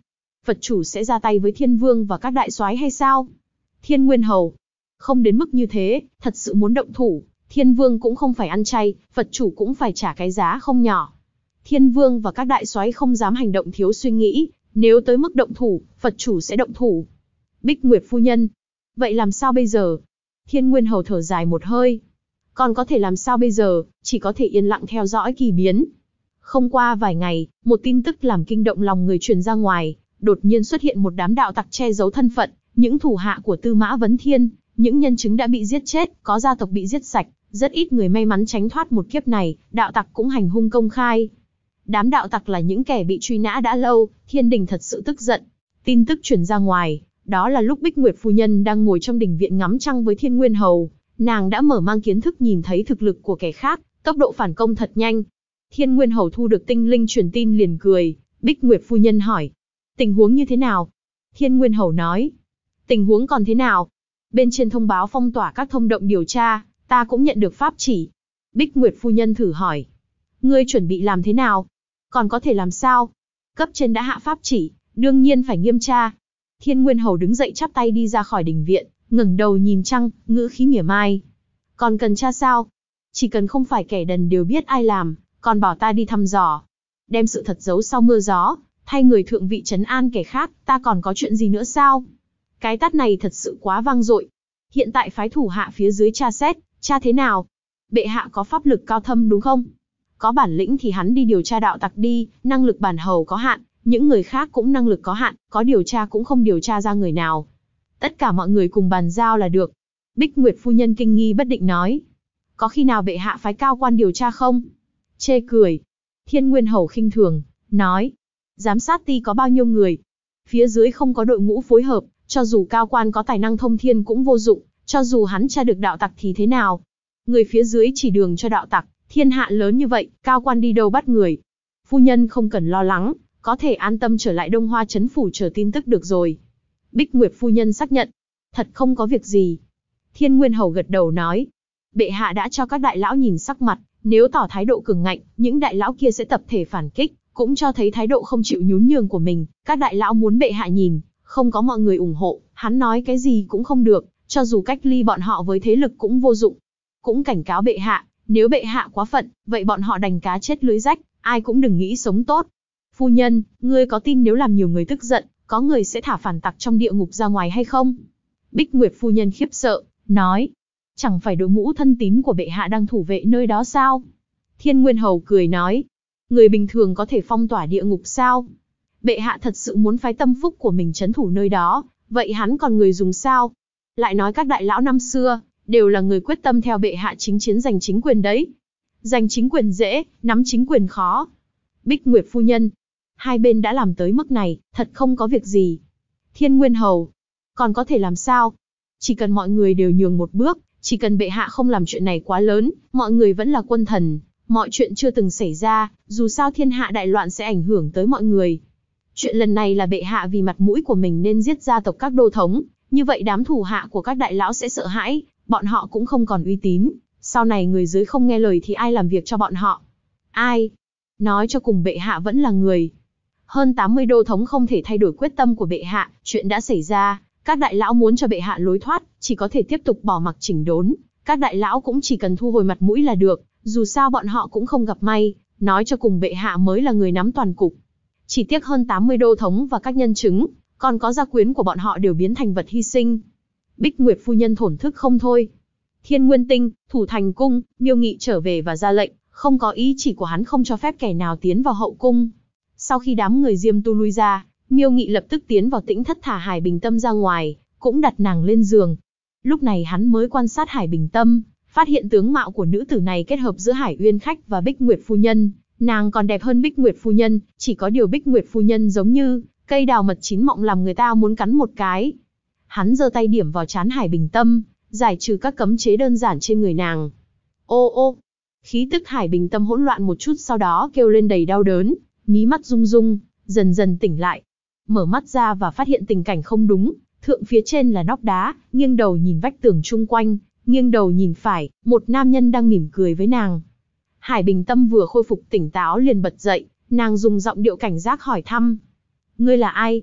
Phật chủ sẽ ra tay với Thiên Vương và các đại soái hay sao? Thiên Nguyên Hầu, không đến mức như thế, thật sự muốn động thủ, Thiên Vương cũng không phải ăn chay, Phật chủ cũng phải trả cái giá không nhỏ. Thiên Vương và các đại soái không dám hành động thiếu suy nghĩ, nếu tới mức động thủ, Phật chủ sẽ động thủ. Bích Nguyệt phu nhân, vậy làm sao bây giờ? Thiên Nguyên Hầu thở dài một hơi. Còn có thể làm sao bây giờ, chỉ có thể yên lặng theo dõi kỳ biến. Không qua vài ngày, một tin tức làm kinh động lòng người truyền ra ngoài, đột nhiên xuất hiện một đám đạo tặc che giấu thân phận, những thủ hạ của Tư Mã Vấn Thiên, những nhân chứng đã bị giết chết, có gia tộc bị giết sạch, rất ít người may mắn tránh thoát một kiếp này, đạo tặc cũng hành hung công khai. Đám đạo tặc là những kẻ bị truy nã đã lâu, thiên đình thật sự tức giận. Tin tức truyền ra ngoài, đó là lúc Bích Nguyệt phu nhân đang ngồi trong đình viện ngắm trăng với Thiên Nguyên Hầu, nàng đã mở mang kiến thức nhìn thấy thực lực của kẻ khác, tốc độ phản công thật nhanh. Thiên Nguyên Hầu thu được tinh linh truyền tin liền cười, Bích Nguyệt phu nhân hỏi, tình huống như thế nào? Thiên Nguyên Hầu nói, tình huống còn thế nào? Bên trên thông báo phong tỏa các thông động điều tra, ta cũng nhận được pháp chỉ. Bích Nguyệt phu nhân thử hỏi, ngươi chuẩn bị làm thế nào? Còn có thể làm sao? Cấp trên đã hạ pháp chỉ, đương nhiên phải nghiêm tra. Thiên Nguyên Hầu đứng dậy chắp tay đi ra khỏi đình viện, ngẩng đầu nhìn trăng, ngữ khí mỉa mai. Còn cần tra sao? Chỉ cần không phải kẻ đần đều biết ai làm, còn bảo ta đi thăm dò. Đem sự thật giấu sau mưa gió, thay người thượng vị trấn an kẻ khác, ta còn có chuyện gì nữa sao? Cái tát này thật sự quá vang dội. Hiện tại phái thủ hạ phía dưới tra xét, tra thế nào? Bệ hạ có pháp lực cao thâm đúng không? Có bản lĩnh thì hắn đi điều tra đạo tặc đi, năng lực bản hầu có hạn, những người khác cũng năng lực có hạn, có điều tra cũng không điều tra ra người nào. Tất cả mọi người cùng bàn giao là được. Bích Nguyệt phu nhân kinh nghi bất định nói. Có khi nào bệ hạ phái cao quan điều tra không? Chê cười. Thiên Nguyên Hầu khinh thường, nói. Giám sát ty có bao nhiêu người? Phía dưới không có đội ngũ phối hợp, cho dù cao quan có tài năng thông thiên cũng vô dụng, cho dù hắn tra được đạo tặc thì thế nào? Người phía dưới chỉ đường cho đạo tặc, thiên hạ lớn như vậy, cao quan đi đâu bắt người? Phu nhân không cần lo lắng, có thể an tâm trở lại Đông Hoa Trấn Phủ chờ tin tức được rồi. Bích Nguyệt phu nhân xác nhận, thật không có việc gì. Thiên Nguyên Hầu gật đầu nói, bệ hạ đã cho các đại lão nhìn sắc mặt, nếu tỏ thái độ cường ngạnh, những đại lão kia sẽ tập thể phản kích, cũng cho thấy thái độ không chịu nhún nhường của mình. Các đại lão muốn bệ hạ nhìn, không có mọi người ủng hộ, hắn nói cái gì cũng không được, cho dù cách ly bọn họ với thế lực cũng vô dụng. Cũng cảnh cáo bệ hạ, nếu bệ hạ quá phận, vậy bọn họ đành cá chết lưới rách, ai cũng đừng nghĩ sống tốt. Phu nhân, ngươi có tin nếu làm nhiều người tức giận, có người sẽ thả phản tặc trong địa ngục ra ngoài hay không? Bích Nguyệt phu nhân khiếp sợ, nói, chẳng phải đội ngũ thân tín của bệ hạ đang thủ vệ nơi đó sao? Thiên Nguyên Hầu cười nói, người bình thường có thể phong tỏa địa ngục sao? Bệ hạ thật sự muốn phái tâm phúc của mình trấn thủ nơi đó, vậy hắn còn người dùng sao? Lại nói các đại lão năm xưa, đều là người quyết tâm theo bệ hạ chính chiến giành chính quyền đấy. Giành chính quyền dễ, nắm chính quyền khó. Bích Nguyệt phu nhân, hai bên đã làm tới mức này, thật không có việc gì. Thiên Nguyên Hầu, còn có thể làm sao? Chỉ cần mọi người đều nhường một bước, chỉ cần bệ hạ không làm chuyện này quá lớn, mọi người vẫn là quân thần, mọi chuyện chưa từng xảy ra, dù sao thiên hạ đại loạn sẽ ảnh hưởng tới mọi người. Chuyện lần này là bệ hạ vì mặt mũi của mình nên giết gia tộc các đô thống, như vậy đám thủ hạ của các đại lão sẽ sợ hãi, bọn họ cũng không còn uy tín, sau này người dưới không nghe lời thì ai làm việc cho bọn họ? Ai? Nói cho cùng bệ hạ vẫn là người. Hơn 80 đô thống không thể thay đổi quyết tâm của bệ hạ, chuyện đã xảy ra, các đại lão muốn cho bệ hạ lối thoát, chỉ có thể tiếp tục bỏ mặc chỉnh đốn, các đại lão cũng chỉ cần thu hồi mặt mũi là được, dù sao bọn họ cũng không gặp may, nói cho cùng bệ hạ mới là người nắm toàn cục. Chỉ tiếc hơn 80 đô thống và các nhân chứng, còn có gia quyến của bọn họ đều biến thành vật hy sinh. Bích Nguyệt phu nhân thổn thức không thôi. Thiên Nguyên Tinh, Thủ Thành Cung, Miêu Nghị trở về và ra lệnh, không có ý chỉ của hắn không cho phép kẻ nào tiến vào hậu cung. Sau khi đám người Diêm Tu lui ra, Miêu Nghị lập tức tiến vào Tĩnh Thất thả Hải Bình Tâm ra ngoài, cũng đặt nàng lên giường. Lúc này hắn mới quan sát Hải Bình Tâm, phát hiện tướng mạo của nữ tử này kết hợp giữa Hải Uyên Khách và Bích Nguyệt phu nhân, nàng còn đẹp hơn Bích Nguyệt phu nhân, chỉ có điều Bích Nguyệt phu nhân giống như cây đào mật chín mọng làm người ta muốn cắn một cái. Hắn giơ tay điểm vào trán Hải Bình Tâm, giải trừ các cấm chế đơn giản trên người nàng. Ô ô, khí tức Hải Bình Tâm hỗn loạn một chút sau đó kêu lên đầy đau đớn, mí mắt rung rung, dần dần tỉnh lại. Mở mắt ra và phát hiện tình cảnh không đúng, thượng phía trên là nóc đá, nghiêng đầu nhìn vách tường chung quanh, nghiêng đầu nhìn phải, một nam nhân đang mỉm cười với nàng. Hải Bình Tâm vừa khôi phục tỉnh táo liền bật dậy, nàng dùng giọng điệu cảnh giác hỏi thăm. Ngươi là ai?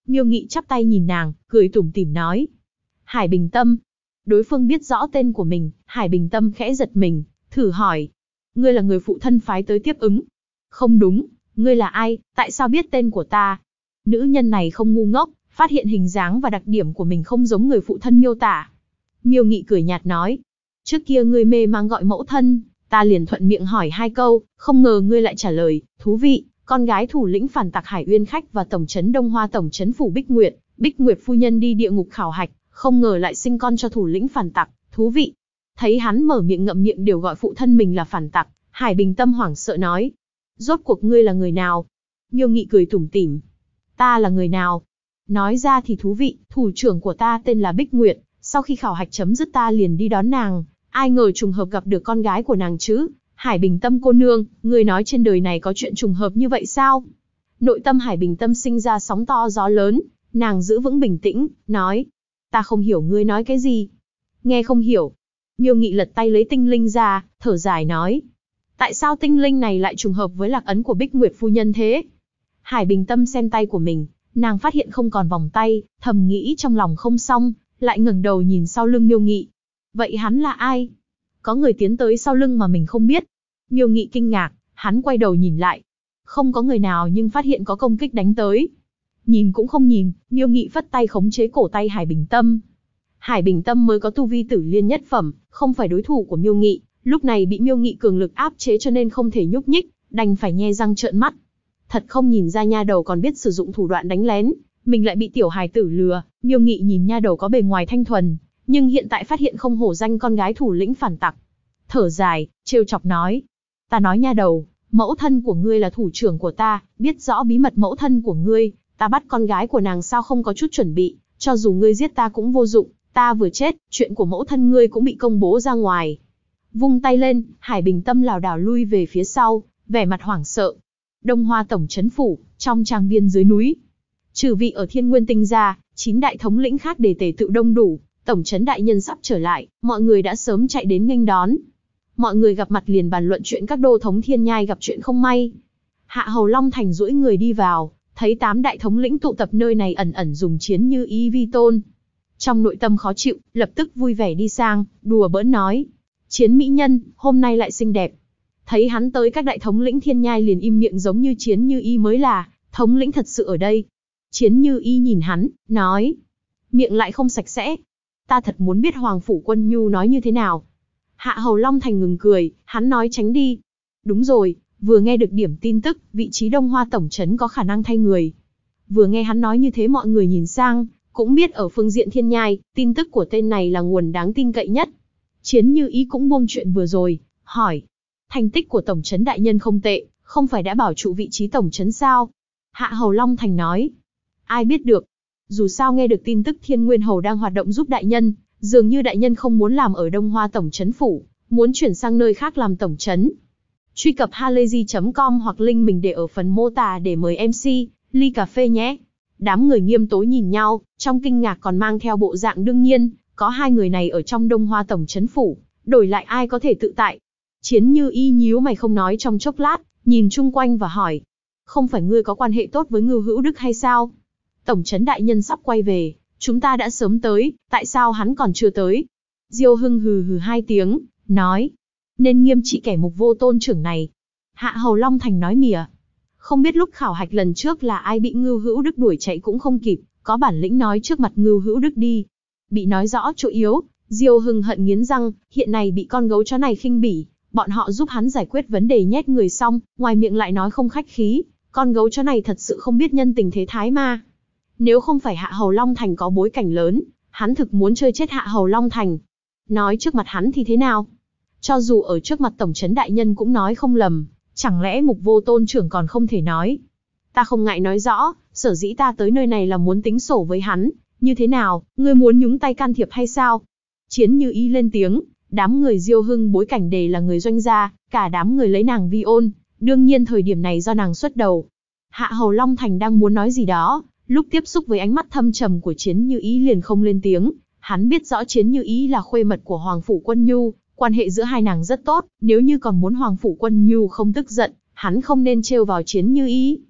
Miêu Nghị chắp tay nhìn nàng, cười tủm tỉm nói. Hải Bình Tâm. Đối phương biết rõ tên của mình, Hải Bình Tâm khẽ giật mình, thử hỏi. Ngươi là người phụ thân phái tới tiếp ứng. Không đúng, ngươi là ai, tại sao biết tên của ta? Nữ nhân này không ngu ngốc, phát hiện hình dáng và đặc điểm của mình không giống người phụ thân miêu tả. Miêu Nghị cười nhạt nói. Trước kia ngươi mê mang gọi mẫu thân, ta liền thuận miệng hỏi 2 câu, không ngờ ngươi lại trả lời, thú vị, con gái thủ lĩnh phản tặc Hải Uyên Khách và tổng trấn Đông Hoa tổng trấn phủ Bích Nguyệt phu nhân đi địa ngục khảo hạch, không ngờ lại sinh con cho thủ lĩnh phản tặc, thú vị. Thấy hắn mở miệng ngậm miệng đều gọi phụ thân mình là phản tặc, Hải Bình Tâm hoảng sợ nói. Rốt cuộc ngươi là người nào? Miêu Nghị cười tủm tỉm. Ta là người nào? Nói ra thì thú vị, thủ trưởng của ta tên là Bích Nguyệt, sau khi khảo hạch chấm dứt ta liền đi đón nàng, ai ngờ trùng hợp gặp được con gái của nàng chứ. Hải Bình Tâm cô nương, ngươi nói trên đời này có chuyện trùng hợp như vậy sao? Nội tâm Hải Bình Tâm sinh ra sóng to gió lớn, nàng giữ vững bình tĩnh, nói. Ta không hiểu ngươi nói cái gì. Nghe không hiểu. Miêu Nghị lật tay lấy tinh linh ra, thở dài nói. Tại sao tinh linh này lại trùng hợp với lạc ấn của Bích Nguyệt phu nhân thế? Hải Bình Tâm xem tay của mình, nàng phát hiện không còn vòng tay, thầm nghĩ trong lòng không xong, lại ngẩng đầu nhìn sau lưng Miêu Nghị. Vậy hắn là ai? Có người tiến tới sau lưng mà mình không biết. Miêu Nghị kinh ngạc, hắn quay đầu nhìn lại. Không có người nào nhưng phát hiện có công kích đánh tới. Nhìn cũng không nhìn, Miêu Nghị phất tay khống chế cổ tay Hải Bình Tâm. Hải Bình Tâm mới có tu vi tử liên nhất phẩm, không phải đối thủ của Miêu Nghị, lúc này bị Miêu Nghị cường lực áp chế cho nên không thể nhúc nhích, đành phải nhe răng trợn mắt. Thật không nhìn ra nha đầu còn biết sử dụng thủ đoạn đánh lén, mình lại bị tiểu hài tử lừa. Miêu Nghị nhìn nha đầu có bề ngoài thanh thuần, nhưng hiện tại phát hiện không hổ danh con gái thủ lĩnh phản tặc. Thở dài, trêu chọc nói. Ta nói nha đầu, mẫu thân của ngươi là thủ trưởng của ta, biết rõ bí mật mẫu thân của ngươi, ta bắt con gái của nàng sao không có chút chuẩn bị, cho dù ngươi giết ta cũng vô dụng, ta vừa chết, chuyện của mẫu thân ngươi cũng bị công bố ra ngoài. Vung tay lên, Hải Bình Tâm lảo đảo lui về phía sau, vẻ mặt hoảng sợ. Đông Hoa tổng trấn phủ, trong trang viên dưới núi. Trừ vị ở Thiên Nguyên Tinh ra, 9 đại thống lĩnh khác để tề tự đông đủ, tổng trấn đại nhân sắp trở lại, mọi người đã sớm chạy đến nghênh đón. Mọi người gặp mặt liền bàn luận chuyện các đô thống thiên nhai gặp chuyện không may. Hạ Hầu Long Thành duỗi người đi vào, thấy 8 đại thống lĩnh tụ tập nơi này ẩn ẩn dùng chiến như ý vi tôn. Trong nội tâm khó chịu, lập tức vui vẻ đi sang, đùa bỡn nói. Chiến mỹ nhân, hôm nay lại xinh đẹp. Thấy hắn tới các đại thống lĩnh thiên nhai liền im miệng giống như Chiến Như Y mới là thống lĩnh thật sự ở đây. Chiến Như Y nhìn hắn, nói. Miệng lại không sạch sẽ. Ta thật muốn biết Hoàng Phủ Quân Nhu nói như thế nào. Hạ Hầu Long Thành ngừng cười, hắn nói tránh đi. Đúng rồi, vừa nghe được điểm tin tức, vị trí Đông Hoa tổng trấn có khả năng thay người. Vừa nghe hắn nói như thế mọi người nhìn sang, cũng biết ở phương diện thiên nhai, tin tức của tên này là nguồn đáng tin cậy nhất. Chiến Như Ý cũng buông chuyện vừa rồi, hỏi. Thành tích của tổng trấn đại nhân không tệ, không phải đã bảo trụ vị trí tổng trấn sao? Hạ Hầu Long Thành nói. Ai biết được. Dù sao nghe được tin tức Thiên Nguyên Hầu đang hoạt động giúp đại nhân, dường như đại nhân không muốn làm ở Đông Hoa tổng trấn phủ, muốn chuyển sang nơi khác làm tổng trấn. Truy cập halayzi.com hoặc link mình để ở phần mô tả để mời MC, ly cà phê nhé. Đám người Nghiêm Tối nhìn nhau, trong kinh ngạc còn mang theo bộ dạng đương nhiên, có 2 người này ở trong Đông Hoa tổng trấn phủ, đổi lại ai có thể tự tại. Chiến Như Y nhíu mày không nói trong chốc lát, nhìn chung quanh và hỏi. Không phải ngươi có quan hệ tốt với Ngưu Hữu Đức hay sao? Tổng trấn đại nhân sắp quay về, chúng ta đã sớm tới, tại sao hắn còn chưa tới? Diêu Hưng hừ hừ 2 tiếng, nói. Nên nghiêm trị kẻ mục vô tôn trưởng này. Hạ Hầu Long Thành nói mỉa. Không biết lúc khảo hạch lần trước là ai bị Ngưu Hữu Đức đuổi chạy cũng không kịp, có bản lĩnh nói trước mặt Ngưu Hữu Đức đi. Bị nói rõ chỗ yếu, Diêu Hưng hận nghiến răng, hiện nay bị con gấu chó này khinh bỉ, bọn họ giúp hắn giải quyết vấn đề nhét người xong, ngoài miệng lại nói không khách khí, con gấu chó này thật sự không biết nhân tình thế thái mà. Nếu không phải Hạ Hầu Long Thành có bối cảnh lớn, hắn thực muốn chơi chết Hạ Hầu Long Thành. Nói trước mặt hắn thì thế nào? Cho dù ở trước mặt tổng trấn đại nhân cũng nói không lầm, chẳng lẽ mục vô tôn trưởng còn không thể nói? Ta không ngại nói rõ, sở dĩ ta tới nơi này là muốn tính sổ với hắn, như thế nào, ngươi muốn nhúng tay can thiệp hay sao? Chiến Như Ý lên tiếng, đám người Diêu Hưng bối cảnh đề là người doanh gia, cả đám người lấy nàng vi ôn, đương nhiên thời điểm này do nàng xuất đầu. Hạ Hầu Long Thành đang muốn nói gì đó, lúc tiếp xúc với ánh mắt thâm trầm của Chiến Như Ý liền không lên tiếng, hắn biết rõ Chiến Như Ý là khuê mật của Hoàng Phủ Quân Nhu, quan hệ giữa hai nàng rất tốt, nếu như còn muốn Hoàng Phủ Quân Nhu không tức giận, hắn không nên trêu vào Chiến Như Ý.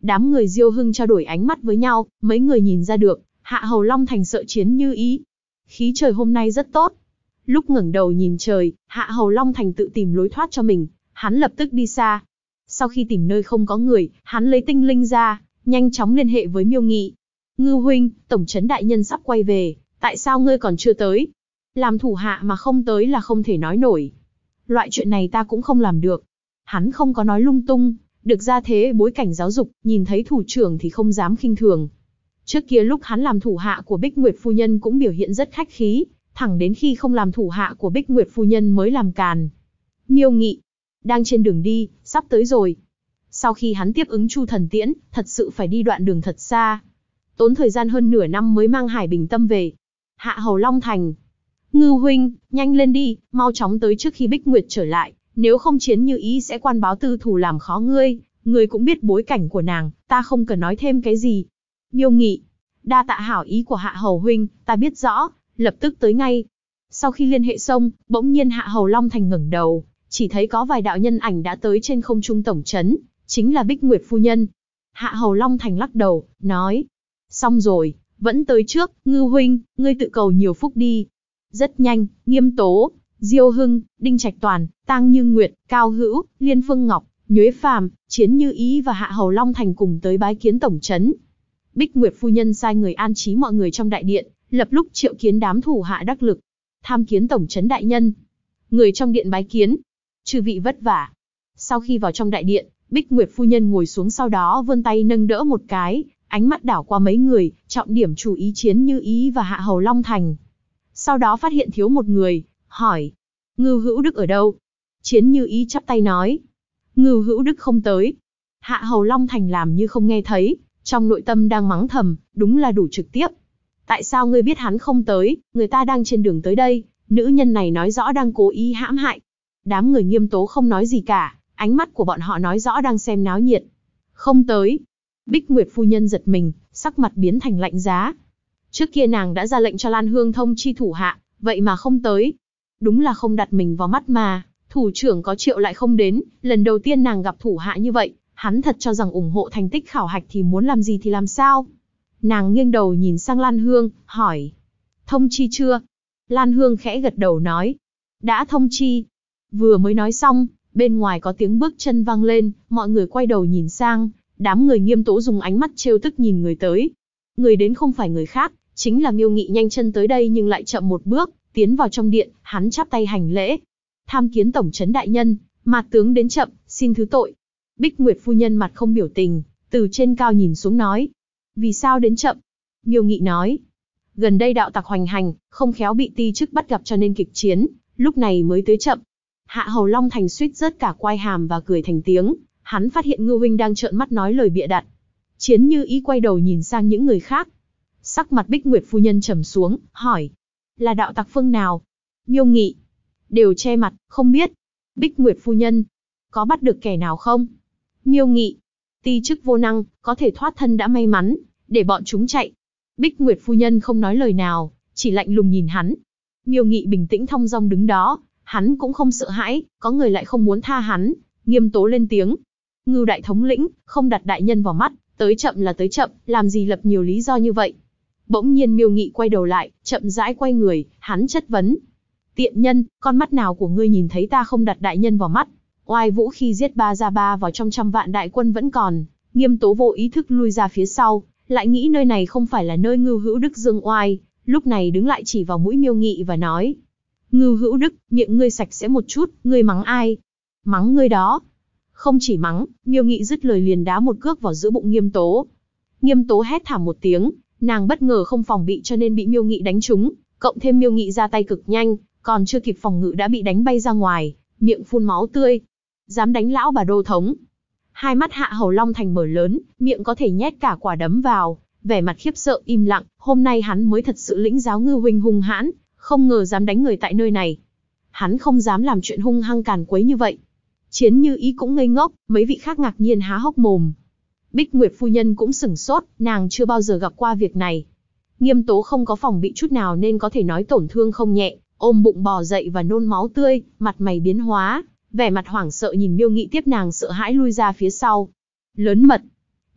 Đám người Diêu Hưng trao đổi ánh mắt với nhau, mấy người nhìn ra được, Hạ Hầu Long Thành sợ Chiến Như Ý. Khí trời hôm nay rất tốt. Lúc ngẩng đầu nhìn trời, Hạ Hầu Long Thành tự tìm lối thoát cho mình, hắn lập tức đi xa. Sau khi tìm nơi không có người, hắn lấy tinh linh ra, nhanh chóng liên hệ với Miêu Nghị. Ngưu huynh, tổng trấn đại nhân sắp quay về, tại sao ngươi còn chưa tới? Làm thủ hạ mà không tới là không thể nói nổi. Loại chuyện này ta cũng không làm được. Hắn không có nói lung tung, được ra thế bối cảnh giáo dục, nhìn thấy thủ trưởng thì không dám khinh thường. Trước kia lúc hắn làm thủ hạ của Bích Nguyệt phu nhân cũng biểu hiện rất khách khí, thẳng đến khi không làm thủ hạ của Bích Nguyệt phu nhân mới làm càn. Miêu Nghị, đang trên đường đi, sắp tới rồi. Sau khi hắn tiếp ứng Chu Thần Tiễn, thật sự phải đi đoạn đường thật xa. Tốn thời gian hơn nửa năm mới mang Hải Bình Tâm về. Hạ Hầu Long Thành. Ngưu huynh, nhanh lên đi, mau chóng tới trước khi Bích Nguyệt trở lại, nếu không Chiến Như Ý sẽ quan báo tư thủ làm khó ngươi. Ngươi cũng biết bối cảnh của nàng, ta không cần nói thêm cái gì. Miêu Nghị, đa tạ hảo ý của Hạ Hầu huynh, ta biết rõ, lập tức tới ngay. Sau khi liên hệ xong, bỗng nhiên Hạ Hầu Long Thành ngẩng đầu, chỉ thấy có vài đạo nhân ảnh đã tới trên không trung tổng trấn, chính là Bích Nguyệt phu nhân. Hạ Hầu Long Thành lắc đầu, nói, xong rồi, vẫn tới trước, Ngưu huynh, ngươi tự cầu nhiều phúc đi. Rất nhanh, Nghiêm Tố, Diêu Hưng, Đinh Trạch Toàn, Tang Như Nguyệt, Cao Hữu, Liên Phương Ngọc, Nhuế Phàm, Chiến Như Ý và Hạ Hầu Long Thành cùng tới bái kiến tổng trấn. Bích Nguyệt phu nhân sai người an trí mọi người trong đại điện, lập lúc triệu kiến đám thủ hạ đắc lực. Tham kiến tổng trấn đại nhân. Người trong điện bái kiến. Chư vị vất vả. Sau khi vào trong đại điện, Bích Nguyệt phu nhân ngồi xuống, sau đó vươn tay nâng đỡ một cái, ánh mắt đảo qua mấy người, trọng điểm chú ý Chiến Như Ý và Hạ Hầu Long Thành. Sau đó phát hiện thiếu một người, hỏi, Ngưu Hữu Đức ở đâu? Chiến Như Ý chắp tay nói, Ngưu Hữu Đức không tới. Hạ Hầu Long Thành làm như không nghe thấy, trong nội tâm đang mắng thầm, đúng là đủ trực tiếp. Tại sao ngươi biết hắn không tới, người ta đang trên đường tới đây, nữ nhân này nói rõ đang cố ý hãm hại. Đám người Nghiêm Tố không nói gì cả, ánh mắt của bọn họ nói rõ đang xem náo nhiệt. Không tới. Bích Nguyệt phu nhân giật mình, sắc mặt biến thành lạnh giá. Trước kia nàng đã ra lệnh cho Lan Hương thông chi thủ hạ, vậy mà không tới. Đúng là không đặt mình vào mắt mà, thủ trưởng có triệu lại không đến, lần đầu tiên nàng gặp thủ hạ như vậy, hắn thật cho rằng ủng hộ thành tích khảo hạch thì muốn làm gì thì làm sao. Nàng nghiêng đầu nhìn sang Lan Hương, hỏi, thông chi chưa? Lan Hương khẽ gật đầu nói, đã thông chi. Vừa mới nói xong, bên ngoài có tiếng bước chân vang lên, mọi người quay đầu nhìn sang, đám người Nghiêm Tố dùng ánh mắt trêu tức nhìn người tới. Người đến không phải người khác, chính là Miêu Nghị nhanh chân tới đây nhưng lại chậm một bước, tiến vào trong điện, hắn chắp tay hành lễ. Tham kiến tổng trấn đại nhân, Mạt tướng đến chậm, xin thứ tội. Bích Nguyệt phu nhân mặt không biểu tình, từ trên cao nhìn xuống nói, vì sao đến chậm? Miêu Nghị nói, gần đây đạo tặc hoành hành, không khéo bị ti chức bắt gặp cho nên kịch chiến, lúc này mới tới chậm. Hạ Hầu Long Thành suýt rớt cả quai hàm và cười thành tiếng, hắn phát hiện Ngưu huynh đang trợn mắt nói lời bịa đặt. Chiến Như Ý quay đầu nhìn sang những người khác. Sắc mặt Bích Nguyệt phu nhân trầm xuống, hỏi, là đạo tặc phương nào? Miêu Nghị, đều che mặt, không biết. Bích Nguyệt phu nhân, có bắt được kẻ nào không? Miêu Nghị, ti chức vô năng, có thể thoát thân đã may mắn, để bọn chúng chạy. Bích Nguyệt phu nhân không nói lời nào, chỉ lạnh lùng nhìn hắn. Miêu Nghị bình tĩnh thong dong đứng đó, hắn cũng không sợ hãi, có người lại không muốn tha hắn. Nghiêm Tố lên tiếng, Ngưu đại thống lĩnh, không đặt đại nhân vào mắt, tới chậm là tới chậm, làm gì lập nhiều lý do như vậy. Bỗng nhiên Miêu Nghị quay đầu lại, chậm rãi quay người, hắn chất vấn, tiện nhân, con mắt nào của ngươi nhìn thấy ta không đặt đại nhân vào mắt? Oai vũ khi giết ba ra ba vào trong 100 vạn đại quân vẫn còn. Nghiêm Tố vô ý thức lui ra phía sau, lại nghĩ nơi này không phải là nơi Ngưu Hữu Đức dương oai, lúc này đứng lại chỉ vào mũi Miêu Nghị và nói, Ngưu Hữu Đức, miệng ngươi sạch sẽ một chút, ngươi mắng ai? Mắng ngươi đó. Không chỉ mắng, Miêu Nghị dứt lời liền đá một cước vào giữa bụng Nghiêm Tố. Nghiêm Tố hét thảm một tiếng, nàng bất ngờ không phòng bị cho nên bị Miêu Nghị đánh trúng, cộng thêm Miêu Nghị ra tay cực nhanh, còn chưa kịp phòng ngự đã bị đánh bay ra ngoài, miệng phun máu tươi. Dám đánh lão bà đô thống. Hai mắt Hạ Hầu Long Thành mở lớn, miệng có thể nhét cả quả đấm vào, vẻ mặt khiếp sợ im lặng, hôm nay hắn mới thật sự lĩnh giáo Ngưu huynh hung hãn, không ngờ dám đánh người tại nơi này. Hắn không dám làm chuyện hung hăng càn quấy như vậy. Chiến Như Ý cũng ngây ngốc, mấy vị khác ngạc nhiên há hốc mồm. Bích Nguyệt phu nhân cũng sửng sốt, nàng chưa bao giờ gặp qua việc này. Nghiêm Tố không có phòng bị chút nào nên có thể nói tổn thương không nhẹ, ôm bụng bò dậy và nôn máu tươi, mặt mày biến hóa, vẻ mặt hoảng sợ nhìn Miêu Nghị tiếp nàng sợ hãi lui ra phía sau. Lớn mật.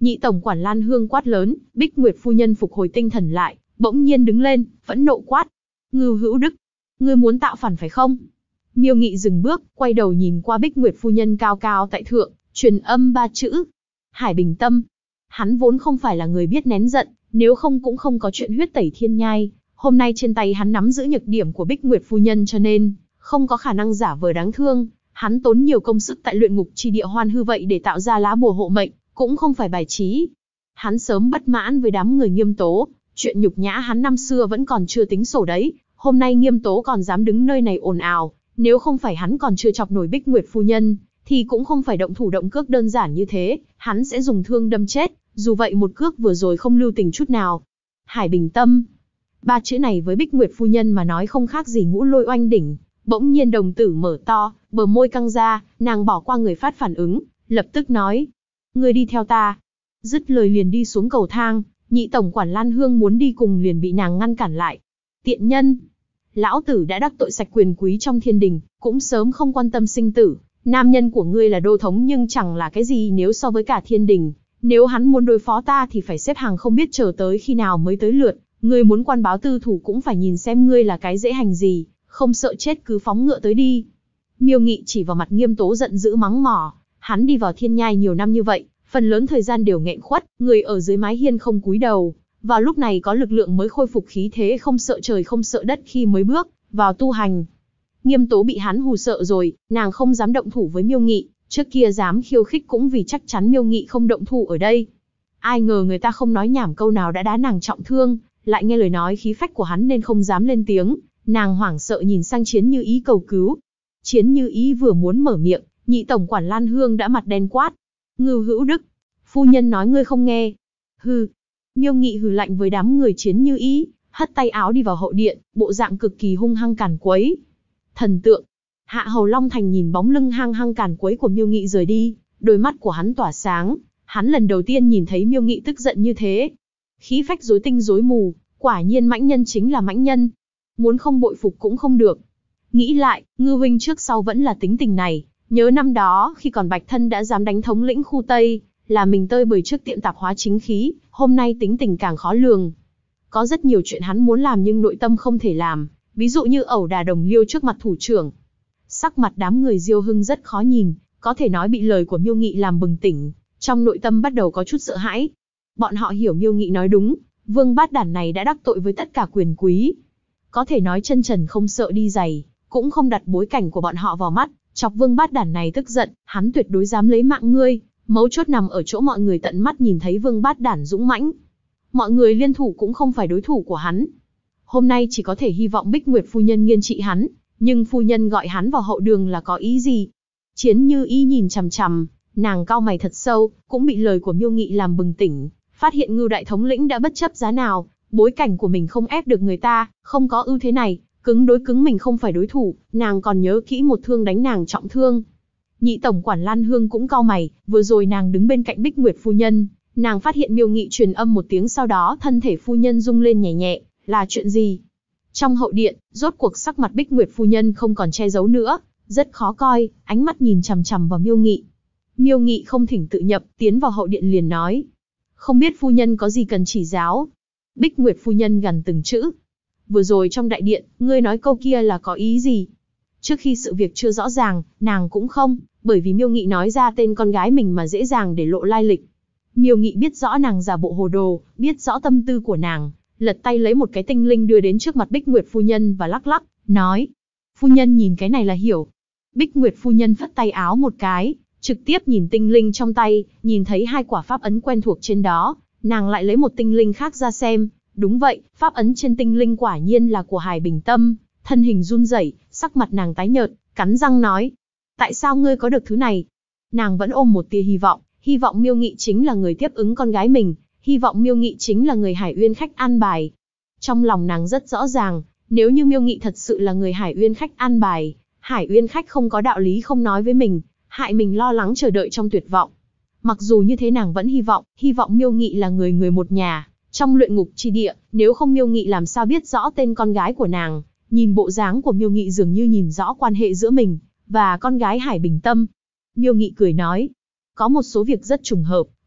Nhị tổng quản Lan Hương quát lớn, Bích Nguyệt phu nhân phục hồi tinh thần lại, bỗng nhiên đứng lên, phẫn nộ quát. Ngưu Hữu Đức, ngươi muốn tạo phản phải không? Miêu Nghị dừng bước, quay đầu nhìn qua Bích Nguyệt phu nhân cao cao tại thượng, truyền âm 3 chữ. Hải bình tâm. Hắn vốn không phải là người biết nén giận, nếu không cũng không có chuyện huyết tẩy thiên nhai. Hôm nay trên tay hắn nắm giữ nhược điểm của Bích Nguyệt phu nhân cho nên, không có khả năng giả vờ đáng thương. Hắn tốn nhiều công sức tại luyện ngục chi địa hoan hư vậy để tạo ra lá bùa hộ mệnh, cũng không phải bài trí. Hắn sớm bất mãn với đám người Nghiêm Tố, chuyện nhục nhã hắn năm xưa vẫn còn chưa tính sổ đấy. Hôm nay Nghiêm Tố còn dám đứng nơi này ồn ào, nếu không phải hắn còn chưa chọc nổi Bích Nguyệt phu nhân, thì cũng không phải động thủ động cước đơn giản như thế, hắn sẽ dùng thương đâm chết, dù vậy một cước vừa rồi không lưu tình chút nào. Hải bình tâm. 3 chữ này với Bích Nguyệt phu nhân mà nói không khác gì ngũ lôi oanh đỉnh. Bỗng nhiên đồng tử mở to, bờ môi căng ra, nàng bỏ qua người phát phản ứng, lập tức nói. Ngươi đi theo ta. Dứt lời liền đi xuống cầu thang, nhị tổng quản Lan Hương muốn đi cùng liền bị nàng ngăn cản lại. Tiện nhân. Lão tử đã đắc tội sạch quyền quý trong thiên đình, cũng sớm không quan tâm sinh tử. Nam nhân của ngươi là đô thống nhưng chẳng là cái gì nếu so với cả thiên đình. Nếu hắn muốn đối phó ta thì phải xếp hàng không biết chờ tới khi nào mới tới lượt. Ngươi muốn quan báo tư thủ cũng phải nhìn xem ngươi là cái dễ hành gì, không sợ chết cứ phóng ngựa tới đi. Miêu Nghị chỉ vào mặt Nghiêm Tố giận dữ mắng mỏ. Hắn đi vào thiên nhai nhiều năm như vậy, phần lớn thời gian đều nghẹn khuất, người ở dưới mái hiên không cúi đầu. Vào lúc này có lực lượng mới khôi phục khí thế không sợ trời không sợ đất khi mới bước vào tu hành. Nghiêm Tố bị hắn hù sợ rồi, nàng không dám động thủ với Miêu Nghị, trước kia dám khiêu khích cũng vì chắc chắn Miêu Nghị không động thủ ở đây. Ai ngờ người ta không nói nhảm câu nào đã đá nàng trọng thương, lại nghe lời nói khí phách của hắn nên không dám lên tiếng, nàng hoảng sợ nhìn sang Chiến Như Ý cầu cứu. Chiến Như Ý vừa muốn mở miệng, nhị tổng quản Lan Hương đã mặt đen quát. Ngưu Hữu Đức, phu nhân nói ngươi không nghe. Hừ. Miêu Nghị hừ lạnh với đám người Chiến Như Ý, hất tay áo đi vào hậu điện, bộ dạng cực kỳ hung hăng càn quấy. Thần tượng. Hạ Hầu Long Thành nhìn bóng lưng hăng hăng càn quấy của Miêu Nghị rời đi, đôi mắt của hắn tỏa sáng, hắn lần đầu tiên nhìn thấy Miêu Nghị tức giận như thế. Khí phách rối tinh rối mù, quả nhiên mãnh nhân chính là mãnh nhân. Muốn không bội phục cũng không được. Nghĩ lại, Ngư huynh trước sau vẫn là tính tình này, nhớ năm đó khi còn Bạch Thân đã dám đánh thống lĩnh khu Tây, là mình tơi bời trước tiệm tạp hóa chính khí, hôm nay tính tình càng khó lường. Có rất nhiều chuyện hắn muốn làm nhưng nội tâm không thể làm, ví dụ như ẩu đả đồng liêu trước mặt thủ trưởng. Sắc mặt đám người Diêu Hưng rất khó nhìn, có thể nói bị lời của Miêu Nghị làm bừng tỉnh, trong nội tâm bắt đầu có chút sợ hãi. Bọn họ hiểu Miêu Nghị nói đúng, Vương Bát Đản này đã đắc tội với tất cả quyền quý. Có thể nói chân trần không sợ đi giày, cũng không đặt bối cảnh của bọn họ vào mắt, chọc Vương Bát Đản này tức giận, hắn tuyệt đối dám lấy mạng ngươi. Mấu chốt nằm ở chỗ mọi người tận mắt nhìn thấy Vương Bát Đản dũng mãnh. Mọi người liên thủ cũng không phải đối thủ của hắn. Hôm nay chỉ có thể hy vọng Bích Nguyệt phu nhân nghiên trị hắn, nhưng phu nhân gọi hắn vào hậu đường là có ý gì? Chiến Như Ý nhìn chằm chằm, nàng cau mày thật sâu, cũng bị lời của Miêu Nghị làm bừng tỉnh, phát hiện Ngưu đại thống lĩnh đã bất chấp giá nào, bối cảnh của mình không ép được người ta, không có ưu thế này, cứng đối cứng mình không phải đối thủ, nàng còn nhớ kỹ một thương đánh nàng trọng thương. Nhị tổng quản Lan Hương cũng cau mày, vừa rồi nàng đứng bên cạnh Bích Nguyệt phu nhân, nàng phát hiện Miêu Nghị truyền âm một tiếng sau đó thân thể phu nhân rung lên nhẹ nhẹ, là chuyện gì? Trong hậu điện, rốt cuộc sắc mặt Bích Nguyệt phu nhân không còn che giấu nữa, rất khó coi, ánh mắt nhìn chằm chằm vào Miêu Nghị. Miêu Nghị không thỉnh tự nhập, tiến vào hậu điện liền nói. Không biết phu nhân có gì cần chỉ giáo? Bích Nguyệt phu nhân gằn từng chữ. Vừa rồi trong đại điện, ngươi nói câu kia là có ý gì? Trước khi sự việc chưa rõ ràng, nàng cũng không, bởi vì Miêu Nghị nói ra tên con gái mình mà dễ dàng để lộ lai lịch. Miêu Nghị biết rõ nàng giả bộ hồ đồ, biết rõ tâm tư của nàng, lật tay lấy một cái tinh linh đưa đến trước mặt Bích Nguyệt phu nhân và lắc lắc, nói. Phu nhân nhìn cái này là hiểu. Bích Nguyệt phu nhân phất tay áo một cái, trực tiếp nhìn tinh linh trong tay, nhìn thấy 2 quả pháp ấn quen thuộc trên đó, nàng lại lấy một tinh linh khác ra xem. Đúng vậy, pháp ấn trên tinh linh quả nhiên là của Hải Bình Tâm, thân hình run rẩy, sắc mặt nàng tái nhợt, cắn răng nói. Tại sao ngươi có được thứ này? Nàng vẫn ôm một tia hy vọng Miêu Nghị chính là người tiếp ứng con gái mình, hy vọng Miêu Nghị chính là người Hải Uyên khách an bài. Trong lòng nàng rất rõ ràng, nếu như Miêu Nghị thật sự là người Hải Uyên khách an bài, Hải Uyên khách không có đạo lý không nói với mình, hại mình lo lắng chờ đợi trong tuyệt vọng. Mặc dù như thế nàng vẫn hy vọng Miêu Nghị là người một nhà. Trong luyện ngục chi địa, nếu không Miêu Nghị làm sao biết rõ tên con gái của nàng, nhìn bộ dáng của Miêu Nghị dường như nhìn rõ quan hệ giữa mình và con gái Hải Bình Tâm. Miêu Nghị cười nói, có một số việc rất trùng hợp,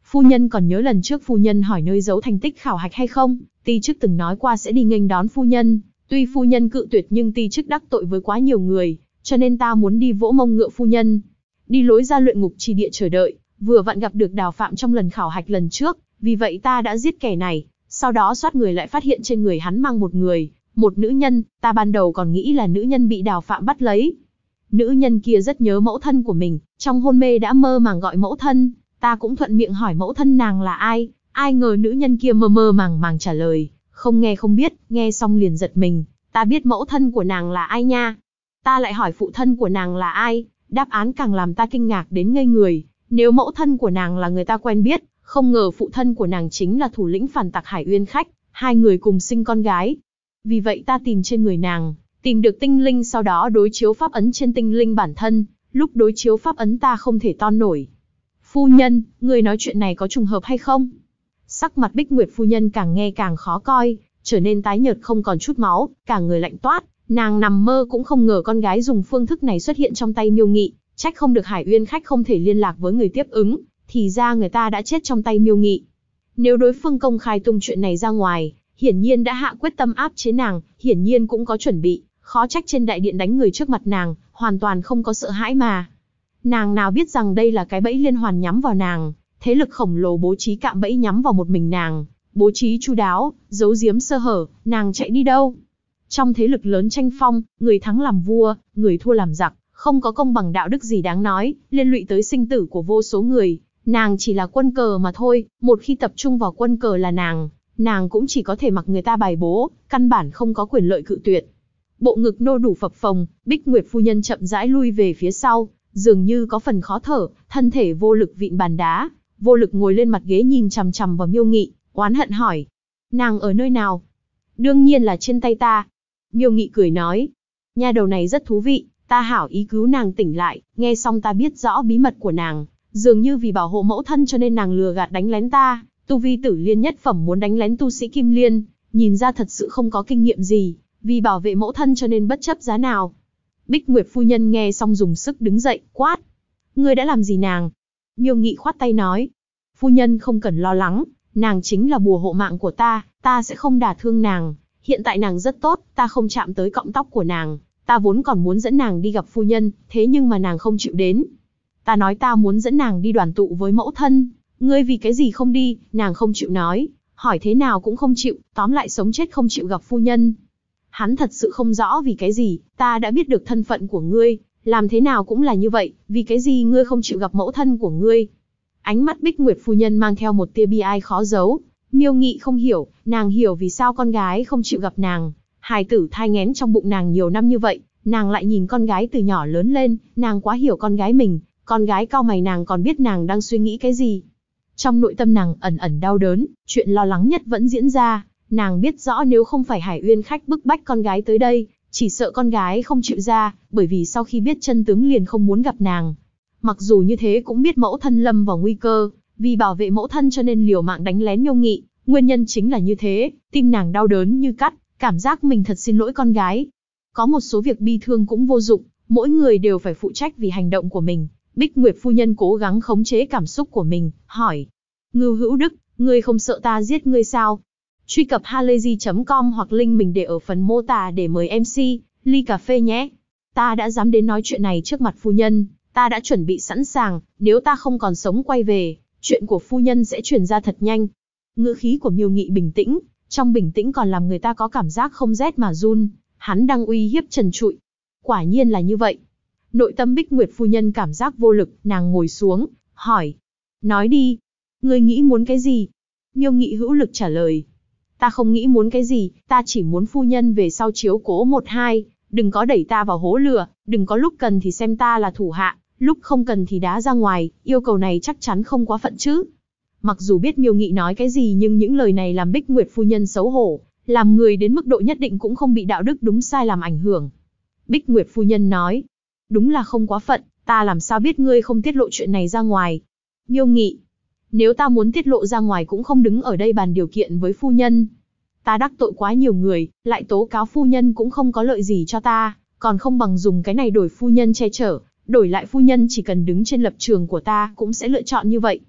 Phu nhân còn nhớ lần trước phu nhân hỏi nơi giấu thành tích khảo hạch hay không? Ti chức từng nói qua sẽ đi nghênh đón phu nhân. Tuy phu nhân cự tuyệt nhưng ti chức đắc tội với quá nhiều người, cho nên ta muốn đi vỗ mông ngựa phu nhân. Đi lối ra luyện ngục chi địa chờ đợi, vừa vặn gặp được Đào Phạm trong lần khảo hạch lần trước, vì vậy ta đã giết kẻ này. Sau đó soát người lại phát hiện trên người hắn mang một nữ nhân, ta ban đầu còn nghĩ là nữ nhân bị Đào Phạm bắt lấy. Nữ nhân kia rất nhớ mẫu thân của mình, trong hôn mê đã mơ màng gọi mẫu thân, ta cũng thuận miệng hỏi mẫu thân nàng là ai ngờ nữ nhân kia mơ mơ màng màng trả lời, không nghe không biết, nghe xong liền giật mình, ta biết mẫu thân của nàng là ai nha. Ta lại hỏi phụ thân của nàng là ai, đáp án càng làm ta kinh ngạc đến ngây người, nếu mẫu thân của nàng là người ta quen biết, không ngờ phụ thân của nàng chính là thủ lĩnh phản tặc Hải Uyên Khách, hai người cùng sinh con gái. Vì vậy ta tìm trên người nàng, tìm được tinh linh sau đó đối chiếu pháp ấn trên tinh linh bản thân, lúc đối chiếu pháp ấn ta không thể ton nổi. Phu nhân, người nói chuyện này có trùng hợp hay không? Sắc mặt Bích Nguyệt phu nhân càng nghe càng khó coi, trở nên tái nhợt không còn chút máu, cả người lạnh toát, nàng nằm mơ cũng không ngờ con gái dùng phương thức này xuất hiện trong tay Miêu Nghị, trách không được Hải Uyên Khách không thể liên lạc với người tiếp ứng, thì ra người ta đã chết trong tay Miêu Nghị. Nếu đối phương công khai tung chuyện này ra ngoài, hiển nhiên đã hạ quyết tâm áp chế nàng, hiển nhiên cũng có chuẩn bị, khó trách trên đại điện đánh người trước mặt nàng, hoàn toàn không có sợ hãi mà. Nàng nào biết rằng đây là cái bẫy liên hoàn nhắm vào nàng, thế lực khổng lồ bố trí cạm bẫy nhắm vào một mình nàng, bố trí chu đáo, giấu giếm sơ hở, nàng chạy đi đâu? Trong thế lực lớn tranh phong, người thắng làm vua, người thua làm giặc, không có công bằng đạo đức gì đáng nói, liên lụy tới sinh tử của vô số người, nàng chỉ là quân cờ mà thôi, một khi tập trung vào quân cờ là nàng cũng chỉ có thể mặc người ta bài bố, căn bản không có quyền lợi cự tuyệt. Bộ ngực nô đủ phập phồng, Bích Nguyệt phu nhân chậm rãi lui về phía sau, dường như có phần khó thở, thân thể vô lực vịn bàn đá, vô lực ngồi lên mặt ghế nhìn chằm chằm vào Miêu Nghị, oán hận hỏi: nàng ở nơi nào? Đương nhiên là trên tay ta. Miêu Nghị cười nói: nha đầu này rất thú vị, ta hảo ý cứu nàng tỉnh lại, nghe xong ta biết rõ bí mật của nàng, dường như vì bảo hộ mẫu thân cho nên nàng lừa gạt đánh lén ta, tu vi tử liên nhất phẩm muốn đánh lén tu sĩ kim liên, nhìn ra thật sự không có kinh nghiệm gì, vì bảo vệ mẫu thân cho nên bất chấp giá nào. Bích Nguyệt phu nhân nghe xong dùng sức đứng dậy, quát: ngươi đã làm gì nàng? Miêu Nghị khoát tay nói: phu nhân không cần lo lắng, nàng chính là bùa hộ mạng của ta sẽ không đả thương nàng, hiện tại nàng rất tốt, ta không chạm tới cọng tóc của nàng, ta vốn còn muốn dẫn nàng đi gặp phu nhân, thế nhưng mà nàng không chịu đến. Ta nói ta muốn dẫn nàng đi đoàn tụ với mẫu thân, ngươi vì cái gì không đi, nàng không chịu nói, hỏi thế nào cũng không chịu, tóm lại sống chết không chịu gặp phu nhân. Hắn thật sự không rõ vì cái gì, ta đã biết được thân phận của ngươi, làm thế nào cũng là như vậy, vì cái gì ngươi không chịu gặp mẫu thân của ngươi? Ánh mắt Bích Nguyệt phu nhân mang theo một tia bi ai khó giấu. Miêu Nghị không hiểu, nàng hiểu vì sao con gái không chịu gặp nàng. Hài tử thai nghén trong bụng nàng nhiều năm như vậy, nàng lại nhìn con gái từ nhỏ lớn lên, nàng quá hiểu con gái mình, con gái cau mày nàng còn biết nàng đang suy nghĩ cái gì. Trong nội tâm nàng ẩn ẩn đau đớn, chuyện lo lắng nhất vẫn diễn ra, nàng biết rõ nếu không phải Hải Uyên Khách bức bách con gái tới đây, chỉ sợ con gái không chịu ra, bởi vì sau khi biết chân tướng liền không muốn gặp nàng. Mặc dù như thế cũng biết mẫu thân lâm vào nguy cơ, vì bảo vệ mẫu thân cho nên liều mạng đánh lén Miêu Nghị, nguyên nhân chính là như thế, tim nàng đau đớn như cắt, cảm giác mình thật xin lỗi con gái. Có một số việc bi thương cũng vô dụng, mỗi người đều phải phụ trách vì hành động của mình. Bích Nguyệt phu nhân cố gắng khống chế cảm xúc của mình, hỏi: Ngưu Hữu Đức, ngươi không sợ ta giết ngươi sao? Truy cập halayzi.com hoặc link mình để ở phần mô tả để mời MC, ly cà phê nhé. Ta đã dám đến nói chuyện này trước mặt phu nhân, ta đã chuẩn bị sẵn sàng, nếu ta không còn sống quay về, chuyện của phu nhân sẽ truyền ra thật nhanh. Ngữ khí của Miêu Nghị bình tĩnh, trong bình tĩnh còn làm người ta có cảm giác không rét mà run, hắn đang uy hiếp trần trụi. Quả nhiên là như vậy. Nội tâm Bích Nguyệt phu nhân cảm giác vô lực, nàng ngồi xuống, hỏi: nói đi, ngươi nghĩ muốn cái gì? Miêu Nghị hữu lực trả lời: ta không nghĩ muốn cái gì, ta chỉ muốn phu nhân về sau chiếu cố một hai, đừng có đẩy ta vào hố lửa, đừng có lúc cần thì xem ta là thủ hạ, lúc không cần thì đá ra ngoài, yêu cầu này chắc chắn không quá phận chứ. Mặc dù biết Miêu Nghị nói cái gì nhưng những lời này làm Bích Nguyệt phu nhân xấu hổ, làm người đến mức độ nhất định cũng không bị đạo đức đúng sai làm ảnh hưởng. Bích Nguyệt phu nhân nói: đúng là không quá phận, ta làm sao biết ngươi không tiết lộ chuyện này ra ngoài? Miêu Nghị: nếu ta muốn tiết lộ ra ngoài cũng không đứng ở đây bàn điều kiện với phu nhân. Ta đắc tội quá nhiều người, lại tố cáo phu nhân cũng không có lợi gì cho ta, còn không bằng dùng cái này đổi phu nhân che chở, đổi lại phu nhân chỉ cần đứng trên lập trường của ta cũng sẽ lựa chọn như vậy.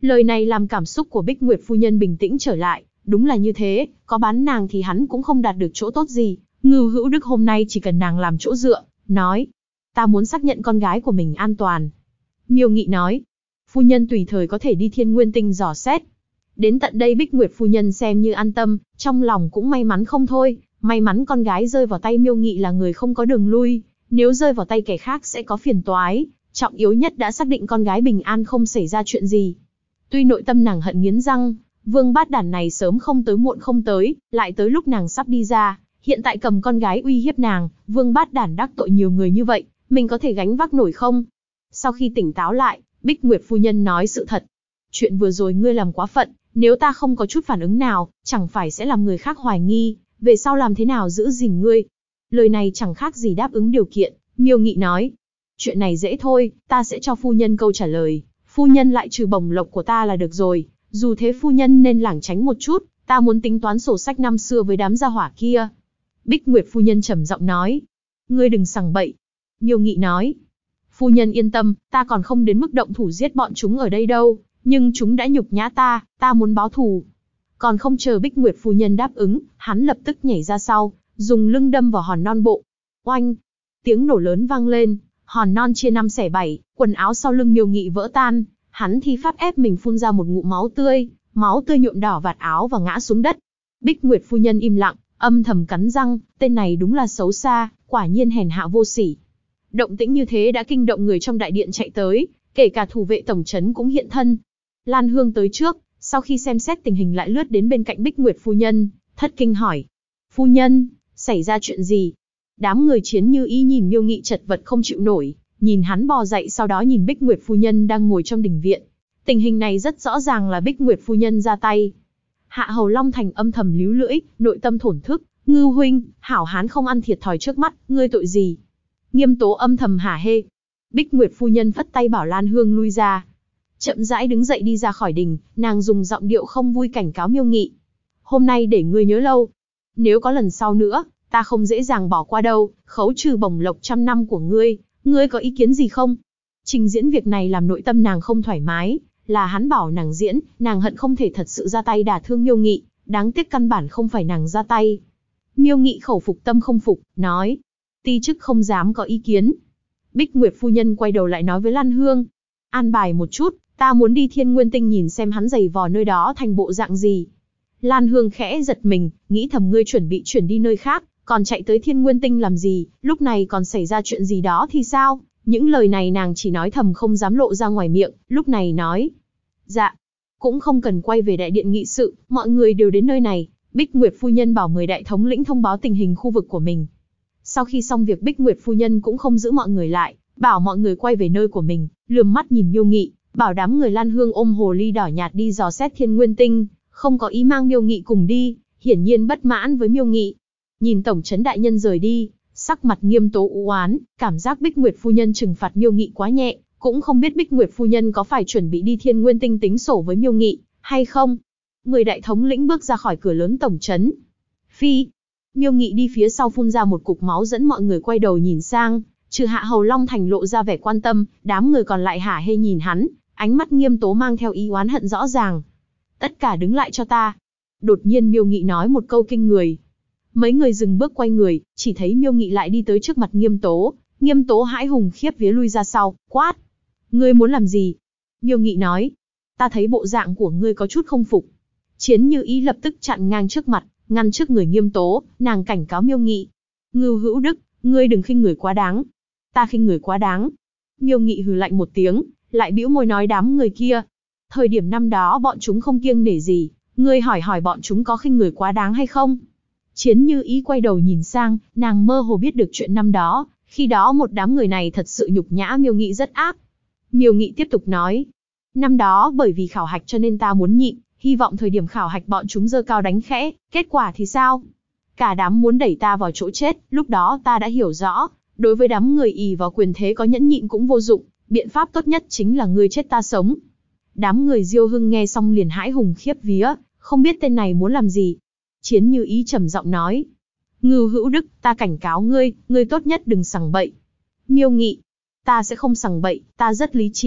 Lời này làm cảm xúc của Bích Nguyệt phu nhân bình tĩnh trở lại, đúng là như thế, có bán nàng thì hắn cũng không đạt được chỗ tốt gì. Ngưu Hữu Đức hôm nay chỉ cần nàng làm chỗ dựa, nói, ta muốn xác nhận con gái của mình an toàn. Miêu Nghị nói, phu nhân tùy thời có thể đi Thiên Nguyên Tinh dò xét. Đến tận đây Bích Nguyệt phu nhân xem như an tâm, trong lòng cũng may mắn không thôi, may mắn con gái rơi vào tay Miêu Nghị là người không có đường lui, nếu rơi vào tay kẻ khác sẽ có phiền toái, trọng yếu nhất đã xác định con gái bình an không xảy ra chuyện gì. Tuy nội tâm nàng hận nghiến răng, Vương Bát Đản này sớm không tới muộn không tới, lại tới lúc nàng sắp đi ra, hiện tại cầm con gái uy hiếp nàng, Vương Bát Đản đắc tội nhiều người như vậy, mình có thể gánh vác nổi không? Sau khi tỉnh táo lại, Bích Nguyệt phu nhân nói sự thật. Chuyện vừa rồi ngươi làm quá phận, nếu ta không có chút phản ứng nào, chẳng phải sẽ làm người khác hoài nghi, về sau làm thế nào giữ gìn ngươi? Lời này chẳng khác gì đáp ứng điều kiện, Miêu Nghị nói. Chuyện này dễ thôi, ta sẽ cho phu nhân câu trả lời, phu nhân lại trừ bổng lộc của ta là được rồi, dù thế phu nhân nên lảng tránh một chút, ta muốn tính toán sổ sách năm xưa với đám gia hỏa kia. Bích Nguyệt phu nhân trầm giọng nói. Ngươi đừng sằng bậy. Miêu Nghị nói. Phu nhân yên tâm, ta còn không đến mức động thủ giết bọn chúng ở đây đâu, nhưng chúng đã nhục nhã ta muốn báo thù. Còn không chờ Bích Nguyệt phu nhân đáp ứng, hắn lập tức nhảy ra sau, dùng lưng đâm vào hòn non bộ. Oanh! Tiếng nổ lớn vang lên, hòn non chia 5 xẻ 7, quần áo sau lưng Miêu Nghị vỡ tan, hắn thi pháp ép mình phun ra một ngụm máu tươi nhuộm đỏ vạt áo và ngã xuống đất. Bích Nguyệt phu nhân im lặng, âm thầm cắn răng, tên này đúng là xấu xa, quả nhiên hèn hạ vô sỉ. Động tĩnh như thế đã kinh động người trong đại điện chạy tới, kể cả thủ vệ tổng trấn cũng hiện thân. Lan Hương tới trước, sau khi xem xét tình hình lại lướt đến bên cạnh Bích Nguyệt phu nhân, thất kinh hỏi. Phu nhân, xảy ra chuyện gì? Đám người Chiến Như Ý nhìn Miêu Nghị chật vật không chịu nổi, nhìn hắn bò dậy sau đó nhìn Bích Nguyệt phu nhân đang ngồi trong đình viện. Tình hình này rất rõ ràng là Bích Nguyệt phu nhân ra tay. Hạ Hầu Long Thành âm thầm líu lưỡi, nội tâm thổn thức, Ngưu huynh, hảo hán không ăn thiệt thòi trước mắt, ngươi tội gì? Nghiêm Tố âm thầm hả hê. Bích Nguyệt phu nhân phất tay bảo Lan Hương lui ra. Chậm rãi đứng dậy đi ra khỏi đình, nàng dùng giọng điệu không vui cảnh cáo Miêu Nghị. Hôm nay để ngươi nhớ lâu. Nếu có lần sau nữa, ta không dễ dàng bỏ qua đâu, khấu trừ bổng lộc 100 năm của ngươi có ý kiến gì không? Trình diễn việc này làm nội tâm nàng không thoải mái, là hắn bảo nàng diễn, nàng hận không thể thật sự ra tay đả thương Miêu Nghị, đáng tiếc căn bản không phải nàng ra tay. Miêu Nghị khẩu phục tâm không phục, nói, ti chức không dám có ý kiến. Bích Nguyệt phu nhân quay đầu lại nói với Lan Hương, an bài một chút, ta muốn đi Thiên Nguyên Tinh nhìn xem hắn giày vò nơi đó thành bộ dạng gì. Lan Hương khẽ giật mình, nghĩ thầm ngươi chuẩn bị chuyển đi nơi khác, còn chạy tới Thiên Nguyên Tinh làm gì, lúc này còn xảy ra chuyện gì đó thì sao? Những lời này nàng chỉ nói thầm không dám lộ ra ngoài miệng, lúc này nói. Dạ, cũng không cần quay về đại điện nghị sự, mọi người đều đến nơi này. Bích Nguyệt phu nhân bảo 10 đại thống lĩnh thông báo tình hình khu vực của mình. Sau khi xong việc Bích Nguyệt phu nhân cũng không giữ mọi người lại, bảo mọi người quay về nơi của mình, lườm mắt nhìn Miêu Nghị, bảo đám người Lan Hương ôm hồ ly đỏ nhạt đi dò xét Thiên Nguyên Tinh, không có ý mang Miêu Nghị cùng đi, hiển nhiên bất mãn với Miêu Nghị. Nhìn tổng trấn đại nhân rời đi, sắc mặt Nghiêm Tố u oán, cảm giác Bích Nguyệt phu nhân trừng phạt Miêu Nghị quá nhẹ, cũng không biết Bích Nguyệt phu nhân có phải chuẩn bị đi Thiên Nguyên Tinh tính sổ với Miêu Nghị hay không. 10 đại thống lĩnh bước ra khỏi cửa lớn tổng trấn. Phi, Miêu Nghị đi phía sau phun ra một cục máu dẫn mọi người quay đầu nhìn sang, trừ Hạ Hầu Long Thành lộ ra vẻ quan tâm, đám người còn lại hả hê nhìn hắn, ánh mắt Nghiêm Tố mang theo ý oán hận rõ ràng. Tất cả đứng lại cho ta. Đột nhiên Miêu Nghị nói một câu kinh người. Mấy người dừng bước quay người, chỉ thấy Miêu Nghị lại đi tới trước mặt Nghiêm Tố. Nghiêm Tố hãi hùng khiếp vía lui ra sau, quát. Ngươi muốn làm gì? Miêu Nghị nói. Ta thấy bộ dạng của ngươi có chút không phục. Chiến Như Ý lập tức chặn ngang trước mặt, ngăn trước người Nghiêm Tố, nàng cảnh cáo Miêu Nghị. Ngưu Hữu Đức, ngươi đừng khinh người quá đáng. Ta khinh người quá đáng. Miêu Nghị hừ lạnh một tiếng, lại bĩu môi nói đám người kia. Thời điểm năm đó bọn chúng không kiêng nể gì, ngươi hỏi bọn chúng có khinh người quá đáng hay không? Chiến Như Ý quay đầu nhìn sang, nàng mơ hồ biết được chuyện năm đó, khi đó một đám người này thật sự nhục nhã Miêu Nghị rất ác. Miêu Nghị tiếp tục nói, năm đó bởi vì khảo hạch cho nên ta muốn nhịn, hy vọng thời điểm khảo hạch bọn chúng giơ cao đánh khẽ, kết quả thì sao? Cả đám muốn đẩy ta vào chỗ chết, lúc đó ta đã hiểu rõ, đối với đám người ỷ vào quyền thế có nhẫn nhịn cũng vô dụng, biện pháp tốt nhất chính là ngươi chết ta sống. Đám người Diêu Hưng nghe xong liền hãi hùng khiếp vía, không biết tên này muốn làm gì. Chiến Như Ý trầm giọng nói, Ngưu Hữu Đức, ta cảnh cáo ngươi tốt nhất đừng sằng bậy. Miêu Nghị, ta sẽ không sằng bậy, ta rất lý trí,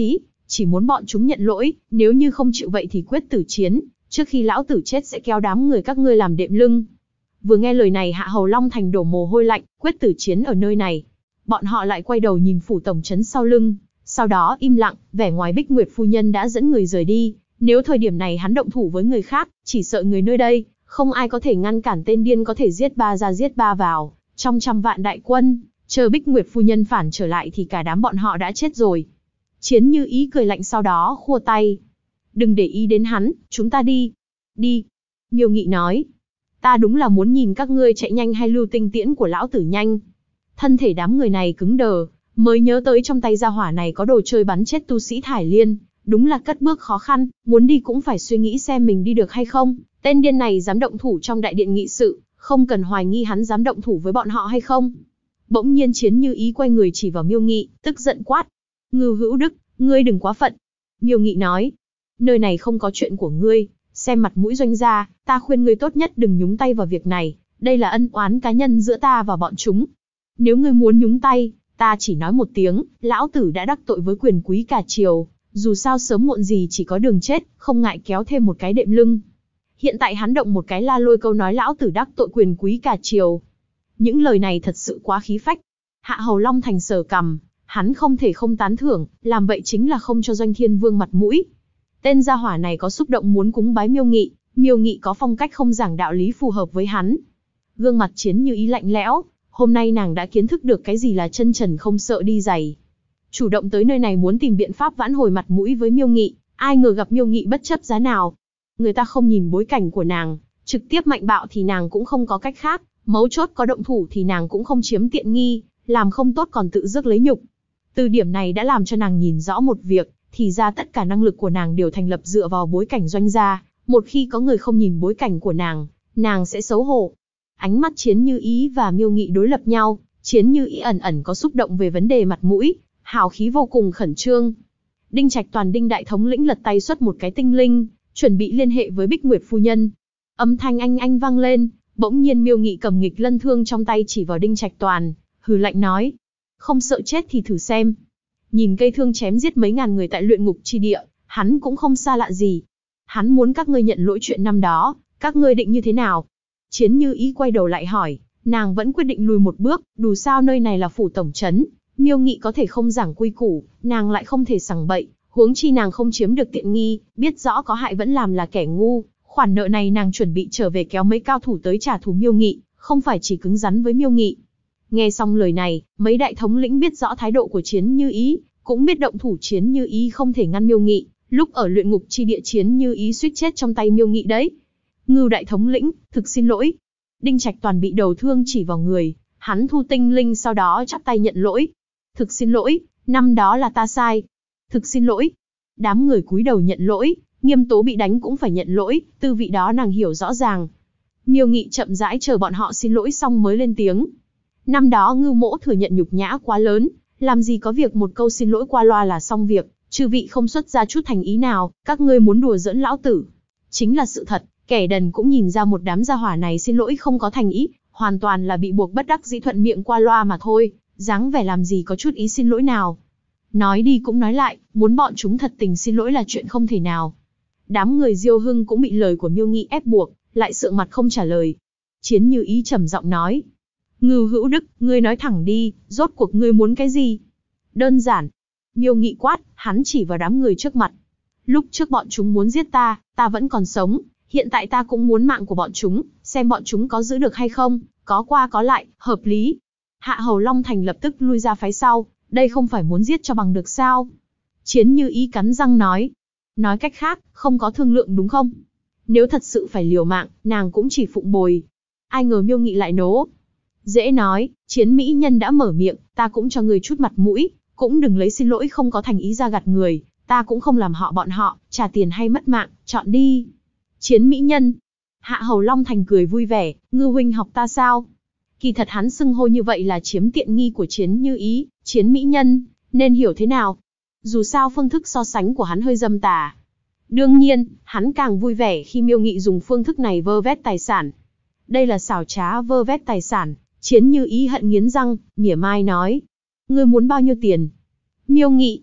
chỉ muốn bọn chúng nhận lỗi, nếu như không chịu vậy thì quyết tử chiến, trước khi lão tử chết sẽ kéo đám người các ngươi làm đệm lưng. Vừa nghe lời này Hạ Hầu Long Thành đổ mồ hôi lạnh, quyết tử chiến ở nơi này. Bọn họ lại quay đầu nhìn phủ tổng trấn sau lưng, sau đó im lặng, vẻ ngoài Bích Nguyệt phu nhân đã dẫn người rời đi. Nếu thời điểm này hắn động thủ với người khác, chỉ sợ người nơi đây, không ai có thể ngăn cản tên điên có thể giết ba ra giết ba vào, trong trăm vạn đại quân, chờ Bích Nguyệt phu nhân phản trở lại thì cả đám bọn họ đã chết rồi. Chiến Như Ý cười lạnh sau đó khua tay. Đừng để ý đến hắn, chúng ta đi. Đi. Miêu Nghị nói. Ta đúng là muốn nhìn các ngươi chạy nhanh hay lưu tinh tiễn của lão tử nhanh. Thân thể đám người này cứng đờ, mới nhớ tới trong tay gia hỏa này có đồ chơi bắn chết tu sĩ Thải Liên. Đúng là cất bước khó khăn, muốn đi cũng phải suy nghĩ xem mình đi được hay không. Tên điên này dám động thủ trong đại điện nghị sự, không cần hoài nghi hắn dám động thủ với bọn họ hay không. Bỗng nhiên Chiến Như Ý quay người chỉ vào Miêu Nghị, tức giận quát. Ngưu Hữu Đức, ngươi đừng quá phận. Miêu Nghị nói, nơi này không có chuyện của ngươi, xem mặt mũi doanh gia, ta khuyên ngươi tốt nhất đừng nhúng tay vào việc này, đây là ân oán cá nhân giữa ta và bọn chúng. Nếu ngươi muốn nhúng tay, ta chỉ nói một tiếng, lão tử đã đắc tội với quyền quý cả triều, dù sao sớm muộn gì chỉ có đường chết, không ngại kéo thêm một cái đệm lưng. Hiện tại hắn động một cái la lôi câu nói lão tử đắc tội quyền quý cả triều. Những lời này thật sự quá khí phách. Hạ Hầu Long Thành sờ cằm, hắn không thể không tán thưởng, làm vậy chính là không cho Doanh Thiên Vương mặt mũi. Tên gia hỏa này có xúc động muốn cúng bái Miêu Nghị, Miêu Nghị có phong cách không giảng đạo lý phù hợp với hắn. Gương mặt Chiến Như Ý lạnh lẽo, hôm nay nàng đã kiến thức được cái gì là chân trần không sợ đi giày. Chủ động tới nơi này muốn tìm biện pháp vãn hồi mặt mũi với Miêu Nghị, ai ngờ gặp Miêu Nghị bất chấp giá nào. Người ta không nhìn bối cảnh của nàng, trực tiếp mạnh bạo thì nàng cũng không có cách khác, mấu chốt có động thủ thì nàng cũng không chiếm tiện nghi, làm không tốt còn tự rước lấy nhục. Từ điểm này đã làm cho nàng nhìn rõ một việc, thì ra tất cả năng lực của nàng đều thành lập dựa vào bối cảnh Doanh gia, một khi có người không nhìn bối cảnh của nàng sẽ xấu hổ. Ánh mắt Chiến Như Ý và Miêu Nghị đối lập nhau, Chiến Như Ý ẩn ẩn có xúc động về vấn đề mặt mũi, hào khí vô cùng khẩn trương. Đinh Trạch Toàn Đinh đại thống lĩnh lật tay xuất một cái tinh linh, chuẩn bị liên hệ với Bích Nguyệt phu nhân. Âm thanh anh vang lên, bỗng nhiên Miêu Nghị cầm nghịch lân thương trong tay chỉ vào Đinh Trạch Toàn, hừ lạnh nói: "Không sợ chết thì thử xem." Nhìn cây thương chém giết mấy ngàn người tại luyện ngục chi địa, hắn cũng không xa lạ gì. Hắn muốn các ngươi nhận lỗi chuyện năm đó, các ngươi định như thế nào? Chiến Như Ý quay đầu lại hỏi, nàng vẫn quyết định lùi một bước, dù sao nơi này là phủ tổng trấn, Miêu Nghị có thể không giảng quy củ, nàng lại không thể sằng bậy, huống chi nàng không chiếm được tiện nghi, biết rõ có hại vẫn làm là kẻ ngu, khoản nợ này nàng chuẩn bị trở về kéo mấy cao thủ tới trả thù Miêu Nghị, không phải chỉ cứng rắn với Miêu Nghị. Nghe xong lời này, mấy đại thống lĩnh biết rõ thái độ của Chiến Như Ý, cũng biết động thủ Chiến Như Ý không thể ngăn Miêu Nghị, lúc ở luyện ngục chi địa Chiến Như Ý suýt chết trong tay Miêu Nghị đấy. Ngưu đại thống lĩnh, thực xin lỗi. Đinh Trạch Toàn bị đầu thương chỉ vào người, hắn thu tinh linh sau đó chắp tay nhận lỗi. Thực xin lỗi, năm đó là ta sai. Thực xin lỗi. Đám người cúi đầu nhận lỗi, Nghiêm Tố bị đánh cũng phải nhận lỗi, tư vị đó nàng hiểu rõ ràng. Miêu Nghị chậm rãi chờ bọn họ xin lỗi xong mới lên tiếng. Năm đó Ngưu mỗ thừa nhận nhục nhã quá lớn, làm gì có việc một câu xin lỗi qua loa là xong việc, chư vị không xuất ra chút thành ý nào, các ngươi muốn đùa giỡn lão tử. Chính là sự thật, kẻ đần cũng nhìn ra một đám gia hỏa này xin lỗi không có thành ý, hoàn toàn là bị buộc bất đắc dĩ thuận miệng qua loa mà thôi, dáng vẻ làm gì có chút ý xin lỗi nào. Nói đi cũng nói lại, muốn bọn chúng thật tình xin lỗi là chuyện không thể nào. Đám người Diêu Hưng cũng bị lời của Miêu Nghị ép buộc, lại sượng mặt không trả lời. Chiến Như Ý trầm giọng nói: Ngưu Hữu Đức, ngươi nói thẳng đi, rốt cuộc ngươi muốn cái gì? Đơn giản. Miêu Nghị quát, hắn chỉ vào đám người trước mặt. Lúc trước bọn chúng muốn giết ta, ta vẫn còn sống, hiện tại ta cũng muốn mạng của bọn chúng, xem bọn chúng có giữ được hay không, có qua có lại, hợp lý. Hạ Hầu Long Thành lập tức lui ra phái sau, đây không phải muốn giết cho bằng được sao? Chiến Như Ý cắn răng nói. Nói cách khác, không có thương lượng đúng không? Nếu thật sự phải liều mạng, nàng cũng chỉ phụng bồi. Ai ngờ Miêu Nghị lại nố. Dễ nói, Chiến mỹ nhân đã mở miệng, ta cũng cho người chút mặt mũi, cũng đừng lấy xin lỗi không có thành ý ra gạt người, ta cũng không làm họ bọn họ, trả tiền hay mất mạng, chọn đi. Chiến mỹ nhân. Hạ Hầu Long Thành cười vui vẻ, Ngưu huynh học ta sao? Kỳ thật hắn xưng hô như vậy là chiếm tiện nghi của Chiến Như Ý, Chiến mỹ nhân, nên hiểu thế nào? Dù sao phương thức so sánh của hắn hơi dâm tà. Đương nhiên, hắn càng vui vẻ khi Miêu Nghị dùng phương thức này vơ vét tài sản. Đây là xảo trá vơ vét tài sản. Chiến Như Ý hận nghiến răng, mỉa mai nói. Ngươi muốn bao nhiêu tiền? Miêu Nghị.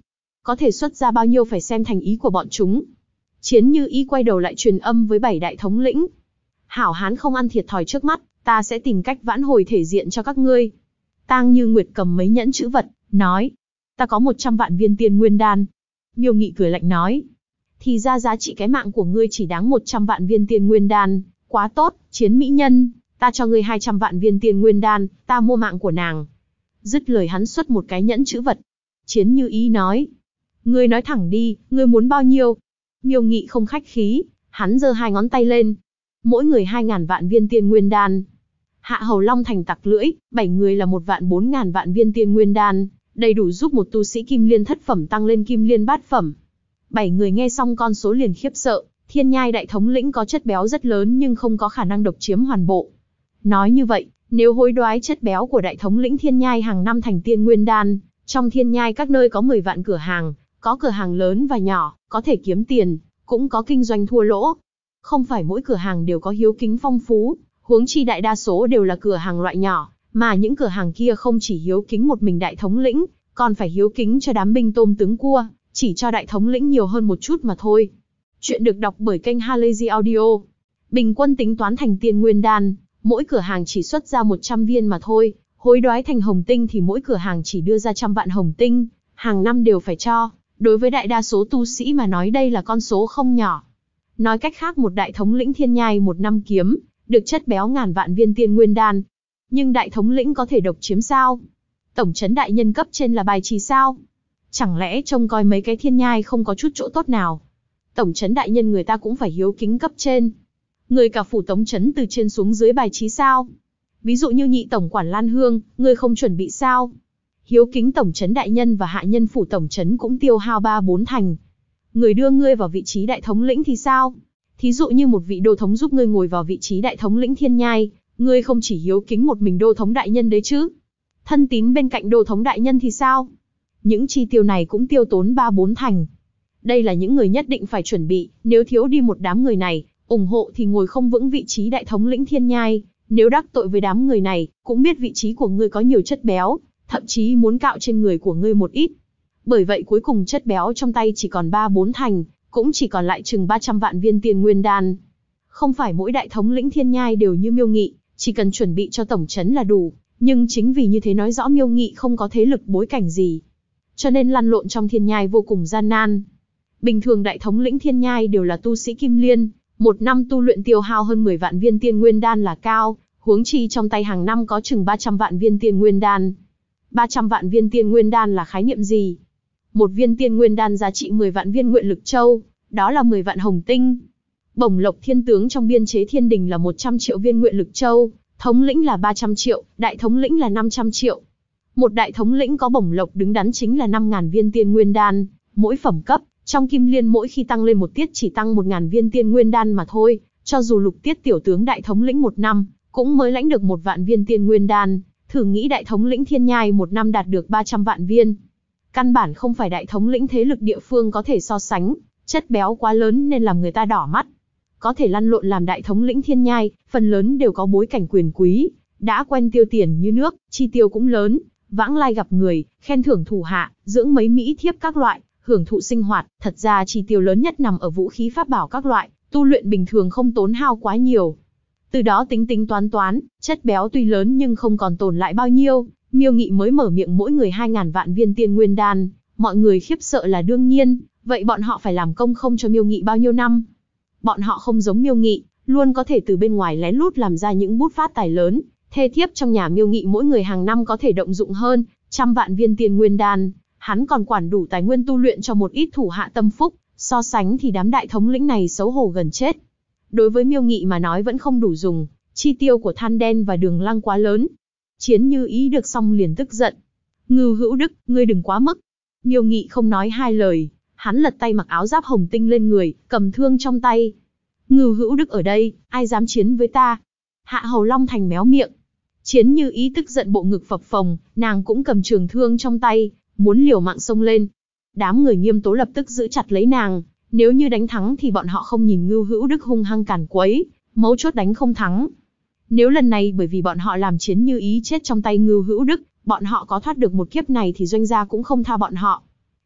có thể xuất ra bao nhiêu phải xem thành ý của bọn chúng. Chiến Như Ý quay đầu lại truyền âm với 7 đại thống lĩnh. Hảo hán không ăn thiệt thòi trước mắt, ta sẽ tìm cách vãn hồi thể diện cho các ngươi. Tang Như Nguyệt cầm mấy nhẫn chữ vật, nói, ta có 100 vạn viên tiên nguyên đan. Miêu Nghị cười lạnh nói, thì ra giá trị cái mạng của ngươi chỉ đáng 100 vạn viên tiên nguyên đan, quá tốt, Chiến mỹ nhân, ta cho ngươi 200 vạn viên tiên nguyên đan, ta mua mạng của nàng. Dứt lời hắn xuất một cái nhẫn chữ vật. Chiến Như Ý nói, ngươi nói thẳng đi, ngươi muốn bao nhiêu? Miêu Nghị không khách khí, hắn giơ 2 ngón tay lên. Mỗi người 2.000 vạn viên tiên nguyên đan. Hạ Hầu Long thành tặc lưỡi, 7 người là 1.400.000 vạn viên tiên nguyên đan, đầy đủ giúp một tu sĩ kim liên thất phẩm tăng lên kim liên bát phẩm. 7 người nghe xong con số liền khiếp sợ, Thiên Nhai đại thống lĩnh có chất béo rất lớn nhưng không có khả năng độc chiếm hoàn bộ. Nói như vậy, nếu hối đoái chất béo của đại thống lĩnh Thiên Nhai hàng năm thành tiên nguyên đan, trong Thiên Nhai các nơi có 10 vạn cửa hàng, có cửa hàng lớn và nhỏ, có thể kiếm tiền, cũng có kinh doanh thua lỗ. Không phải mỗi cửa hàng đều có hiếu kính phong phú, huống chi đại đa số đều là cửa hàng loại nhỏ, mà những cửa hàng kia không chỉ hiếu kính một mình đại thống lĩnh, còn phải hiếu kính cho đám binh tôm tướng cua, chỉ cho đại thống lĩnh nhiều hơn một chút mà thôi. Chuyện được đọc bởi kênh Halazy Audio. Bình quân tính toán thành tiên nguyên đan, mỗi cửa hàng chỉ xuất ra 100 viên mà thôi, hối đoái thành hồng tinh thì mỗi cửa hàng chỉ đưa ra 100 vạn hồng tinh, hàng năm đều phải cho. Đối với đại đa số tu sĩ mà nói đây là con số không nhỏ. Nói cách khác một đại thống lĩnh Thiên Nhai một năm kiếm, được chất béo ngàn vạn viên tiên nguyên đan. Nhưng đại thống lĩnh có thể độc chiếm sao? Tổng trấn đại nhân cấp trên là bài trì sao? Chẳng lẽ trông coi mấy cái Thiên Nhai không có chút chỗ tốt nào? Tổng trấn đại nhân người ta cũng phải hiếu kính cấp trên. Người cả phủ tống trấn từ trên xuống dưới bài trí sao? Ví dụ như nhị tổng quản Lan Hương, người không chuẩn bị sao? Hiếu kính tổng trấn đại nhân và hạ nhân phủ tổng trấn cũng tiêu hao 3-4 thành. Người đưa ngươi vào vị trí đại thống lĩnh thì sao? Thí dụ như một vị đô thống giúp ngươi ngồi vào vị trí đại thống lĩnh Thiên Nhai, ngươi không chỉ hiếu kính một mình đô thống đại nhân đấy chứ? Thân tín bên cạnh đô thống đại nhân thì sao? Những chi tiêu này cũng tiêu tốn 3-4 thành. Đây là những người nhất định phải chuẩn bị, nếu thiếu đi một đám người này, ủng hộ thì ngồi không vững vị trí đại thống lĩnh Thiên Nhai, nếu đắc tội với đám người này, cũng biết vị trí của ngươi có nhiều chất béo, thậm chí muốn cạo trên người của ngươi một ít. Bởi vậy cuối cùng chất béo trong tay chỉ còn 3-4 thành, cũng chỉ còn lại chừng 300 vạn viên tiên nguyên đan. Không phải mỗi đại thống lĩnh Thiên Nhai đều như Miêu Nghị, chỉ cần chuẩn bị cho tổng trấn là đủ, nhưng chính vì như thế nói rõ Miêu Nghị không có thế lực bối cảnh gì. Cho nên lăn lộn trong Thiên Nhai vô cùng gian nan. Bình thường đại thống lĩnh Thiên Nhai đều là tu sĩ kim liên, một năm tu luyện tiêu hao hơn 10 vạn viên tiên nguyên đan là cao, huống chi trong tay hàng năm có chừng 300 vạn viên tiên nguyên đan. 300 vạn viên tiên nguyên đan là khái niệm gì? Một viên tiên nguyên đan giá trị 10 vạn viên nguyện lực châu, đó là 10 vạn hồng tinh. Bổng lộc thiên tướng trong biên chế thiên đình là 100 triệu viên nguyện lực châu, thống lĩnh là 300 triệu, đại thống lĩnh là 500 triệu. Một đại thống lĩnh có bổng lộc đứng đắn chính là 5.000 viên tiên nguyên đan, mỗi phẩm cấp, trong kim liên mỗi khi tăng lên một tiết chỉ tăng 1.000 viên tiên nguyên đan mà thôi, cho dù lục tiết tiểu tướng đại thống lĩnh một năm, cũng mới lãnh được 1 vạn viên tiên nguyên đan, thử nghĩ đại thống lĩnh Thiên Nhai một năm đạt được 300 vạn viên. Căn bản không phải đại thống lĩnh thế lực địa phương có thể so sánh, chất béo quá lớn nên làm người ta đỏ mắt. Có thể lăn lộn làm đại thống lĩnh Thiên Nhai, phần lớn đều có bối cảnh quyền quý, đã quen tiêu tiền như nước, chi tiêu cũng lớn, vãng lai gặp người, khen thưởng thủ hạ, dưỡng mấy mỹ thiếp các loại, hưởng thụ sinh hoạt, thật ra chi tiêu lớn nhất nằm ở vũ khí pháp bảo các loại, tu luyện bình thường không tốn hao quá nhiều. Từ đó tính tính toán, chất béo tuy lớn nhưng không còn tồn lại bao nhiêu, Miêu Nghị mới mở miệng mỗi người 2.000 vạn viên tiên nguyên đan, mọi người khiếp sợ là đương nhiên, vậy bọn họ phải làm công không cho Miêu Nghị bao nhiêu năm? Bọn họ không giống Miêu Nghị, luôn có thể từ bên ngoài lén lút làm ra những bút phát tài lớn, thê thiếp trong nhà Miêu Nghị mỗi người hàng năm có thể động dụng hơn 100 vạn viên tiên nguyên đan, hắn còn quản đủ tài nguyên tu luyện cho một ít thủ hạ tâm phúc, so sánh thì đám đại thống lĩnh này xấu hổ gần chết. Đối với Miêu Nghị mà nói vẫn không đủ dùng, chi tiêu của Than Đen và Đường Lăng quá lớn. Chiến Như Ý được xong liền tức giận. Ngưu Hữu Đức, ngươi đừng quá mức. Miêu Nghị không nói hai lời, hắn lật tay mặc áo giáp hồng tinh lên người, cầm thương trong tay. Ngưu Hữu Đức ở đây, ai dám chiến với ta? Hạ Hầu Long Thành méo miệng. Chiến Như Ý tức giận bộ ngực phập phồng, nàng cũng cầm trường thương trong tay, muốn liều mạng xông lên. Đám người Nghiêm Tố lập tức giữ chặt lấy nàng, nếu như đánh thắng thì bọn họ không nhìn Ngưu Hữu Đức hung hăng càn quấy, mấu chốt đánh không thắng. Nếu lần này bởi vì bọn họ làm Chiến Như Ý chết trong tay Ngưu Hữu Đức, bọn họ có thoát được một kiếp này thì doanh gia cũng không tha bọn họ.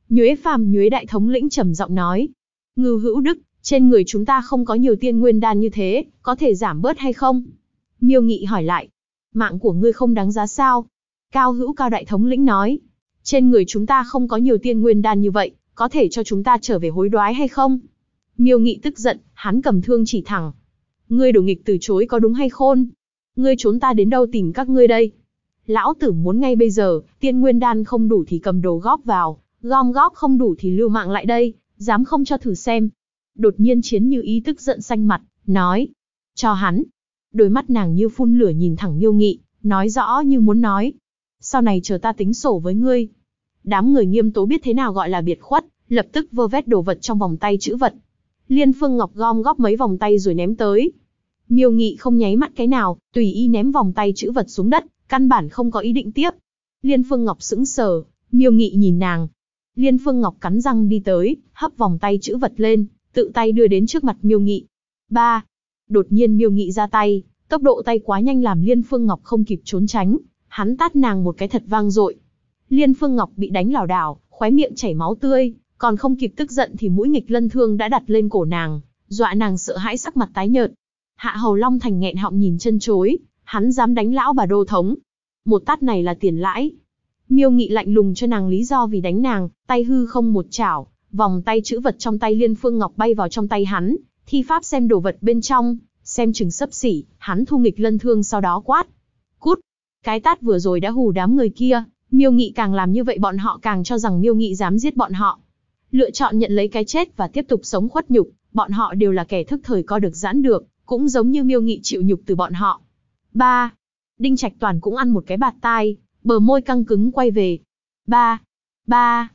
Nhuế Phàm Nhuế đại thống lĩnh trầm giọng nói. Ngưu Hữu Đức, trên người chúng ta không có nhiều tiên nguyên đan như thế, có thể giảm bớt hay không? Miêu Nghị hỏi lại. Mạng của ngươi không đáng giá sao? Cao Hữu Cao đại thống lĩnh nói. Trên người chúng ta không có nhiều tiên nguyên đan như vậy, có thể cho chúng ta trở về hối đoái hay không? Miêu Nghị tức giận, hắn cầm thương chỉ thẳng. Ngươi đồ nghịch từ chối có đúng hay khôn? Ngươi trốn ta đến đâu tìm các ngươi đây? Lão tử muốn ngay bây giờ, tiên nguyên đan không đủ thì cầm đồ góp vào, gom góp không đủ thì lưu mạng lại đây, dám không cho thử xem. Đột nhiên Chiến Như Ý tức giận xanh mặt, nói. Cho hắn. Đôi mắt nàng như phun lửa nhìn thẳng Miêu Nghị, nói rõ như muốn nói. Sau này chờ ta tính sổ với ngươi. Đám người Nghiêm Tố biết thế nào gọi là biệt khuất, lập tức vơ vét đồ vật trong vòng tay trữ vật. Liên Phương Ngọc gom góp mấy vòng tay rồi ném tới. Miêu Nghị không nháy mắt cái nào, tùy ý ném vòng tay trữ vật xuống đất, căn bản không có ý định tiếp. Liên Phương Ngọc sững sờ, Miêu Nghị nhìn nàng. Liên Phương Ngọc cắn răng đi tới, hấp vòng tay trữ vật lên, tự tay đưa đến trước mặt Miêu Nghị. Ba. Đột nhiên Miêu Nghị ra tay, tốc độ tay quá nhanh làm Liên Phương Ngọc không kịp trốn tránh, hắn tát nàng một cái thật vang dội. Liên Phương Ngọc bị đánh lảo đảo, khóe miệng chảy máu tươi, còn không kịp tức giận thì mũi nghịch lân thương đã đặt lên cổ nàng, dọa nàng sợ hãi sắc mặt tái nhợt. Hạ Hầu Long Thành nghẹn họng nhìn chân chối, hắn dám đánh lão bà đô thống. Một tát này là tiền lãi. Miêu Nghị lạnh lùng cho nàng lý do vì đánh nàng, tay hư không một chảo, vòng tay trữ vật trong tay Liên Phương Ngọc bay vào trong tay hắn, thi pháp xem đồ vật bên trong, xem chừng xấp xỉ, hắn thu nghịch lân thương sau đó quát. Cút! Cái tát vừa rồi đã hù đám người kia, Miêu Nghị càng làm như vậy bọn họ càng cho rằng Miêu Nghị dám giết bọn họ. Lựa chọn nhận lấy cái chết và tiếp tục sống khuất nhục, bọn họ đều là kẻ thức thời co được giãn được, cũng giống như Miêu Nghị chịu nhục từ bọn họ. 3. Đinh Trạch Toàn cũng ăn một cái bạt tai, bờ môi căng cứng quay về. 3. 3.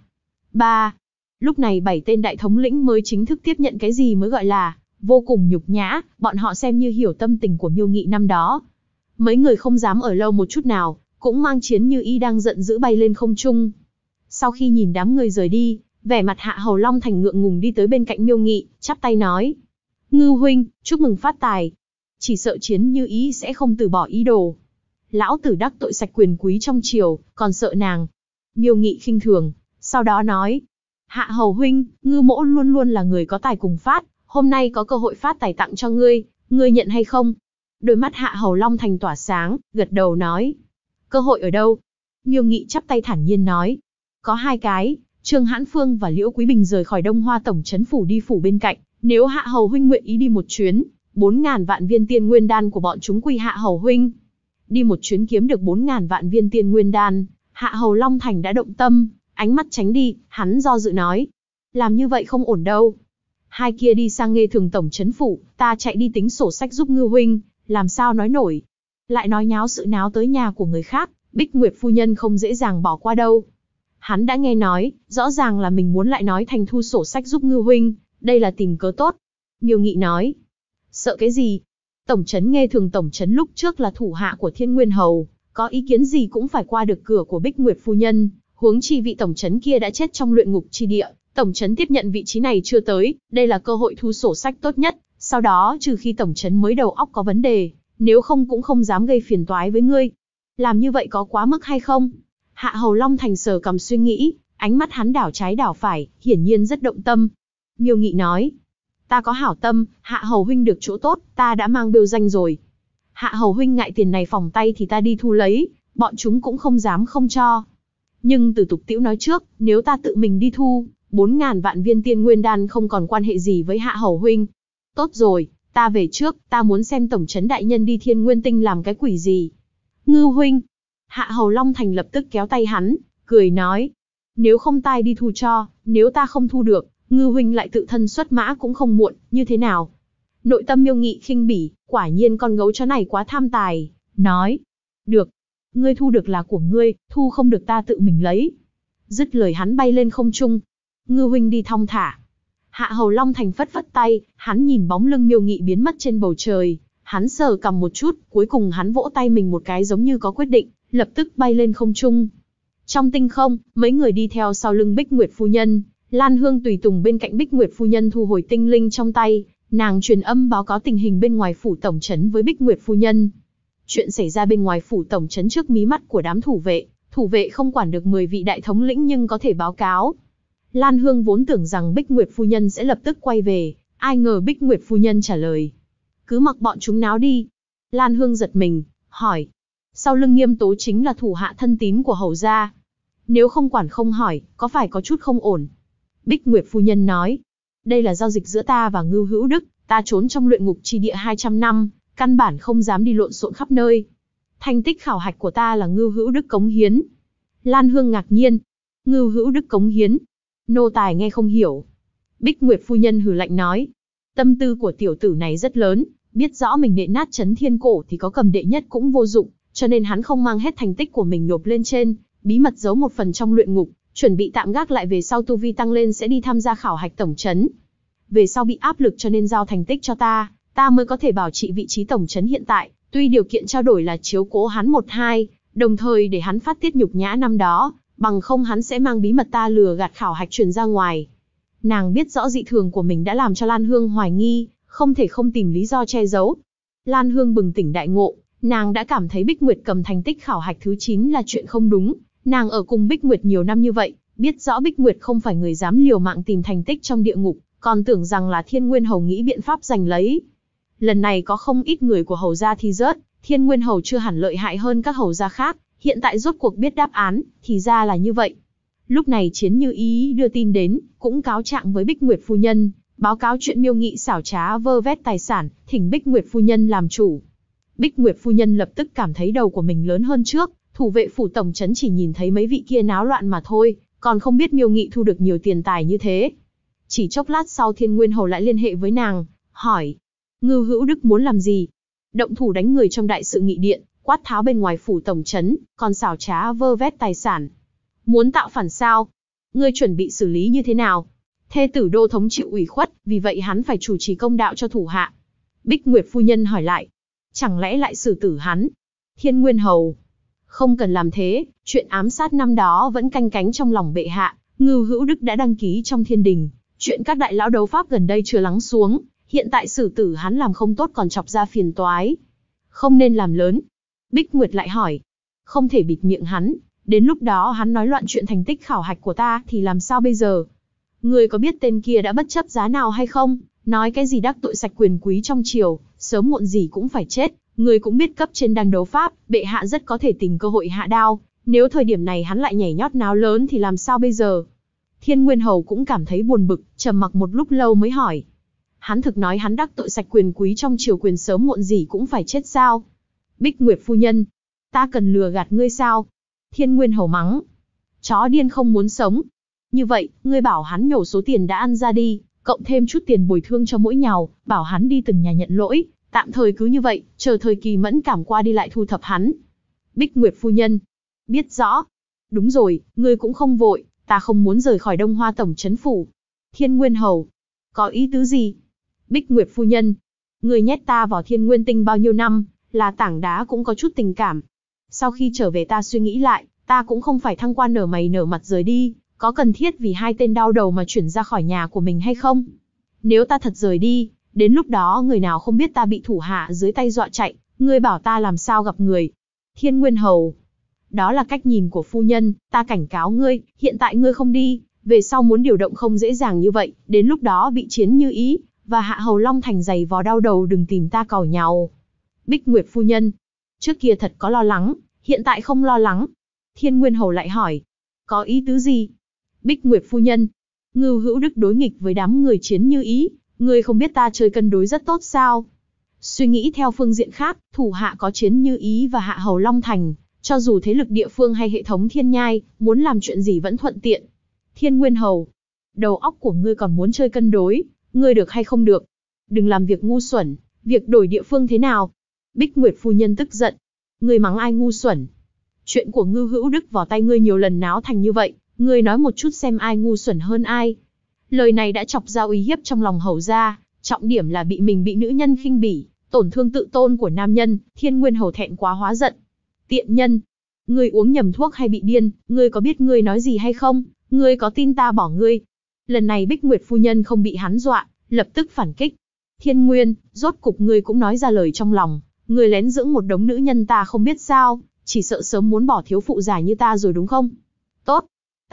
3. Lúc này 7 tên đại thống lĩnh mới chính thức tiếp nhận cái gì mới gọi là vô cùng nhục nhã, bọn họ xem như hiểu tâm tình của Miêu Nghị năm đó. Mấy người không dám ở lâu một chút nào, cũng mang Chiến Như Ý đang giận dữ bay lên không trung. Sau khi nhìn đám người rời đi, vẻ mặt Hạ Hầu Long Thành ngượng ngùng đi tới bên cạnh Miêu Nghị, chắp tay nói. Ngưu huynh, chúc mừng phát tài. Chỉ sợ Chiến Như Ý sẽ không từ bỏ ý đồ. Lão tử đắc tội sạch quyền quý trong triều, còn sợ nàng. Miêu Nghị khinh thường, sau đó nói. Hạ Hầu huynh, Ngưu mỗ luôn luôn là người có tài cùng phát, hôm nay có cơ hội phát tài tặng cho ngươi, ngươi nhận hay không? Đôi mắt Hạ Hầu Long Thành tỏa sáng, gật đầu nói. Cơ hội ở đâu? Miêu Nghị chắp tay thản nhiên nói. Có 2 cái, Trương Hãn Phương và Liễu Quý Bình rời khỏi Đông Hoa Tổng trấn phủ đi phủ bên cạnh, nếu Hạ Hầu huynh nguyện ý đi một chuyến, 4.000 vạn viên tiên nguyên đan của bọn chúng quy Hạ Hầu huynh. Đi một chuyến kiếm được 4.000 vạn viên tiên nguyên đan, Hạ Hầu Long Thành đã động tâm, ánh mắt tránh đi, hắn do dự nói. Làm như vậy không ổn đâu. 2 kia đi sang Nghê Thường Tổng trấn phủ, ta chạy đi tính sổ sách giúp Ngưu huynh, làm sao nói nổi. Lại nói nháo sự náo tới nhà của người khác, Bích Nguyệt phu nhân không dễ dàng bỏ qua đâu. Hắn đã nghe nói, rõ ràng là mình muốn lại nói thành thu sổ sách giúp Ngưu huynh, đây là tìm cớ tốt. Miêu Nghị nói. Sợ cái gì? Tổng trấn Nghê Thường Tổng trấn lúc trước là thủ hạ của Thiên Nguyên Hầu, có ý kiến gì cũng phải qua được cửa của Bích Nguyệt phu nhân, huống chi vị tổng trấn kia đã chết trong luyện ngục chi địa, tổng trấn tiếp nhận vị trí này chưa tới, đây là cơ hội thu sổ sách tốt nhất, sau đó trừ khi tổng trấn mới đầu óc có vấn đề, nếu không cũng không dám gây phiền toái với ngươi. Làm như vậy có quá mức hay không? Hạ Hầu Long Thành sờ cằm suy nghĩ, ánh mắt hắn đảo trái đảo phải, hiển nhiên rất động tâm. Miêu Nghị nói, ta có hảo tâm, Hạ Hầu huynh được chỗ tốt, ta đã mang bêu danh rồi. Hạ Hầu huynh ngại tiền này phỏng tay thì ta đi thu lấy, bọn chúng cũng không dám không cho. Nhưng từ tục tĩu nói trước, nếu ta tự mình đi thu, 4.000 vạn viên tiên nguyên đan không còn quan hệ gì với Hạ Hầu huynh. Tốt rồi, ta về trước, ta muốn xem tổng trấn đại nhân đi Thiên Nguyên Tinh làm cái quỷ gì. Ngưu huynh. Hạ Hầu Long Thành lập tức kéo tay hắn, cười nói. Nếu không tai đi thu cho, nếu ta không thu được, Ngưu huynh lại tự thân xuất mã cũng không muộn, như thế nào? Nội tâm Miêu Nghị khinh bỉ, quả nhiên con gấu chó này quá tham tài, nói. Được. Ngươi thu được là của ngươi, thu không được ta tự mình lấy. Dứt lời hắn bay lên không trung. Ngưu huynh đi thong thả. Hạ Hầu Long Thành phất phất tay, hắn nhìn bóng lưng Miêu Nghị biến mất trên bầu trời, hắn sờ cằm một chút, cuối cùng hắn vỗ tay mình một cái giống như có quyết định, lập tức bay lên không trung. Trong tinh không, mấy người đi theo sau lưng Bích Nguyệt phu nhân, Lan Hương tùy tùng bên cạnh Bích Nguyệt phu nhân thu hồi tinh linh trong tay, nàng truyền âm báo cáo tình hình bên ngoài phủ tổng trấn với Bích Nguyệt phu nhân. Chuyện xảy ra bên ngoài phủ tổng trấn trước mí mắt của đám thủ vệ không quản được 10 vị đại thống lĩnh nhưng có thể báo cáo. Lan Hương vốn tưởng rằng Bích Nguyệt phu nhân sẽ lập tức quay về, ai ngờ Bích Nguyệt phu nhân trả lời. Cứ mặc bọn chúng náo đi. Lan Hương giật mình, hỏi. Sau lưng Nghiêm Tố chính là thủ hạ thân tín của hầu gia. Nếu không quản không hỏi, có phải có chút không ổn? Bích Nguyệt phu nhân nói. Đây là giao dịch giữa ta và Ngưu Hữu Đức, ta trốn trong luyện ngục chi địa 200 năm, căn bản không dám đi lộn xộn khắp nơi. Thành tích khảo hạch của ta là Ngưu Hữu Đức cống hiến. Lan Hương ngạc nhiên. Ngưu Hữu Đức cống hiến. Nô tài nghe không hiểu. Bích Nguyệt phu nhân hừ lạnh nói. Tâm tư của tiểu tử này rất lớn, biết rõ mình nện nát Chấn Thiên Cổ thì có cầm đệ nhất cũng vô dụng, cho nên hắn không mang hết thành tích của mình nộp lên trên, bí mật giấu một phần trong luyện ngục, chuẩn bị tạm gác lại về sau tu vi tăng lên sẽ đi tham gia khảo hạch tổng trấn. Về sau bị áp lực cho nên giao thành tích cho ta, ta mới có thể bảo trị vị trí tổng trấn hiện tại, tuy điều kiện trao đổi là chiếu cố hắn 1-2, đồng thời để hắn phát tiết nhục nhã năm đó, bằng không hắn sẽ mang bí mật ta lừa gạt khảo hạch truyền ra ngoài. Nàng biết rõ dị thường của mình đã làm cho Lan Hương hoài nghi, không thể không tìm lý do che giấu. Lan Hương bừng tỉnh đại ngộ, nàng đã cảm thấy Bích Nguyệt cầm thành tích khảo hạch thứ 9 là chuyện không đúng. Nàng ở cùng Bích Nguyệt nhiều năm như vậy, biết rõ Bích Nguyệt không phải người dám liều mạng tìm thành tích trong địa ngục, còn tưởng rằng là Thiên Nguyên Hầu nghĩ biện pháp giành lấy. Lần này có không ít người của hầu gia thi rớt, Thiên Nguyên Hầu chưa hẳn lợi hại hơn các hầu gia khác, hiện tại rốt cuộc biết đáp án, thì ra là như vậy. Lúc này Chiến Như Ý đưa tin đến, cũng cáo trạng với Bích Nguyệt phu nhân, báo cáo chuyện Miêu Nghị xảo trá vơ vét tài sản, thỉnh Bích Nguyệt phu nhân làm chủ. Bích Nguyệt phu nhân lập tức cảm thấy đầu của mình lớn hơn trước, thủ vệ phủ tổng trấn chỉ nhìn thấy mấy vị kia náo loạn mà thôi, còn không biết Miêu Nghị thu được nhiều tiền tài như thế. Chỉ chốc lát sau Thiên Nguyên Hầu lại liên hệ với nàng, hỏi, Ngưu Hữu Đức muốn làm gì? Động thủ đánh người trong đại sự nghị điện, quát tháo bên ngoài phủ tổng trấn, còn xảo trá vơ vét tài sản. Muốn tạo phản sao? Ngươi chuẩn bị xử lý như thế nào? Thê tử đô thống chịu ủy khuất, vì vậy hắn phải chủ trì công đạo cho thủ hạ. Bích Nguyệt phu nhân hỏi lại, chẳng lẽ lại xử tử hắn? Thiên Nguyên Hầu, không cần làm thế, chuyện ám sát năm đó vẫn canh cánh trong lòng bệ hạ, Ngưu Hữu Đức đã đăng ký trong thiên đình, chuyện các đại lão đấu pháp gần đây chưa lắng xuống, hiện tại xử tử hắn làm không tốt còn chọc ra phiền toái. Không nên làm lớn. Bích Nguyệt lại hỏi, không thể bịt miệng hắn, đến lúc đó hắn nói loạn chuyện thành tích khảo hạch của ta thì làm sao bây giờ? Ngươi có biết tên kia đã bất chấp giá nào hay không? Nói cái gì đắc tội sạch quyền quý trong triều, sớm muộn gì cũng phải chết. Ngươi cũng biết cấp trên đang đấu pháp, bệ hạ rất có thể tìm cơ hội hạ đao. Nếu thời điểm này hắn lại nhảy nhót náo lớn thì làm sao bây giờ? Thiên Nguyên Hầu cũng cảm thấy buồn bực, trầm mặc một lúc lâu mới hỏi. Hắn thực nói hắn đắc tội sạch quyền quý trong triều quyền sớm muộn gì cũng phải chết sao? Bích Nguyệt phu nhân, ta cần lừa gạt ngươi sao? Thiên Nguyên Hầu mắng. Chó điên không muốn sống. Như vậy, ngươi bảo hắn nhổ số tiền đã ăn ra đi, cộng thêm chút tiền bồi thương cho mỗi nhào, bảo hắn đi từng nhà nhận lỗi, tạm thời cứ như vậy, chờ thời kỳ mẫn cảm qua đi lại thu thập hắn. Bích Nguyệt phu nhân. Biết rõ. Đúng rồi, ngươi cũng không vội, ta không muốn rời khỏi Đông Hoa tổng trấn phủ. Thiên Nguyên Hầu. Có ý tứ gì? Bích Nguyệt phu nhân. Ngươi nhét ta vào Thiên Nguyên Tinh bao nhiêu năm, là tảng đá cũng có chút tình cảm. Sau khi trở về ta suy nghĩ lại, ta cũng không phải thăng quan nở mày nở mặt rời đi, có cần thiết vì hai tên đau đầu mà chuyển ra khỏi nhà của mình hay không? Nếu ta thật rời đi, đến lúc đó người nào không biết ta bị thủ hạ dưới tay dọa chạy, ngươi bảo ta làm sao gặp người? Thiên Nguyên Hầu. Đó là cách nhìn của phu nhân, ta cảnh cáo ngươi, hiện tại ngươi không đi, về sau muốn điều động không dễ dàng như vậy, đến lúc đó bị Chiến Như Ý và Hạ Hầu Long Thành giày vò đau đầu đừng tìm ta càu nhàu. Bích Nguyệt phu nhân. Trước kia thật có lo lắng, hiện tại không lo lắng. Thiên Nguyên Hầu lại hỏi. Có ý tứ gì? Bích Nguyệt phu nhân. Ngưu Hữu Đức đối nghịch với đám người Chiến Như Ý, ngươi không biết ta chơi cân đối rất tốt sao? Suy nghĩ theo phương diện khác, thủ hạ có Chiến Như Ý và Hạ Hầu Long Thành, cho dù thế lực địa phương hay hệ thống thiên nhai, muốn làm chuyện gì vẫn thuận tiện. Thiên Nguyên Hầu. Đầu óc của ngươi còn muốn chơi cân đối, ngươi được hay không được? Đừng làm việc ngu xuẩn, việc đổi địa phương thế nào? Bích Nguyệt phu nhân tức giận. Ngươi mắng ai ngu xuẩn? Chuyện của Ngưu Hữu Đức vào tay ngươi nhiều lần náo thành như vậy, ngươi nói một chút xem ai ngu xuẩn hơn ai. Lời này đã chọc ra uy hiếp trong lòng hầu gia, trọng điểm là bị nữ nhân khinh bỉ, tổn thương tự tôn của nam nhân, Thiên Nguyên Hầu thẹn quá hóa giận. Tiện nhân, ngươi uống nhầm thuốc hay bị điên, ngươi có biết ngươi nói gì hay không? Ngươi có tin ta bỏ ngươi? Lần này Bích Nguyệt phu nhân không bị hắn dọa, lập tức phản kích. Thiên Nguyên, rốt cục ngươi cũng nói ra lời trong lòng, ngươi lén dưỡng một đống nữ nhân ta không biết sao, chỉ sợ sớm muốn bỏ thiếu phụ già như ta rồi đúng không? Tốt,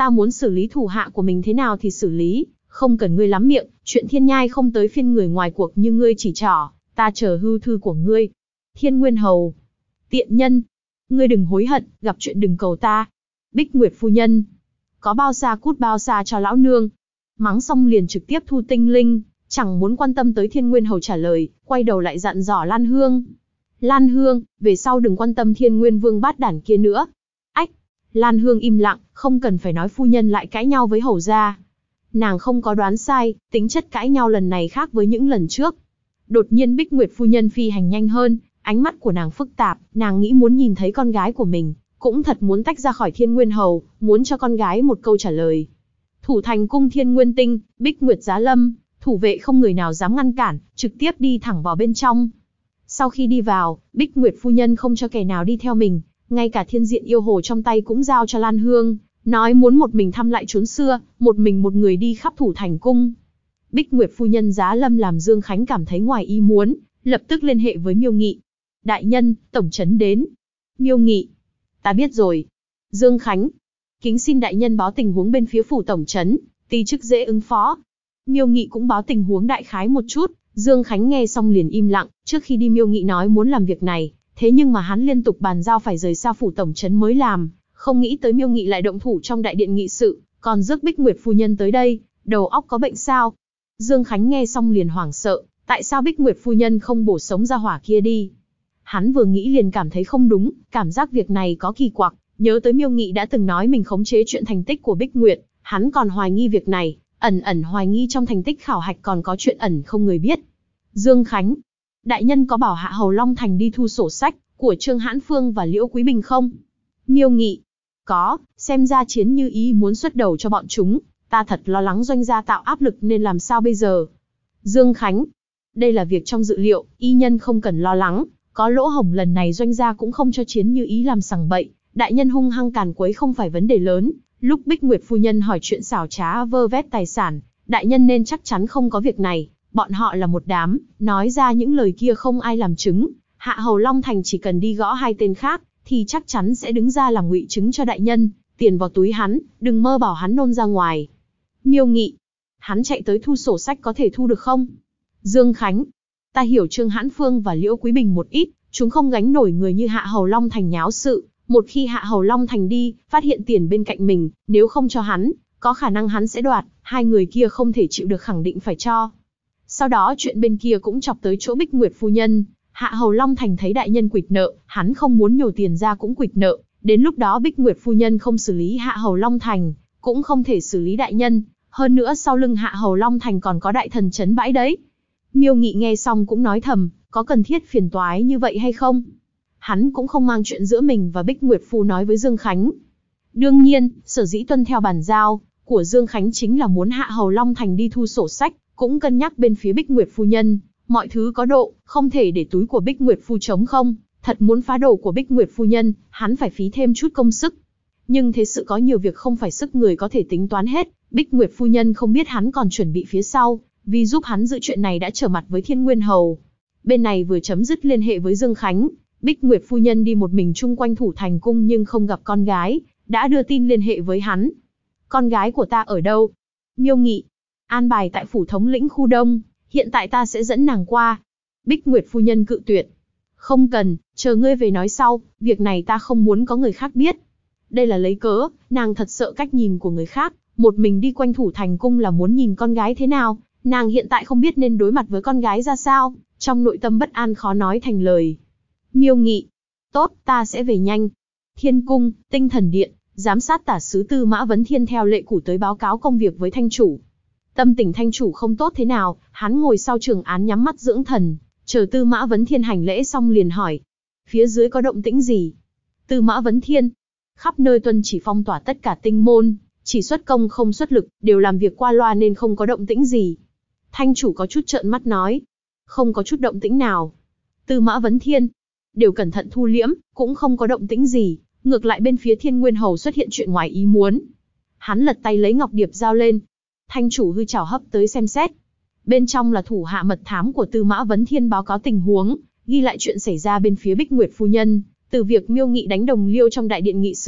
Ta muốn xử lý thủ hạ của mình thế nào thì xử lý, không cần ngươi lắm miệng, chuyện thiên nhai không tới phiên người ngoài cuộc như ngươi chỉ trỏ, ta chờ hưu thư của ngươi. Thiên Nguyên Hầu. Tiện nhân. Ngươi đừng hối hận, gặp chuyện đừng cầu ta. Bích Nguyệt phu nhân. Có bao xa cút bao xa cho lão nương. Mắng xong liền trực tiếp thu tinh linh, chẳng muốn quan tâm tới Thiên Nguyên Hầu trả lời, quay đầu lại dặn dò Lan Hương. Lan Hương, về sau đừng quan tâm Thiên Nguyên Vương bát đản kia nữa. Ách. Lan Hương im lặng, không cần phải nói phu nhân lại cãi nhau với hầu gia. Nàng không có đoán sai, tính chất cãi nhau lần này khác với những lần trước. Đột nhiên Bích Nguyệt phu nhân phi hành nhanh hơn, ánh mắt của nàng phức tạp, nàng nghĩ muốn nhìn thấy con gái của mình, cũng thật muốn tách ra khỏi Thiên Nguyên Hầu, muốn cho con gái một câu trả lời. Thủ thành cung Thiên Nguyên Tinh, Bích Nguyệt giá lâm, thủ vệ không người nào dám ngăn cản, trực tiếp đi thẳng vào bên trong. Sau khi đi vào, Bích Nguyệt phu nhân không cho kẻ nào đi theo mình, ngay cả thiên diện yêu hồ trong tay cũng giao cho Lan Hương, nói muốn một mình thăm lại chốn xưa, một mình một người đi khắp thủ thành cung. Bích Nguyệt phu nhân giá lâm làm Dương Khánh cảm thấy ngoài ý muốn, lập tức liên hệ với Miêu Nghị. Đại nhân, tổng trấn đến. Miêu Nghị. Ta biết rồi. Dương Khánh. Kính xin đại nhân báo tình huống bên phía phủ tổng trấn, ti chức dễ ứng phó. Miêu Nghị cũng báo tình huống đại khái một chút, Dương Khánh nghe xong liền im lặng, trước khi đi Miêu Nghị nói muốn làm việc này, thế nhưng mà hắn liên tục bàn giao phải rời xa phủ tổng trấn mới làm, không nghĩ tới Miêu Nghị lại động thủ trong đại điện nghị sự, còn rước Bích Nguyệt phu nhân tới đây, đầu óc có bệnh sao? Dương Khánh nghe xong liền hoảng sợ, tại sao Bích Nguyệt phu nhân không bổ sống ra hỏa kia đi? Hắn vừa nghĩ liền cảm thấy không đúng, cảm giác việc này có kỳ quặc, nhớ tới Miêu Nghị đã từng nói mình khống chế chuyện thành tích của Bích Nguyệt, hắn còn hoài nghi việc này, ẩn hoài nghi trong thành tích khảo hạch còn có chuyện ẩn không người biết. Dương Khánh, đại nhân có bảo Hạ Hầu Long Thành đi thu sổ sách của Trương Hãn Phương và Liễu Quý Bình không? Miêu Nghị, có, xem ra Chiến Như Ý muốn xuất đầu cho bọn chúng, ta thật lo lắng doanh gia tạo áp lực nên làm sao bây giờ? Dương Khánh, đây là việc trong dự liệu, y nhân không cần lo lắng, có lỗ hổng lần này doanh gia cũng không cho Chiến Như Ý làm sằng bậy, đại nhân hung hăng càn quấy không phải vấn đề lớn. Lúc Bích Nguyệt phu nhân hỏi chuyện xảo trá vơ vét tài sản, đại nhân nên chắc chắn không có việc này, bọn họ là một đám, nói ra những lời kia không ai làm chứng, Hạ Hầu Long Thành chỉ cần đi gõ hai tên khác, thì chắc chắn sẽ đứng ra làm ngụy chứng cho đại nhân, tiền vào túi hắn, đừng mơ bảo hắn nôn ra ngoài. Miêu Nghị, hắn chạy tới thu sổ sách có thể thu được không? Dương Khánh, ta hiểu Trương Hãn Phương và Liễu Quý Bình một ít, chúng không gánh nổi người như Hạ Hầu Long Thành nháo sự, một khi Hạ Hầu Long Thành đi, phát hiện tiền bên cạnh mình, nếu không cho hắn, có khả năng hắn sẽ đoạt, hai người kia không thể chịu được khẳng định phải cho. Sau đó chuyện bên kia cũng chọc tới chỗ Bích Nguyệt phu nhân, Hạ Hầu Long Thành thấy đại nhân quỵt nợ, hắn không muốn nhổ tiền ra cũng quỵt nợ, đến lúc đó Bích Nguyệt phu nhân không xử lý Hạ Hầu Long Thành, cũng không thể xử lý đại nhân, hơn nữa sau lưng Hạ Hầu Long Thành còn có đại thần trấn bãi đấy. Miêu Nghị nghe xong cũng nói thầm, có cần thiết phiền toái như vậy hay không? Hắn cũng không mang chuyện giữa mình và Bích Nguyệt phu nói với Dương Khánh. Đương nhiên, sở dĩ tuân theo bản giao của Dương Khánh chính là muốn Hạ Hầu Long Thành đi thu sổ sách, cũng cân nhắc bên phía Bích Nguyệt phu nhân, mọi thứ có độ, không thể để túi của Bích Nguyệt phu trống không, thật muốn phá đồ của Bích Nguyệt phu nhân, hắn phải phí thêm chút công sức. Nhưng thế sự có nhiều việc không phải sức người có thể tính toán hết, Bích Nguyệt phu nhân không biết hắn còn chuẩn bị phía sau, vì giúp hắn giữ chuyện này đã trở mặt với Thiên Nguyên Hầu. Bên này vừa chấm dứt liên hệ với Dương Khánh, Bích Nguyệt phu nhân đi một mình chung quanh thủ thành cung nhưng không gặp con gái, đã đưa tin liên hệ với hắn. Con gái của ta ở đâu? Miêu Nghị, an bài tại phủ thống lĩnh khu đông, hiện tại ta sẽ dẫn nàng qua. Bích Nguyệt phu nhân cự tuyệt. Không cần, chờ ngươi về nói sau, việc này ta không muốn có người khác biết. Đây là lấy cớ, nàng thật sợ cách nhìn của người khác, một mình đi quanh thủ thành cung là muốn nhìn con gái thế nào, nàng hiện tại không biết nên đối mặt với con gái ra sao, trong nội tâm bất an khó nói thành lời. Miêu Nghị, tốt, ta sẽ về nhanh. Thiên cung, Tinh Thần Điện, giám sát tả sứ Tư Mã Vấn Thiên theo lệ cũ tới báo cáo công việc với thanh chủ. Tâm tình thanh chủ không tốt thế nào, hắn ngồi sau trường án nhắm mắt dưỡng thần, chờ Tư Mã Vấn Thiên hành lễ xong liền hỏi. Phía dưới có động tĩnh gì? Tư Mã Vấn Thiên, khắp nơi tuân chỉ phong tỏa tất cả tinh môn, chỉ xuất công không xuất lực, đều làm việc qua loa nên không có động tĩnh gì. Thanh chủ có chút trợn mắt nói. Không có chút động tĩnh nào. Tư Mã Vấn Thiên, đều cẩn thận thu liễm, cũng không có động tĩnh gì, ngược lại bên phía Thiên Nguyên Hầu xuất hiện chuyện ngoài ý muốn. Hắn lật tay lấy ngọc điệp giao lên. Thanh chủ hư chảo hấp tới xem xét. Bên trong là thủ hạ mật thám của Tư Mã Vấn Thiên báo cáo tình huống, ghi lại chuyện xảy ra bên phía Bích Nguyệt phu nhân, từ việc Miêu Nghị đánh đồng liêu trong đại điện nghị sự,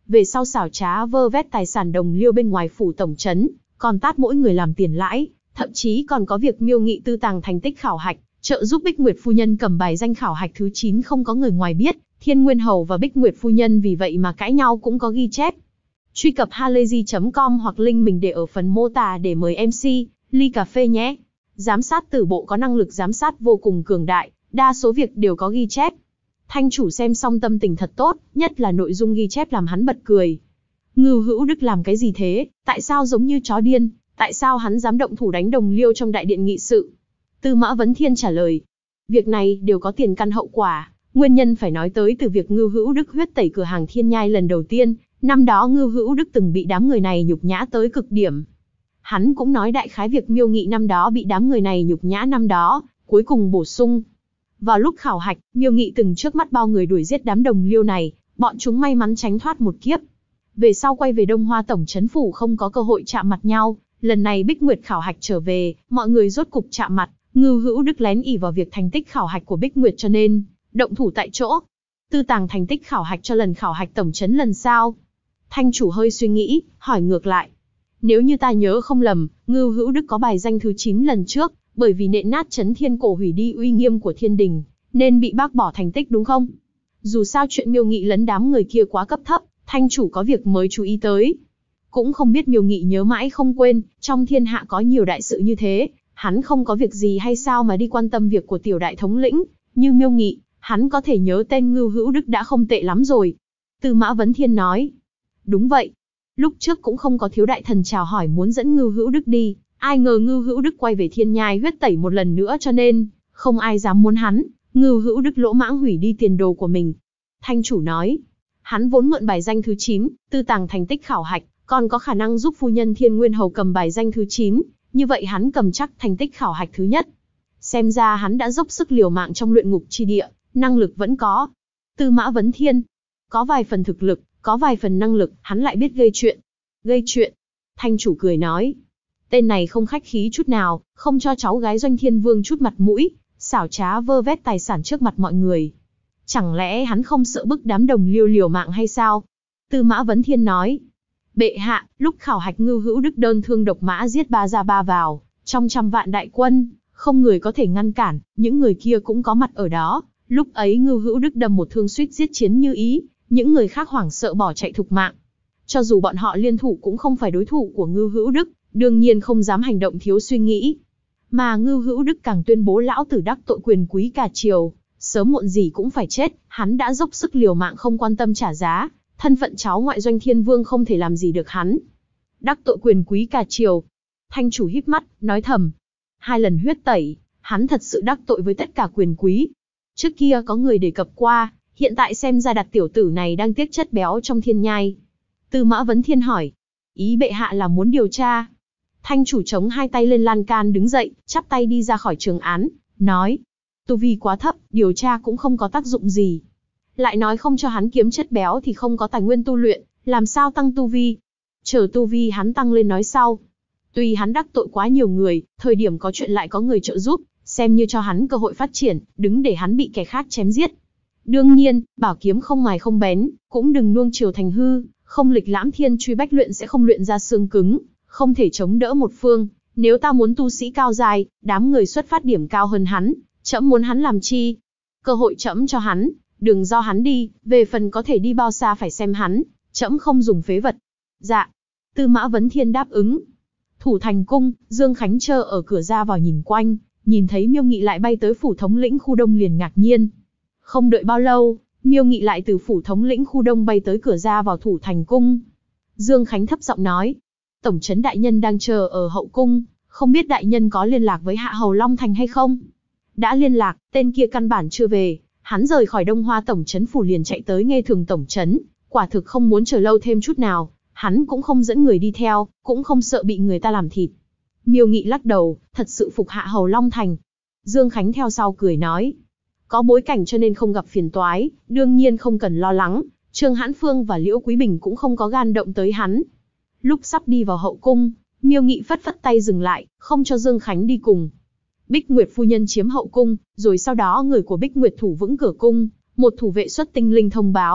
về sau xảo trá vơ vét tài sản đồng liêu bên ngoài phủ tổng trấn, còn tát mỗi người làm tiền lãi, thậm chí còn có việc Miêu Nghị tư tàng thành tích khảo hạch, trợ giúp Bích Nguyệt phu nhân cầm bài danh khảo hạch thứ 9 không có người ngoài biết, Thiên Nguyên Hầu và Bích Nguyệt phu nhân vì vậy mà cãi nhau cũng có ghi chép. Truy cập halayzi.com hoặc link mình để ở phần mô tả để mời MC ly cà phê nhé. Giám sát tử bộ có năng lực giám sát vô cùng cường đại, đa số việc đều có ghi chép. Thanh chủ xem xong tâm tình thật tốt, nhất là nội dung ghi chép làm hắn bật cười. Ngưu Hữu Đức làm cái gì thế, tại sao giống như chó điên, tại sao hắn dám động thủ đánh đồng liêu trong đại điện nghị sự? Tư Mã Vấn Thiên trả lời, việc này đều có tiền căn hậu quả, nguyên nhân phải nói tới từ việc Ngưu Hữu Đức huyết tẩy cửa hàng Thiên Nhai lần đầu tiên, năm đó Ngưu Hữu Đức từng bị đám người này nhục nhã tới cực điểm. Hắn cũng nói đại khái việc Miêu Nghị năm đó bị đám người này nhục nhã năm đó, cuối cùng bổ sung. Vào lúc khảo hạch, Miêu Nghị từng trước mắt bao người đuổi giết đám đồng liêu này, bọn chúng may mắn tránh thoát một kiếp. Về sau quay về Đông Hoa tổng trấn phủ không có cơ hội chạm mặt nhau, lần này Bích Nguyệt khảo hạch trở về, mọi người rốt cục chạm mặt, Ngưu Hữu Đức lén ỉ vào việc thành tích khảo hạch của Bích Nguyệt cho nên động thủ tại chỗ. Tư tàng thành tích khảo hạch cho lần khảo hạch tổng trấn lần sau. Thanh chủ hơi suy nghĩ, hỏi ngược lại. Nếu như ta nhớ không lầm, Ngưu Hữu Đức có bài danh thứ 9 lần trước, bởi vì nện nát trấn Thiên Cổ hủy đi uy nghiêm của thiên đình, nên bị bác bỏ thành tích đúng không? Dù sao chuyện Miêu Nghị lấn đám người kia quá cấp thấp, thanh chủ có việc mới chú ý tới. Cũng không biết Miêu Nghị nhớ mãi không quên, trong thiên hạ có nhiều đại sự như thế, hắn không có việc gì hay sao mà đi quan tâm việc của tiểu đại thống lĩnh, như Miêu Nghị, hắn có thể nhớ tên Ngưu Hữu Đức đã không tệ lắm rồi. Tư Mã Vấn Thiên nói, đúng vậy. Lúc trước cũng không có thiếu đại thần chào hỏi muốn dẫn Ngưu Hữu Đức đi, ai ngờ Ngưu Hữu Đức quay về Thiên Nhai huyết tẩy một lần nữa cho nên, không ai dám muốn hắn, Ngưu Hữu Đức lỗ mãng hủy đi tiền đồ của mình. Thanh chủ nói, hắn vốn mượn bài danh thứ 9, tư tàng thành tích khảo hạch, còn có khả năng giúp phu nhân Thiên Nguyên Hầu cầm bài danh thứ 9, như vậy hắn cầm chắc thành tích khảo hạch thứ nhất. Xem ra hắn đã dốc sức liều mạng trong luyện ngục chi địa, năng lực vẫn có. Tư Mã Vấn Thiên, có vài phần thực lực, có vài phần năng lực, hắn lại biết gây chuyện. Gây chuyện? Thanh chủ cười nói. Tên này không khách khí chút nào, không cho cháu gái Doanh Thiên Vương chút mặt mũi, xảo trá vơ vét tài sản trước mặt mọi người. Chẳng lẽ hắn không sợ bức đám đồng liêu liều mạng hay sao? Tư Mã Vấn Thiên nói. Bệ hạ, lúc khảo hạch Ngưu Hữu Đức đơn thương độc mã giết 3 ra 3 vào, trong trăm vạn đại quân, không người có thể ngăn cản, những người kia cũng có mặt ở đó. Lúc ấy Ngưu Hữu Đức đâm một thương suýt giết chiến Như Ý, những người khác hoảng sợ bỏ chạy thục mạng. Cho dù bọn họ liên thủ cũng không phải đối thủ của Ngưu Hữu Đức, đương nhiên không dám hành động thiếu suy nghĩ. Mà Ngưu Hữu Đức càng tuyên bố lão tử đắc tội quyền quý cả triều, sớm muộn gì cũng phải chết, hắn đã dốc sức liều mạng không quan tâm trả giá, thân phận cháu ngoại Doanh Thiên Vương không thể làm gì được hắn. Đắc tội quyền quý cả triều. Thanh chủ híp mắt, nói thầm. 2 lần huyết tẩy, hắn thật sự đắc tội với tất cả quyền quý. Trước kia có người đề cập qua, hiện tại xem ra đặt tiểu tử này đang tiếc chất béo trong Thiên Nhai. Tư Mã Vấn Thiên hỏi. Ý bệ hạ là muốn điều tra. Thanh chủ chống 2 tay lên lan can đứng dậy, chắp tay đi ra khỏi trường án, nói. Tu vi quá thấp, điều tra cũng không có tác dụng gì. Lại nói không cho hắn kiếm chất béo thì không có tài nguyên tu luyện, làm sao tăng tu vi. Chờ tu vi hắn tăng lên nói sau. Tuy hắn đắc tội quá nhiều người, thời điểm có chuyện lại có người trợ giúp, xem như cho hắn cơ hội phát triển, đứng để hắn bị kẻ khác chém giết. Đương nhiên, bảo kiếm không mài không bén, cũng đừng nuông chiều thành hư, không lịch lãm thiên truy bách luyện sẽ không luyện ra xương cứng, không thể chống đỡ một phương. Nếu ta muốn tu sĩ cao dài, đám người xuất phát điểm cao hơn hắn, trẫm muốn hắn làm chi? Cơ hội trẫm cho hắn, đừng do hắn đi, về phần có thể đi bao xa phải xem hắn, trẫm không dùng phế vật. Dạ. Tư Mã Vấn Thiên đáp ứng. Thủ thành cung, Dương Khánh chờ ở cửa ra vào nhìn quanh, nhìn thấy Miêu Nghị lại bay tới phủ thống lĩnh khu đông liền ngạc nhiên. Không đợi bao lâu, Miêu Nghị lại từ phủ thống lĩnh khu đông bay tới cửa ra vào thủ thành cung. Dương Khánh thấp giọng nói, tổng trấn đại nhân đang chờ ở hậu cung, không biết đại nhân có liên lạc với Hạ Hầu Long Thành hay không? Đã liên lạc, tên kia căn bản chưa về, hắn rời khỏi Đông Hoa tổng trấn phủ liền chạy tới Nghê Thường tổng trấn, quả thực không muốn chờ lâu thêm chút nào, hắn cũng không dẫn người đi theo, cũng không sợ bị người ta làm thịt. Miêu Nghị lắc đầu, thật sự phục Hạ Hầu Long Thành. Dương Khánh theo sau cười nói, có bối cảnh cho nên không gặp phiền toái, đương nhiên không cần lo lắng, Trương Hãn Phương và Liễu Quý Bình cũng không có gan động tới hắn. Lúc sắp đi vào hậu cung, Miêu Nghị phất phất tay dừng lại, không cho Dương Khánh đi cùng. Bích Nguyệt phu nhân chiếm hậu cung, rồi sau đó người của Bích Nguyệt thủ vững cửa cung, một thủ vệ xuất tinh linh thông báo,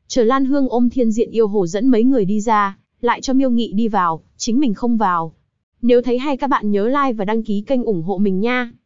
Chờ Lan Hương ôm Thiên Diện Yêu Hồ dẫn mấy người đi ra, lại cho Miêu Nghị đi vào, chính mình không vào. Nếu thấy hay các bạn nhớ like và đăng ký kênh ủng hộ mình nha.